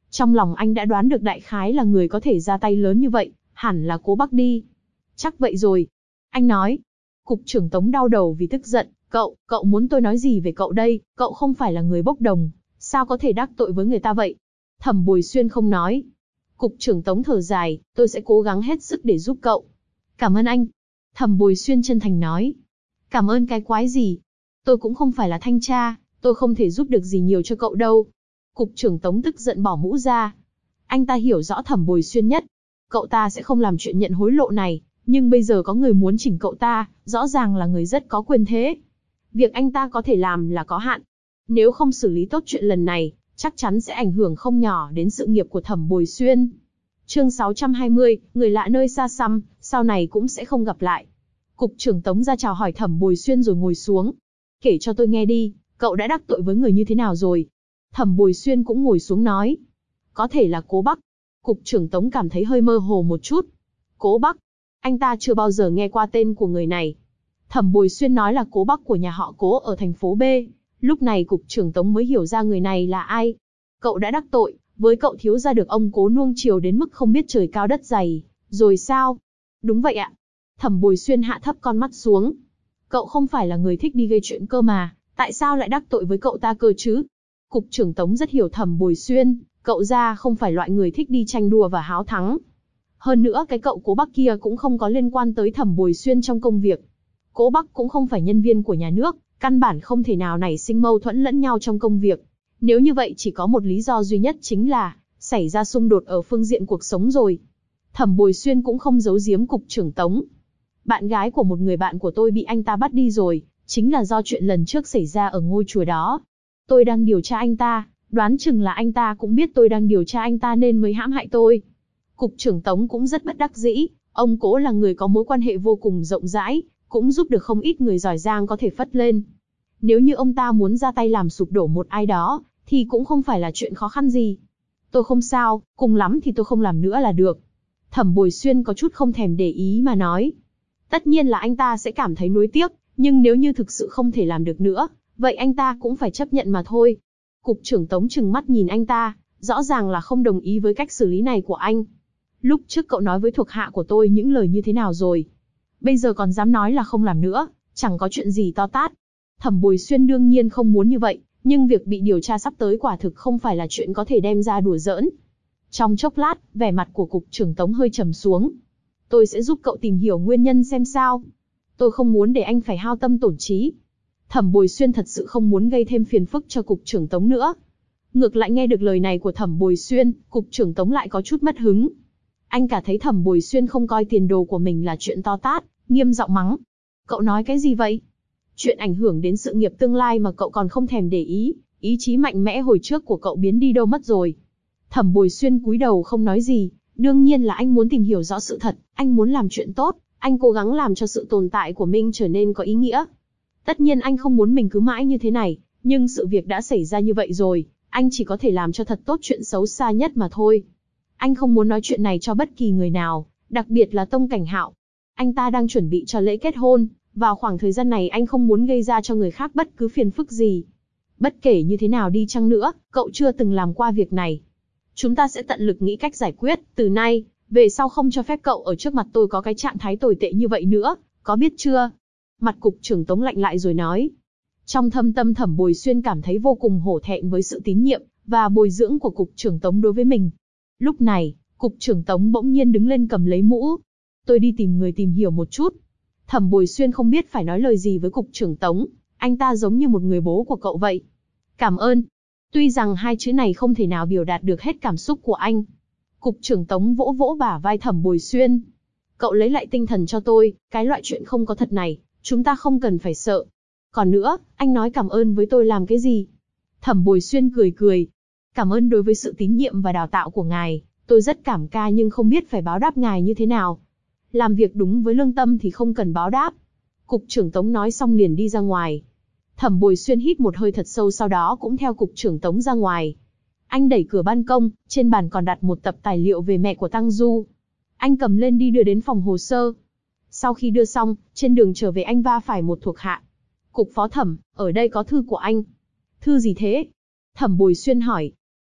Trong lòng anh đã đoán được đại khái là người có thể ra tay lớn như vậy, hẳn là Cố Bắc đi. Chắc vậy rồi. Anh nói. Cục trưởng Tống đau đầu vì tức giận. Cậu muốn tôi nói gì về cậu đây? Cậu không phải là người bốc đồng, sao có thể đắc tội với người ta vậy? Thẩm Bồi Xuyên không nói. Cục trưởng Tống thở dài, tôi sẽ cố gắng hết sức để giúp cậu. Cảm ơn anh. Thẩm Bồi Xuyên chân thành nói. Cảm ơn cái quái gì? Tôi cũng không phải là thanh tra, tôi không thể giúp được gì nhiều cho cậu đâu. Cục trưởng Tống tức giận bỏ mũ ra. Anh ta hiểu rõ Thẩm Bồi Xuyên nhất. Cậu ta sẽ không làm chuyện nhận hối lộ này, nhưng bây giờ có người muốn chỉnh cậu ta, rõ ràng là người rất có quyền thế. Việc anh ta có thể làm là có hạn. Nếu không xử lý tốt chuyện lần này, chắc chắn sẽ ảnh hưởng không nhỏ đến sự nghiệp của Thẩm Bồi Xuyên. Chương 620, người lạ nơi xa xăm, sau này cũng sẽ không gặp lại. Cục trưởng Tống ra chào hỏi Thẩm Bồi Xuyên rồi ngồi xuống. Kể cho tôi nghe đi, cậu đã đắc tội với người như thế nào rồi? Thẩm Bồi Xuyên cũng ngồi xuống nói. Có thể là Cố Bắc. Cục trưởng Tống cảm thấy hơi mơ hồ một chút. Cố Bắc? Anh ta chưa bao giờ nghe qua tên của người này. Thẩm Bồi Xuyên nói là Cố Bắc của nhà họ Cố ở thành phố B. Lúc này cục trưởng Tống mới hiểu ra người này là ai. Cậu đã đắc tội, với cậu thiếu gia được ông Cố nuông chiều đến mức không biết trời cao đất dày, rồi sao? Đúng vậy ạ. Thẩm Bồi Xuyên hạ thấp con mắt xuống. Cậu không phải là người thích đi gây chuyện cơ mà, tại sao lại đắc tội với cậu ta cơ chứ? Cục trưởng Tống rất hiểu Thẩm Bồi Xuyên, cậu ra không phải loại người thích đi tranh đua và háo thắng. Hơn nữa cái cậu Cố Bắc kia cũng không có liên quan tới Thẩm Bồi Xuyên trong công việc. Cố Bắc cũng không phải nhân viên của nhà nước, căn bản không thể nào nảy sinh mâu thuẫn lẫn nhau trong công việc. Nếu như vậy chỉ có một lý do duy nhất chính là xảy ra xung đột ở phương diện cuộc sống rồi. Thẩm Bồi Xuyên cũng không giấu giếm cục trưởng Tống. Bạn gái của một người bạn của tôi bị anh ta bắt đi rồi, chính là do chuyện lần trước xảy ra ở ngôi chùa đó. Tôi đang điều tra anh ta, đoán chừng là anh ta cũng biết tôi đang điều tra anh ta nên mới hãm hại tôi. Cục trưởng Tống cũng rất bất đắc dĩ, ông Cố là người có mối quan hệ vô cùng rộng rãi, cũng giúp được không ít người giỏi giang có thể phất lên. Nếu như ông ta muốn ra tay làm sụp đổ một ai đó, thì cũng không phải là chuyện khó khăn gì. Tôi không sao, cùng lắm thì tôi không làm nữa là được. Thẩm Bồi Xuyên có chút không thèm để ý mà nói. Tất nhiên là anh ta sẽ cảm thấy nuối tiếc, nhưng nếu như thực sự không thể làm được nữa, vậy anh ta cũng phải chấp nhận mà thôi. Cục trưởng Tống trừng mắt nhìn anh ta, rõ ràng là không đồng ý với cách xử lý này của anh. Lúc trước cậu nói với thuộc hạ của tôi những lời như thế nào rồi? Bây giờ còn dám nói là không làm nữa, chẳng có chuyện gì to tát. Thẩm Bồi Xuyên đương nhiên không muốn như vậy, nhưng việc bị điều tra sắp tới quả thực không phải là chuyện có thể đem ra đùa giỡn. Trong chốc lát, vẻ mặt của cục trưởng Tống hơi trầm xuống. Tôi sẽ giúp cậu tìm hiểu nguyên nhân xem sao. Tôi không muốn để anh phải hao tâm tổn trí. Thẩm Bồi Xuyên thật sự không muốn gây thêm phiền phức cho cục trưởng Tống nữa. Ngược lại nghe được lời này của Thẩm Bồi Xuyên, cục trưởng Tống lại có chút mất hứng. Anh cả thấy Thẩm Bồi Xuyên không coi tiền đồ của mình là chuyện to tát, nghiêm giọng mắng. Cậu nói cái gì vậy? Chuyện ảnh hưởng đến sự nghiệp tương lai mà cậu còn không thèm để ý, ý chí mạnh mẽ hồi trước của cậu biến đi đâu mất rồi. Thẩm Bồi Xuyên cúi đầu không nói gì, đương nhiên là anh muốn tìm hiểu rõ sự thật, anh muốn làm chuyện tốt, anh cố gắng làm cho sự tồn tại của mình trở nên có ý nghĩa. Tất nhiên anh không muốn mình cứ mãi như thế này, nhưng sự việc đã xảy ra như vậy rồi, anh chỉ có thể làm cho thật tốt chuyện xấu xa nhất mà thôi. Anh không muốn nói chuyện này cho bất kỳ người nào, đặc biệt là Tông Cảnh Hạo. Anh ta đang chuẩn bị cho lễ kết hôn, vào khoảng thời gian này anh không muốn gây ra cho người khác bất cứ phiền phức gì. Bất kể như thế nào đi chăng nữa, cậu chưa từng làm qua việc này. Chúng ta sẽ tận lực nghĩ cách giải quyết, từ nay, về sau không cho phép cậu ở trước mặt tôi có cái trạng thái tồi tệ như vậy nữa, có biết chưa? Mặt cục trưởng Tống lạnh lại rồi nói. Trong thâm tâm Thẩm Bồi Xuyên cảm thấy vô cùng hổ thẹn với sự tín nhiệm và bồi dưỡng của cục trưởng Tống đối với mình. Lúc này, cục trưởng Tống bỗng nhiên đứng lên cầm lấy mũ. Tôi đi tìm người tìm hiểu một chút. Thẩm Bồi Xuyên không biết phải nói lời gì với cục trưởng Tống, anh ta giống như một người bố của cậu vậy. Cảm ơn. Tuy rằng hai chữ này không thể nào biểu đạt được hết cảm xúc của anh. Cục trưởng Tống vỗ vỗ bả vai Thẩm Bồi Xuyên. Cậu lấy lại tinh thần cho tôi, cái loại chuyện không có thật này, chúng ta không cần phải sợ. Còn nữa, anh nói cảm ơn với tôi làm cái gì? Thẩm Bồi Xuyên cười cười. Cảm ơn đối với sự tín nhiệm và đào tạo của ngài, tôi rất cảm ca nhưng không biết phải báo đáp ngài như thế nào. Làm việc đúng với lương tâm thì không cần báo đáp. Cục trưởng Tống nói xong liền đi ra ngoài. Thẩm Bồi Xuyên hít một hơi thật sâu sau đó cũng theo cục trưởng Tống ra ngoài. Anh đẩy cửa ban công, trên bàn còn đặt một tập tài liệu về mẹ của Tăng Du. Anh cầm lên đi đưa đến phòng hồ sơ. Sau khi đưa xong, trên đường trở về anh va phải một thuộc hạ. Cục phó thẩm, ở đây có thư của anh. Thư gì thế? Thẩm Bồi Xuyên hỏi.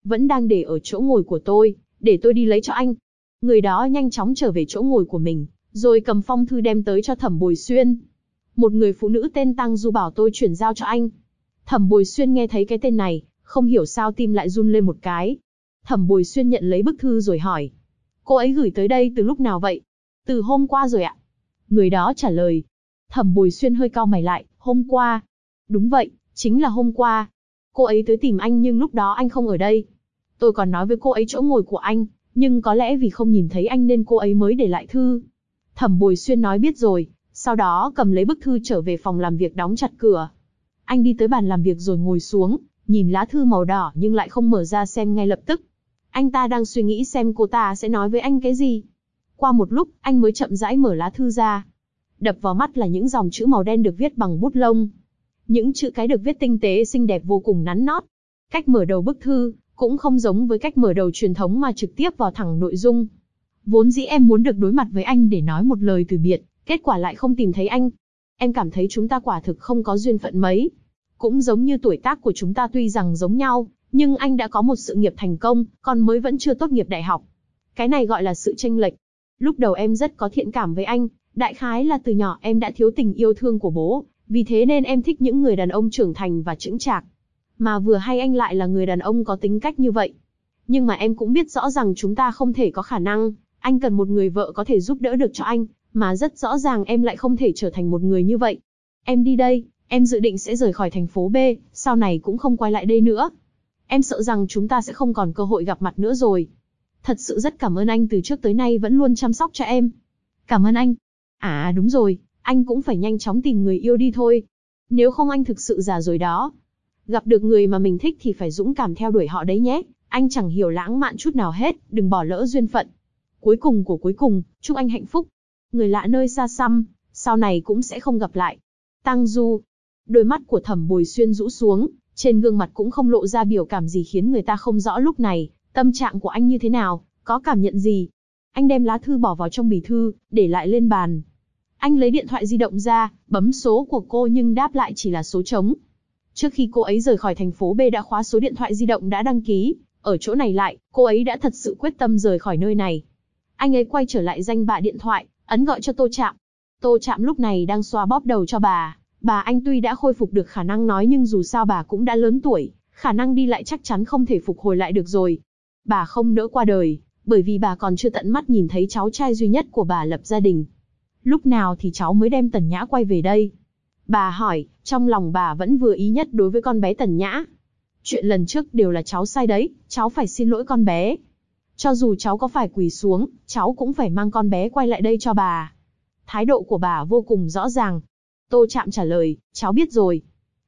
vẫn đang để ở chỗ ngồi của tôi, để tôi đi lấy cho anh. Người đó nhanh chóng trở về chỗ ngồi của mình, rồi cầm phong thư đem tới cho Thẩm Bồi Xuyên. Một người phụ nữ tên Tăng Du bảo tôi chuyển giao cho anh. Thẩm Bồi Xuyên nghe thấy cái tên này, không hiểu sao tim lại run lên một cái. Thẩm Bồi Xuyên nhận lấy bức thư rồi hỏi. Cô ấy gửi tới đây từ lúc nào vậy? Từ hôm qua rồi ạ. Người đó trả lời. Thẩm Bồi Xuyên hơi cau mày lại, hôm qua. Đúng vậy, chính là hôm qua. Cô ấy tới tìm anh nhưng lúc đó anh không ở đây. Tôi còn nói với cô ấy chỗ ngồi của anh, nhưng có lẽ vì không nhìn thấy anh nên cô ấy mới để lại thư. Thẩm Bồi Xuyên nói biết rồi, sau đó cầm lấy bức thư trở về phòng làm việc đóng chặt cửa. Anh đi tới bàn làm việc rồi ngồi xuống, nhìn lá thư màu đỏ nhưng lại không mở ra xem ngay lập tức. Anh ta đang suy nghĩ xem cô ta sẽ nói với anh cái gì. Qua một lúc, anh mới chậm rãi mở lá thư ra. Đập vào mắt là những dòng chữ màu đen được viết bằng bút lông. Những chữ cái được viết tinh tế xinh đẹp vô cùng nắn nót. Cách mở đầu bức thư cũng không giống với cách mở đầu truyền thống mà trực tiếp vào thẳng nội dung. Vốn dĩ em muốn được đối mặt với anh để nói một lời từ biệt, kết quả lại không tìm thấy anh. Em cảm thấy chúng ta quả thực không có duyên phận mấy. Cũng giống như tuổi tác của chúng ta tuy rằng giống nhau, nhưng anh đã có một sự nghiệp thành công, còn mới vẫn chưa tốt nghiệp đại học. Cái này gọi là sự chênh lệch. Lúc đầu em rất có thiện cảm với anh, đại khái là từ nhỏ em đã thiếu tình yêu thương của bố, vì thế nên em thích những người đàn ông trưởng thành và chững chạc. Mà vừa hay anh lại là người đàn ông có tính cách như vậy. Nhưng mà em cũng biết rõ rằng chúng ta không thể có khả năng, anh cần một người vợ có thể giúp đỡ được cho anh, mà rất rõ ràng em lại không thể trở thành một người như vậy. Em đi đây, em dự định sẽ rời khỏi thành phố B, sau này cũng không quay lại đây nữa. Em sợ rằng chúng ta sẽ không còn cơ hội gặp mặt nữa rồi. Thật sự rất cảm ơn anh từ trước tới nay vẫn luôn chăm sóc cho em. Cảm ơn anh. À đúng rồi, anh cũng phải nhanh chóng tìm người yêu đi thôi. Nếu không anh thực sự già rồi đó. Gặp được người mà mình thích thì phải dũng cảm theo đuổi họ đấy nhé. Anh chẳng hiểu lãng mạn chút nào hết, đừng bỏ lỡ duyên phận. Cuối cùng của cuối cùng, chúc anh hạnh phúc. Người lạ nơi xa xăm, sau này cũng sẽ không gặp lại. Tăng Du. Đôi mắt của Thẩm Bồi Xuyên rũ xuống, trên gương mặt cũng không lộ ra biểu cảm gì khiến người ta không rõ lúc này, tâm trạng của anh như thế nào, có cảm nhận gì. Anh đem lá thư bỏ vào trong bì thư, để lại lên bàn. Anh lấy điện thoại di động ra, bấm số của cô nhưng đáp lại chỉ là số trống. Trước khi cô ấy rời khỏi thành phố B đã khóa số điện thoại di động đã đăng ký, ở chỗ này lại, cô ấy đã thật sự quyết tâm rời khỏi nơi này. Anh ấy quay trở lại danh bạ điện thoại, ấn gọi cho Tô Trạm. Tô Trạm lúc này đang xoa bóp đầu cho bà anh tuy đã khôi phục được khả năng nói nhưng dù sao bà cũng đã lớn tuổi, khả năng đi lại chắc chắn không thể phục hồi lại được rồi. Bà không nỡ qua đời, bởi vì bà còn chưa tận mắt nhìn thấy cháu trai duy nhất của bà lập gia đình. Lúc nào thì cháu mới đem Tần Nhã quay về đây? Bà hỏi, trong lòng bà vẫn vừa ý nhất đối với con bé Tần Nhã. Chuyện lần trước đều là cháu sai đấy, cháu phải xin lỗi con bé. Cho dù cháu có phải quỳ xuống, cháu cũng phải mang con bé quay lại đây cho bà. Thái độ của bà vô cùng rõ ràng. Tô Trạm trả lời, cháu biết rồi.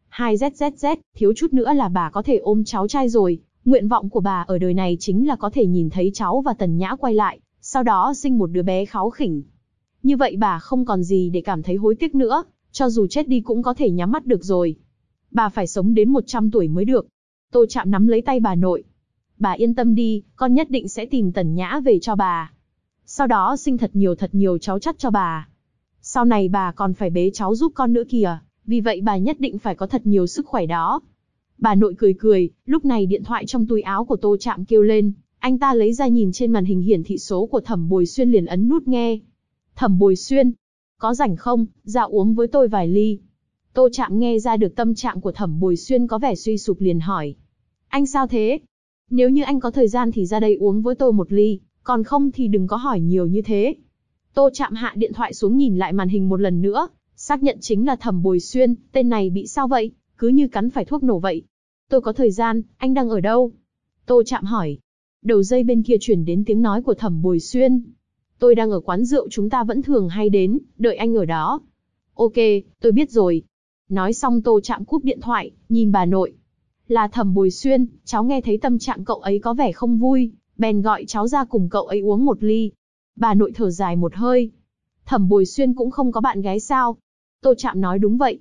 2ZZZ, thiếu chút nữa là bà có thể ôm cháu trai rồi. Nguyện vọng của bà ở đời này chính là có thể nhìn thấy cháu và Tần Nhã quay lại, sau đó sinh một đứa bé kháu khỉnh. Như vậy bà không còn gì để cảm thấy hối tiếc nữa, cho dù chết đi cũng có thể nhắm mắt được rồi. Bà phải sống đến 100 tuổi mới được. Tô Trạm nắm lấy tay bà nội. Bà yên tâm đi, con nhất định sẽ tìm Tần Nhã về cho bà. Sau đó sinh thật nhiều cháu chắt cho bà. Sau này bà còn phải bế cháu giúp con nữa kìa, vì vậy bà nhất định phải có thật nhiều sức khỏe đó. Bà nội cười cười, lúc này điện thoại trong túi áo của Tô Trạm kêu lên, anh ta lấy ra nhìn trên màn hình hiển thị số của Thẩm Bồi Xuyên liền ấn nút nghe. Thẩm Bồi Xuyên, có rảnh không, ra uống với tôi vài ly. Tô Trạm nghe ra được tâm trạng của Thẩm Bồi Xuyên có vẻ suy sụp liền hỏi. Anh sao thế? Nếu như anh có thời gian thì ra đây uống với tôi một ly, còn không thì đừng có hỏi nhiều như thế. Tô Trạm hạ điện thoại xuống nhìn lại màn hình một lần nữa, xác nhận chính là Thẩm Bồi Xuyên, tên này bị sao vậy, cứ như cắn phải thuốc nổ vậy. Tôi có thời gian, anh đang ở đâu? Tô Trạm hỏi. Đầu dây bên kia truyền đến tiếng nói của Thẩm Bồi Xuyên. Tôi đang ở quán rượu chúng ta vẫn thường hay đến, đợi anh ở đó. Ok, tôi biết rồi. Nói xong Tô Trạm cúp điện thoại, nhìn bà nội. Là Thẩm Bồi Xuyên, cháu nghe thấy tâm trạng cậu ấy có vẻ không vui, bèn gọi cháu ra cùng cậu ấy uống một ly. Bà nội thở dài một hơi. Thẩm Bồi Xuyên cũng không có bạn gái sao? Tô Trạm nói đúng vậy.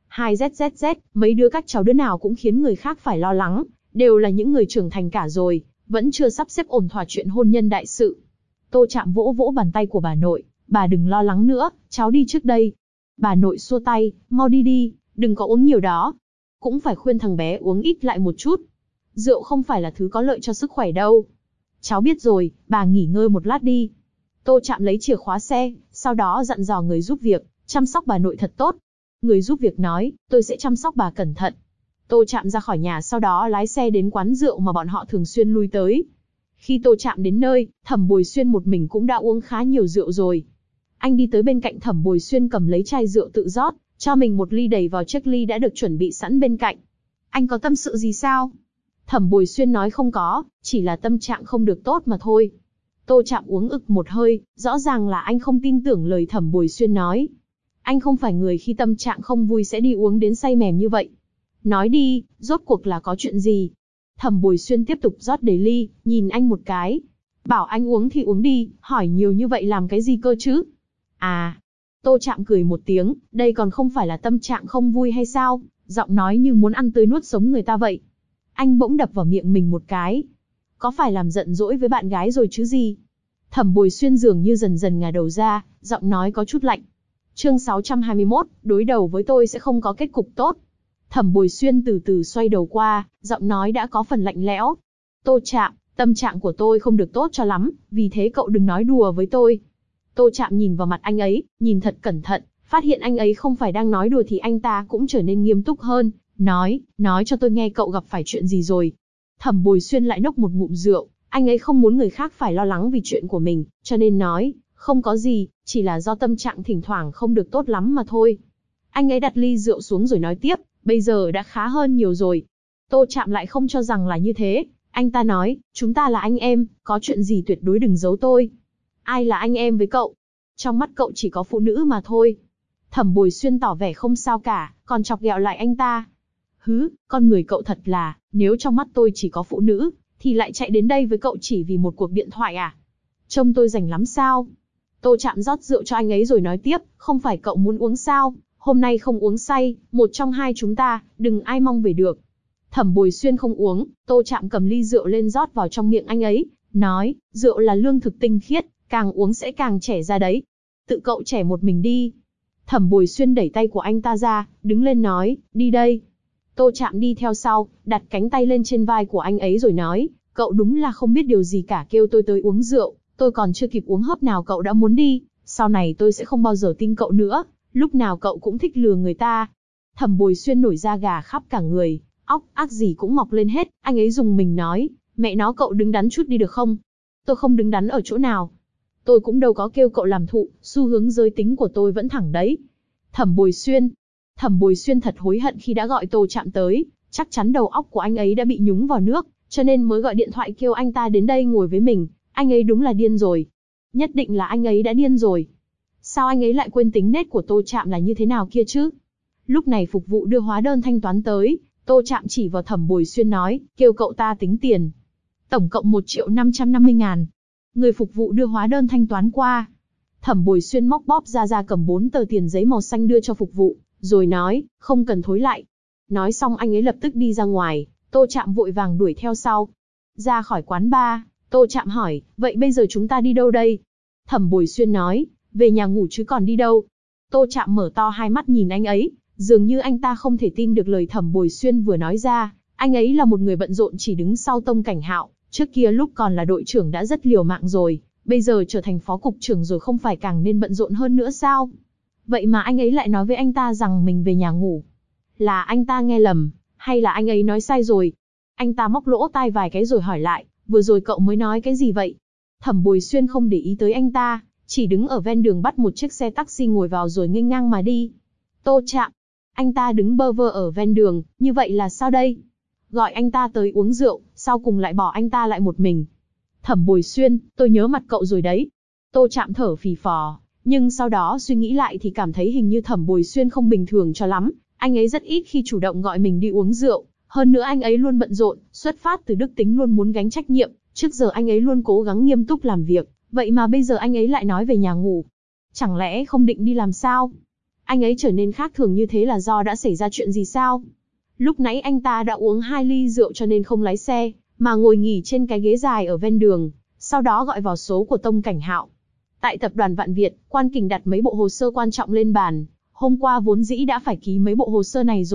2ZZZ, mấy đứa các cháu đứa nào cũng khiến người khác phải lo lắng, đều là những người trưởng thành cả rồi, vẫn chưa sắp xếp ổn thỏa chuyện hôn nhân đại sự. Tô Trạm vỗ vỗ bàn tay của bà nội, bà đừng lo lắng nữa, cháu đi trước đây. Bà nội xua tay, mau đi đi, đừng có uống nhiều đó. Cũng phải khuyên thằng bé uống ít lại một chút. rượu không phải là thứ có lợi cho sức khỏe đâu. Cháu biết rồi, bà nghỉ ngơi một lát đi. Tô Trạm lấy chìa khóa xe, sau đó dặn dò người giúp việc, chăm sóc bà nội thật tốt. Người giúp việc nói, tôi sẽ chăm sóc bà cẩn thận. Tô Trạm ra khỏi nhà sau đó lái xe đến quán rượu mà bọn họ thường xuyên lui tới. Khi Tô Trạm đến nơi, Thẩm Bồi Xuyên một mình cũng đã uống khá nhiều rượu rồi. Anh đi tới bên cạnh Thẩm Bồi Xuyên cầm lấy chai rượu tự rót, cho mình một ly đầy vào chiếc ly đã được chuẩn bị sẵn bên cạnh. Anh có tâm sự gì sao? Thẩm Bồi Xuyên nói không có, chỉ là tâm trạng không được tốt mà thôi. Tô Trạm uống ực một hơi, rõ ràng là anh không tin tưởng lời Thẩm Bồi Xuyên nói. Anh không phải người khi tâm trạng không vui sẽ đi uống đến say mềm như vậy. Nói đi, rốt cuộc là có chuyện gì? Thẩm Bồi Xuyên tiếp tục rót đầy ly, nhìn anh một cái. Bảo anh uống thì uống đi, hỏi nhiều như vậy làm cái gì cơ chứ? À, Tô Trạm cười một tiếng, đây còn không phải là tâm trạng không vui hay sao? Giọng nói như muốn ăn tươi nuốt sống người ta vậy. Anh bỗng đập vào miệng mình một cái. Có phải làm giận dỗi với bạn gái rồi chứ gì? Thẩm Bồi Xuyên dường như dần dần ngả đầu ra, giọng nói có chút lạnh. Chương 621, đối đầu với tôi sẽ không có kết cục tốt. Thẩm Bồi Xuyên từ từ xoay đầu qua, giọng nói đã có phần lạnh lẽo. Tô Trạm, tâm trạng của tôi không được tốt cho lắm, vì thế cậu đừng nói đùa với tôi. Tô Trạm nhìn vào mặt anh ấy, nhìn thật cẩn thận, phát hiện anh ấy không phải đang nói đùa thì anh ta cũng trở nên nghiêm túc hơn, nói cho tôi nghe cậu gặp phải chuyện gì rồi. Thẩm Bồi Xuyên lại nốc một ngụm rượu, anh ấy không muốn người khác phải lo lắng vì chuyện của mình, cho nên nói, không có gì, chỉ là do tâm trạng thỉnh thoảng không được tốt lắm mà thôi. Anh ấy đặt ly rượu xuống rồi nói tiếp, bây giờ đã khá hơn nhiều rồi. Tô Trạm lại không cho rằng là như thế, anh ta nói, chúng ta là anh em, có chuyện gì tuyệt đối đừng giấu tôi. Ai là anh em với cậu? Trong mắt cậu chỉ có phụ nữ mà thôi. Thẩm Bồi Xuyên tỏ vẻ không sao cả, còn chọc ghẹo lại anh ta. Hứ, con người cậu thật là, nếu trong mắt tôi chỉ có phụ nữ, thì lại chạy đến đây với cậu chỉ vì một cuộc điện thoại à? Trông tôi rảnh lắm sao? Tô Trạm rót rượu cho anh ấy rồi nói tiếp, không phải cậu muốn uống sao? Hôm nay không uống say, một trong hai chúng ta, đừng ai mong về được. Thẩm Bồi Xuyên không uống, Tô Trạm cầm ly rượu lên rót vào trong miệng anh ấy, nói, rượu là lương thực tinh khiết, càng uống sẽ càng trẻ ra đấy. Tự cậu trẻ một mình đi. Thẩm Bồi Xuyên đẩy tay của anh ta ra, đứng lên nói, đi đây. Tô Trạm đi theo sau, đặt cánh tay lên trên vai của anh ấy rồi nói, cậu đúng là không biết điều gì cả, kêu tôi tới uống rượu, tôi còn chưa kịp uống hớp nào cậu đã muốn đi, sau này tôi sẽ không bao giờ tin cậu nữa, lúc nào cậu cũng thích lừa người ta. Thẩm Bồi Xuyên nổi da gà khắp cả người, óc ác gì cũng mọc lên hết, anh ấy dùng mình nói, mẹ nó cậu đứng đắn chút đi được không? Tôi không đứng đắn ở chỗ nào. Tôi cũng đâu có kêu cậu làm thụ, xu hướng giới tính của tôi vẫn thẳng đấy. Thẩm Bồi Xuyên thật hối hận khi đã gọi Tô Trạm tới, chắc chắn đầu óc của anh ấy đã bị nhúng vào nước, cho nên mới gọi điện thoại kêu anh ta đến đây ngồi với mình, anh ấy đúng là điên rồi. Nhất định là anh ấy đã điên rồi. Sao anh ấy lại quên tính nết của Tô Trạm là như thế nào kia chứ? Lúc này phục vụ đưa hóa đơn thanh toán tới, Tô Trạm chỉ vào Thẩm Bồi Xuyên nói, kêu cậu ta tính tiền. Tổng cộng 1.550.000. Người phục vụ đưa hóa đơn thanh toán qua. Thẩm Bồi Xuyên móc bóp ra cầm 4 tờ tiền giấy màu xanh đưa cho phục vụ, rồi nói, không cần thối lại. Nói xong anh ấy lập tức đi ra ngoài, Tô Trạm vội vàng đuổi theo sau. Ra khỏi quán bar, Tô Trạm hỏi, vậy bây giờ chúng ta đi đâu đây? Thẩm Bồi Xuyên nói, về nhà ngủ chứ còn đi đâu. Tô Trạm mở to hai mắt nhìn anh ấy, dường như anh ta không thể tin được lời Thẩm Bồi Xuyên vừa nói ra. Anh ấy là một người bận rộn chỉ đứng sau Tông Cảnh Hạo, trước kia lúc còn là đội trưởng đã rất liều mạng rồi, bây giờ trở thành phó cục trưởng rồi không phải càng nên bận rộn hơn nữa sao? Vậy mà anh ấy lại nói với anh ta rằng mình về nhà ngủ. Là anh ta nghe lầm, hay là anh ấy nói sai rồi? Anh ta móc lỗ tai vài cái rồi hỏi lại, vừa rồi cậu mới nói cái gì vậy? Thẩm Bồi Xuyên không để ý tới anh ta, chỉ đứng ở ven đường bắt một chiếc xe taxi ngồi vào rồi nghênh ngang mà đi. Tô Trạm, anh ta đứng bơ vơ ở ven đường, như vậy là sao đây? Gọi anh ta tới uống rượu, sau cùng lại bỏ anh ta lại một mình. Thẩm Bồi Xuyên, tôi nhớ mặt cậu rồi đấy. Tô Trạm thở phì phò, nhưng sau đó suy nghĩ lại thì cảm thấy hình như Thẩm Bồi Xuyên không bình thường cho lắm. Anh ấy rất ít khi chủ động gọi mình đi uống rượu, hơn nữa anh ấy luôn bận rộn, xuất phát từ đức tính luôn muốn gánh trách nhiệm. Trước giờ anh ấy luôn cố gắng nghiêm túc làm việc, vậy mà bây giờ anh ấy lại nói về nhà ngủ. Chẳng lẽ không định đi làm sao? Anh ấy trở nên khác thường như thế là do đã xảy ra chuyện gì sao? Lúc nãy anh ta đã uống 2 ly rượu cho nên không lái xe, mà ngồi nghỉ trên cái ghế dài ở ven đường, sau đó gọi vào số của Tông Cảnh Hạo. Tại tập đoàn Vạn Việt, Quan Kình đặt mấy bộ hồ sơ quan trọng lên bàn. Hôm qua vốn dĩ đã phải ký mấy bộ hồ sơ này rồi,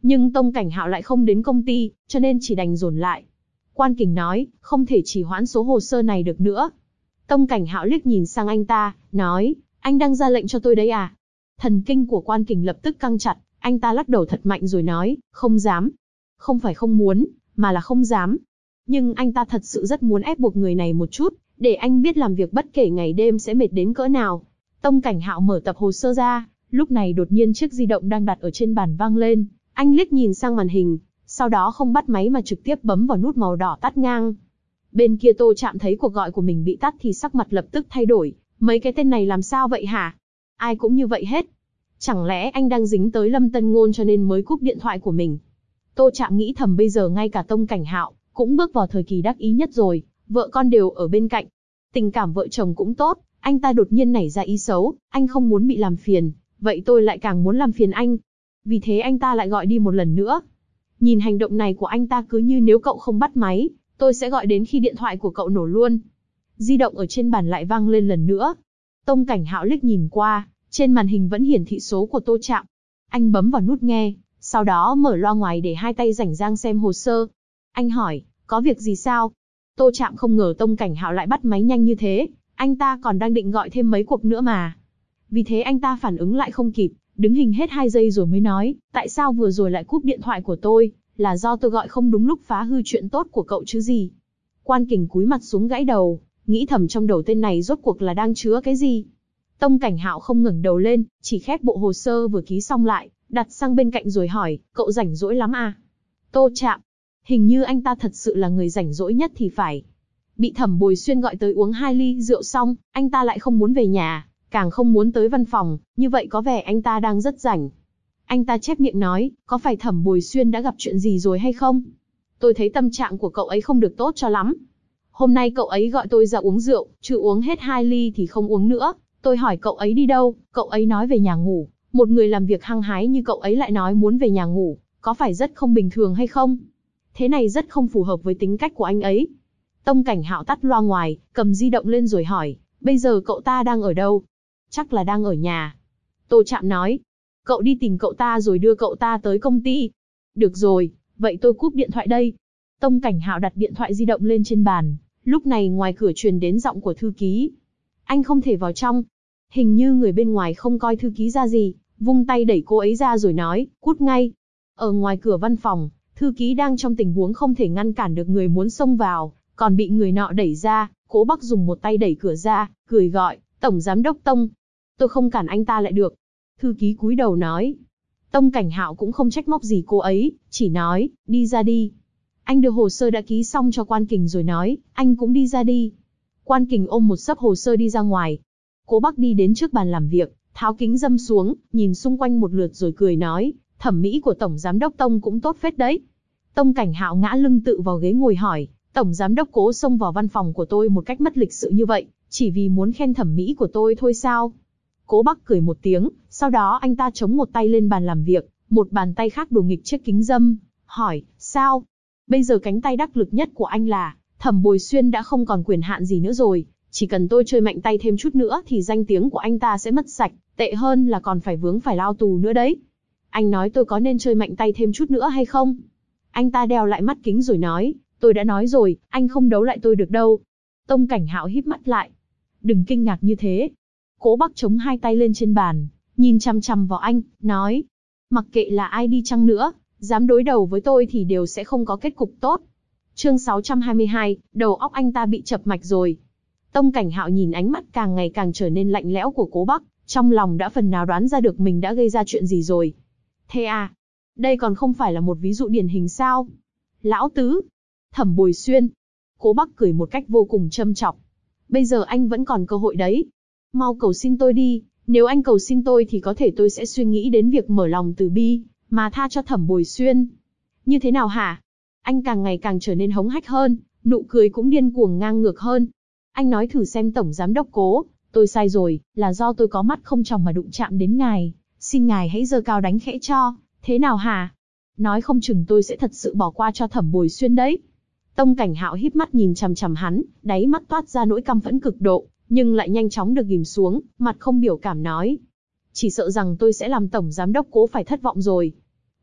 Nhưng Tông Cảnh Hạo lại không đến công ty, cho nên chỉ đành dồn lại. Quan Kình nói, không thể trì hoãn số hồ sơ này được nữa. Tông Cảnh Hạo liếc nhìn sang anh ta, nói, anh đang ra lệnh cho tôi đấy à? Thần kinh của Quan Kình lập tức căng chặt, anh ta lắc đầu thật mạnh rồi nói, không dám. Không phải không muốn, mà là không dám. Nhưng anh ta thật sự rất muốn ép buộc người này một chút, để anh biết làm việc bất kể ngày đêm sẽ mệt đến cỡ nào. Tông Cảnh Hạo mở tập hồ sơ ra, lúc này đột nhiên chiếc di động đang đặt ở trên bàn vang lên, anh liếc nhìn sang màn hình, sau đó không bắt máy mà trực tiếp bấm vào nút màu đỏ tắt ngang. Bên kia Tô Trạm thấy cuộc gọi của mình bị tắt thì sắc mặt lập tức thay đổi, mấy cái tên này làm sao vậy hả? Ai cũng như vậy hết. Chẳng lẽ anh đang dính tới Lâm Tân Ngôn cho nên mới cúp điện thoại của mình? Tô Trạm nghĩ thầm bây giờ ngay cả Tông Cảnh Hạo cũng bước vào thời kỳ đắc ý nhất rồi, vợ con đều ở bên cạnh. Tình cảm vợ chồng cũng tốt, anh ta đột nhiên nảy ra ý xấu, anh không muốn bị làm phiền, vậy tôi lại càng muốn làm phiền anh. Vì thế anh ta lại gọi đi một lần nữa. Nhìn hành động này của anh ta cứ như nếu cậu không bắt máy, tôi sẽ gọi đến khi điện thoại của cậu nổ luôn. Di động ở trên bàn lại vang lên lần nữa. Tông Cảnh Hạo liếc nhìn qua, trên màn hình vẫn hiển thị số của Tô Trạm. Anh bấm vào nút nghe, sau đó mở loa ngoài để hai tay rảnh rang xem hồ sơ. Anh hỏi, có việc gì sao? Tô Trạm không ngờ Tông Cảnh Hạo lại bắt máy nhanh như thế, anh ta còn đang định gọi thêm mấy cuộc nữa mà. Vì thế anh ta phản ứng lại không kịp, đứng hình hết 2 giây rồi mới nói, tại sao vừa rồi lại cúp điện thoại của tôi, là do tôi gọi không đúng lúc phá hư chuyện tốt của cậu chứ gì. Quan Kình cúi mặt xuống gãi đầu, nghĩ thầm trong đầu tên này rốt cuộc là đang chứa cái gì. Tông Cảnh Hạo không ngẩng đầu lên, chỉ khép bộ hồ sơ vừa ký xong lại, đặt sang bên cạnh rồi hỏi, cậu rảnh rỗi lắm à? Tô Trạm, hình như anh ta thật sự là người rảnh rỗi nhất thì phải. Bị Thẩm Bồi Xuyên gọi tới uống 2 ly rượu xong, anh ta lại không muốn về nhà, càng không muốn tới văn phòng, như vậy có vẻ anh ta đang rất rảnh. Anh ta chép miệng nói, có phải Thẩm Bồi Xuyên đã gặp chuyện gì rồi hay không? Tôi thấy tâm trạng của cậu ấy không được tốt cho lắm. Hôm nay cậu ấy gọi tôi ra uống rượu, chứ uống hết 2 ly thì không uống nữa. Tôi hỏi cậu ấy đi đâu, cậu ấy nói về nhà ngủ. Một người làm việc hăng hái như cậu ấy lại nói muốn về nhà ngủ, có phải rất không bình thường hay không? Thế này rất không phù hợp với tính cách của anh ấy. Tông Cảnh Hạo tắt loa ngoài, cầm di động lên rồi hỏi, bây giờ cậu ta đang ở đâu? Chắc là đang ở nhà. Tô Trạm nói, cậu đi tìm cậu ta rồi đưa cậu ta tới công ty. Được rồi, vậy tôi cúp điện thoại đây. Tông Cảnh Hạo đặt điện thoại di động lên trên bàn, lúc này ngoài cửa truyền đến giọng của thư ký. Anh không thể vào trong. Hình như người bên ngoài không coi thư ký ra gì, vung tay đẩy cô ấy ra rồi nói, cút ngay. Ở ngoài cửa văn phòng, thư ký đang trong tình huống không thể ngăn cản được người muốn xông vào, còn bị người nọ đẩy ra, Cố Bắc dùng một tay đẩy cửa ra, cười gọi, Tổng Giám đốc Tông. Tôi không cản anh ta lại được. Thư ký cúi đầu nói. Tông Cảnh Hạo cũng không trách móc gì cô ấy, chỉ nói, đi ra đi. Anh đưa hồ sơ đã ký xong cho Quan Kình rồi nói, anh cũng đi ra đi. Quan Kình ôm một xấp hồ sơ đi ra ngoài. Cố Bắc đi đến trước bàn làm việc, tháo kính râm xuống, nhìn xung quanh một lượt rồi cười nói, thẩm mỹ của Tổng Giám đốc Tông cũng tốt phết đấy. Tông Cảnh Hạo ngã lưng tự vào ghế ngồi hỏi, Tổng Giám đốc Cố xông vào văn phòng của tôi một cách mất lịch sự như vậy, chỉ vì muốn khen thẩm mỹ của tôi thôi sao? Cố Bắc cười một tiếng, sau đó anh ta chống một tay lên bàn làm việc, một bàn tay khác đùa nghịch chiếc kính râm, hỏi, sao? Bây giờ cánh tay đắc lực nhất của anh là, Thẩm Bồi Xuyên đã không còn quyền hạn gì nữa rồi, chỉ cần tôi chơi mạnh tay thêm chút nữa thì danh tiếng của anh ta sẽ mất sạch, tệ hơn là còn phải vướng phải lao tù nữa đấy. Anh nói tôi có nên chơi mạnh tay thêm chút nữa hay không? Anh ta đeo lại mắt kính rồi nói, tôi đã nói rồi, anh không đấu lại tôi được đâu. Tông Cảnh Hạo híp mắt lại. Đừng kinh ngạc như thế. Cố Bắc chống hai tay lên trên bàn, nhìn chằm chằm vào anh, nói, mặc kệ là ai đi chăng nữa, dám đối đầu với tôi thì đều sẽ không có kết cục tốt. Chương 622, đầu óc anh ta bị chập mạch rồi. Tông Cảnh Hạo nhìn ánh mắt càng ngày càng trở nên lạnh lẽo của Cố Bắc, trong lòng đã phần nào đoán ra được mình đã gây ra chuyện gì rồi. Thế à? Đây còn không phải là một ví dụ điển hình sao? Lão Tứ, Thẩm Bồi Xuyên. Cố Bắc cười một cách vô cùng châm chọc. Bây giờ anh vẫn còn cơ hội đấy. Mau cầu xin tôi đi, nếu anh cầu xin tôi thì có thể tôi sẽ suy nghĩ đến việc mở lòng từ bi, mà tha cho Thẩm Bồi Xuyên. Như thế nào hả? Anh càng ngày càng trở nên hống hách hơn, nụ cười cũng điên cuồng ngang ngược hơn. Anh nói thử xem Tổng Giám đốc Cố, tôi sai rồi, là do tôi có mắt không tròng mà đụng chạm đến ngài. Xin ngài hãy giơ cao đánh khẽ cho, thế nào hả? Nói không chừng tôi sẽ thật sự bỏ qua cho Thẩm Bồi Xuyên đấy. Tông Cảnh Hạo híp mắt nhìn chằm chằm hắn, đáy mắt toát ra nỗi căm phẫn cực độ, nhưng lại nhanh chóng được ghìm xuống, mặt không biểu cảm nói. Chỉ sợ rằng tôi sẽ làm Tổng Giám đốc Cố phải thất vọng rồi.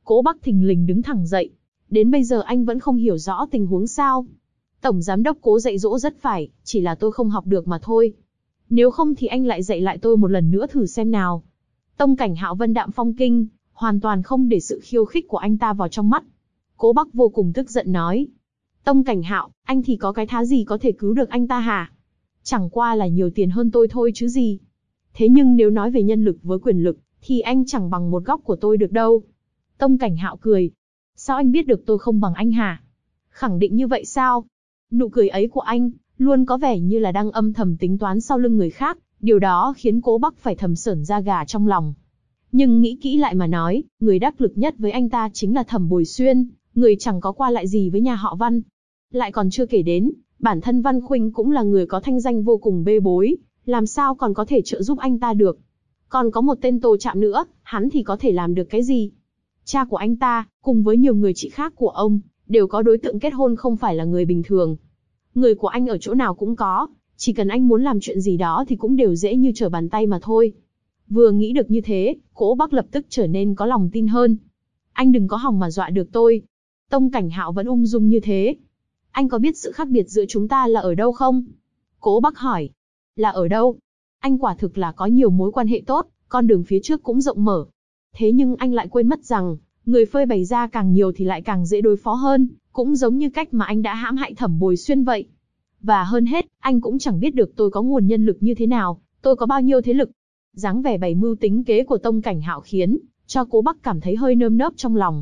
Cố Bắc thình lình đứng thẳng dậy. Đến bây giờ anh vẫn không hiểu rõ tình huống sao? Tổng giám đốc Cố dạy dỗ rất phải, chỉ là tôi không học được mà thôi. Nếu không thì anh lại dạy lại tôi một lần nữa thử xem nào. Tông Cảnh Hạo vân đạm phong kinh, hoàn toàn không để sự khiêu khích của anh ta vào trong mắt. Cố Bắc vô cùng tức giận nói. Tông Cảnh Hạo, anh thì có cái thá gì có thể cứu được anh ta hả? Chẳng qua là nhiều tiền hơn tôi thôi chứ gì. Thế nhưng nếu nói về nhân lực với quyền lực, thì anh chẳng bằng một góc của tôi được đâu. Tông Cảnh Hạo cười. Sao anh biết được tôi không bằng anh hả? Khẳng định như vậy sao? Nụ cười ấy của anh, luôn có vẻ như là đang âm thầm tính toán sau lưng người khác, điều đó khiến Cố Bắc phải thầm sởn da gà trong lòng. Nhưng nghĩ kỹ lại mà nói, người đắc lực nhất với anh ta chính là Thẩm Bồi Xuyên, người chẳng có qua lại gì với nhà họ Văn. Lại còn chưa kể đến, bản thân Văn Khuynh cũng là người có thanh danh vô cùng bê bối, làm sao còn có thể trợ giúp anh ta được. Còn có một tên Tô Trạm nữa, hắn thì có thể làm được cái gì? Cha của anh ta, cùng với nhiều người chị khác của ông, đều có đối tượng kết hôn không phải là người bình thường. Người của anh ở chỗ nào cũng có, chỉ cần anh muốn làm chuyện gì đó thì cũng đều dễ như trở bàn tay mà thôi. Vừa nghĩ được như thế, Cố Bắc lập tức trở nên có lòng tin hơn. Anh đừng có hòng mà dọa được tôi. Tông Cảnh Hạo vẫn ung dung như thế. Anh có biết sự khác biệt giữa chúng ta là ở đâu không? Cố Bắc hỏi. Là ở đâu? Anh quả thực là có nhiều mối quan hệ tốt, con đường phía trước cũng rộng mở. Thế nhưng anh lại quên mất rằng, người phơi bày ra càng nhiều thì lại càng dễ đối phó hơn, cũng giống như cách mà anh đã hãm hại Thẩm Bồi Xuyên vậy. Và hơn hết, anh cũng chẳng biết được tôi có nguồn nhân lực như thế nào, tôi có bao nhiêu thế lực. Dáng vẻ bày mưu tính kế của Tông Cảnh Hạo khiến cho Cố Bắc cảm thấy hơi nơm nớp trong lòng.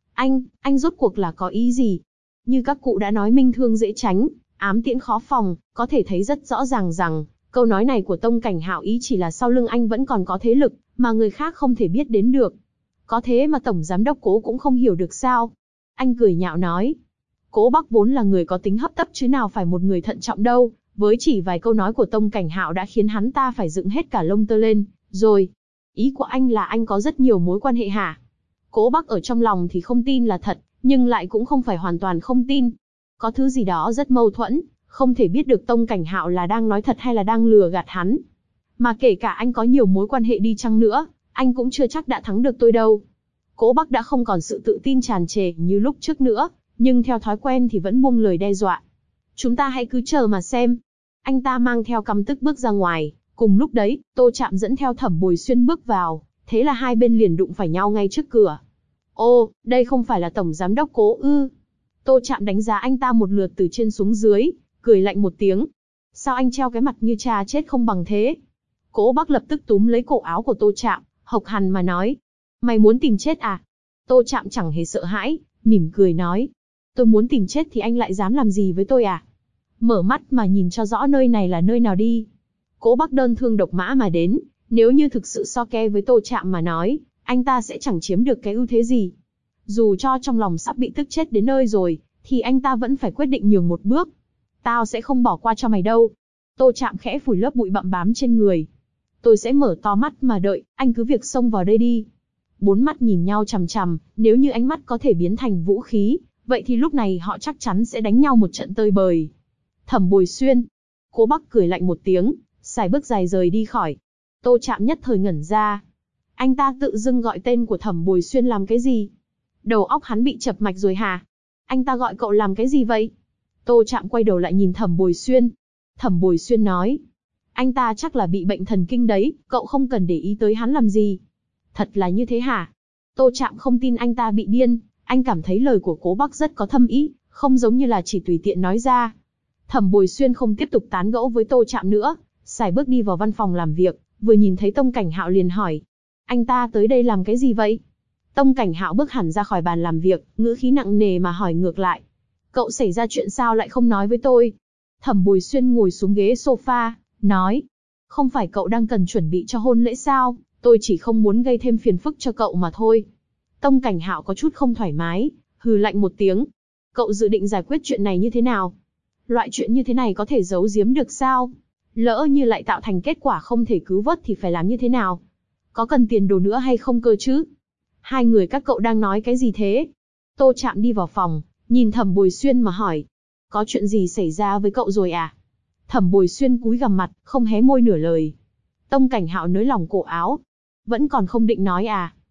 Anh rốt cuộc là có ý gì? Như các cụ đã nói minh thương dễ tránh, ám tiễn khó phòng, có thể thấy rất rõ ràng rằng, câu nói này của Tông Cảnh Hạo ý chỉ là sau lưng anh vẫn còn có thế lực, mà người khác không thể biết đến được. Có thế mà Tổng Giám đốc Cố cũng không hiểu được sao? Anh cười nhạo nói. Cố Bắc vốn là người có tính hấp tấp chứ nào phải một người thận trọng đâu, với chỉ vài câu nói của Tông Cảnh Hạo đã khiến hắn ta phải dựng hết cả lông tơ lên, rồi. Ý của anh là anh có rất nhiều mối quan hệ hả? Cố Bắc ở trong lòng thì không tin là thật, nhưng lại cũng không phải hoàn toàn không tin. Có thứ gì đó rất mâu thuẫn, không thể biết được Tông Cảnh Hạo là đang nói thật hay là đang lừa gạt hắn. Mà kể cả anh có nhiều mối quan hệ đi chăng nữa, anh cũng chưa chắc đã thắng được tôi đâu. Cố Bắc đã không còn sự tự tin tràn trề như lúc trước nữa, nhưng theo thói quen thì vẫn buông lời đe dọa. Chúng ta hãy cứ chờ mà xem. Anh ta mang theo căm tức bước ra ngoài, cùng lúc đấy, Tô Trạm dẫn theo Thẩm Bồi Xuyên bước vào, thế là hai bên liền đụng phải nhau ngay trước cửa. Ô, đây không phải là Tổng Giám đốc Cố ư? Tô Trạm đánh giá anh ta một lượt từ trên xuống dưới, cười lạnh một tiếng. Sao anh treo cái mặt như cha chết không bằng thế? Cố Bắc lập tức túm lấy cổ áo của Tô Trạm, hộc hằn mà nói. Mày muốn tìm chết à? Tô Trạm chẳng hề sợ hãi, mỉm cười nói. Tôi muốn tìm chết thì anh lại dám làm gì với tôi à? Mở mắt mà nhìn cho rõ nơi này là nơi nào đi. Cố Bắc đơn thương độc mã mà đến, nếu như thực sự so ke với Tô Trạm mà nói, anh ta sẽ chẳng chiếm được cái ưu thế gì. Dù cho trong lòng sắp bị tức chết đến nơi rồi, thì anh ta vẫn phải quyết định nhường một bước. Tao sẽ không bỏ qua cho mày đâu. Tô Trạm khẽ phủi lớp bụi bặm bám trên người. Tôi sẽ mở to mắt mà đợi, anh cứ việc xông vào đây đi. Bốn mắt nhìn nhau chằm chằm, nếu như ánh mắt có thể biến thành vũ khí, vậy thì lúc này họ chắc chắn sẽ đánh nhau một trận tơi bời. Thẩm Bồi Xuyên. Cố Bắc cười lạnh một tiếng, xài bước dài rời đi khỏi. Tô Trạm nhất thời ngẩn ra. Anh ta tự dưng gọi tên của Thẩm Bồi Xuyên làm cái gì? Đầu óc hắn bị chập mạch rồi hả? Anh ta gọi cậu làm cái gì vậy? Tô Trạm quay đầu lại nhìn Thẩm Bồi Xuyên. Thẩm Bồi Xuyên nói. Anh ta chắc là bị bệnh thần kinh đấy, cậu không cần để ý tới hắn làm gì. Thật là như thế hả? Tô Trạm không tin anh ta bị điên, anh cảm thấy lời của Cố Bắc rất có thâm ý, không giống như là chỉ tùy tiện nói ra. Thẩm Bồi Xuyên không tiếp tục tán gẫu với Tô Trạm nữa, sải bước đi vào văn phòng làm việc, vừa nhìn thấy Tông Cảnh Hạo liền hỏi. Anh ta tới đây làm cái gì vậy? Tông Cảnh Hạo bước hẳn ra khỏi bàn làm việc, ngữ khí nặng nề mà hỏi ngược lại. Cậu xảy ra chuyện sao lại không nói với tôi? Thẩm Bồi Xuyên ngồi xuống ghế sofa, nói. Không phải cậu đang cần chuẩn bị cho hôn lễ sao? Tôi chỉ không muốn gây thêm phiền phức cho cậu mà thôi. Tông Cảnh Hạo có chút không thoải mái, hừ lạnh một tiếng. Cậu dự định giải quyết chuyện này như thế nào? Loại chuyện như thế này có thể giấu giếm được sao? Lỡ như lại tạo thành kết quả không thể cứu vớt thì phải làm như thế nào? Có cần tiền đồ nữa hay không cơ chứ? Hai người các cậu đang nói cái gì thế? Tô Trạm đi vào phòng, nhìn Thẩm Bồi Xuyên mà hỏi. Có chuyện gì xảy ra với cậu rồi à? Thẩm Bồi Xuyên cúi gằm mặt, không hé môi nửa lời. Tông Cảnh Hạo nới lỏng cổ áo. Vẫn còn không định nói à?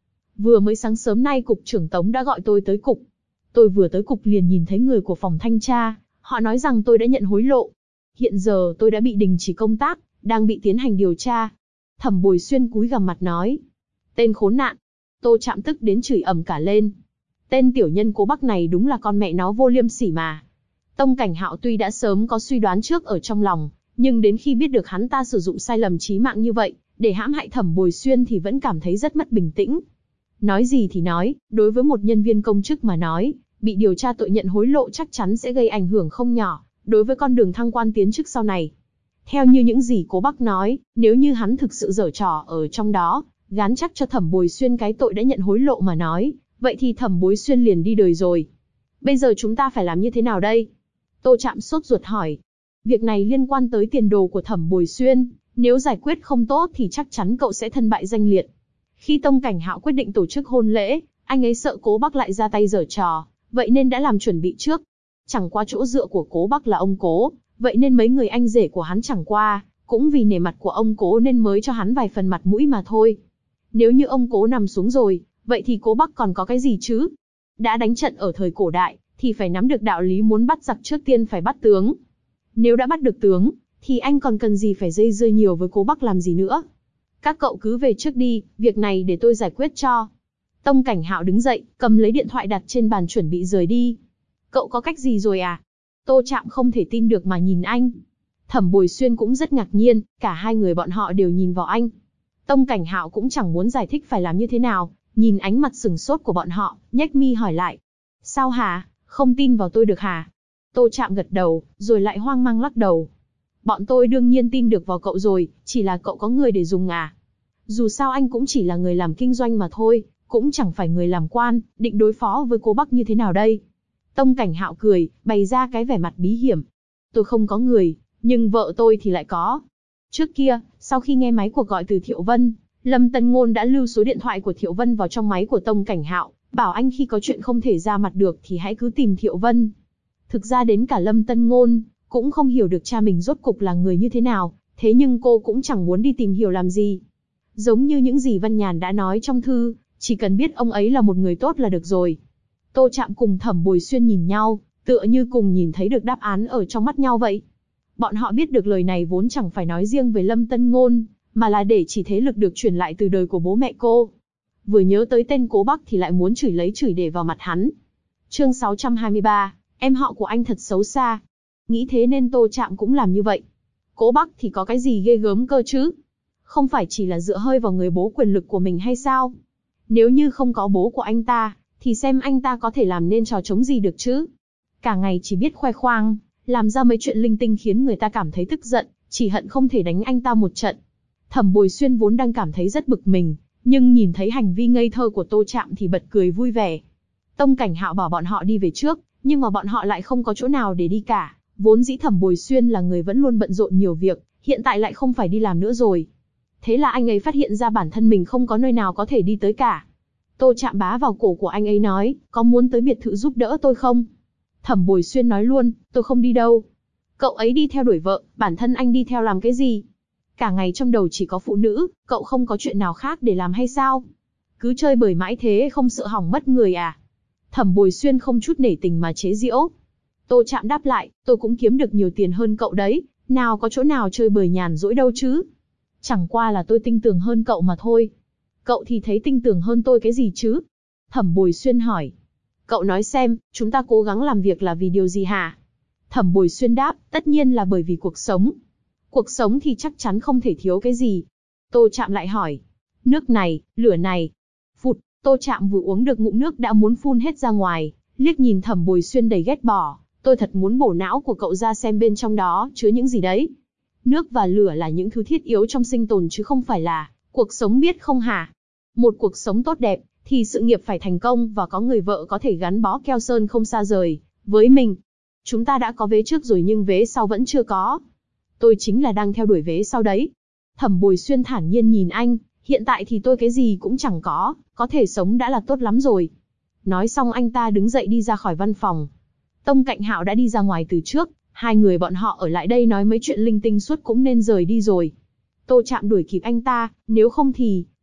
Vừa mới sáng sớm nay cục trưởng Tống đã gọi tôi tới cục. Tôi vừa tới cục liền nhìn thấy người của phòng thanh tra, họ nói rằng tôi đã nhận hối lộ. Hiện giờ tôi đã bị đình chỉ công tác, đang bị tiến hành điều tra. Thẩm Bồi Xuyên cúi gằm mặt nói. Tên khốn nạn. Tô Trạm tức đến chửi ầm cả lên. Tên tiểu nhân Cố Bắc này đúng là con mẹ nó vô liêm sỉ mà. Tông Cảnh Hạo tuy đã sớm có suy đoán trước ở trong lòng, nhưng đến khi biết được hắn ta sử dụng sai lầm chí mạng như vậy, để hãm hại Thẩm Bồi Xuyên thì vẫn cảm thấy rất mất bình tĩnh. Nói gì thì nói, đối với một nhân viên công chức mà nói, bị điều tra tội nhận hối lộ chắc chắn sẽ gây ảnh hưởng không nhỏ, đối với con đường thăng quan tiến chức sau này. Theo như những gì Cố Bắc nói, nếu như hắn thực sự giở trò ở trong đó, gán chắc cho Thẩm Bồi Xuyên cái tội đã nhận hối lộ mà nói, vậy thì Thẩm Bối Xuyên liền đi đời rồi. Bây giờ chúng ta phải làm như thế nào đây? Tô Trạm sốt ruột hỏi. Việc này liên quan tới tiền đồ của Thẩm Bồi Xuyên, nếu giải quyết không tốt thì chắc chắn cậu sẽ thân bại danh liệt. Khi Tông Cảnh Hạo quyết định tổ chức hôn lễ, anh ấy sợ Cố Bắc lại ra tay giở trò, vậy nên đã làm chuẩn bị trước. Chẳng qua chỗ dựa của Cố Bắc là ông Cố, vậy nên mấy người anh rể của hắn chẳng qua, cũng vì nể mặt của ông Cố nên mới cho hắn vài phần mặt mũi mà thôi. Nếu như ông Cố nằm xuống rồi, vậy thì Cố Bắc còn có cái gì chứ? Đã đánh trận ở thời cổ đại, thì phải nắm được đạo lý muốn bắt giặc trước tiên phải bắt tướng. Nếu đã bắt được tướng, thì anh còn cần gì phải dây dưa nhiều với Cố Bắc làm gì nữa? Các cậu cứ về trước đi, việc này để tôi giải quyết cho. Tông Cảnh Hạo đứng dậy, cầm lấy điện thoại đặt trên bàn chuẩn bị rời đi. Cậu có cách gì rồi à? Tô Trạm không thể tin được mà nhìn anh. Thẩm Bồi Xuyên cũng rất ngạc nhiên, cả hai người bọn họ đều nhìn vào anh. Tông Cảnh Hạo cũng chẳng muốn giải thích phải làm như thế nào, nhìn ánh mặt sừng sốt của bọn họ, nhếch mi hỏi lại. Sao hả, không tin vào tôi được hả? Tô Trạm gật đầu, rồi lại hoang mang lắc đầu. Bọn tôi đương nhiên tin được vào cậu rồi, chỉ là cậu có người để dùng à? Dù sao anh cũng chỉ là người làm kinh doanh mà thôi, cũng chẳng phải người làm quan, định đối phó với Cố Bắc như thế nào đây? Tông Cảnh Hạo cười, bày ra cái vẻ mặt bí hiểm. Tôi không có người, nhưng vợ tôi thì lại có. Trước kia, sau khi nghe máy cuộc gọi từ Thiệu Vân, Lâm Tân Ngôn đã lưu số điện thoại của Thiệu Vân vào trong máy của Tông Cảnh Hạo, bảo anh khi có chuyện không thể ra mặt được thì hãy cứ tìm Thiệu Vân. Thực ra đến cả Lâm Tân Ngôn cũng không hiểu được cha mình rốt cục là người như thế nào, thế nhưng cô cũng chẳng muốn đi tìm hiểu làm gì. Giống như những gì Văn Nhàn đã nói trong thư, chỉ cần biết ông ấy là một người tốt là được rồi. Tô Trạm cùng Thẩm Bồi Xuyên nhìn nhau, tựa như cùng nhìn thấy được đáp án ở trong mắt nhau vậy. Bọn họ biết được lời này vốn chẳng phải nói riêng về Lâm Tân Ngôn, mà là để chỉ thế lực được truyền lại từ đời của bố mẹ cô. Vừa nhớ tới tên Cố Bắc thì lại muốn chửi lấy chửi để vào mặt hắn. Chương 623, em họ của anh thật xấu xa. Nghĩ thế nên Tô Trạm cũng làm như vậy. Cố Bắc thì có cái gì ghê gớm cơ chứ? Không phải chỉ là dựa hơi vào người bố quyền lực của mình hay sao? Nếu như không có bố của anh ta, thì xem anh ta có thể làm nên trò trống gì được chứ? Cả ngày chỉ biết khoe khoang, làm ra mấy chuyện linh tinh khiến người ta cảm thấy tức giận, chỉ hận không thể đánh anh ta một trận. Thẩm Bồi Xuyên vốn đang cảm thấy rất bực mình, nhưng nhìn thấy hành vi ngây thơ của Tô Trạm thì bật cười vui vẻ. Tông Cảnh Hạo bảo bọn họ đi về trước, nhưng mà bọn họ lại không có chỗ nào để đi cả. Vốn dĩ Thẩm Bồi Xuyên là người vẫn luôn bận rộn nhiều việc, hiện tại lại không phải đi làm nữa rồi. Thế là anh ấy phát hiện ra bản thân mình không có nơi nào có thể đi tới cả. Tô Trạm bá vào cổ của anh ấy nói, có muốn tới biệt thự giúp đỡ tôi không? Thẩm Bồi Xuyên nói luôn, tôi không đi đâu. Cậu ấy đi theo đuổi vợ, bản thân anh đi theo làm cái gì? Cả ngày trong đầu chỉ có phụ nữ, cậu không có chuyện nào khác để làm hay sao? Cứ chơi bời mãi thế không sợ hỏng mất người à? Thẩm Bồi Xuyên không chút nể tình mà chế giễu. Tô Trạm đáp lại, tôi cũng kiếm được nhiều tiền hơn cậu đấy, nào có chỗ nào chơi bời nhàn rỗi đâu chứ? Chẳng qua là tôi tinh tường hơn cậu mà thôi. Cậu thì thấy tinh tường hơn tôi cái gì chứ? Thẩm Bồi Xuyên hỏi. Cậu nói xem, chúng ta cố gắng làm việc là vì điều gì hả? Thẩm Bồi Xuyên đáp, tất nhiên là bởi vì cuộc sống. Cuộc sống thì chắc chắn không thể thiếu cái gì. Tô Trạm lại hỏi. Nước này, lửa này. Phụt, Tô Trạm vừa uống được ngụm nước đã muốn phun hết ra ngoài, liếc nhìn Thẩm Bồi Xuyên đầy ghét bỏ. Tôi thật muốn bổ não của cậu ra xem bên trong đó chứa những gì đấy. Nước và lửa là những thứ thiết yếu trong sinh tồn chứ không phải là cuộc sống, biết không hả? Một cuộc sống tốt đẹp, thì sự nghiệp phải thành công và có người vợ có thể gắn bó keo sơn không xa rời với mình. Chúng ta đã có vế trước rồi nhưng vế sau vẫn chưa có. Tôi chính là đang theo đuổi vế sau đấy. Thẩm Bồi Xuyên thản nhiên nhìn anh, hiện tại thì tôi cái gì cũng chẳng có thể sống đã là tốt lắm rồi. Nói xong anh ta đứng dậy đi ra khỏi văn phòng. Tông Cảnh Hạo đã đi ra ngoài từ trước, hai người bọn họ ở lại đây nói mấy chuyện linh tinh suốt cũng nên rời đi rồi. Tô Trạm đuổi kịp anh ta, nếu không thì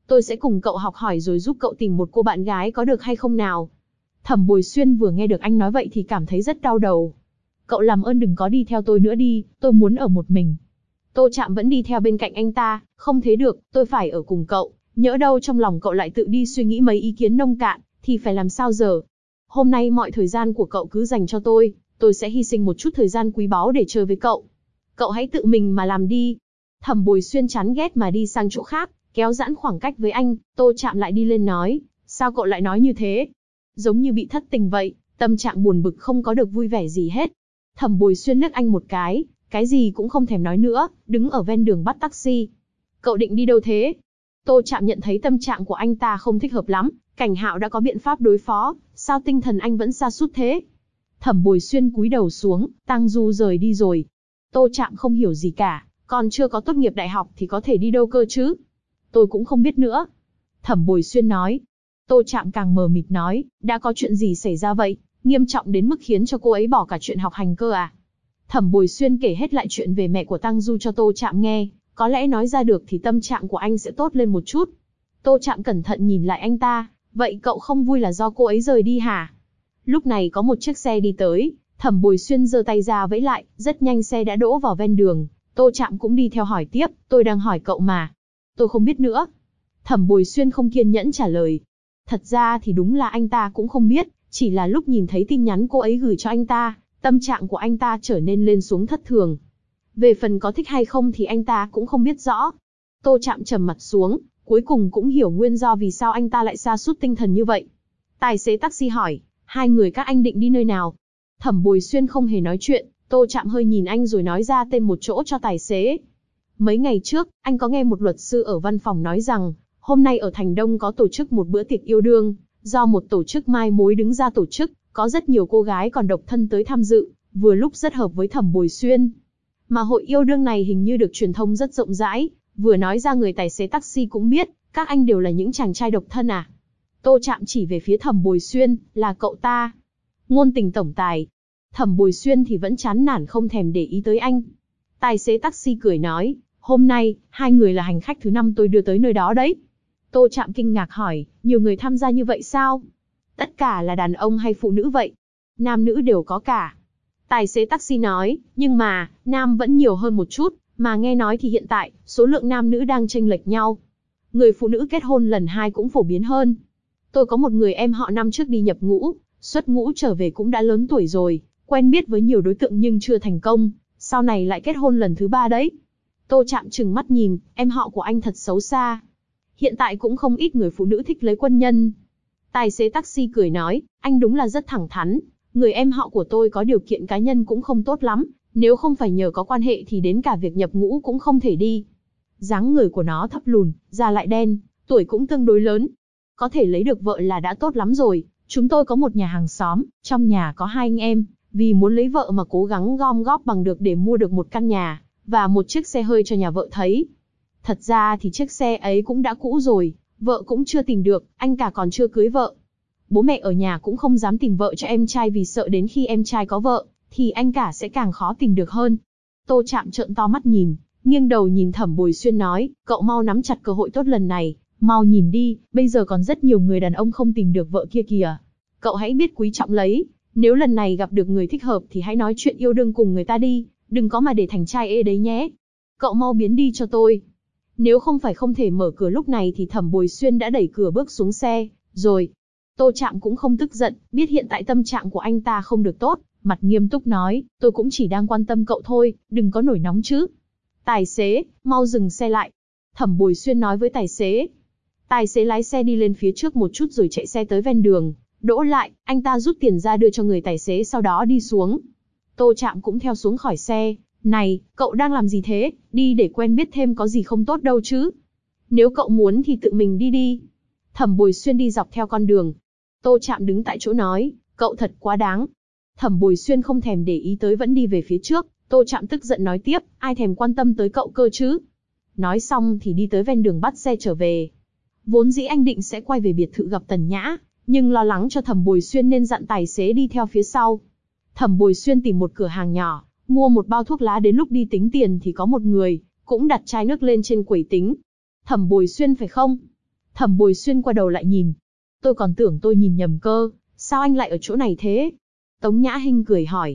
Tôi sẽ cùng cậu học hỏi rồi giúp cậu tìm một cô bạn gái có được hay không nào? Thẩm Bồi Xuyên vừa nghe được anh nói vậy thì cảm thấy rất đau đầu. Cậu làm ơn đừng có đi theo tôi nữa đi, tôi muốn ở một mình. Tô Trạm vẫn đi theo bên cạnh anh ta, không thế được, tôi phải ở cùng cậu. Nhỡ đâu trong lòng cậu lại tự đi suy nghĩ mấy ý kiến nông cạn, thì phải làm sao giờ? Hôm nay mọi thời gian của cậu cứ dành cho tôi sẽ hy sinh một chút thời gian quý báu để chơi với cậu. Cậu hãy tự mình mà làm đi. Thẩm Bồi Xuyên chán ghét mà đi sang chỗ khác, kéo giãn khoảng cách với anh. Tô Trạm lại đi lên nói, sao cậu lại nói như thế? Giống như bị thất tình vậy, tâm trạng buồn bực không có được vui vẻ gì hết. Thẩm Bồi Xuyên liếc anh một cái gì cũng không thèm nói nữa, đứng ở ven đường bắt taxi. Cậu định đi đâu thế? Tô Trạm nhận thấy tâm trạng của anh ta không thích hợp lắm, Cảnh Hạo đã có biện pháp đối phó, sao tinh thần anh vẫn sa sút thế? Thẩm Bồi Xuyên cúi đầu xuống, Tang Du rời đi rồi. Tô Trạm không hiểu gì cả, còn chưa có tốt nghiệp đại học thì có thể đi đâu cơ chứ? Tôi cũng không biết nữa. Thẩm Bồi Xuyên nói. Tô Trạm càng mờ mịt nói, đã có chuyện gì xảy ra vậy? Nghiêm trọng đến mức khiến cho cô ấy bỏ cả chuyện học hành cơ à? Thẩm Bồi Xuyên kể hết lại chuyện về mẹ của Tang Du cho Tô Trạm nghe, có lẽ nói ra được thì tâm trạng của anh sẽ tốt lên một chút. Tô Trạm cẩn thận nhìn lại anh ta, vậy cậu không vui là do cô ấy rời đi hả? Lúc này có một chiếc xe đi tới, Thẩm Bồi Xuyên giơ tay ra vẫy lại, rất nhanh xe đã đỗ vào ven đường. Tô Trạm cũng đi theo hỏi tiếp, tôi đang hỏi cậu mà. Tôi không biết nữa. Thẩm Bồi Xuyên không kiên nhẫn trả lời. Thật ra thì đúng là anh ta cũng không biết, chỉ là lúc nhìn thấy tin nhắn cô ấy gửi cho anh ta, tâm trạng của anh ta trở nên lên xuống thất thường. Về phần có thích hay không thì anh ta cũng không biết rõ. Tô Trạm trầm mặt xuống, cuối cùng cũng hiểu nguyên do vì sao anh ta lại sa sút tinh thần như vậy. Tài xế taxi hỏi, hai người các anh định đi nơi nào? Thẩm Bồi Xuyên không hề nói chuyện, Tô Trạm hơi nhìn anh rồi nói ra tên một chỗ cho tài xế. Mấy ngày trước, anh có nghe một luật sư ở văn phòng nói rằng, hôm nay ở Thành Đông có tổ chức một bữa tiệc yêu đương, do một tổ chức mai mối đứng ra tổ chức, có rất nhiều cô gái còn độc thân tới tham dự, vừa lúc rất hợp với Thẩm Bồi Xuyên. Mà hội yêu đương này hình như được truyền thông rất rộng rãi, vừa nói ra người tài xế taxi cũng biết, các anh đều là những chàng trai độc thân à? Tô Trạm chỉ về phía Thẩm Bồi Xuyên, là cậu ta. Ngôn tình tổng tài. Thẩm Bồi Xuyên thì vẫn chán nản không thèm để ý tới anh. Tài xế taxi cười nói, hôm nay, hai người là hành khách thứ 5 tôi đưa tới nơi đó đấy. Tô Trạm kinh ngạc hỏi, nhiều người tham gia như vậy sao? Tất cả là đàn ông hay phụ nữ vậy? Nam nữ đều có cả. Tài xế taxi nói, nhưng mà, nam vẫn nhiều hơn một chút, mà nghe nói thì hiện tại, số lượng nam nữ đang chênh lệch nhau. Người phụ nữ kết hôn lần 2 cũng phổ biến hơn. Tôi có một người em họ năm trước đi nhập ngũ, xuất ngũ trở về cũng đã lớn tuổi rồi, quen biết với nhiều đối tượng nhưng chưa thành công, sau này lại kết hôn lần thứ 3 đấy. Tô Trạm trừng mắt nhìn, em họ của anh thật xấu xa. Hiện tại cũng không ít người phụ nữ thích lấy quân nhân. Tài xế taxi cười nói, anh đúng là rất thẳng thắn, người em họ của tôi có điều kiện cá nhân cũng không tốt lắm, nếu không phải nhờ có quan hệ thì đến cả việc nhập ngũ cũng không thể đi. Dáng người của nó thấp lùn, da lại đen, tuổi cũng tương đối lớn. Có thể lấy được vợ là đã tốt lắm rồi. Chúng tôi có một nhà hàng xóm, trong nhà có 2 anh em, vì muốn lấy vợ mà cố gắng gom góp bằng được để mua được một căn nhà, và một chiếc xe hơi cho nhà vợ thấy. Thật ra thì chiếc xe ấy cũng đã cũ rồi, vợ cũng chưa tìm được, anh cả còn chưa cưới vợ. Bố mẹ ở nhà cũng không dám tìm vợ cho em trai vì sợ đến khi em trai có vợ, thì anh cả sẽ càng khó tìm được hơn. Tô Trạm trợn to mắt nhìn, nghiêng đầu nhìn Thẩm Bồi Xuyên nói, cậu mau nắm chặt cơ hội tốt lần này, mau nhìn đi, bây giờ còn rất nhiều người đàn ông không tìm được vợ kia kìa. Cậu hãy biết quý trọng lấy, nếu lần này gặp được người thích hợp thì hãy nói chuyện yêu đương cùng người ta đi, đừng có mà để thành trai ê đấy nhé. Cậu mau biến đi cho tôi. Nếu không phải không thể mở cửa lúc này thì Thẩm Bồi Xuyên đã đẩy cửa bước xuống xe, rồi. Tô Trạm cũng không tức giận, biết hiện tại tâm trạng của anh ta không được tốt, mặt nghiêm túc nói, tôi cũng chỉ đang quan tâm cậu thôi, đừng có nổi nóng chứ. Tài xế, mau dừng xe lại. Thẩm Bồi Xuyên nói với tài xế. Tài xế lái xe đi lên phía trước một chút rồi chạy xe tới ven đường, đỗ lại, anh ta rút tiền ra đưa cho người tài xế sau đó đi xuống. Tô Trạm cũng theo xuống khỏi xe, này, cậu đang làm gì thế, đi để quen biết thêm có gì không tốt đâu chứ. Nếu cậu muốn thì tự mình đi đi. Thẩm Bồi Xuyên đi dọc theo con đường. Tô Trạm đứng tại chỗ nói, cậu thật quá đáng. Thẩm Bồi Xuyên không thèm để ý tới vẫn đi về phía trước, Tô Trạm tức giận nói tiếp, ai thèm quan tâm tới cậu cơ chứ. Nói xong thì đi tới ven đường bắt xe trở về. Vốn dĩ anh định sẽ quay về biệt thự gặp Tần Nhã, nhưng lo lắng cho Thẩm Bồi Xuyên nên dặn tài xế đi theo phía sau. Thẩm Bồi Xuyên tìm một cửa hàng nhỏ, mua một bao thuốc lá, đến lúc đi tính tiền thì có một người cũng đặt chai nước lên trên quầy tính. Thẩm Bồi Xuyên phải không? Thẩm Bồi Xuyên qua đầu lại nhìn. Tôi còn tưởng tôi nhìn nhầm cơ, sao anh lại ở chỗ này thế? Tống Nhã Hinh cười hỏi.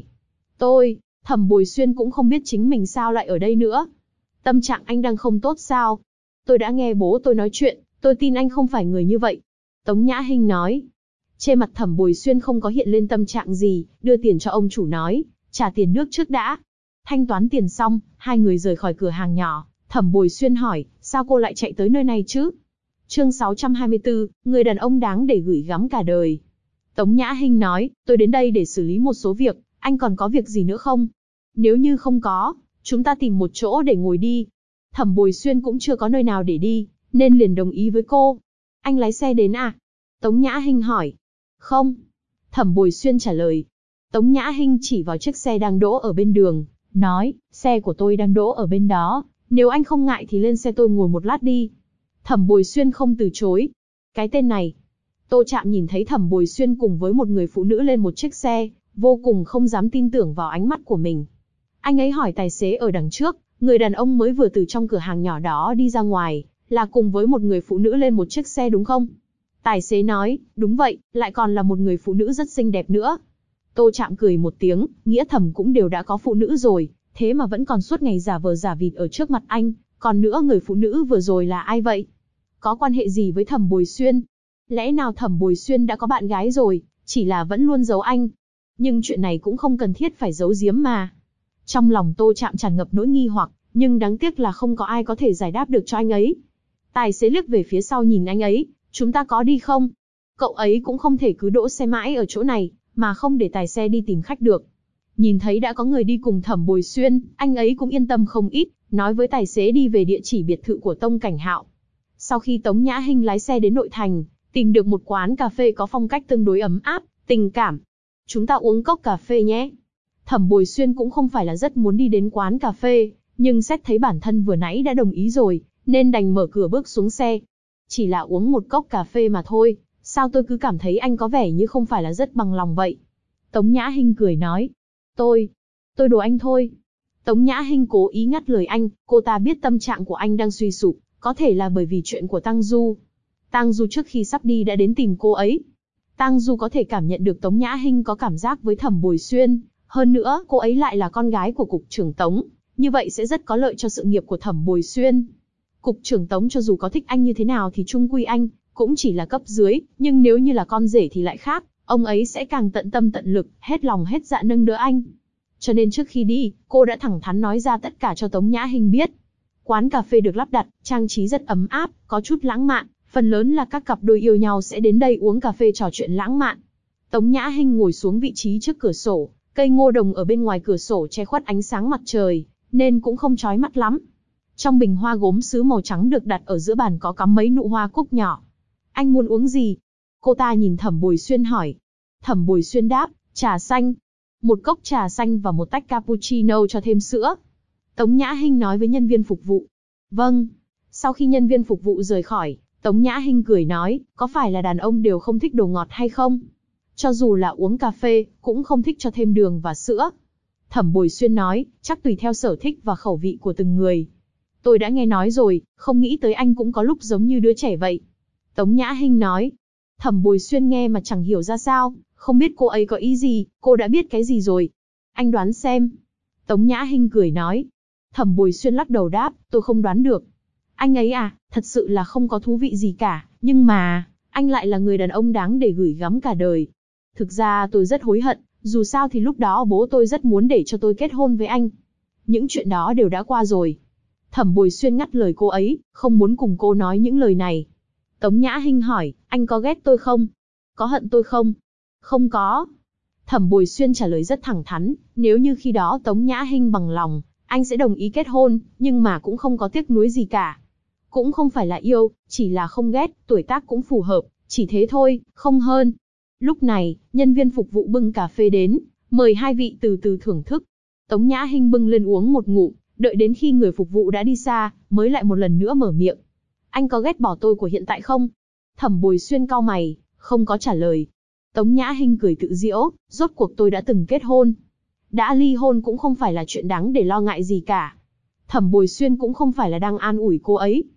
Thẩm Bồi Xuyên cũng không biết chính mình sao lại ở đây nữa. Tâm trạng anh đang không tốt sao? Tôi đã nghe bố tôi nói chuyện, tôi tin anh không phải người như vậy. Tống Nhã Hinh nói. Trên mặt Thẩm Bồi Xuyên không có hiện lên tâm trạng gì, đưa tiền cho ông chủ nói, trả tiền nước trước đã. Thanh toán tiền xong, hai người rời khỏi cửa hàng nhỏ. Thẩm Bồi Xuyên hỏi, sao cô lại chạy tới nơi này chứ? Chương 624, người đàn ông đáng để gửi gắm cả đời. Tống Nhã Hinh nói, tôi đến đây để xử lý một số việc, anh còn có việc gì nữa không? Nếu như không có, chúng ta tìm một chỗ để ngồi đi. Thẩm Bồi Xuyên cũng chưa có nơi nào để đi, nên liền đồng ý với cô. Anh lái xe đến à? Tống Nhã Hinh hỏi. Không. Thẩm Bồi Xuyên trả lời. Tống Nhã Hinh chỉ vào chiếc xe đang đỗ ở bên đường, nói, xe của tôi đang đỗ ở bên đó, nếu anh không ngại thì lên xe tôi ngồi một lát đi. Thẩm Bồi Xuyên không từ chối. Cái tên này. Tô Trạm nhìn thấy Thẩm Bồi Xuyên cùng với một người phụ nữ lên một chiếc xe, vô cùng không dám tin tưởng vào ánh mắt của mình. Anh ấy hỏi tài xế ở đằng trước, người đàn ông mới vừa từ trong cửa hàng nhỏ đó đi ra ngoài, là cùng với một người phụ nữ lên một chiếc xe đúng không? Tài xế nói, đúng vậy, lại còn là một người phụ nữ rất xinh đẹp nữa. Tô Trạm cười một tiếng, nghĩa thầm cũng đều đã có phụ nữ rồi, thế mà vẫn còn suốt ngày giả vờ giả vịt ở trước mặt anh, còn nữa người phụ nữ vừa rồi là ai vậy? Có quan hệ gì với Thẩm Bồi Xuyên? Lẽ nào Thẩm Bồi Xuyên đã có bạn gái rồi, chỉ là vẫn luôn giấu anh? Nhưng chuyện này cũng không cần thiết phải giấu giếm mà. Trong lòng Tô Trạm tràn ngập nỗi nghi hoặc, nhưng đáng tiếc là không có ai có thể giải đáp được cho anh ấy. Tài xế liếc về phía sau nhìn anh ấy, chúng ta có đi không? Cậu ấy cũng không thể cứ đỗ xe mãi ở chỗ này, mà không để tài xe đi tìm khách được. Nhìn thấy đã có người đi cùng Thẩm Bồi Xuyên, anh ấy cũng yên tâm không ít, nói với tài xế đi về địa chỉ biệt thự của Tông Cảnh Hạo. Sau khi Tống Nhã Hinh lái xe đến nội thành, tìm được một quán cà phê có phong cách tương đối ấm áp, tình cảm. Chúng ta uống cốc cà phê nhé. Thẩm Bồi Xuyên cũng không phải là rất muốn đi đến quán cà phê, nhưng xét thấy bản thân vừa nãy đã đồng ý rồi, nên đành mở cửa bước xuống xe. Chỉ là uống một cốc cà phê mà thôi, sao tôi cứ cảm thấy anh có vẻ như không phải là rất bằng lòng vậy? Tống Nhã Hinh cười nói. Tôi đùa anh thôi. Tống Nhã Hinh cố ý ngắt lời anh, cô ta biết tâm trạng của anh đang suy sụp, có thể là bởi vì chuyện của Tang Du. Tang Du trước khi sắp đi đã đến tìm cô ấy. Tang Du có thể cảm nhận được Tống Nhã Hinh có cảm giác với Thẩm Bồi Xuyên, hơn nữa cô ấy lại là con gái của cục trưởng Tống, như vậy sẽ rất có lợi cho sự nghiệp của Thẩm Bồi Xuyên. Cục trưởng Tống cho dù có thích anh như thế nào thì chung quy anh cũng chỉ là cấp dưới, nhưng nếu như là con rể thì lại khác, ông ấy sẽ càng tận tâm tận lực, hết lòng hết dạ nâng đỡ anh. Cho nên trước khi đi, cô đã thẳng thắn nói ra tất cả cho Tống Nhã Hinh biết. Quán cà phê được lắp đặt, trang trí rất ấm áp, có chút lãng mạn, phần lớn là các cặp đôi yêu nhau sẽ đến đây uống cà phê trò chuyện lãng mạn. Tống Nhã Hinh ngồi xuống vị trí trước cửa sổ, cây ngô đồng ở bên ngoài cửa sổ che khuất ánh sáng mặt trời, nên cũng không chói mắt lắm. Trong bình hoa gốm sứ màu trắng được đặt ở giữa bàn có cắm mấy nụ hoa cúc nhỏ. Anh muốn uống gì? Cô ta nhìn Thẩm Bồi Xuyên hỏi. Thẩm Bồi Xuyên đáp, trà xanh. Một cốc trà xanh và một tách cappuccino cho thêm sữa. Tống Nhã Hinh nói với nhân viên phục vụ. Vâng. Sau khi nhân viên phục vụ rời khỏi, Tống Nhã Hinh cười nói, có phải là đàn ông đều không thích đồ ngọt hay không? Cho dù là uống cà phê, cũng không thích cho thêm đường và sữa. Thẩm Bồi Xuyên nói, chắc tùy theo sở thích và khẩu vị của từng người. Tôi đã nghe nói rồi, không nghĩ tới anh cũng có lúc giống như đứa trẻ vậy. Tống Nhã Hinh nói. Thẩm Bồi Xuyên nghe mà chẳng hiểu ra sao, không biết cô ấy có ý gì, cô đã biết cái gì rồi? Anh đoán xem. Tống Nhã Hinh cười nói. Thẩm Bồi Xuyên lắc đầu đáp, tôi không đoán được. Anh ấy à, thật sự là không có thú vị gì cả, nhưng mà, anh lại là người đàn ông đáng để gửi gắm cả đời. Thực ra tôi rất hối hận, dù sao thì lúc đó bố tôi rất muốn để cho tôi kết hôn với anh. Những chuyện đó đều đã qua rồi. Thẩm Bồi Xuyên ngắt lời cô ấy, không muốn cùng cô nói những lời này. Tống Nhã Hinh hỏi, anh có ghét tôi không? Có hận tôi không? Không có. Thẩm Bồi Xuyên trả lời rất thẳng thắn, nếu như khi đó Tống Nhã Hinh bằng lòng, anh sẽ đồng ý kết hôn, nhưng mà cũng không có tiếc nuối gì cả. Cũng không phải là yêu, chỉ là không ghét, tuổi tác cũng phù hợp, chỉ thế thôi, không hơn. Lúc này, nhân viên phục vụ bưng cà phê đến, mời hai vị từ từ thưởng thức. Tống Nhã Hinh bưng lên uống một ngụm, đợi đến khi người phục vụ đã đi xa, mới lại một lần nữa mở miệng. Anh có ghét bỏ tôi của hiện tại không? Thẩm Bồi Xuyên cau mày, không có trả lời. Tống Nhã Hinh cười tự giễu, rốt cuộc tôi đã từng kết hôn. Đã ly hôn cũng không phải là chuyện đáng để lo ngại gì cả. Thẩm Bồi Xuyên cũng không phải là đang an ủi cô ấy.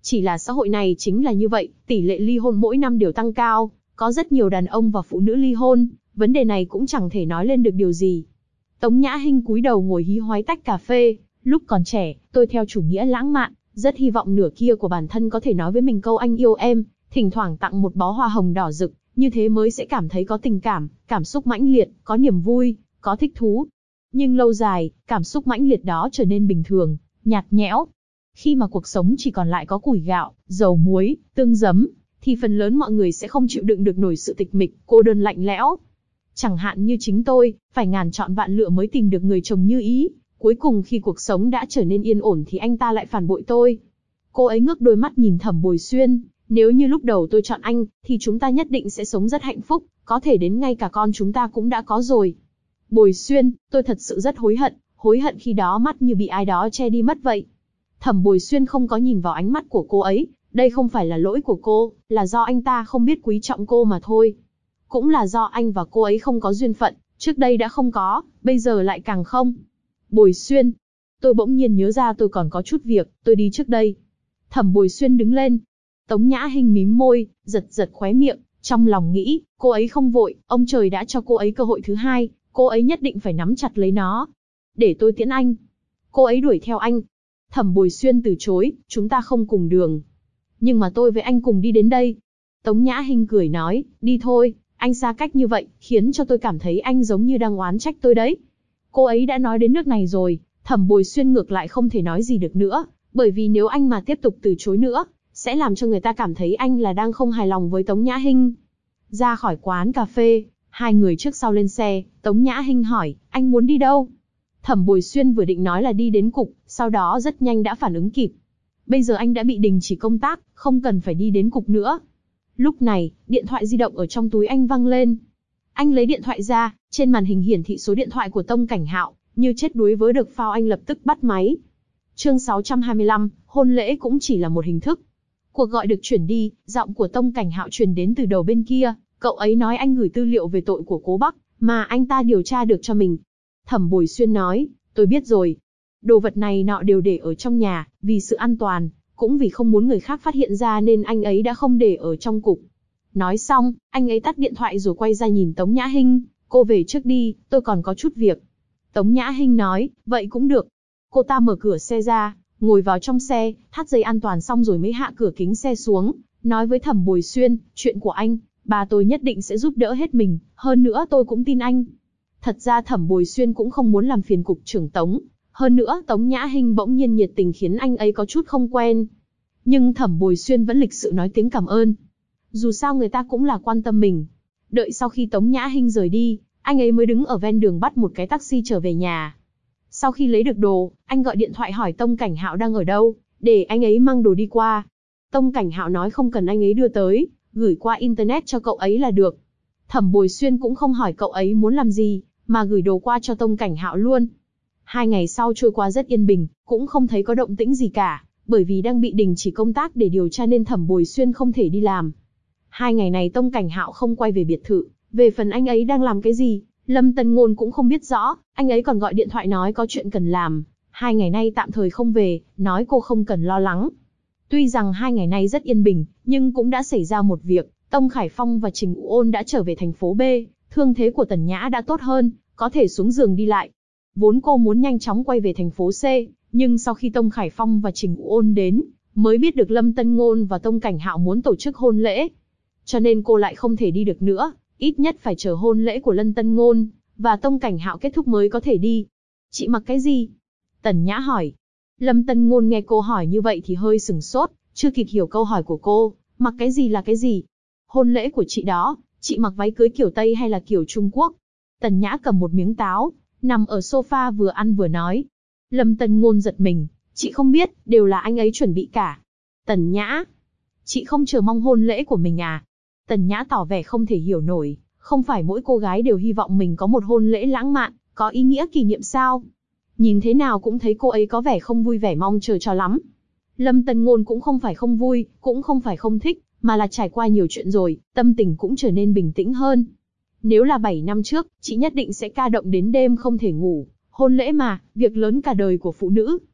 Chỉ là xã hội này chính là như vậy, tỷ lệ ly hôn mỗi năm đều tăng cao, có rất nhiều đàn ông và phụ nữ ly hôn, vấn đề này cũng chẳng thể nói lên được điều gì. Tống Nhã Hinh cúi đầu ngồi hí hoáy tách cà phê, lúc còn trẻ, tôi theo chủ nghĩa lãng mạn, rất hy vọng nửa kia của bản thân có thể nói với mình câu anh yêu em, thỉnh thoảng tặng một bó hoa hồng đỏ rực, như thế mới sẽ cảm thấy có tình cảm, cảm xúc mãnh liệt, có niềm vui, có thích thú. Nhưng lâu dài, cảm xúc mãnh liệt đó trở nên bình thường, nhạt nhẽo. Khi mà cuộc sống chỉ còn lại có củi gạo, dầu muối, tương giấm, thì phần lớn mọi người sẽ không chịu đựng được nổi sự tịch mịch, cô đơn lạnh lẽo. Chẳng hạn như chính tôi, phải ngàn chọn vạn lựa mới tìm được người chồng như ý. Cuối cùng khi cuộc sống đã trở nên yên ổn thì anh ta lại phản bội tôi. Cô ấy ngước đôi mắt nhìn Thẩm Bồi Xuyên, nếu như lúc đầu tôi chọn anh, thì chúng ta nhất định sẽ sống rất hạnh phúc, có thể đến ngay cả con chúng ta cũng đã có rồi. Bồi Xuyên, tôi thật sự rất hối hận khi đó mắt như bị ai đó che đi mất vậy. Thẩm Bồi Xuyên không có nhìn vào ánh mắt của cô ấy, đây không phải là lỗi của cô, là do anh ta không biết quý trọng cô mà thôi. Cũng là do anh và cô ấy không có duyên phận, trước đây đã không có, bây giờ lại càng không. Bồi Xuyên, tôi bỗng nhiên nhớ ra tôi còn có chút việc, tôi đi trước đây. Thẩm Bồi Xuyên đứng lên. Tống Nhã Hinh mím môi, giật giật khóe miệng, trong lòng nghĩ, cô ấy không vội, ông trời đã cho cô ấy cơ hội thứ hai, cô ấy nhất định phải nắm chặt lấy nó. Để tôi tiễn anh. Cô ấy đuổi theo anh. Thẩm Bồi Xuyên từ chối, chúng ta không cùng đường. Nhưng mà tôi với anh cùng đi đến đây. Tống Nhã Hinh cười nói, đi thôi, anh xa cách như vậy, khiến cho tôi cảm thấy anh giống như đang oán trách tôi đấy. Cô ấy đã nói đến nước này rồi, Thẩm Bồi Xuyên ngược lại không thể nói gì được nữa, bởi vì nếu anh mà tiếp tục từ chối nữa, sẽ làm cho người ta cảm thấy anh là đang không hài lòng với Tống Nhã Hinh. Ra khỏi quán cà phê, hai người trước sau lên xe, Tống Nhã Hinh hỏi, anh muốn đi đâu? Thẩm Bồi Xuyên vừa định nói là đi đến cục, sau đó rất nhanh đã phản ứng kịp. Bây giờ anh đã bị đình chỉ công tác, không cần phải đi đến cục nữa. Lúc này, điện thoại di động ở trong túi anh vang lên. Anh lấy điện thoại ra, trên màn hình hiển thị số điện thoại của Tông Cảnh Hạo, như chết đuối với được phao anh lập tức bắt máy. Chương 625, hôn lễ cũng chỉ là một hình thức. Cuộc gọi được chuyển đi, giọng của Tông Cảnh Hạo truyền đến từ đầu bên kia, cậu ấy nói anh gửi tư liệu về tội của Cố Bắc, mà anh ta điều tra được cho mình. Thẩm Bồi Xuyên nói, tôi biết rồi. Đồ vật này nọ đều để ở trong nhà, vì sự an toàn, cũng vì không muốn người khác phát hiện ra nên anh ấy đã không để ở trong cục. Nói xong, anh ấy tắt điện thoại rồi quay ra nhìn Tống Nhã Hinh, cô về trước đi, tôi còn có chút việc. Tống Nhã Hinh nói, vậy cũng được. Cô ta mở cửa xe ra, ngồi vào trong xe, thắt dây an toàn xong rồi mới hạ cửa kính xe xuống, nói với Thẩm Bồi Xuyên, chuyện của anh, bà tôi nhất định sẽ giúp đỡ hết mình, hơn nữa tôi cũng tin anh. Thật ra Thẩm Bồi Xuyên cũng không muốn làm phiền cục trưởng Tống, hơn nữa Tống Nhã Hinh bỗng nhiên nhiệt tình khiến anh ấy có chút không quen. Nhưng Thẩm Bồi Xuyên vẫn lịch sự nói tiếng cảm ơn. Dù sao người ta cũng là quan tâm mình. Đợi sau khi Tống Nhã Hinh rời đi, anh ấy mới đứng ở ven đường bắt một cái taxi trở về nhà. Sau khi lấy được đồ, anh gọi điện thoại hỏi Tông Cảnh Hạo đang ở đâu, để anh ấy mang đồ đi qua. Tông Cảnh Hạo nói không cần anh ấy đưa tới, gửi qua internet cho cậu ấy là được. Thẩm Bồi Xuyên cũng không hỏi cậu ấy muốn làm gì, mà gửi đồ qua cho Tông Cảnh Hạo luôn. 2 ngày sau trôi qua rất yên bình, cũng không thấy có động tĩnh gì cả, bởi vì đang bị đình chỉ công tác để điều tra nên Thẩm Bồi Xuyên không thể đi làm. 2 ngày này Tông Cảnh Hạo không quay về biệt thự, về phần anh ấy đang làm cái gì, Lâm Tân Ngôn cũng không biết rõ, anh ấy còn gọi điện thoại nói có chuyện cần làm. 2 ngày nay tạm thời không về, nói cô không cần lo lắng. Tuy rằng 2 ngày nay rất yên bình, nhưng cũng đã xảy ra một việc, Tông Khải Phong và Trình Ụ Ôn đã trở về thành phố B, thương thế của Tần Nhã đã tốt hơn, có thể xuống giường đi lại. Vốn cô muốn nhanh chóng quay về thành phố C, nhưng sau khi Tông Khải Phong và Trình Ụ Ôn đến, mới biết được Lâm Tân Ngôn và Tông Cảnh Hạo muốn tổ chức hôn lễ. Cho nên cô lại không thể đi được nữa, ít nhất phải chờ hôn lễ của Lâm Tân Ngôn và Tông Cảnh Hạo kết thúc mới có thể đi. Chị mặc cái gì? Tần Nhã hỏi. Lâm Tân Ngôn nghe cô hỏi như vậy thì hơi sửng sốt, chưa kịp hiểu câu hỏi của cô, mặc cái gì là cái gì? Hôn lễ của chị đó, chị mặc váy cưới kiểu Tây hay là kiểu Trung Quốc? Tần Nhã cầm một miếng táo, nằm ở sofa vừa ăn vừa nói. Lâm Tân Ngôn giật mình, chị không biết, đều là anh ấy chuẩn bị cả. Tần Nhã, chị không chờ mong hôn lễ của mình à? Tần Nhã tỏ vẻ không thể hiểu nổi, không phải mỗi cô gái đều hy vọng mình có một hôn lễ lãng mạn, có ý nghĩa kỷ niệm sao? Nhìn thế nào cũng thấy cô ấy có vẻ không vui vẻ mong chờ cho lắm. Lâm Tân Ngôn cũng không phải không vui, cũng không phải không thích, mà là trải qua nhiều chuyện rồi, tâm tình cũng trở nên bình tĩnh hơn. Nếu là 7 năm trước, chị nhất định sẽ ca động đến đêm không thể ngủ, hôn lễ mà, việc lớn cả đời của phụ nữ.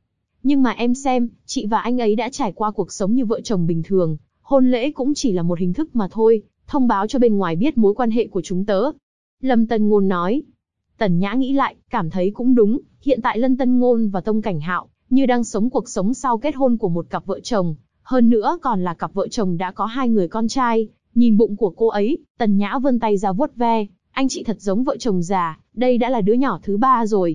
Nhưng mà em xem, chị và anh ấy đã trải qua cuộc sống như vợ chồng bình thường, hôn lễ cũng chỉ là một hình thức mà thôi, thông báo cho bên ngoài biết mối quan hệ của chúng tớ. Lâm Tân Ngôn nói. Tần Nhã nghĩ lại, cảm thấy cũng đúng, hiện tại Lâm Tân Ngôn và Tông Cảnh Hạo như đang sống cuộc sống sau kết hôn của một cặp vợ chồng, hơn nữa còn là cặp vợ chồng đã có 2 người con trai. Nhìn bụng của cô ấy, Tần Nhã vươn tay ra vuốt ve, anh chị thật giống vợ chồng già, đây đã là đứa nhỏ thứ 3 rồi.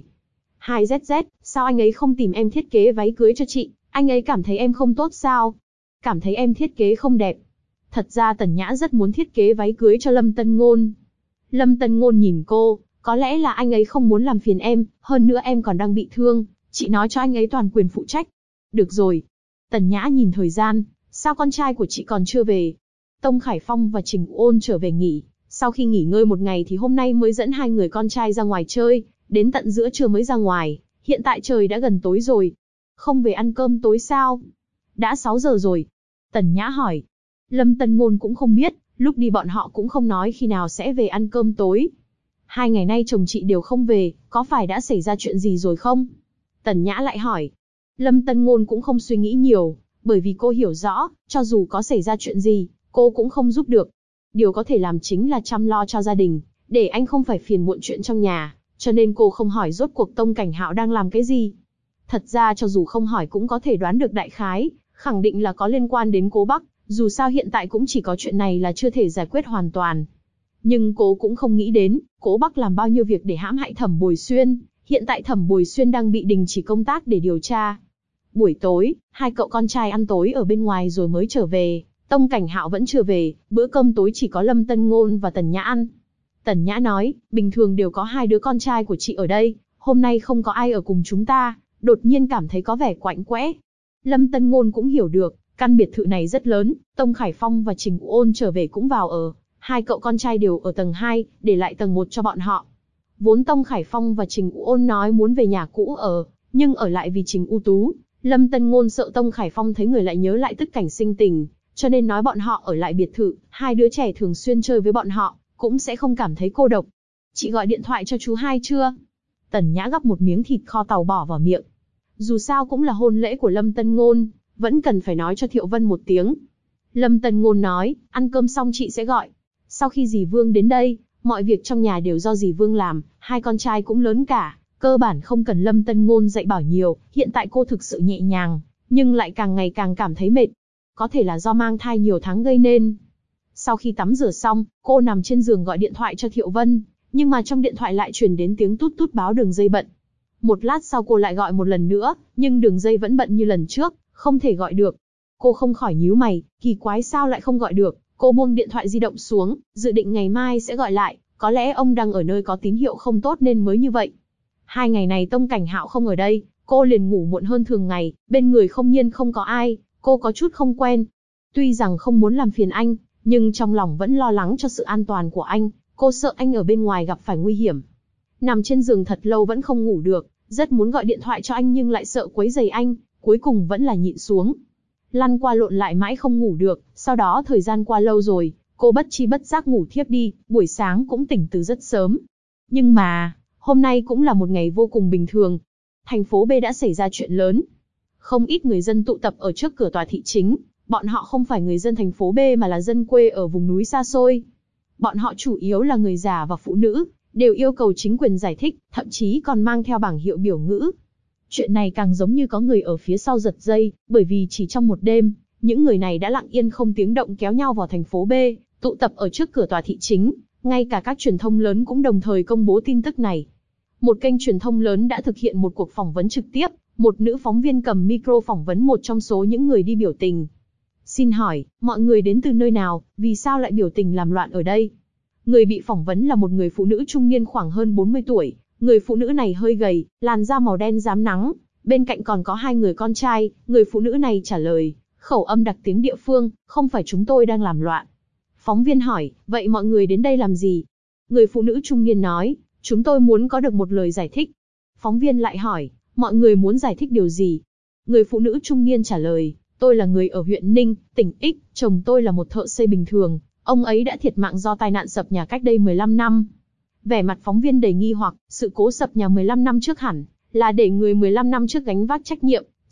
2ZZ, sao anh ấy không tìm em thiết kế váy cưới cho chị, anh ấy cảm thấy em không tốt sao? Cảm thấy em thiết kế không đẹp. Thật ra Tần Nhã rất muốn thiết kế váy cưới cho Lâm Tân Ngôn. Lâm Tân Ngôn nhìn cô, có lẽ là anh ấy không muốn làm phiền em, hơn nữa em còn đang bị thương, chị nói cho anh ấy toàn quyền phụ trách. Được rồi. Tần Nhã nhìn thời gian, sao con trai của chị còn chưa về? Tông Khải Phong và Trình Ôn trở về nghỉ, sau khi nghỉ ngơi một ngày thì hôm nay mới dẫn 2 người con trai ra ngoài chơi, đến tận giữa trưa mới ra ngoài, hiện tại trời đã gần tối rồi. Không về ăn cơm tối sao? Đã 6 giờ rồi. Tần Nhã hỏi. Lâm Tân Ngôn cũng không biết, lúc đi bọn họ cũng không nói khi nào sẽ về ăn cơm tối. 2 ngày nay chồng chị đều không về, có phải đã xảy ra chuyện gì rồi không? Tần Nhã lại hỏi. Lâm Tân Ngôn cũng không suy nghĩ nhiều, bởi vì cô hiểu rõ, cho dù có xảy ra chuyện gì, cô cũng không giúp được. Điều có thể làm chính là chăm lo cho gia đình, để anh không phải phiền muộn chuyện trong nhà, cho nên cô không hỏi rốt cuộc Tông Cảnh Hạo đang làm cái gì. Thật ra cho dù không hỏi cũng có thể đoán được đại khái, khẳng định là có liên quan đến Cố Bắc, dù sao hiện tại cũng chỉ có chuyện này là chưa thể giải quyết hoàn toàn. Nhưng cô cũng không nghĩ đến, Cố Bắc làm bao nhiêu việc để hãm hại Thẩm Bồi Xuyên, hiện tại Thẩm Bồi Xuyên đang bị đình chỉ công tác để điều tra. Buổi tối, 2 cậu con trai ăn tối ở bên ngoài rồi mới trở về, Tông Cảnh Hạo vẫn chưa về, bữa cơm tối chỉ có Lâm Tân Ngôn và Tần Nhã ăn. Tần Nhã nói, bình thường đều có 2 đứa con trai của chị ở đây, hôm nay không có ai ở cùng chúng ta, đột nhiên cảm thấy có vẻ quạnh quẽ. Lâm Tân Ngôn cũng hiểu được, căn biệt thự này rất lớn, Tông Khải Phong và Trình Ôn trở về cũng vào ở, 2 cậu con trai đều ở tầng 2, để lại tầng 1 cho bọn họ. Vốn Tông Khải Phong và Trình Ôn nói muốn về nhà cũ ở, nhưng ở lại vì Trình U Tú. Lâm Tân Ngôn sợ Tông Khải Phong thấy người lại nhớ lại tức cảnh sinh tình, cho nên nói bọn họ ở lại biệt thự, 2 đứa trẻ thường xuyên chơi với bọn họ, cũng sẽ không cảm thấy cô độc. Chị gọi điện thoại cho chú hai chưa? Tần Nhã gắp một miếng thịt kho tàu bỏ vào miệng. Dù sao cũng là hôn lễ của Lâm Tân Ngôn, vẫn cần phải nói cho Thiệu Vân một tiếng. Lâm Tân Ngôn nói, ăn cơm xong chị sẽ gọi. Sau khi dì Vương đến đây, mọi việc trong nhà đều do dì Vương làm, 2 con trai cũng lớn cả, cơ bản không cần Lâm Tân Ngôn dạy bảo nhiều, hiện tại cô thực sự nhẹ nhàng, nhưng lại càng ngày càng cảm thấy mệt. Có thể là do mang thai nhiều tháng gây nên. Sau khi tắm rửa xong, cô nằm trên giường gọi điện thoại cho Thiệu Vân, nhưng mà trong điện thoại lại truyền đến tiếng tút tút báo đường dây bận. Một lát sau cô lại gọi một lần nữa, nhưng đường dây vẫn bận như lần trước, không thể gọi được. Cô không khỏi nhíu mày, kỳ quái sao lại không gọi được. Cô buông điện thoại di động xuống, dự định ngày mai sẽ gọi lại, có lẽ ông đang ở nơi có tín hiệu không tốt nên mới như vậy. 2 ngày này Tông Cảnh Hạo không ở đây, cô liền ngủ muộn hơn thường ngày, bên người không nhiên không có ai, cô có chút không quen. Tuy rằng không muốn làm phiền anh, nhưng trong lòng vẫn lo lắng cho sự an toàn của anh, cô sợ anh ở bên ngoài gặp phải nguy hiểm. Nằm trên giường thật lâu vẫn không ngủ được, rất muốn gọi điện thoại cho anh nhưng lại sợ quấy rầy anh, cuối cùng vẫn là nhịn xuống. Lăn qua lộn lại mãi không ngủ được, sau đó thời gian qua lâu rồi, cô bất chi bất giác ngủ thiếp đi, buổi sáng cũng tỉnh từ rất sớm. Nhưng mà, hôm nay cũng là một ngày vô cùng bình thường. Thành phố B đã xảy ra chuyện lớn. Không ít người dân tụ tập ở trước cửa tòa thị chính, bọn họ không phải người dân thành phố B mà là dân quê ở vùng núi xa xôi. Bọn họ chủ yếu là người già và phụ nữ, đều yêu cầu chính quyền giải thích, thậm chí còn mang theo bảng hiệu biểu ngữ. Chuyện này càng giống như có người ở phía sau giật dây, bởi vì chỉ trong một đêm, những người này đã lặng yên không tiếng động kéo nhau vào thành phố B, tụ tập ở trước cửa tòa thị chính, ngay cả các truyền thông lớn cũng đồng thời công bố tin tức này. Một kênh truyền thông lớn đã thực hiện một cuộc phỏng vấn trực tiếp, một nữ phóng viên cầm micro phỏng vấn một trong số những người đi biểu tình. Xin hỏi, mọi người đến từ nơi nào, vì sao lại biểu tình làm loạn ở đây? Người bị phỏng vấn là một người phụ nữ trung niên khoảng hơn 40 tuổi, người phụ nữ này hơi gầy, làn da màu đen rám nắng, bên cạnh còn có 2 người con trai, người phụ nữ này trả lời, khẩu âm đặc tiếng địa phương, không phải chúng tôi đang làm loạn. Phóng viên hỏi, vậy mọi người đến đây làm gì? Người phụ nữ trung niên nói, chúng tôi muốn có được một lời giải thích. Phóng viên lại hỏi, mọi người muốn giải thích điều gì? Người phụ nữ trung niên trả lời, tôi là người ở huyện Ninh, tỉnh X, chồng tôi là một thợ xây bình thường, ông ấy đã thiệt mạng do tai nạn sập nhà cách đây 15 năm. Vẻ mặt phóng viên đầy nghi hoặc, sự cố sập nhà 15 năm trước hẳn là để người 15 năm trước gánh vác trách nhiệm,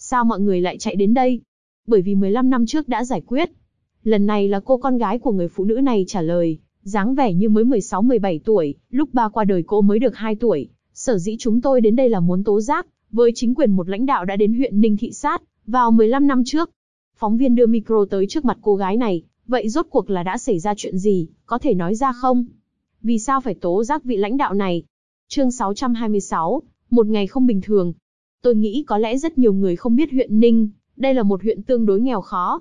Sao mọi người lại chạy đến đây? Bởi vì 15 năm trước đã giải quyết. Lần này là cô con gái của người phụ nữ này trả lời, dáng vẻ như mới 16-17 tuổi, lúc ba qua đời cô mới được 2 tuổi. Sở dĩ chúng tôi đến đây là muốn tố giác, với chính quyền một lãnh đạo đã đến huyện Ninh thị sát, vào 15 năm trước. Phóng viên đưa micro tới trước mặt cô gái này, vậy rốt cuộc là đã xảy ra chuyện gì, có thể nói ra không? Vì sao phải tố giác vị lãnh đạo này? Chương 626, một ngày không bình thường. Tôi nghĩ có lẽ rất nhiều người không biết huyện Ninh, đây là một huyện tương đối nghèo khó.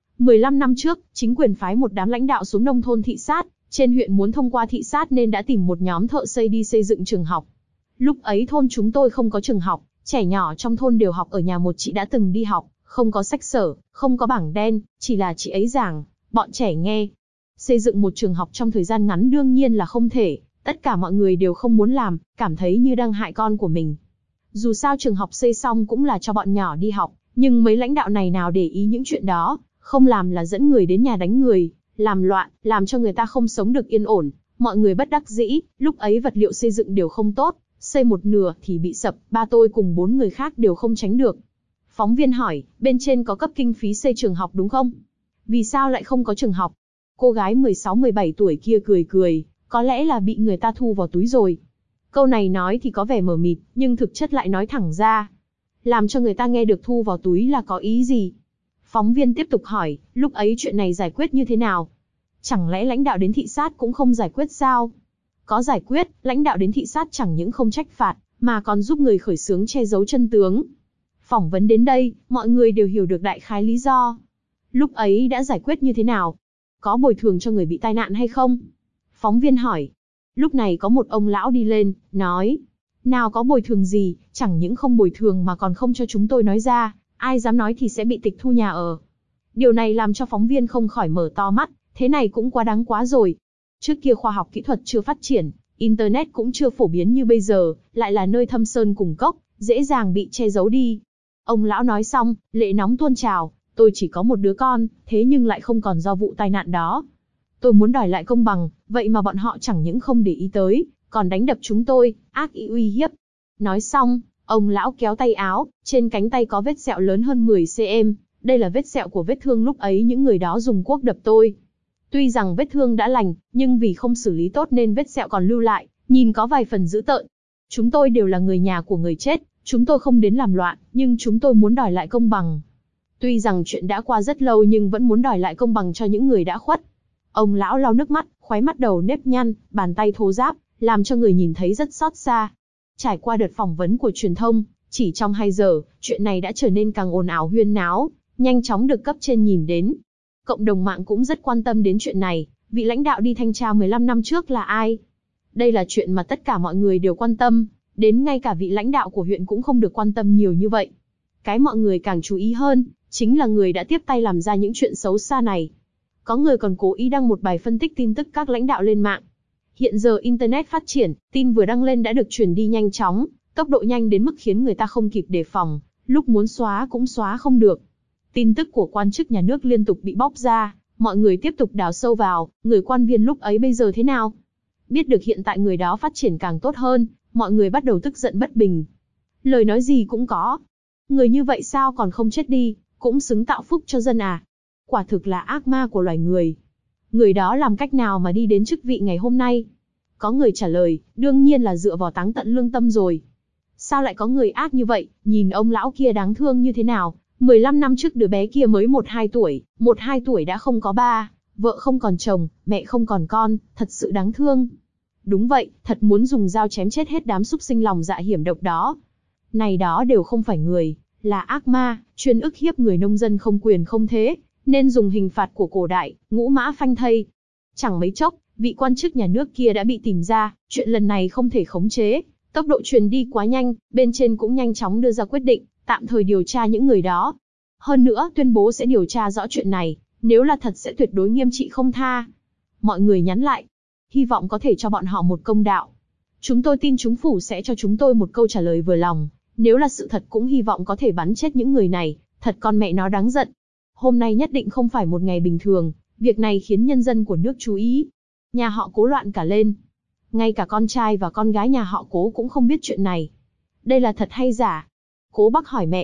15 năm trước, chính quyền phái một đám lãnh đạo xuống nông thôn thị sát, trên huyện muốn thông qua thị sát nên đã tìm một nhóm thợ xây đi xây dựng trường học. Lúc ấy thôn chúng tôi không có trường học, trẻ nhỏ trong thôn đều học ở nhà một chị đã từng đi học, không có sách sở, không có bảng đen, chỉ là chị ấy giảng, bọn trẻ nghe. Xây dựng một trường học trong thời gian ngắn đương nhiên là không thể, tất cả mọi người đều không muốn làm, cảm thấy như đang hại con của mình. Dù sao trường học xây xong cũng là cho bọn nhỏ đi học, nhưng mấy lãnh đạo này nào để ý những chuyện đó, không làm là dẫn người đến nhà đánh người, làm loạn, làm cho người ta không sống được yên ổn. Mọi người bất đắc dĩ, lúc ấy vật liệu xây dựng đều không tốt, xây một nửa thì bị sập, ba tôi cùng 4 người khác đều không tránh được. Phóng viên hỏi, bên trên có cấp kinh phí xây trường học đúng không? Vì sao lại không có trường học? Cô gái 16-17 tuổi kia cười cười, có lẽ là bị người ta thu vào túi rồi. Câu này nói thì có vẻ mờ mịt, nhưng thực chất lại nói thẳng ra. Làm cho người ta nghe được thu vào túi là có ý gì? Phóng viên tiếp tục hỏi, lúc ấy chuyện này giải quyết như thế nào? Chẳng lẽ lãnh đạo đến thị sát cũng không giải quyết sao? Có giải quyết, lãnh đạo đến thị sát chẳng những không trách phạt, mà còn giúp người khởi xướng che giấu chân tướng. Phỏng vấn đến đây, mọi người đều hiểu được đại khái lý do. Lúc ấy đã giải quyết như thế nào? Có bồi thường cho người bị tai nạn hay không? Phóng viên hỏi. Lúc này có một ông lão đi lên, nói. Nào có bồi thường gì, chẳng những không bồi thường mà còn không cho chúng tôi nói ra, ai dám nói thì sẽ bị tịch thu nhà ở. Điều này làm cho phóng viên không khỏi mở to mắt, thế này cũng quá đáng quá rồi. Trước kia khoa học kỹ thuật chưa phát triển, Internet cũng chưa phổ biến như bây giờ, lại là nơi thâm sơn cùng cốc, dễ dàng bị che giấu đi. Ông lão nói xong, lệ nóng tuôn trào, tôi chỉ có một đứa con, thế nhưng lại không còn do vụ tai nạn đó. Tôi muốn đòi lại công bằng, vậy mà bọn họ chẳng những không để ý tới, còn đánh đập chúng tôi, ác ý uy hiếp. Nói xong, ông lão kéo tay áo, trên cánh tay có vết sẹo lớn hơn 10 cm, đây là vết sẹo của vết thương lúc ấy những người đó dùng cuốc đập tôi. Tuy rằng vết thương đã lành, nhưng vì không xử lý tốt nên vết sẹo còn lưu lại, nhìn có vài phần dữ tợn. Chúng tôi đều là người nhà của người chết, chúng tôi không đến làm loạn, nhưng chúng tôi muốn đòi lại công bằng. Tuy rằng chuyện đã qua rất lâu nhưng vẫn muốn đòi lại công bằng cho những người đã khuất. Ông lão lau nước mắt, khóe mắt đầu nếp nhăn, bàn tay thô ráp, làm cho người nhìn thấy rất xót xa. Trải qua đợt phỏng vấn của truyền thông, chỉ trong 2 giờ, chuyện này đã trở nên càng ồn ào huyên náo, nhanh chóng được cấp trên nhìn đến. Cộng đồng mạng cũng rất quan tâm đến chuyện này, vị lãnh đạo đi thanh tra 15 năm trước là ai? Đây là chuyện mà tất cả mọi người đều quan tâm, đến ngay cả vị lãnh đạo của huyện cũng không được quan tâm nhiều như vậy. Cái mọi người càng chú ý hơn, chính là người đã tiếp tay làm ra những chuyện xấu xa này. Có người còn cố ý đăng một bài phân tích tin tức các lãnh đạo lên mạng. Hiện giờ Internet phát triển, tin vừa đăng lên đã được truyền đi nhanh chóng, tốc độ nhanh đến mức khiến người ta không kịp đề phòng, lúc muốn xóa cũng xóa không được. Tin tức của quan chức nhà nước liên tục bị bóc ra, mọi người tiếp tục đào sâu vào, người quan viên lúc ấy bây giờ thế nào? Biết được hiện tại người đó phát triển càng tốt hơn, mọi người bắt đầu tức giận bất bình. Lời nói gì cũng có. Người như vậy sao còn không chết đi, cũng xứng tạo phúc cho dân à? Quả thực là ác ma của loài người. Người đó làm cách nào mà đi đến chức vị ngày hôm nay? Có người trả lời, đương nhiên là dựa vào táng tận lương tâm rồi. Sao lại có người ác như vậy, nhìn ông lão kia đáng thương như thế nào? 15 năm trước đứa bé kia mới 1-2 tuổi, 1-2 tuổi đã không có ba, vợ không còn chồng, mẹ không còn con, thật sự đáng thương. Đúng vậy, thật muốn dùng dao chém chết hết đám súc sinh lòng dạ hiểm độc đó. Này đó đều không phải người, là ác ma, chuyên ức hiếp người nông dân không quyền không thế, nên dùng hình phạt của cổ đại, ngũ mã phanh thây. Chẳng mấy chốc, vị quan chức nhà nước kia đã bị tìm ra, chuyện lần này không thể khống chế, tốc độ truyền đi quá nhanh, bên trên cũng nhanh chóng đưa ra quyết định, tạm thời điều tra những người đó. Hơn nữa tuyên bố sẽ điều tra rõ chuyện này, nếu là thật sẽ tuyệt đối nghiêm trị không tha. Mọi người nhắn lại, hy vọng có thể cho bọn họ một công đạo. Chúng tôi tin chính phủ sẽ cho chúng tôi một câu trả lời vừa lòng, nếu là sự thật cũng hy vọng có thể bắn chết những người này, thật con mẹ nó đáng giận. Hôm nay nhất định không phải một ngày bình thường, việc này khiến nhân dân của nước chú ý. Nhà họ Cố loạn cả lên. Ngay cả con trai và con gái nhà họ Cố cũng không biết chuyện này. Đây là thật hay giả? Cố Bắc hỏi mẹ.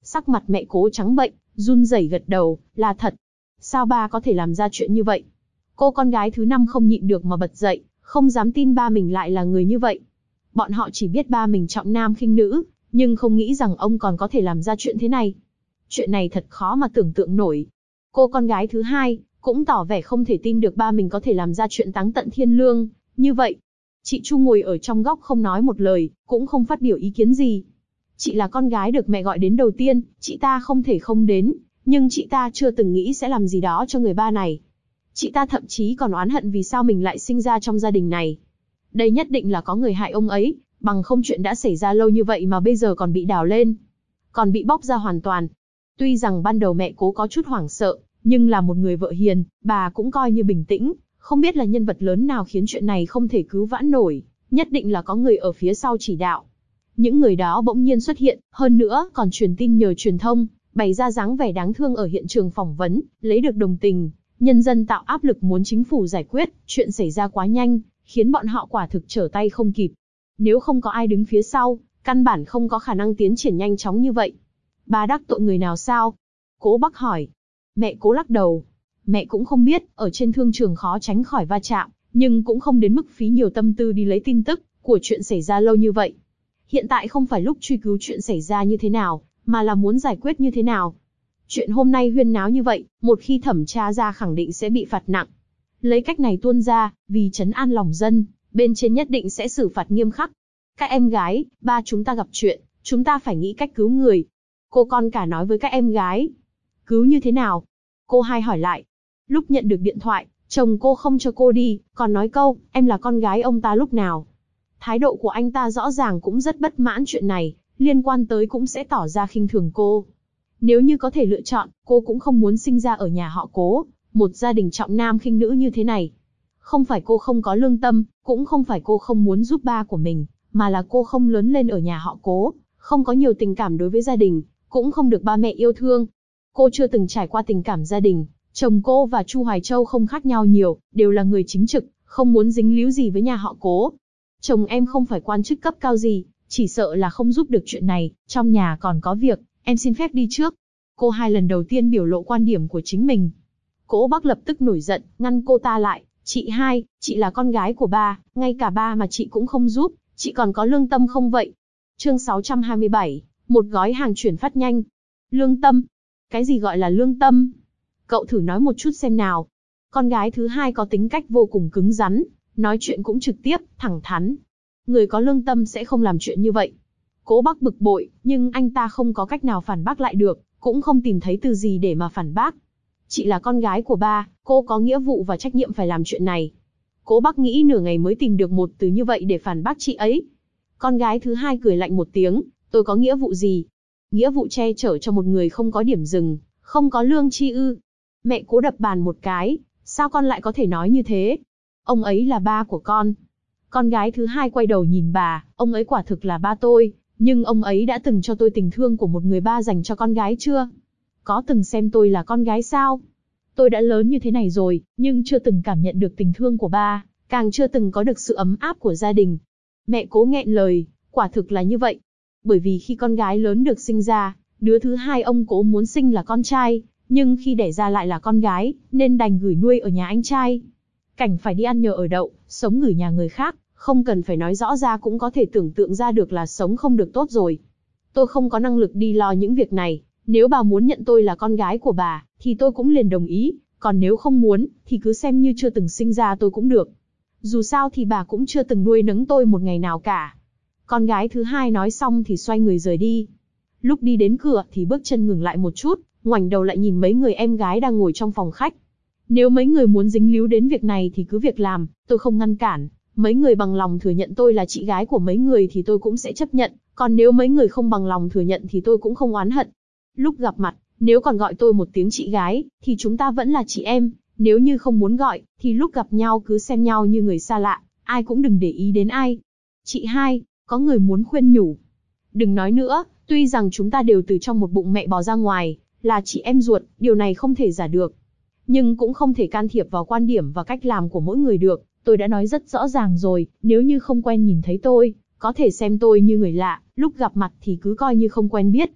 Sắc mặt mẹ Cố trắng bệch, run rẩy gật đầu, là thật. Sao ba có thể làm ra chuyện như vậy? Cô con gái thứ 5 không nhịn được mà bật dậy, không dám tin ba mình lại là người như vậy. Bọn họ chỉ biết ba mình trọng nam khinh nữ, nhưng không nghĩ rằng ông còn có thể làm ra chuyện thế này. Chuyện này thật khó mà tưởng tượng nổi. Cô con gái thứ 2 cũng tỏ vẻ không thể tin được ba mình có thể làm ra chuyện táng tận thiên lương như vậy. Chị Chu ngồi ở trong góc không nói một lời, cũng không phát biểu ý kiến gì. Chị là con gái được mẹ gọi đến đầu tiên, chị ta không thể không đến, nhưng chị ta chưa từng nghĩ sẽ làm gì đó cho người ba này. Chị ta thậm chí còn oán hận vì sao mình lại sinh ra trong gia đình này. Đây nhất định là có người hại ông ấy, bằng không chuyện đã xảy ra lâu như vậy mà bây giờ còn bị đào lên, còn bị bóc ra hoàn toàn. Tuy rằng ban đầu mẹ Cố có chút hoảng sợ, nhưng là một người vợ hiền, bà cũng coi như bình tĩnh, không biết là nhân vật lớn nào khiến chuyện này không thể cứu vãn nổi, nhất định là có người ở phía sau chỉ đạo. Những người đó bỗng nhiên xuất hiện, hơn nữa còn truyền tin nhờ truyền thông, bày ra dáng vẻ đáng thương ở hiện trường phỏng vấn, lấy được đồng tình, nhân dân tạo áp lực muốn chính phủ giải quyết, chuyện xảy ra quá nhanh, khiến bọn họ quả thực trở tay không kịp. Nếu không có ai đứng phía sau, căn bản không có khả năng tiến triển nhanh chóng như vậy. Bà đắc tội người nào sao? Cố Bắc hỏi. Mẹ Cố lắc đầu. Mẹ cũng không biết, ở trên thương trường khó tránh khỏi va chạm, nhưng cũng không đến mức phí nhiều tâm tư đi lấy tin tức của chuyện xảy ra lâu như vậy. Hiện tại không phải lúc truy cứu chuyện xảy ra như thế nào, mà là muốn giải quyết như thế nào. Chuyện hôm nay huyên náo như vậy, một khi thẩm tra ra khẳng định sẽ bị phạt nặng. Lấy cách này tuôn ra, vì trấn an lòng dân, bên trên nhất định sẽ xử phạt nghiêm khắc. Các em gái, ba chúng ta gặp chuyện, chúng ta phải nghĩ cách cứu người. Cô con cả nói với các em gái. Cứu như thế nào? Cô hai hỏi lại. Lúc nhận được điện thoại, chồng cô không cho cô đi, còn nói câu, em là con gái ông ta lúc nào. Thái độ của anh ta rõ ràng cũng rất bất mãn chuyện này, liên quan tới cũng sẽ tỏ ra khinh thường cô. Nếu như có thể lựa chọn, cô cũng không muốn sinh ra ở nhà họ Cố, một gia đình trọng nam khinh nữ như thế này. Không phải cô không có lương tâm, cũng không phải cô không muốn giúp ba của mình, mà là cô không lớn lên ở nhà họ Cố, không có nhiều tình cảm đối với gia đình, cũng không được ba mẹ yêu thương. Cô chưa từng trải qua tình cảm gia đình, chồng cô và Chu Hoài Châu không khác nhau nhiều, đều là người chính trực, không muốn dính líu gì với nhà họ Cố. Chồng em không phải quan chức cấp cao gì, chỉ sợ là không giúp được chuyện này, trong nhà còn có việc, em xin phép đi trước. Cô hai lần đầu tiên biểu lộ quan điểm của chính mình. Cố Bắc lập tức nổi giận, ngăn cô ta lại. Chị hai, chị là con gái của ba, ngay cả ba mà chị cũng không giúp, chị còn có lương tâm không vậy? Chương 627, một gói hàng chuyển phát nhanh. Lương tâm? Cái gì gọi là lương tâm? Cậu thử nói một chút xem nào. Con gái thứ hai có tính cách vô cùng cứng rắn, nói chuyện cũng trực tiếp, thẳng thắn. Người có lương tâm sẽ không làm chuyện như vậy. Cố Bắc bực bội, nhưng anh ta không có cách nào phản bác lại được, cũng không tìm thấy từ gì để mà phản bác. Chị là con gái của ba, cô có nghĩa vụ và trách nhiệm phải làm chuyện này. Cố Bắc nghĩ nửa ngày mới tìm được một từ như vậy để phản bác chị ấy. Con gái thứ hai cười lạnh một tiếng, tôi có nghĩa vụ gì? Nghĩa vụ che chở cho một người không có điểm dừng, không có lương chi ư? Mẹ Cố đập bàn một cái, sao con lại có thể nói như thế? Ông ấy là ba của con. Con gái thứ hai quay đầu nhìn bà, ông ấy quả thực là ba tôi, nhưng ông ấy đã từng cho tôi tình thương của một người ba dành cho con gái chưa? Có từng xem tôi là con gái sao? Tôi đã lớn như thế này rồi, nhưng chưa từng cảm nhận được tình thương của ba, càng chưa từng có được sự ấm áp của gia đình. Mẹ Cố nghẹn lời, quả thực là như vậy. Bởi vì khi con gái lớn được sinh ra, đứa thứ hai ông Cố muốn sinh là con trai, nhưng khi đẻ ra lại là con gái, nên đành gửi nuôi ở nhà anh trai. Cảnh phải đi ăn nhờ ở đậu, sống gửi nhà người khác, không cần phải nói rõ ra cũng có thể tưởng tượng ra được là sống không được tốt rồi. Tôi không có năng lực đi lo những việc này, nếu bà muốn nhận tôi là con gái của bà, thì tôi cũng liền đồng ý, còn nếu không muốn, thì cứ xem như chưa từng sinh ra tôi cũng được. Dù sao thì bà cũng chưa từng nuôi nấng tôi một ngày nào cả. Con gái thứ hai nói xong thì xoay người rời đi. Lúc đi đến cửa thì bước chân ngừng lại một chút, ngoảnh đầu lại nhìn mấy người em gái đang ngồi trong phòng khách. Nếu mấy người muốn dính líu đến việc này thì cứ việc làm, tôi không ngăn cản. Mấy người bằng lòng thừa nhận tôi là chị gái của mấy người thì tôi cũng sẽ chấp nhận, còn nếu mấy người không bằng lòng thừa nhận thì tôi cũng không oán hận. Lúc gặp mặt, nếu còn gọi tôi một tiếng chị gái, thì chúng ta vẫn là chị em. Nếu như không muốn gọi, thì lúc gặp nhau cứ xem nhau như người xa lạ, ai cũng đừng để ý đến ai. Chị hai, có người muốn khuyên nhủ. Đừng nói nữa, tuy rằng chúng ta đều từ trong một bụng mẹ bò ra ngoài, là chị em ruột, điều này không thể giả được. Nhưng cũng không thể can thiệp vào quan điểm và cách làm của mỗi người được. Tôi đã nói rất rõ ràng rồi, nếu như không quen nhìn thấy tôi, có thể xem tôi như người lạ, lúc gặp mặt thì cứ coi như không quen biết.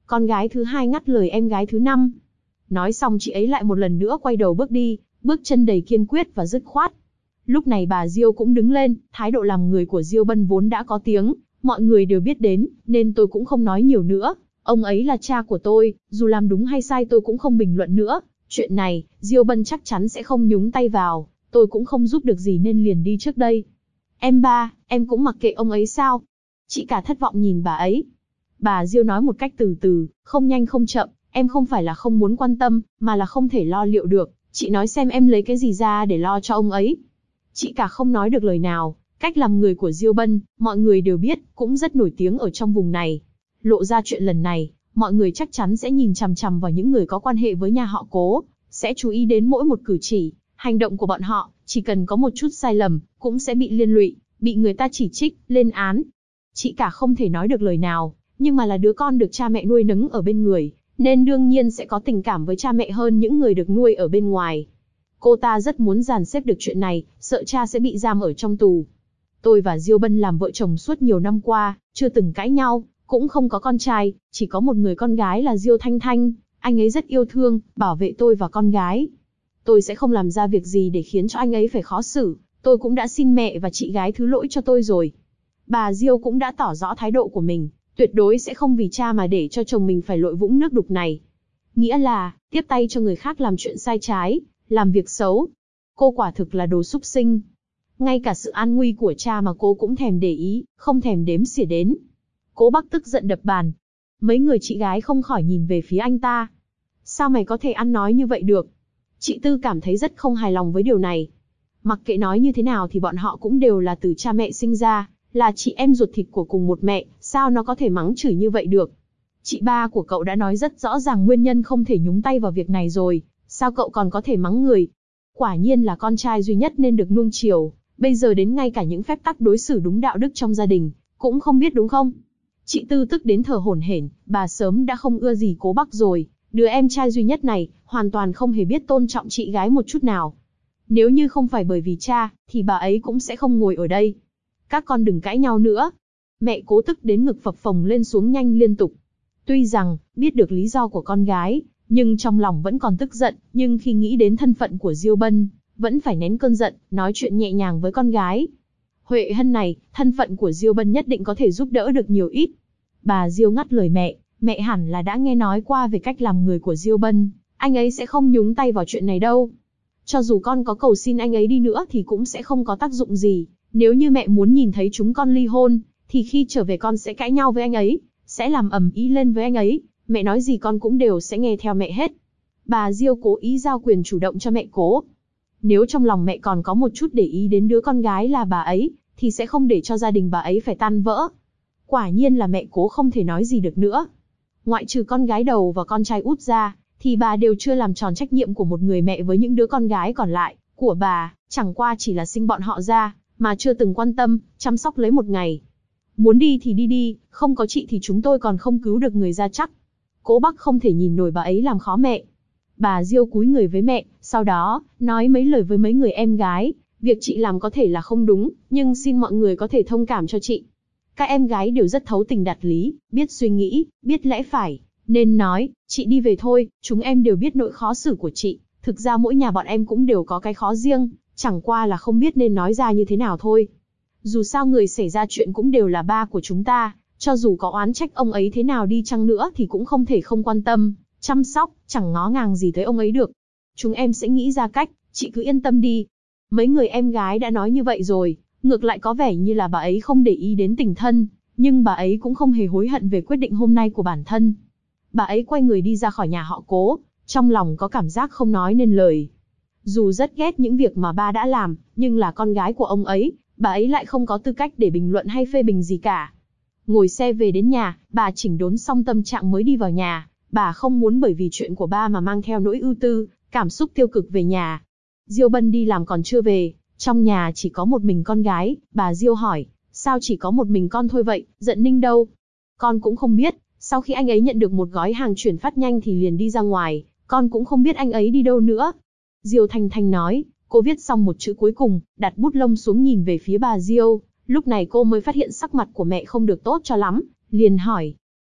Con gái thứ hai ngắt lời em gái thứ năm. Nói xong chị ấy lại một lần nữa quay đầu bước đi, bước chân đầy kiên quyết và dứt khoát. Lúc này bà Diêu cũng đứng lên, thái độ làm người của Diêu Bân vốn đã có tiếng, mọi người đều biết đến, nên tôi cũng không nói nhiều nữa. Ông ấy là cha của tôi, dù làm đúng hay sai tôi cũng không bình luận nữa. Chuyện này, Diêu Bân chắc chắn sẽ không nhúng tay vào, tôi cũng không giúp được gì nên liền đi trước đây. Em ba, em cũng mặc kệ ông ấy sao? Chị cả thất vọng nhìn bà ấy. Bà Diêu nói một cách từ từ, không nhanh không chậm, em không phải là không muốn quan tâm, mà là không thể lo liệu được. Chị nói xem em lấy cái gì ra để lo cho ông ấy. Chị cả không nói được lời nào, cách làm người của Diêu Bân, mọi người đều biết, cũng rất nổi tiếng ở trong vùng này. Lộ ra chuyện lần này, mọi người chắc chắn sẽ nhìn chằm chằm vào những người có quan hệ với nhà họ Cố, sẽ chú ý đến mỗi một cử chỉ, hành động của bọn họ, chỉ cần có một chút sai lầm, cũng sẽ bị liên lụy, bị người ta chỉ trích, lên án. Chị cả không thể nói được lời nào, nhưng mà là đứa con được cha mẹ nuôi nấng ở bên người, nên đương nhiên sẽ có tình cảm với cha mẹ hơn những người được nuôi ở bên ngoài. Cô ta rất muốn dàn xếp được chuyện này, sợ cha sẽ bị giam ở trong tù. Tôi và Diêu Bân làm vợ chồng suốt nhiều năm qua, chưa từng cãi nhau, cũng không có con trai, chỉ có một người con gái là Diêu Thanh Thanh, anh ấy rất yêu thương, bảo vệ tôi và con gái. Tôi sẽ không làm ra việc gì để khiến cho anh ấy phải khó xử, tôi cũng đã xin mẹ và chị gái thứ lỗi cho tôi rồi. Bà Diêu cũng đã tỏ rõ thái độ của mình, tuyệt đối sẽ không vì cha mà để cho chồng mình phải lội vũng nước đục này. Nghĩa là, tiếp tay cho người khác làm chuyện sai trái, làm việc xấu. Cô quả thực là đồ súc sinh. Ngay cả sự an nguy của cha mà cô cũng thèm để ý, không thèm đếm xỉa đến. Cố Bắc tức giận đập bàn. Mấy người chị gái không khỏi nhìn về phía anh ta. Sao mày có thể ăn nói như vậy được? Chị Tư cảm thấy rất không hài lòng với điều này. Mặc kệ nói như thế nào thì bọn họ cũng đều là từ cha mẹ sinh ra, là chị em ruột thịt của cùng một mẹ, sao nó có thể mắng chửi như vậy được? Chị ba của cậu đã nói rất rõ ràng nguyên nhân không thể nhúng tay vào việc này rồi, sao cậu còn có thể mắng người? Quả nhiên là con trai duy nhất nên được nuông chiều, bây giờ đến ngay cả những phép tắc đối xử đúng đạo đức trong gia đình, cũng không biết đúng không? Chị Tư tức đến thở hổn hển, bà sớm đã không ưa gì Cố Bắc rồi, đứa em trai duy nhất này, hoàn toàn không hề biết tôn trọng chị gái một chút nào. Nếu như không phải bởi vì cha, thì bà ấy cũng sẽ không ngồi ở đây. Các con đừng cãi nhau nữa. Mẹ Cố tức đến ngực phập phồng lên xuống nhanh liên tục. Tuy rằng, biết được lý do của con gái, nhưng trong lòng vẫn còn tức giận, nhưng khi nghĩ đến thân phận của Diêu Bân, vẫn phải nén cơn giận, nói chuyện nhẹ nhàng với con gái. Huệ Hân này, thân phận của Diêu Bân nhất định có thể giúp đỡ được nhiều ít. Bà Diêu ngắt lời mẹ hẳn là đã nghe nói qua về cách làm người của Diêu Bân, anh ấy sẽ không nhúng tay vào chuyện này đâu. Cho dù con có cầu xin anh ấy đi nữa thì cũng sẽ không có tác dụng gì, nếu như mẹ muốn nhìn thấy chúng con ly hôn, thì khi trở về con sẽ cãi nhau với anh ấy, sẽ làm ầm ĩ lên với anh ấy, mẹ nói gì con cũng đều sẽ nghe theo mẹ hết. Bà Diêu cố ý giao quyền chủ động cho mẹ Cố. Nếu trong lòng mẹ còn có một chút để ý đến đứa con gái là bà ấy, thì sẽ không để cho gia đình bà ấy phải tan vỡ. Quả nhiên là mẹ Cố không thể nói gì được nữa. Ngoại trừ con gái đầu và con trai út ra, thì bà đều chưa làm tròn trách nhiệm của một người mẹ với những đứa con gái còn lại của bà, chẳng qua chỉ là sinh bọn họ ra, mà chưa từng quan tâm, chăm sóc lấy một ngày. Muốn đi thì đi đi, không có chị thì chúng tôi còn không cứu được người ra chắc. Cố Bắc không thể nhìn nổi bà ấy làm khó mẹ. Bà Diêu cúi người với mẹ, sau đó, nói mấy lời với mấy người em gái, việc chị làm có thể là không đúng, nhưng xin mọi người có thể thông cảm cho chị. Các em gái đều rất thấu tình đạt lý, biết suy nghĩ, biết lẽ phải, nên nói, chị đi về thôi, chúng em đều biết nỗi khó xử của chị, thực ra mỗi nhà bọn em cũng đều có cái khó riêng, chẳng qua là không biết nên nói ra như thế nào thôi. Dù sao người xảy ra chuyện cũng đều là ba của chúng ta, cho dù có oán trách ông ấy thế nào đi chăng nữa thì cũng không thể không quan tâm, chăm sóc, chẳng ngó ngàng gì tới ông ấy được. Chúng em sẽ nghĩ ra cách, chị cứ yên tâm đi. Mấy người em gái đã nói như vậy rồi, ngược lại có vẻ như là bà ấy không để ý đến tình thân, nhưng bà ấy cũng không hề hối hận về quyết định hôm nay của bản thân. Bà ấy quay người đi ra khỏi nhà họ Cố, trong lòng có cảm giác không nói nên lời. Dù rất ghét những việc mà ba đã làm, nhưng là con gái của ông ấy, bà ấy lại không có tư cách để bình luận hay phê bình gì cả. Ngồi xe về đến nhà, bà chỉnh đốn xong tâm trạng mới đi vào nhà. Bà không muốn bởi vì chuyện của ba mà mang theo nỗi ưu tư, cảm xúc tiêu cực về nhà. Diêu Bân đi làm còn chưa về, trong nhà chỉ có một mình con gái. Bà Diêu hỏi, sao chỉ có một mình con thôi vậy, Dận Ninh đâu? Con cũng không biết, sau khi anh ấy nhận được một gói hàng chuyển phát nhanh thì liền đi ra ngoài, con cũng không biết anh ấy đi đâu nữa. Diêu Thanh Thanh nói, cô viết xong một chữ cuối cùng, đặt bút lông xuống nhìn về phía bà Diêu, lúc này cô mới phát hiện sắc mặt của mẹ không được tốt cho lắm, liền hỏi.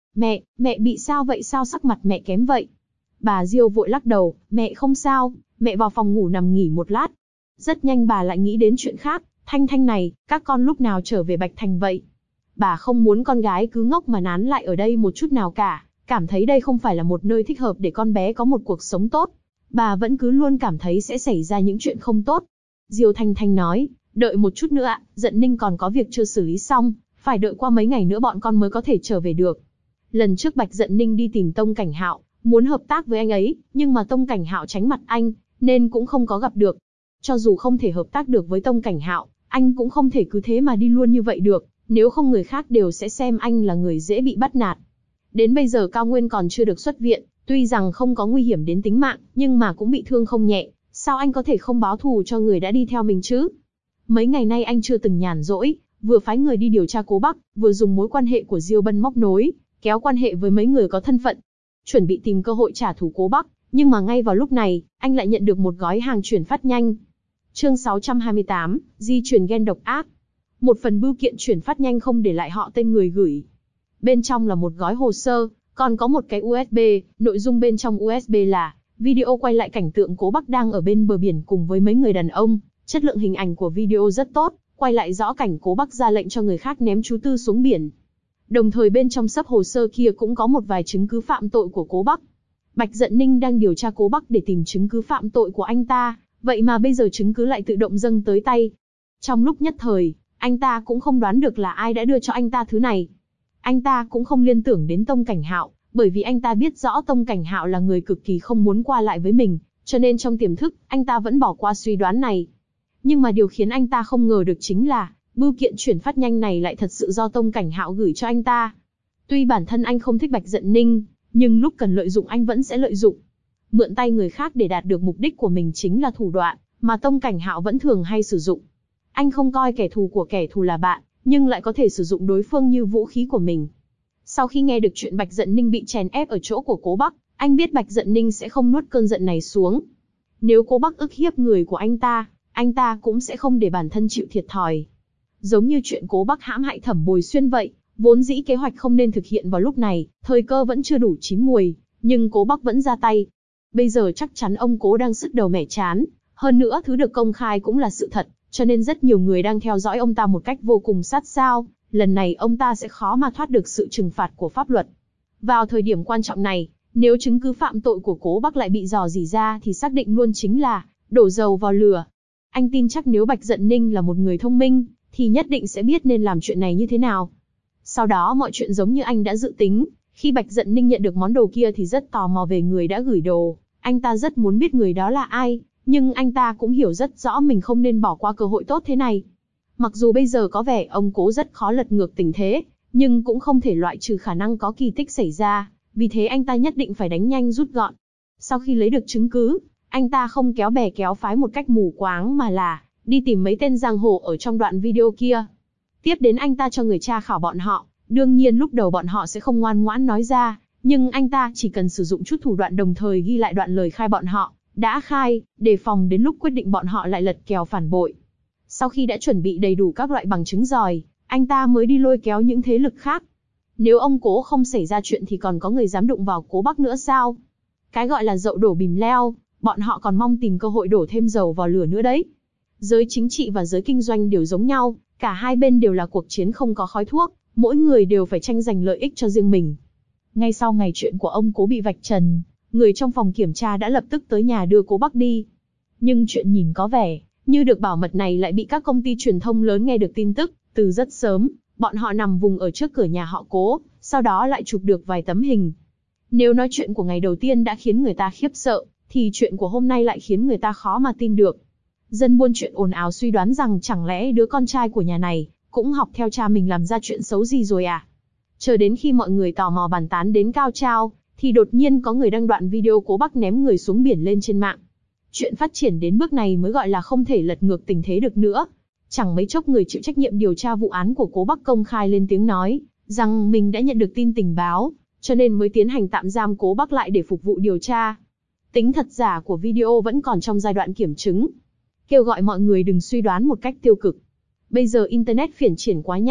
Mẹ bị sao vậy, sao sắc mặt mẹ kém vậy? Bà Diêu vội lắc đầu, mẹ không sao, mẹ vào phòng ngủ nằm nghỉ một lát. Rất nhanh bà lại nghĩ đến chuyện khác, Thanh này, các con lúc nào trở về Bạch Thành vậy? Bà không muốn con gái cứ ngốc mà nán lại ở đây một chút nào cả, cảm thấy đây không phải là một nơi thích hợp để con bé có một cuộc sống tốt. Bà vẫn cứ luôn cảm thấy sẽ xảy ra những chuyện không tốt. Diêu Thanh nói, đợi một chút nữa ạ, Dận Ninh còn có việc chưa xử lý xong, phải đợi qua mấy ngày nữa bọn con mới có thể trở về được. Lần trước Bạch Dận Ninh đi tìm Tông Cảnh Hạo, muốn hợp tác với anh ấy, nhưng mà Tông Cảnh Hạo tránh mặt anh, nên cũng không có gặp được. Cho dù không thể hợp tác được với Tông Cảnh Hạo, anh cũng không thể cứ thế mà đi luôn như vậy được, nếu không người khác đều sẽ xem anh là người dễ bị bắt nạt. Đến bây giờ Cao Nguyên còn chưa được xuất viện, tuy rằng không có nguy hiểm đến tính mạng, nhưng mà cũng bị thương không nhẹ, sao anh có thể không báo thù cho người đã đi theo mình chứ? Mấy ngày nay anh chưa từng nhàn rỗi, vừa phái người đi điều tra Cố Bắc, vừa dùng mối quan hệ của Diêu Bân móc nối, kéo quan hệ với mấy người có thân phận, chuẩn bị tìm cơ hội trả thù Cố Bắc, nhưng mà ngay vào lúc này, anh lại nhận được một gói hàng chuyển phát nhanh. Chương 628, di truyền gen độc ác. Một phần bưu kiện chuyển phát nhanh không để lại họ tên người gửi. Bên trong là một gói hồ sơ, còn có một cái USB, nội dung bên trong USB là video quay lại cảnh tượng Cố Bắc đang ở bên bờ biển cùng với mấy người đàn ông. Chất lượng hình ảnh của video rất tốt, quay lại rõ cảnh Cố Bắc ra lệnh cho người khác ném chú Tư xuống biển. Đồng thời bên trong xấp hồ sơ kia cũng có một vài chứng cứ phạm tội của Cố Bắc. Bạch Dận Ninh đang điều tra Cố Bắc để tìm chứng cứ phạm tội của anh ta, vậy mà bây giờ chứng cứ lại tự động dâng tới tay. Trong lúc nhất thời, anh ta cũng không đoán được là ai đã đưa cho anh ta thứ này. Anh ta cũng không liên tưởng đến Tông Cảnh Hạo, bởi vì anh ta biết rõ Tông Cảnh Hạo là người cực kỳ không muốn qua lại với mình, cho nên trong tiềm thức, anh ta vẫn bỏ qua suy đoán này. Nhưng mà điều khiến anh ta không ngờ được chính là, bưu kiện chuyển phát nhanh này lại thật sự do Tông Cảnh Hạo gửi cho anh ta. Tuy bản thân anh không thích Bạch Dận Ninh, nhưng lúc cần lợi dụng anh vẫn sẽ lợi dụng. Mượn tay người khác để đạt được mục đích của mình chính là thủ đoạn mà Tông Cảnh Hạo vẫn thường hay sử dụng. Anh không coi kẻ thù của kẻ thù là bạn, nhưng lại có thể sử dụng đối phương như vũ khí của mình. Sau khi nghe được chuyện Bạch Dận Ninh bị chèn ép ở chỗ của Cố Bắc, anh biết Bạch Dận Ninh sẽ không nuốt cơn giận này xuống. Nếu Cố Bắc ức hiếp người của anh ta cũng sẽ không để bản thân chịu thiệt thòi. Giống như chuyện Cố Bắc hãm hại Thẩm Bồi Xuyên vậy, vốn dĩ kế hoạch không nên thực hiện vào lúc này, thời cơ vẫn chưa đủ chín muồi, nhưng Cố Bắc vẫn ra tay. Bây giờ chắc chắn ông Cố đang sứt đầu mẻ chán, hơn nữa thứ được công khai cũng là sự thật, cho nên rất nhiều người đang theo dõi ông ta một cách vô cùng sát sao, lần này ông ta sẽ khó mà thoát được sự trừng phạt của pháp luật. Vào thời điểm quan trọng này, nếu chứng cứ phạm tội của Cố Bắc lại bị rò rỉ ra thì xác định luôn chính là đổ dầu vào lửa. Anh tin chắc nếu Bạch Dận Ninh là một người thông minh, thì nhất định sẽ biết nên làm chuyện này như thế nào. Sau đó mọi chuyện giống như anh đã dự tính, khi Bạch Dận Ninh nhận được món đồ kia thì rất tò mò về người đã gửi đồ, anh ta rất muốn biết người đó là ai, nhưng anh ta cũng hiểu rất rõ mình không nên bỏ qua cơ hội tốt thế này. Mặc dù bây giờ có vẻ ông Cố rất khó lật ngược tình thế, nhưng cũng không thể loại trừ khả năng có kỳ tích xảy ra, vì thế anh ta nhất định phải đánh nhanh rút gọn. Sau khi lấy được chứng cứ, anh ta không kéo bè kéo phái một cách mù quáng mà là đi tìm mấy tên giang hồ ở trong đoạn video kia. Tiếp đến anh ta cho người tra khảo bọn họ, đương nhiên lúc đầu bọn họ sẽ không ngoan ngoãn nói ra, nhưng anh ta chỉ cần sử dụng chút thủ đoạn đồng thời ghi lại đoạn lời khai bọn họ đã khai, đề phòng đến lúc quyết định bọn họ lại lật kèo phản bội. Sau khi đã chuẩn bị đầy đủ các loại bằng chứng giỏi, anh ta mới đi lôi kéo những thế lực khác. Nếu ông Cố không xảy ra chuyện thì còn có người dám đụng vào Cố Bắc nữa sao? Cái gọi là dậu đổ bìm leo, bọn họ còn mong tìm cơ hội đổ thêm dầu vào lửa nữa đấy. Giới chính trị và giới kinh doanh đều giống nhau, cả hai bên đều là cuộc chiến không có khói thuốc, mỗi người đều phải tranh giành lợi ích cho riêng mình. Ngay sau ngày chuyện của ông Cố bị vạch trần, người trong phòng kiểm tra đã lập tức tới nhà đưa Cố Bắc đi. Nhưng chuyện nhìn có vẻ như được bảo mật này lại bị các công ty truyền thông lớn nghe được tin tức, từ rất sớm, bọn họ nằm vùng ở trước cửa nhà họ Cố, sau đó lại chụp được vài tấm hình. Nếu nói chuyện của ngày đầu tiên đã khiến người ta khiếp sợ, thì chuyện của hôm nay lại khiến người ta khó mà tin được. Dân buôn chuyện ồn ào suy đoán rằng chẳng lẽ đứa con trai của nhà này cũng học theo cha mình làm ra chuyện xấu gì rồi à? Chờ đến khi mọi người tò mò bàn tán đến cao trao, thì đột nhiên có người đăng đoạn video Cố Bắc ném người xuống biển lên trên mạng. Chuyện phát triển đến bước này mới gọi là không thể lật ngược tình thế được nữa. Chẳng mấy chốc người chịu trách nhiệm điều tra vụ án của Cố Bắc công khai lên tiếng nói rằng mình đã nhận được tin tình báo, cho nên mới tiến hành tạm giam Cố Bắc lại để phục vụ điều tra. Tính thật giả của video vẫn còn trong giai đoạn kiểm chứng. Kêu gọi mọi người đừng suy đoán một cách tiêu cực. Bây giờ Internet phát triển quá nhanh,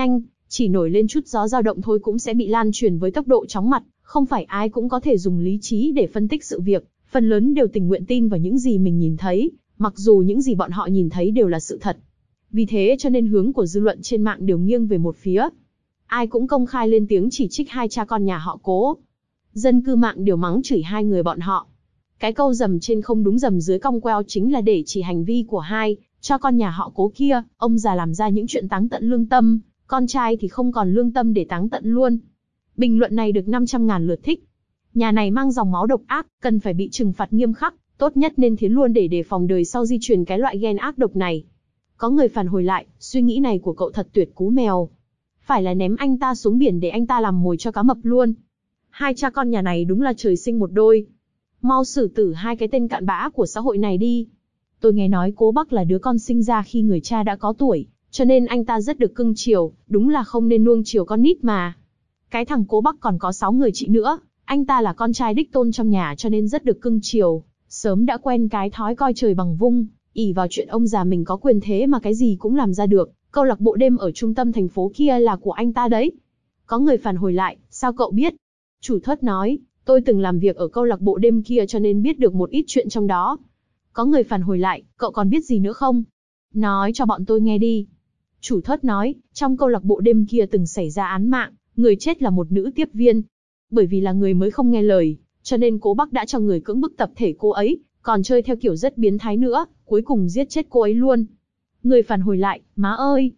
Chỉ nổi lên chút gió dao động thôi cũng sẽ bị lan truyền với tốc độ chóng mặt, không phải ai cũng có thể dùng lý trí để phân tích sự việc, phần lớn đều tình nguyện tin vào những gì mình nhìn thấy, mặc dù những gì bọn họ nhìn thấy đều là sự thật. Vì thế cho nên hướng của dư luận trên mạng đều nghiêng về một phía. Ai cũng công khai lên tiếng chỉ trích hai cha con nhà họ Cố. Dân cư mạng đều mắng chửi hai người bọn họ. Cái câu dầm trên không đúng dầm dưới cong queo chính là để chỉ hành vi của hai cha con nhà họ Cố kia, ông già làm ra những chuyện táng tận lương tâm, con trai thì không còn lương tâm để táng tận luôn. Bình luận này được 500.000 lượt thích. Nhà này mang dòng máu độc ác, cần phải bị trừng phạt nghiêm khắc, tốt nhất nên thiến luôn để đề phòng đời sau di truyền cái loại ghen ác độc này. Có người phản hồi lại, suy nghĩ này của cậu thật tuyệt cú mèo. Phải là ném anh ta xuống biển để anh ta làm mồi cho cá mập luôn. Hai cha con nhà này đúng là trời sinh một đôi. Mau xử tử hai cái tên cặn bã của xã hội này đi. Tôi nghe nói Cố Bắc là đứa con sinh ra khi người cha đã có tuổi, cho nên anh ta rất được cưng chiều, đúng là không nên nuông chiều con nít mà. Cái thằng Cố Bắc còn có 6 người chị nữa, anh ta là con trai đích tôn trong nhà cho nên rất được cưng chiều, sớm đã quen cái thói coi trời bằng vung, ỷ vào chuyện ông già mình có quyền thế mà cái gì cũng làm ra được, câu lạc bộ đêm ở trung tâm thành phố kia là của anh ta đấy. Có người phản hồi lại, sao cậu biết? Chủ thớt nói, tôi từng làm việc ở câu lạc bộ đêm kia cho nên biết được một ít chuyện trong đó. Có người phản hồi lại, cậu còn biết gì nữa không? Nói cho bọn tôi nghe đi. Chủ thớt nói, trong câu lạc bộ đêm kia từng xảy ra án mạng, người chết là một nữ tiếp viên. Bởi vì là người mới không nghe lời, cho nên Cố Bắc đã cho người cưỡng bức tập thể cô ấy, còn chơi theo kiểu rất biến thái nữa, cuối cùng giết chết cô ấy luôn. Người phản hồi lại, má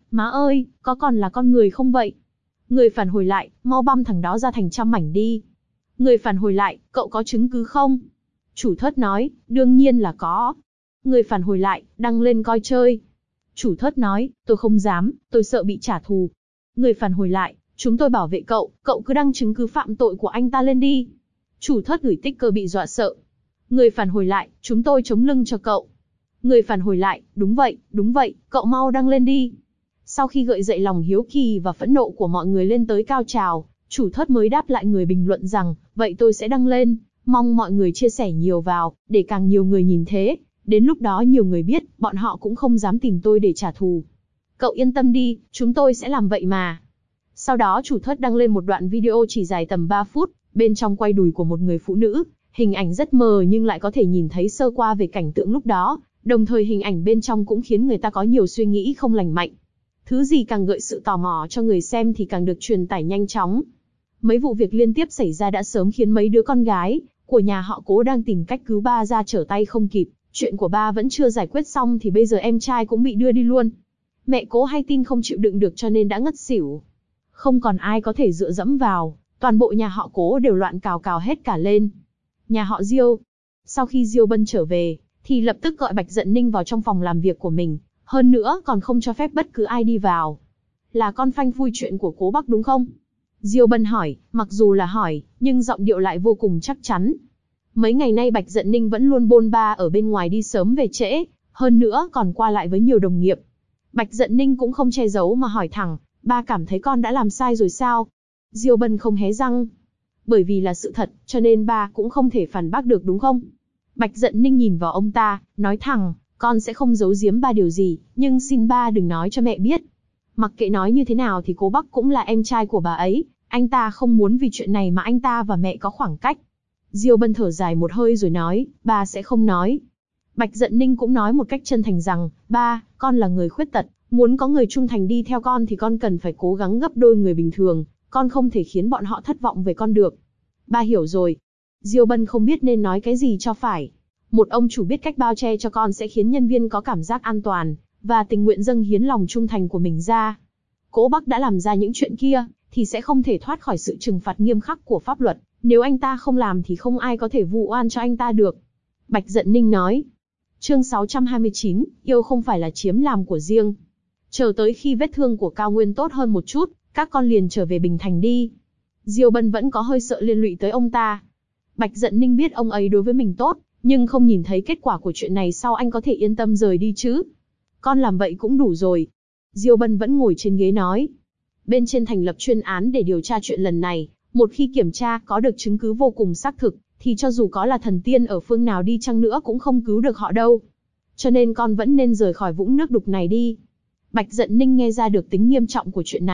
ơi, có còn là con người không vậy? Người phản hồi lại, mau băm thằng đó ra thành trăm mảnh đi. Người phản hồi lại, cậu có chứng cứ không? Chủ thớt nói, đương nhiên là có. Người phản hồi lại, đăng lên coi chơi. Chủ thớt nói, tôi không dám, tôi sợ bị trả thù. Người phản hồi lại, chúng tôi bảo vệ cậu, cậu cứ đăng chứng cứ phạm tội của anh ta lên đi. Chủ thớt gửi sticker bị dọa sợ. Người phản hồi lại, chúng tôi chống lưng cho cậu. Người phản hồi lại, đúng vậy, cậu mau đăng lên đi. Sau khi gợi dậy lòng hiếu kỳ và phẫn nộ của mọi người lên tới cao trào, chủ thớt mới đáp lại người bình luận rằng, vậy tôi sẽ đăng lên, mong mọi người chia sẻ nhiều vào, để càng nhiều người nhìn thế. Đến lúc đó nhiều người biết, bọn họ cũng không dám tìm tôi để trả thù. Cậu yên tâm đi, chúng tôi sẽ làm vậy mà. Sau đó chủ thớt đăng lên một đoạn video chỉ dài tầm 3 phút, bên trong quay đùi của một người phụ nữ, hình ảnh rất mờ nhưng lại có thể nhìn thấy sơ qua về cảnh tượng lúc đó, đồng thời hình ảnh bên trong cũng khiến người ta có nhiều suy nghĩ không lành mạnh. Thứ gì càng gợi sự tò mò cho người xem thì càng được truyền tải nhanh chóng. Mấy vụ việc liên tiếp xảy ra đã sớm khiến mấy đứa con gái của nhà họ Cố đang tìm cách cứu ba ra trở tay không kịp. Chuyện của ba vẫn chưa giải quyết xong thì bây giờ em trai cũng bị đưa đi luôn. Mẹ Cố hay tin không chịu đựng được cho nên đã ngất xỉu. Không còn ai có thể dựa dẫm vào, toàn bộ nhà họ Cố đều loạn cào cào hết cả lên. Nhà họ Diêu. Sau khi Diêu Bân trở về, thì lập tức gọi Bạch Dận Ninh vào trong phòng làm việc của mình, hơn nữa còn không cho phép bất cứ ai đi vào. Là con phanh phui chuyện của Cố Bắc đúng không? Diêu Bân hỏi, mặc dù là hỏi, nhưng giọng điệu lại vô cùng chắc chắn. Mấy ngày nay Bạch Dận Ninh vẫn luôn bôn ba ở bên ngoài đi sớm về trễ, hơn nữa còn qua lại với nhiều đồng nghiệp. Bạch Dận Ninh cũng không che giấu mà hỏi thẳng, ba cảm thấy con đã làm sai rồi sao? Diêu Bân không hé răng. Bởi vì là sự thật, cho nên ba cũng không thể phản bác được đúng không? Bạch Dận Ninh nhìn vào ông ta, nói thẳng, con sẽ không giấu giếm ba điều gì, nhưng xin ba đừng nói cho mẹ biết. Mặc kệ nói như thế nào thì Cố Bắc cũng là em trai của bà ấy, anh ta không muốn vì chuyện này mà anh ta và mẹ có khoảng cách. Diêu Bân thở dài một hơi rồi nói, ba sẽ không nói. Bạch Dận Ninh cũng nói một cách chân thành rằng, ba, con là người khuyết tật, muốn có người trung thành đi theo con thì con cần phải cố gắng gấp đôi người bình thường, con không thể khiến bọn họ thất vọng về con được. Ba hiểu rồi. Diêu Bân không biết nên nói cái gì cho phải. Một ông chủ biết cách bao che cho con sẽ khiến nhân viên có cảm giác an toàn, và tình nguyện dâng hiến lòng trung thành của mình ra. Cố Bắc đã làm ra những chuyện kia, thì sẽ không thể thoát khỏi sự trừng phạt nghiêm khắc của pháp luật. Nếu anh ta không làm thì không ai có thể vu oan cho anh ta được. Bạch Dận Ninh nói. Chương 629, yêu không phải là chiếm làm của riêng. Chờ tới khi vết thương của Cao Nguyên tốt hơn một chút, các con liền trở về Bình Thành đi. Diêu Bân vẫn có hơi sợ liên lụy tới ông ta. Bạch Dận Ninh biết ông ấy đối với mình tốt, nhưng không nhìn thấy kết quả của chuyện này sau anh có thể yên tâm rời đi chứ. Con làm vậy cũng đủ rồi. Diêu Bân vẫn ngồi trên ghế nói. Bên trên thành lập chuyên án để điều tra chuyện lần này, một khi kiểm tra có được chứng cứ vô cùng xác thực, thì cho dù có là thần tiên ở phương nào đi chăng nữa cũng không cứu được họ đâu. Cho nên con vẫn nên rời khỏi vũng nước đục này đi. Bạch Dận Ninh nghe ra được tính nghiêm trọng của chuyện này,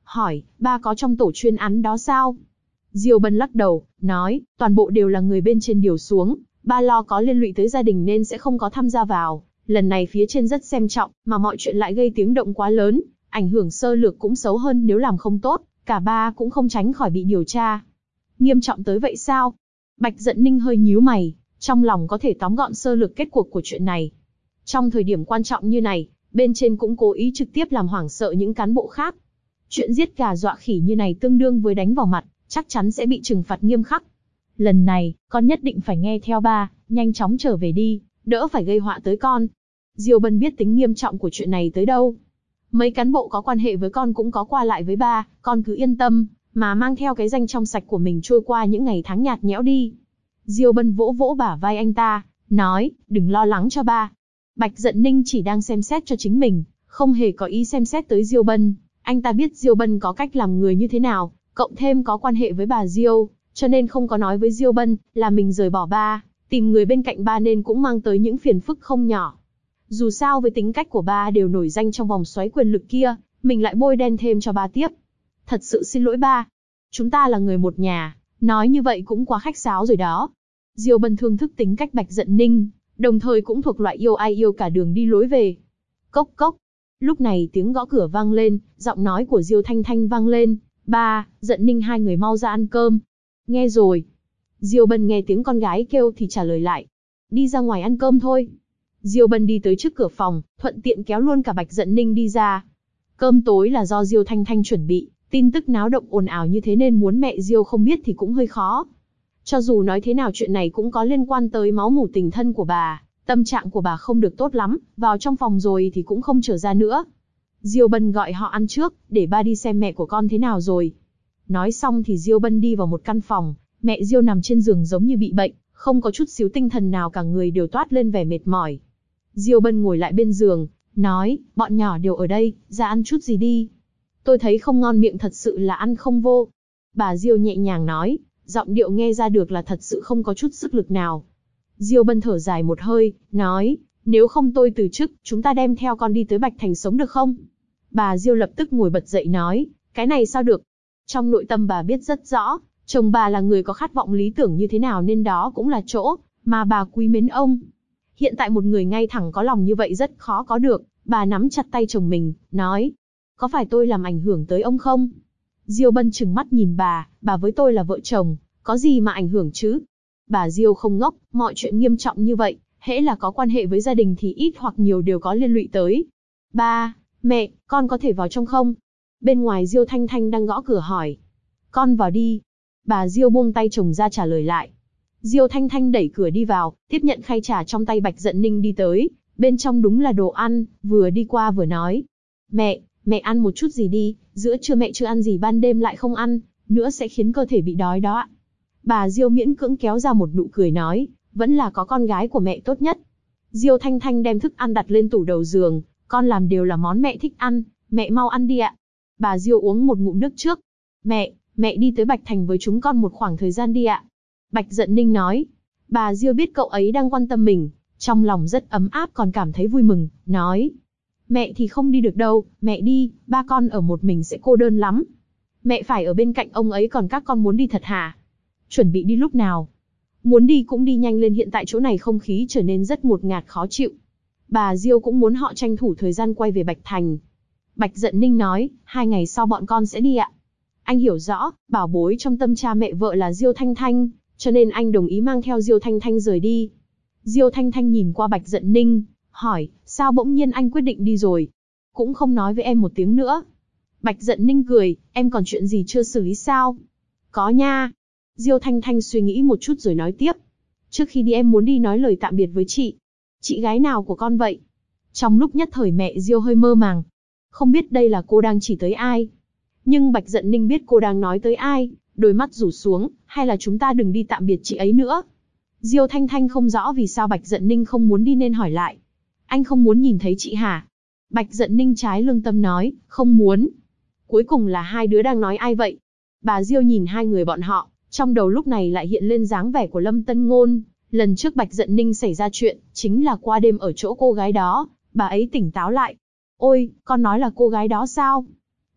hỏi, ba có trong tổ chuyên án đó sao? Diêu Bân lắc đầu, nói, toàn bộ đều là người bên trên điều xuống, ba lo có liên lụy tới gia đình nên sẽ không có tham gia vào. Lần này phía trên rất xem trọng, mà mọi chuyện lại gây tiếng động quá lớn, ảnh hưởng sơ lược cũng xấu hơn nếu làm không tốt, cả ba cũng không tránh khỏi bị điều tra. Nghiêm trọng tới vậy sao? Bạch Dận Ninh hơi nhíu mày, trong lòng có thể tóm gọn sơ lược kết cuộc của chuyện này. Trong thời điểm quan trọng như này, bên trên cũng cố ý trực tiếp làm hoảng sợ những cán bộ khác. Chuyện giết gà dọa khỉ như này tương đương với đánh vào mặt, chắc chắn sẽ bị trừng phạt nghiêm khắc. Lần này, con nhất định phải nghe theo ba, nhanh chóng trở về đi, đỡ phải gây họa tới con. Diêu Bân biết tính nghiêm trọng của chuyện này tới đâu. Mấy cán bộ có quan hệ với con cũng có qua lại với ba, con cứ yên tâm, mà mang theo cái danh trong sạch của mình trôi qua những ngày tháng nhạt nhẽo đi. Diêu Bân vỗ vỗ bả vai anh ta, nói, đừng lo lắng cho ba. Bạch Dận Ninh chỉ đang xem xét cho chính mình, không hề có ý xem xét tới Diêu Bân. Anh ta biết Diêu Bân có cách làm người như thế nào, cộng thêm có quan hệ với bà Diêu, cho nên không có nói với Diêu Bân là mình rời bỏ ba, tìm người bên cạnh ba nên cũng mang tới những phiền phức không nhỏ. Dù sao với tính cách của ba đều nổi danh trong vòng xoáy quyền lực kia, mình lại bôi đen thêm cho ba tiếp. Thật sự xin lỗi ba. Chúng ta là người một nhà, nói như vậy cũng quá khách sáo rồi đó. Diêu Bân thương thức tính cách Bạch Dận Ninh, đồng thời cũng thuộc loại yêu ai yêu cả đường đi lối về. Cốc cốc. Lúc này tiếng gõ cửa vang lên, giọng nói của Diêu Thanh Thanh vang lên. Ba, Dận Ninh hai người mau ra ăn cơm. Nghe rồi. Diêu Bân nghe tiếng con gái kêu thì trả lời lại. Đi ra ngoài ăn cơm thôi. Diêu Bân đi tới trước cửa phòng, thuận tiện kéo luôn cả Bạch Dận Ninh đi ra. Cơm tối là do Diêu Thanh Thanh chuẩn bị, tin tức náo động ồn ào như thế nên muốn mẹ Diêu không biết thì cũng hơi khó. Cho dù nói thế nào chuyện này cũng có liên quan tới máu mủ tình thân của bà, tâm trạng của bà không được tốt lắm, vào trong phòng rồi thì cũng không trở ra nữa. Diêu Bân gọi họ ăn trước, để ba đi xem mẹ của con thế nào rồi. Nói xong thì Diêu Bân đi vào một căn phòng, mẹ Diêu nằm trên giường giống như bị bệnh, không có chút xíu tinh thần nào, cả người đều toát lên vẻ mệt mỏi. Diêu Bân ngồi lại bên giường, nói, bọn nhỏ đều ở đây, ra ăn chút gì đi. Tôi thấy không ngon miệng, thật sự là ăn không vô. Bà Diêu nhẹ nhàng nói, giọng điệu nghe ra được là thật sự không có chút sức lực nào. Diêu Bân thở dài một hơi, nói, nếu không tôi từ chức, chúng ta đem theo con đi tới Bạch Thành sống được không? Bà Diêu lập tức ngồi bật dậy nói, cái này sao được? Trong nội tâm bà biết rất rõ, chồng bà là người có khát vọng lý tưởng như thế nào nên đó cũng là chỗ mà bà quý mến ông. Hiện tại một người ngay thẳng có lòng như vậy rất khó có được, bà nắm chặt tay chồng mình, nói, có phải tôi làm ảnh hưởng tới ông không? Diêu Bân trừng mắt nhìn bà với tôi là vợ chồng, có gì mà ảnh hưởng chứ? Bà Diêu không ngốc, mọi chuyện nghiêm trọng như vậy, hễ là có quan hệ với gia đình thì ít hoặc nhiều đều có liên lụy tới. Ba, mẹ, con có thể vào trong không? Bên ngoài Diêu Thanh Thanh đang gõ cửa hỏi. Con vào đi. Bà Diêu buông tay chồng ra trả lời lại. Diêu Thanh Thanh đẩy cửa đi vào, tiếp nhận khay trà trong tay Bạch Dận Ninh đi tới. Bên trong đúng là đồ ăn, vừa đi qua vừa nói. Mẹ ăn một chút gì đi, giữa trưa mẹ chưa ăn gì, ban đêm lại không ăn, nữa sẽ khiến cơ thể bị đói đó ạ. Bà Diêu miễn cưỡng kéo ra một nụ cười nói, vẫn là có con gái của mẹ tốt nhất. Diêu Thanh Thanh đem thức ăn đặt lên tủ đầu giường, con làm đều là món mẹ thích ăn, mẹ mau ăn đi ạ. Bà Diêu uống một ngụm nước trước. Mẹ đi tới Bạch Thành với chúng con một khoảng thời gian đi ạ. Bạch Dận Ninh nói. Bà Diêu biết cậu ấy đang quan tâm mình, trong lòng rất ấm áp còn cảm thấy vui mừng, nói. Mẹ thì không đi được đâu, mẹ đi, ba con ở một mình sẽ cô đơn lắm. Mẹ phải ở bên cạnh ông ấy, còn các con muốn đi thật hả? Chuẩn bị đi lúc nào? Muốn đi cũng đi nhanh lên, hiện tại chỗ này không khí trở nên rất ngột ngạt khó chịu. Bà Diêu cũng muốn họ tranh thủ thời gian quay về Bạch Thành. Bạch Dận Ninh nói, 2 ngày sau bọn con sẽ đi ạ. Anh hiểu rõ, bảo bối trong tâm cha mẹ vợ là Diêu Thanh Thanh, cho nên anh đồng ý mang theo Diêu Thanh Thanh rời đi. Diêu Thanh Thanh nhìn qua Bạch Dận Ninh, hỏi, sao bỗng nhiên anh quyết định đi rồi? Cũng không nói với em một tiếng nữa. Bạch Dận Ninh cười, em còn chuyện gì chưa xử lý sao? Có nha. Diêu Thanh Thanh suy nghĩ một chút rồi nói tiếp. Trước khi đi em muốn đi nói lời tạm biệt với chị. Chị gái nào của con vậy? Trong lúc nhất thời mẹ Diêu hơi mơ màng. Không biết đây là cô đang chỉ tới ai. Nhưng Bạch Dận Ninh biết cô đang nói tới ai, đôi mắt rủ xuống, hay là chúng ta đừng đi tạm biệt chị ấy nữa. Diêu Thanh Thanh không rõ vì sao Bạch Dận Ninh không muốn đi nên hỏi lại. Anh không muốn nhìn thấy chị hả? Bạch Dận Ninh trái lương tâm nói, không muốn. Cuối cùng là hai đứa đang nói ai vậy? Bà Diêu nhìn hai người bọn họ, trong đầu lúc này lại hiện lên dáng vẻ của Lâm Tân Ngôn. Lần trước Bạch Dận Ninh xảy ra chuyện, chính là qua đêm ở chỗ cô gái đó, bà ấy tỉnh táo lại. Ôi, con nói là cô gái đó sao?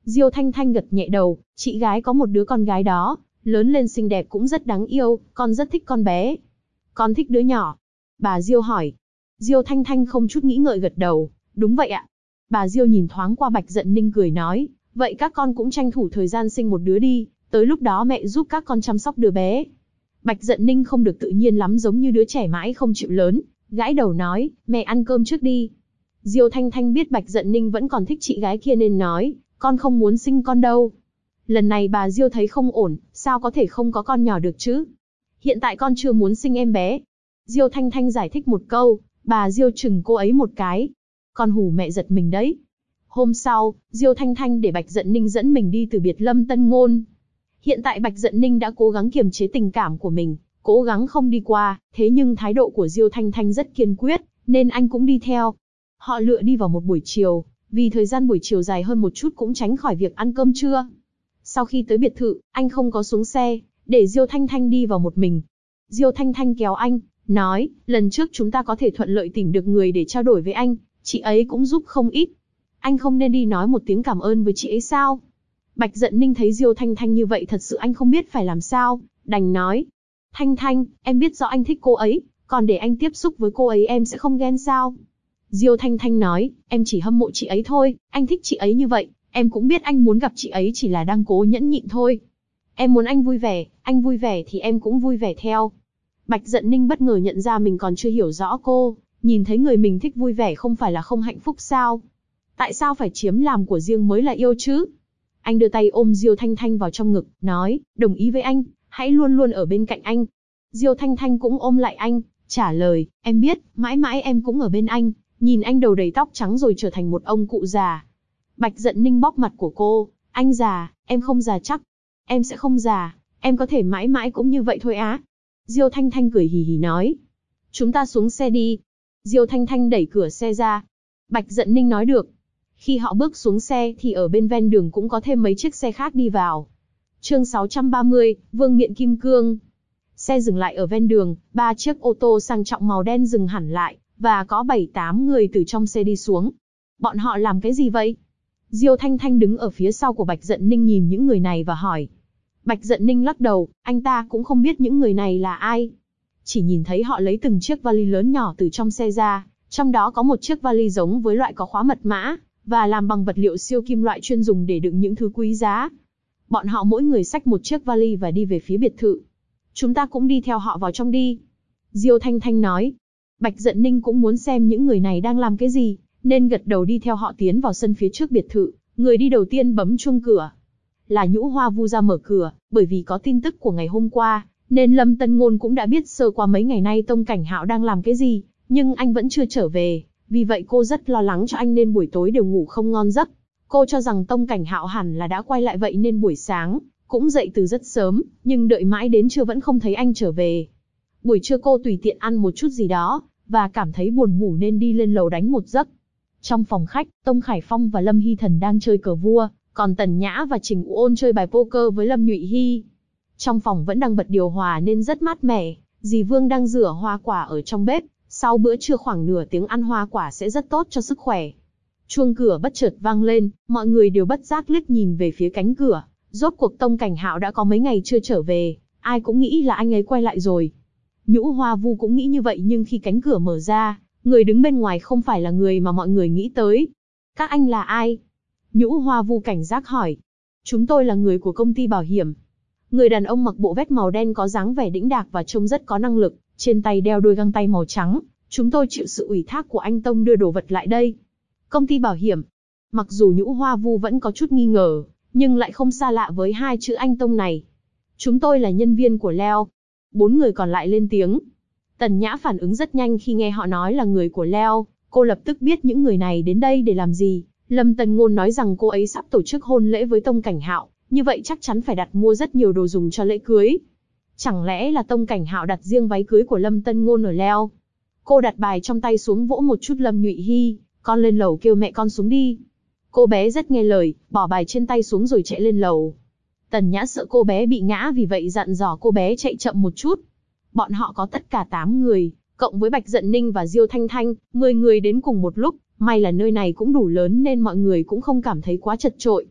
Diêu Thanh Thanh gật nhẹ đầu, chị gái có một đứa con gái đó, lớn lên xinh đẹp cũng rất đáng yêu, con rất thích con bé. Con thích đứa nhỏ. Bà Diêu hỏi. Diêu Thanh Thanh không chút nghĩ ngợi gật đầu, đúng vậy ạ. Bà Diêu nhìn thoáng qua Bạch Dận Ninh cười nói, vậy các con cũng tranh thủ thời gian sinh một đứa đi, tới lúc đó mẹ giúp các con chăm sóc đứa bé. Bạch Dận Ninh không được tự nhiên lắm, giống như đứa trẻ mãi không chịu lớn, gãi đầu nói, mẹ ăn cơm trước đi. Diêu Thanh Thanh biết Bạch Dận Ninh vẫn còn thích chị gái kia nên nói, con không muốn sinh con đâu. Lần này bà Diêu thấy không ổn, sao có thể không có con nhỏ được chứ? Hiện tại con chưa muốn sinh em bé. Diêu Thanh Thanh giải thích một câu, bà Diêu chừng cô ấy một cái. Con hù mẹ giật mình đấy. Hôm sau, Diêu Thanh Thanh để Bạch Dận Ninh dẫn mình đi từ biệt Lâm Tân Ngôn. Hiện tại Bạch Dận Ninh đã cố gắng kiềm chế tình cảm của mình, cố gắng không đi qua, thế nhưng thái độ của Diêu Thanh Thanh rất kiên quyết, nên anh cũng đi theo. Họ lựa đi vào một buổi chiều, vì thời gian buổi chiều dài hơn một chút cũng tránh khỏi việc ăn cơm trưa. Sau khi tới biệt thự, anh không có xuống xe, để Diêu Thanh Thanh đi vào một mình. Diêu Thanh Thanh kéo anh, nói, lần trước chúng ta có thể thuận lợi tìm được người để trao đổi với anh, chị ấy cũng giúp không ít. Anh không nên đi nói một tiếng cảm ơn với chị ấy sao? Bạch Dận Ninh thấy Diêu Thanh Thanh như vậy thật sự anh không biết phải làm sao, đành nói. Thanh Thanh, em biết rõ anh thích cô ấy, còn để anh tiếp xúc với cô ấy em sẽ không ghen sao? Diêu Thanh Thanh nói, em chỉ hâm mộ chị ấy thôi, anh thích chị ấy như vậy, em cũng biết anh muốn gặp chị ấy chỉ là đang cố nhẫn nhịn thôi. Em muốn anh vui vẻ thì em cũng vui vẻ theo. Bạch Dận Ninh bất ngờ nhận ra mình còn chưa hiểu rõ cô, nhìn thấy người mình thích vui vẻ không phải là không hạnh phúc sao? Tại sao phải chiếm làm của riêng mới là yêu chứ? Anh đưa tay ôm Diêu Thanh Thanh vào trong ngực, nói, đồng ý với anh, hãy luôn luôn ở bên cạnh anh. Diêu Thanh Thanh cũng ôm lại anh, trả lời, em biết, mãi mãi em cũng ở bên anh, nhìn anh đầu đầy tóc trắng rồi trở thành một ông cụ già. Bạch Dận Ninh bóp mặt của cô, anh già, em không già chắc. Em sẽ không già, em có thể mãi mãi cũng như vậy thôi á. Diêu Thanh Thanh cười hì hì nói, chúng ta xuống xe đi. Diêu Thanh Thanh đẩy cửa xe ra. Bạch Dận Ninh nói được. Khi họ bước xuống xe thì ở bên ven đường cũng có thêm mấy chiếc xe khác đi vào. Chương 630, Vương miện kim cương. Xe dừng lại ở ven đường, 3 chiếc ô tô sang trọng màu đen dừng hẳn lại, và có 7-8 người từ trong xe đi xuống. Bọn họ làm cái gì vậy? Diêu Thanh Thanh đứng ở phía sau của Bạch Dận Ninh nhìn những người này và hỏi. Bạch Dận Ninh lắc đầu, anh ta cũng không biết những người này là ai. Chỉ nhìn thấy họ lấy từng chiếc vali lớn nhỏ từ trong xe ra, trong đó có một chiếc vali giống với loại có khóa mật mã, và làm bằng vật liệu siêu kim loại chuyên dùng để đựng những thứ quý giá. Bọn họ mỗi người xách một chiếc vali và đi về phía biệt thự. Chúng ta cũng đi theo họ vào trong đi. Diêu Thanh Thanh nói. Bạch Dận Ninh cũng muốn xem những người này đang làm cái gì, nên gật đầu đi theo họ tiến vào sân phía trước biệt thự. Người đi đầu tiên bấm chuông cửa. Là Nhũ Hoa Vu ra mở cửa, bởi vì có tin tức của ngày hôm qua, nên Lâm Tân Ngôn cũng đã biết sơ qua mấy ngày nay Tông Cảnh Hạo đang làm cái gì, nhưng anh vẫn chưa trở về. Vì vậy cô rất lo lắng cho anh nên buổi tối đều ngủ không ngon giấc. Cô cho rằng Tông Cảnh Hạo hẳn là đã quay lại vậy nên buổi sáng cũng dậy từ rất sớm, nhưng đợi mãi đến trưa vẫn không thấy anh trở về. Buổi trưa cô tùy tiện ăn một chút gì đó, và cảm thấy buồn ngủ nên đi lên lầu đánh một giấc. Trong phòng khách, Tông Khải Phong và Lâm Hy Thần đang chơi cờ vua, còn Tần Nhã và Trình U Ôn chơi bài poker với Lâm Nhụy Hy. Trong phòng vẫn đang bật điều hòa nên rất mát mẻ, dì Vương đang rửa hoa quả ở trong bếp. Sau bữa trưa khoảng nửa tiếng ăn hoa quả sẽ rất tốt cho sức khỏe. Chuông cửa bất chợt vang lên, mọi người đều bất giác liếc nhìn về phía cánh cửa. Rốt cuộc Tông Cảnh Hạo đã có mấy ngày chưa trở về, ai cũng nghĩ là anh ấy quay lại rồi. Nhũ Hoa Vu cũng nghĩ như vậy, nhưng khi cánh cửa mở ra, người đứng bên ngoài không phải là người mà mọi người nghĩ tới. Các anh là ai? Nhũ Hoa Vu cảnh giác hỏi. Chúng tôi là người của công ty bảo hiểm. Người đàn ông mặc bộ vest màu đen có dáng vẻ đĩnh đạc và trông rất có năng lực, trên tay đeo đôi găng tay màu trắng. Chúng tôi chịu sự ủy thác của anh Tông đưa đồ vật lại đây. Công ty bảo hiểm. Mặc dù Nhũ Hoa Vu vẫn có chút nghi ngờ, nhưng lại không xa lạ với hai chữ anh Tông này. Chúng tôi là nhân viên của Leo. 4 người còn lại lên tiếng. Tần Nhã phản ứng rất nhanh khi nghe họ nói là người của Leo, cô lập tức biết những người này đến đây để làm gì. Lâm Tân Ngôn nói rằng cô ấy sắp tổ chức hôn lễ với Tông Cảnh Hạo, như vậy chắc chắn phải đặt mua rất nhiều đồ dùng cho lễ cưới. Chẳng lẽ là Tông Cảnh Hạo đặt riêng váy cưới của Lâm Tân Ngôn ở Leo? Cô đặt bài trong tay xuống vỗ một chút Lâm Nhụy Hy, con lên lầu kêu mẹ con xuống đi. Cô bé rất nghe lời, bỏ bài trên tay xuống rồi chạy lên lầu. Tần Nhã sợ cô bé bị ngã vì vậy dặn dò cô bé chạy chậm một chút. Bọn họ có tất cả 8 người, cộng với Bạch Dận Ninh và Diêu Thanh Thanh, 10 người đến cùng một lúc, may là nơi này cũng đủ lớn nên mọi người cũng không cảm thấy quá chật chội.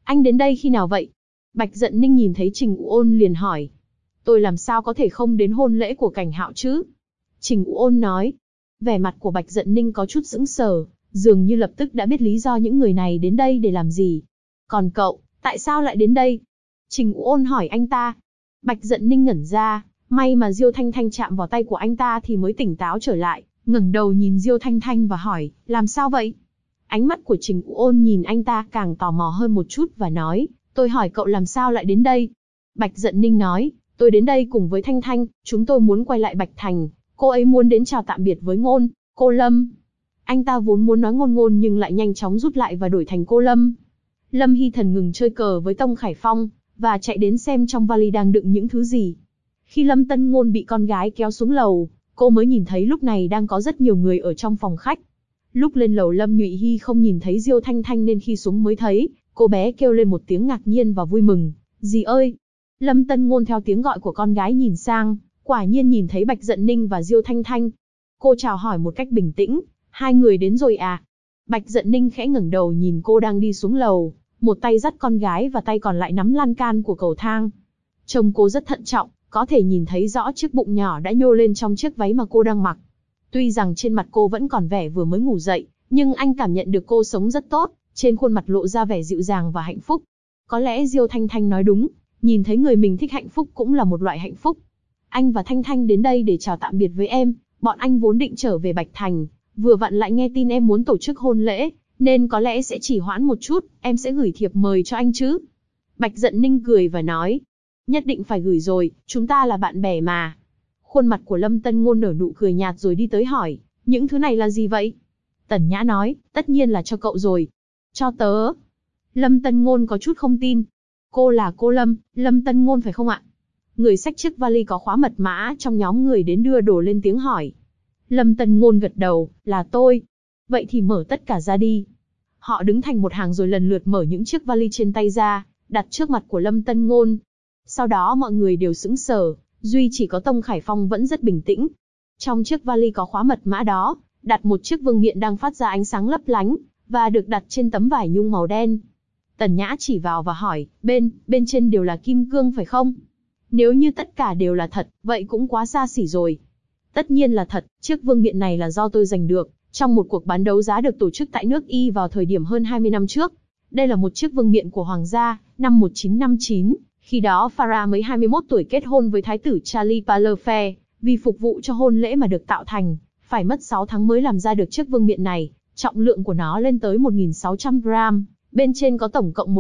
Anh đến đây khi nào vậy? Bạch Dận Ninh nhìn thấy Trình U Ôn liền hỏi. Tôi làm sao có thể không đến hôn lễ của Cảnh Hạo chứ? Trình U Ôn nói. Vẻ mặt của Bạch Dận Ninh có chút sững sờ, dường như lập tức đã biết lý do những người này đến đây để làm gì. Còn cậu, tại sao lại đến đây? Trình U Ôn hỏi anh ta. Bạch Dận Ninh ngẩn ra, may mà Diêu Thanh Thanh chạm vào tay của anh ta thì mới tỉnh táo trở lại, ngẩng đầu nhìn Diêu Thanh Thanh và hỏi, làm sao vậy? Ánh mắt của Trình U Ôn nhìn anh ta càng tò mò hơn một chút và nói, tôi hỏi cậu làm sao lại đến đây? Bạch Dận Ninh nói, tôi đến đây cùng với Thanh Thanh, chúng tôi muốn quay lại Bạch Thành, cô ấy muốn đến chào tạm biệt với Ngôn, cô Lâm. Anh ta vốn muốn nói Ngôn Ngôn nhưng lại nhanh chóng rút lại và đổi thành cô Lâm. Lâm Hy Thần ngừng chơi cờ với Tông Khải Phong, và chạy đến xem trong vali đang đựng những thứ gì. Khi Lâm Tân Ngôn bị con gái kéo xuống lầu, cô mới nhìn thấy lúc này đang có rất nhiều người ở trong phòng khách. Lúc lên lầu Lâm Nhụy Hy không nhìn thấy Diêu Thanh Thanh nên khi xuống mới thấy, cô bé kêu lên một tiếng ngạc nhiên và vui mừng. Dì ơi! Lâm Tân Ngôn theo tiếng gọi của con gái nhìn sang, quả nhiên nhìn thấy Bạch Dận Ninh và Diêu Thanh Thanh. Cô chào hỏi một cách bình tĩnh, hai người đến rồi à? Bạch Dận Ninh khẽ ngẩng đầu nhìn cô đang đi xuống lầu, một tay dắt con gái và tay còn lại nắm lan can của cầu thang. Trông cô rất thận trọng, có thể nhìn thấy rõ chiếc bụng nhỏ đã nhô lên trong chiếc váy mà cô đang mặc. Tuy rằng trên mặt cô vẫn còn vẻ vừa mới ngủ dậy, nhưng anh cảm nhận được cô sống rất tốt, trên khuôn mặt lộ ra vẻ dịu dàng và hạnh phúc. Có lẽ Diêu Thanh Thanh nói đúng, nhìn thấy người mình thích hạnh phúc cũng là một loại hạnh phúc. Anh và Thanh Thanh đến đây để chào tạm biệt với em, bọn anh vốn định trở về Bạch Thành, vừa vặn lại nghe tin em muốn tổ chức hôn lễ, nên có lẽ sẽ chỉ hoãn một chút, em sẽ gửi thiệp mời cho anh chứ. Bạch Dận Ninh cười và nói, nhất định phải gửi rồi, chúng ta là bạn bè mà. Khuôn mặt của Lâm Tân Ngôn nở nụ cười nhạt rồi đi tới hỏi, những thứ này là gì vậy? Tần Nhã nói, tất nhiên là cho cậu rồi. Cho tớ. Lâm Tân Ngôn có chút không tin. Cô là cô Lâm, Lâm Tân Ngôn phải không ạ? Người xách chiếc vali có khóa mật mã trong nhóm người đến đưa đồ lên tiếng hỏi. Lâm Tân Ngôn gật đầu, là tôi. Vậy thì mở tất cả ra đi. Họ đứng thành một hàng rồi lần lượt mở những chiếc vali trên tay ra, đặt trước mặt của Lâm Tân Ngôn. Sau đó mọi người đều sững sờ, duy chỉ có Tông Khải Phong vẫn rất bình tĩnh. Trong chiếc vali có khóa mật mã đó, đặt một chiếc vương miện đang phát ra ánh sáng lấp lánh, và được đặt trên tấm vải nhung màu đen. Tần Nhã chỉ vào và hỏi, bên trên đều là kim cương phải không? Nếu như tất cả đều là thật, vậy cũng quá xa xỉ rồi. Tất nhiên là thật, chiếc vương miện này là do tôi giành được, trong một cuộc bán đấu giá được tổ chức tại nước Y vào thời điểm hơn 20 năm trước. Đây là một chiếc vương miện của Hoàng gia, năm 1959, khi đó Farah mới 21 tuổi kết hôn với Thái tử Charlie Palafair, vì phục vụ cho hôn lễ mà được tạo thành, phải mất 6 tháng mới làm ra được chiếc vương miện này, trọng lượng của nó lên tới 1.600 gram, bên trên có tổng cộng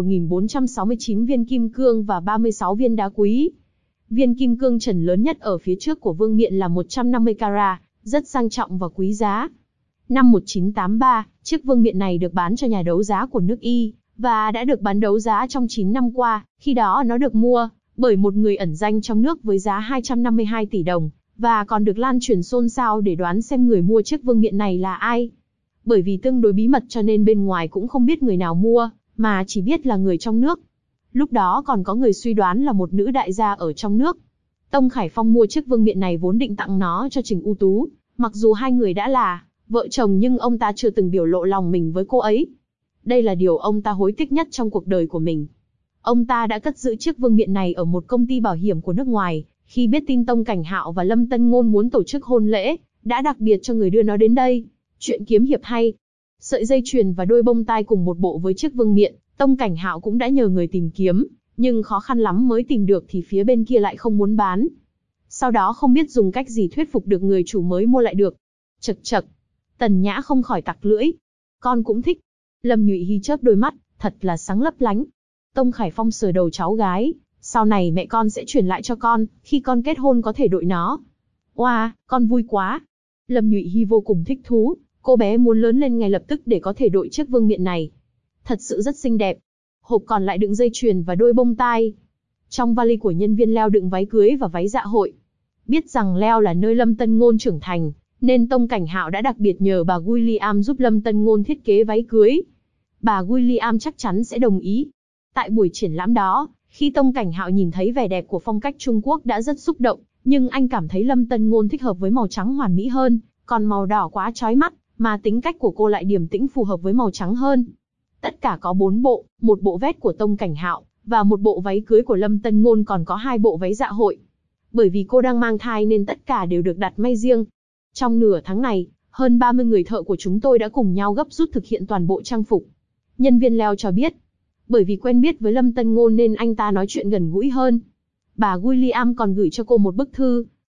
1.469 viên kim cương và 36 viên đá quý. Viên kim cương trần lớn nhất ở phía trước của vương miện là 150 carat, rất sang trọng và quý giá. Năm 1983, chiếc vương miện này được bán cho nhà đấu giá của nước Y, và đã được bán đấu giá trong 9 năm qua, khi đó nó được mua bởi một người ẩn danh trong nước với giá 252 tỷ đồng, và còn được lan truyền xôn xao để đoán xem người mua chiếc vương miện này là ai. Bởi vì tương đối bí mật cho nên bên ngoài cũng không biết người nào mua, mà chỉ biết là người trong nước. Lúc đó còn có người suy đoán là một nữ đại gia ở trong nước. Tông Khải Phong mua chiếc vương miện này vốn định tặng nó cho Trình U Tú, mặc dù hai người đã là vợ chồng nhưng ông ta chưa từng biểu lộ lòng mình với cô ấy. Đây là điều ông ta hối tiếc nhất trong cuộc đời của mình. Ông ta đã cất giữ chiếc vương miện này ở một công ty bảo hiểm của nước ngoài, khi biết tin Tông Cảnh Hạo và Lâm Tân Ngôn muốn tổ chức hôn lễ, đã đặc biệt cho người đưa nó đến đây. Chuyện kiếm hiệp hay. Sợi dây chuyền và đôi bông tai cùng một bộ với chiếc vương miện, Tông Cảnh Hạo cũng đã nhờ người tìm kiếm, nhưng khó khăn lắm mới tìm được thì phía bên kia lại không muốn bán. Sau đó không biết dùng cách gì thuyết phục được người chủ mới mua lại được. Chậc chậc. Tần Nhã không khỏi tặc lưỡi. Con cũng thích. Lâm Nhụy Hy chớp đôi mắt, thật là sáng lấp lánh. Tông Khải Phong sờ đầu cháu gái, sau này mẹ con sẽ chuyển lại cho con, khi con kết hôn có thể đội nó. Oa, con vui quá. Lâm Nhụy Hy vô cùng thích thú, cô bé muốn lớn lên ngay lập tức để có thể đội chiếc vương miện này. Thật sự rất xinh đẹp. Hộp còn lại đựng dây chuyền và đôi bông tai. Trong vali của nhân viên Leo đựng váy cưới và váy dạ hội. Biết rằng Leo là nơi Lâm Tân Ngôn trưởng thành, nên Tông Cảnh Hạo đã đặc biệt nhờ bà William giúp Lâm Tân Ngôn thiết kế váy cưới. Bà William chắc chắn sẽ đồng ý. Tại buổi triển lãm đó, khi Tông Cảnh Hạo nhìn thấy vẻ đẹp của phong cách Trung Quốc đã rất xúc động, nhưng anh cảm thấy Lâm Tân Ngôn thích hợp với màu trắng hoàn mỹ hơn, còn màu đỏ quá chói mắt, mà tính cách của cô lại điềm tĩnh phù hợp với màu trắng hơn. Tất cả có 4 bộ, một bộ vest của Tông Cảnh Hạo, và một bộ váy cưới của Lâm Tân Ngôn, còn có 2 bộ váy dạ hội. Bởi vì cô đang mang thai nên tất cả đều được đặt may riêng. Trong nửa tháng này, hơn 30 người thợ của chúng tôi đã cùng nhau gấp rút thực hiện toàn bộ trang phục. Nhân viên Leo cho biết, bởi vì quen biết với Lâm Tân Ngôn nên anh ta nói chuyện gần gũi hơn. Bà William còn gửi cho cô một bức thư,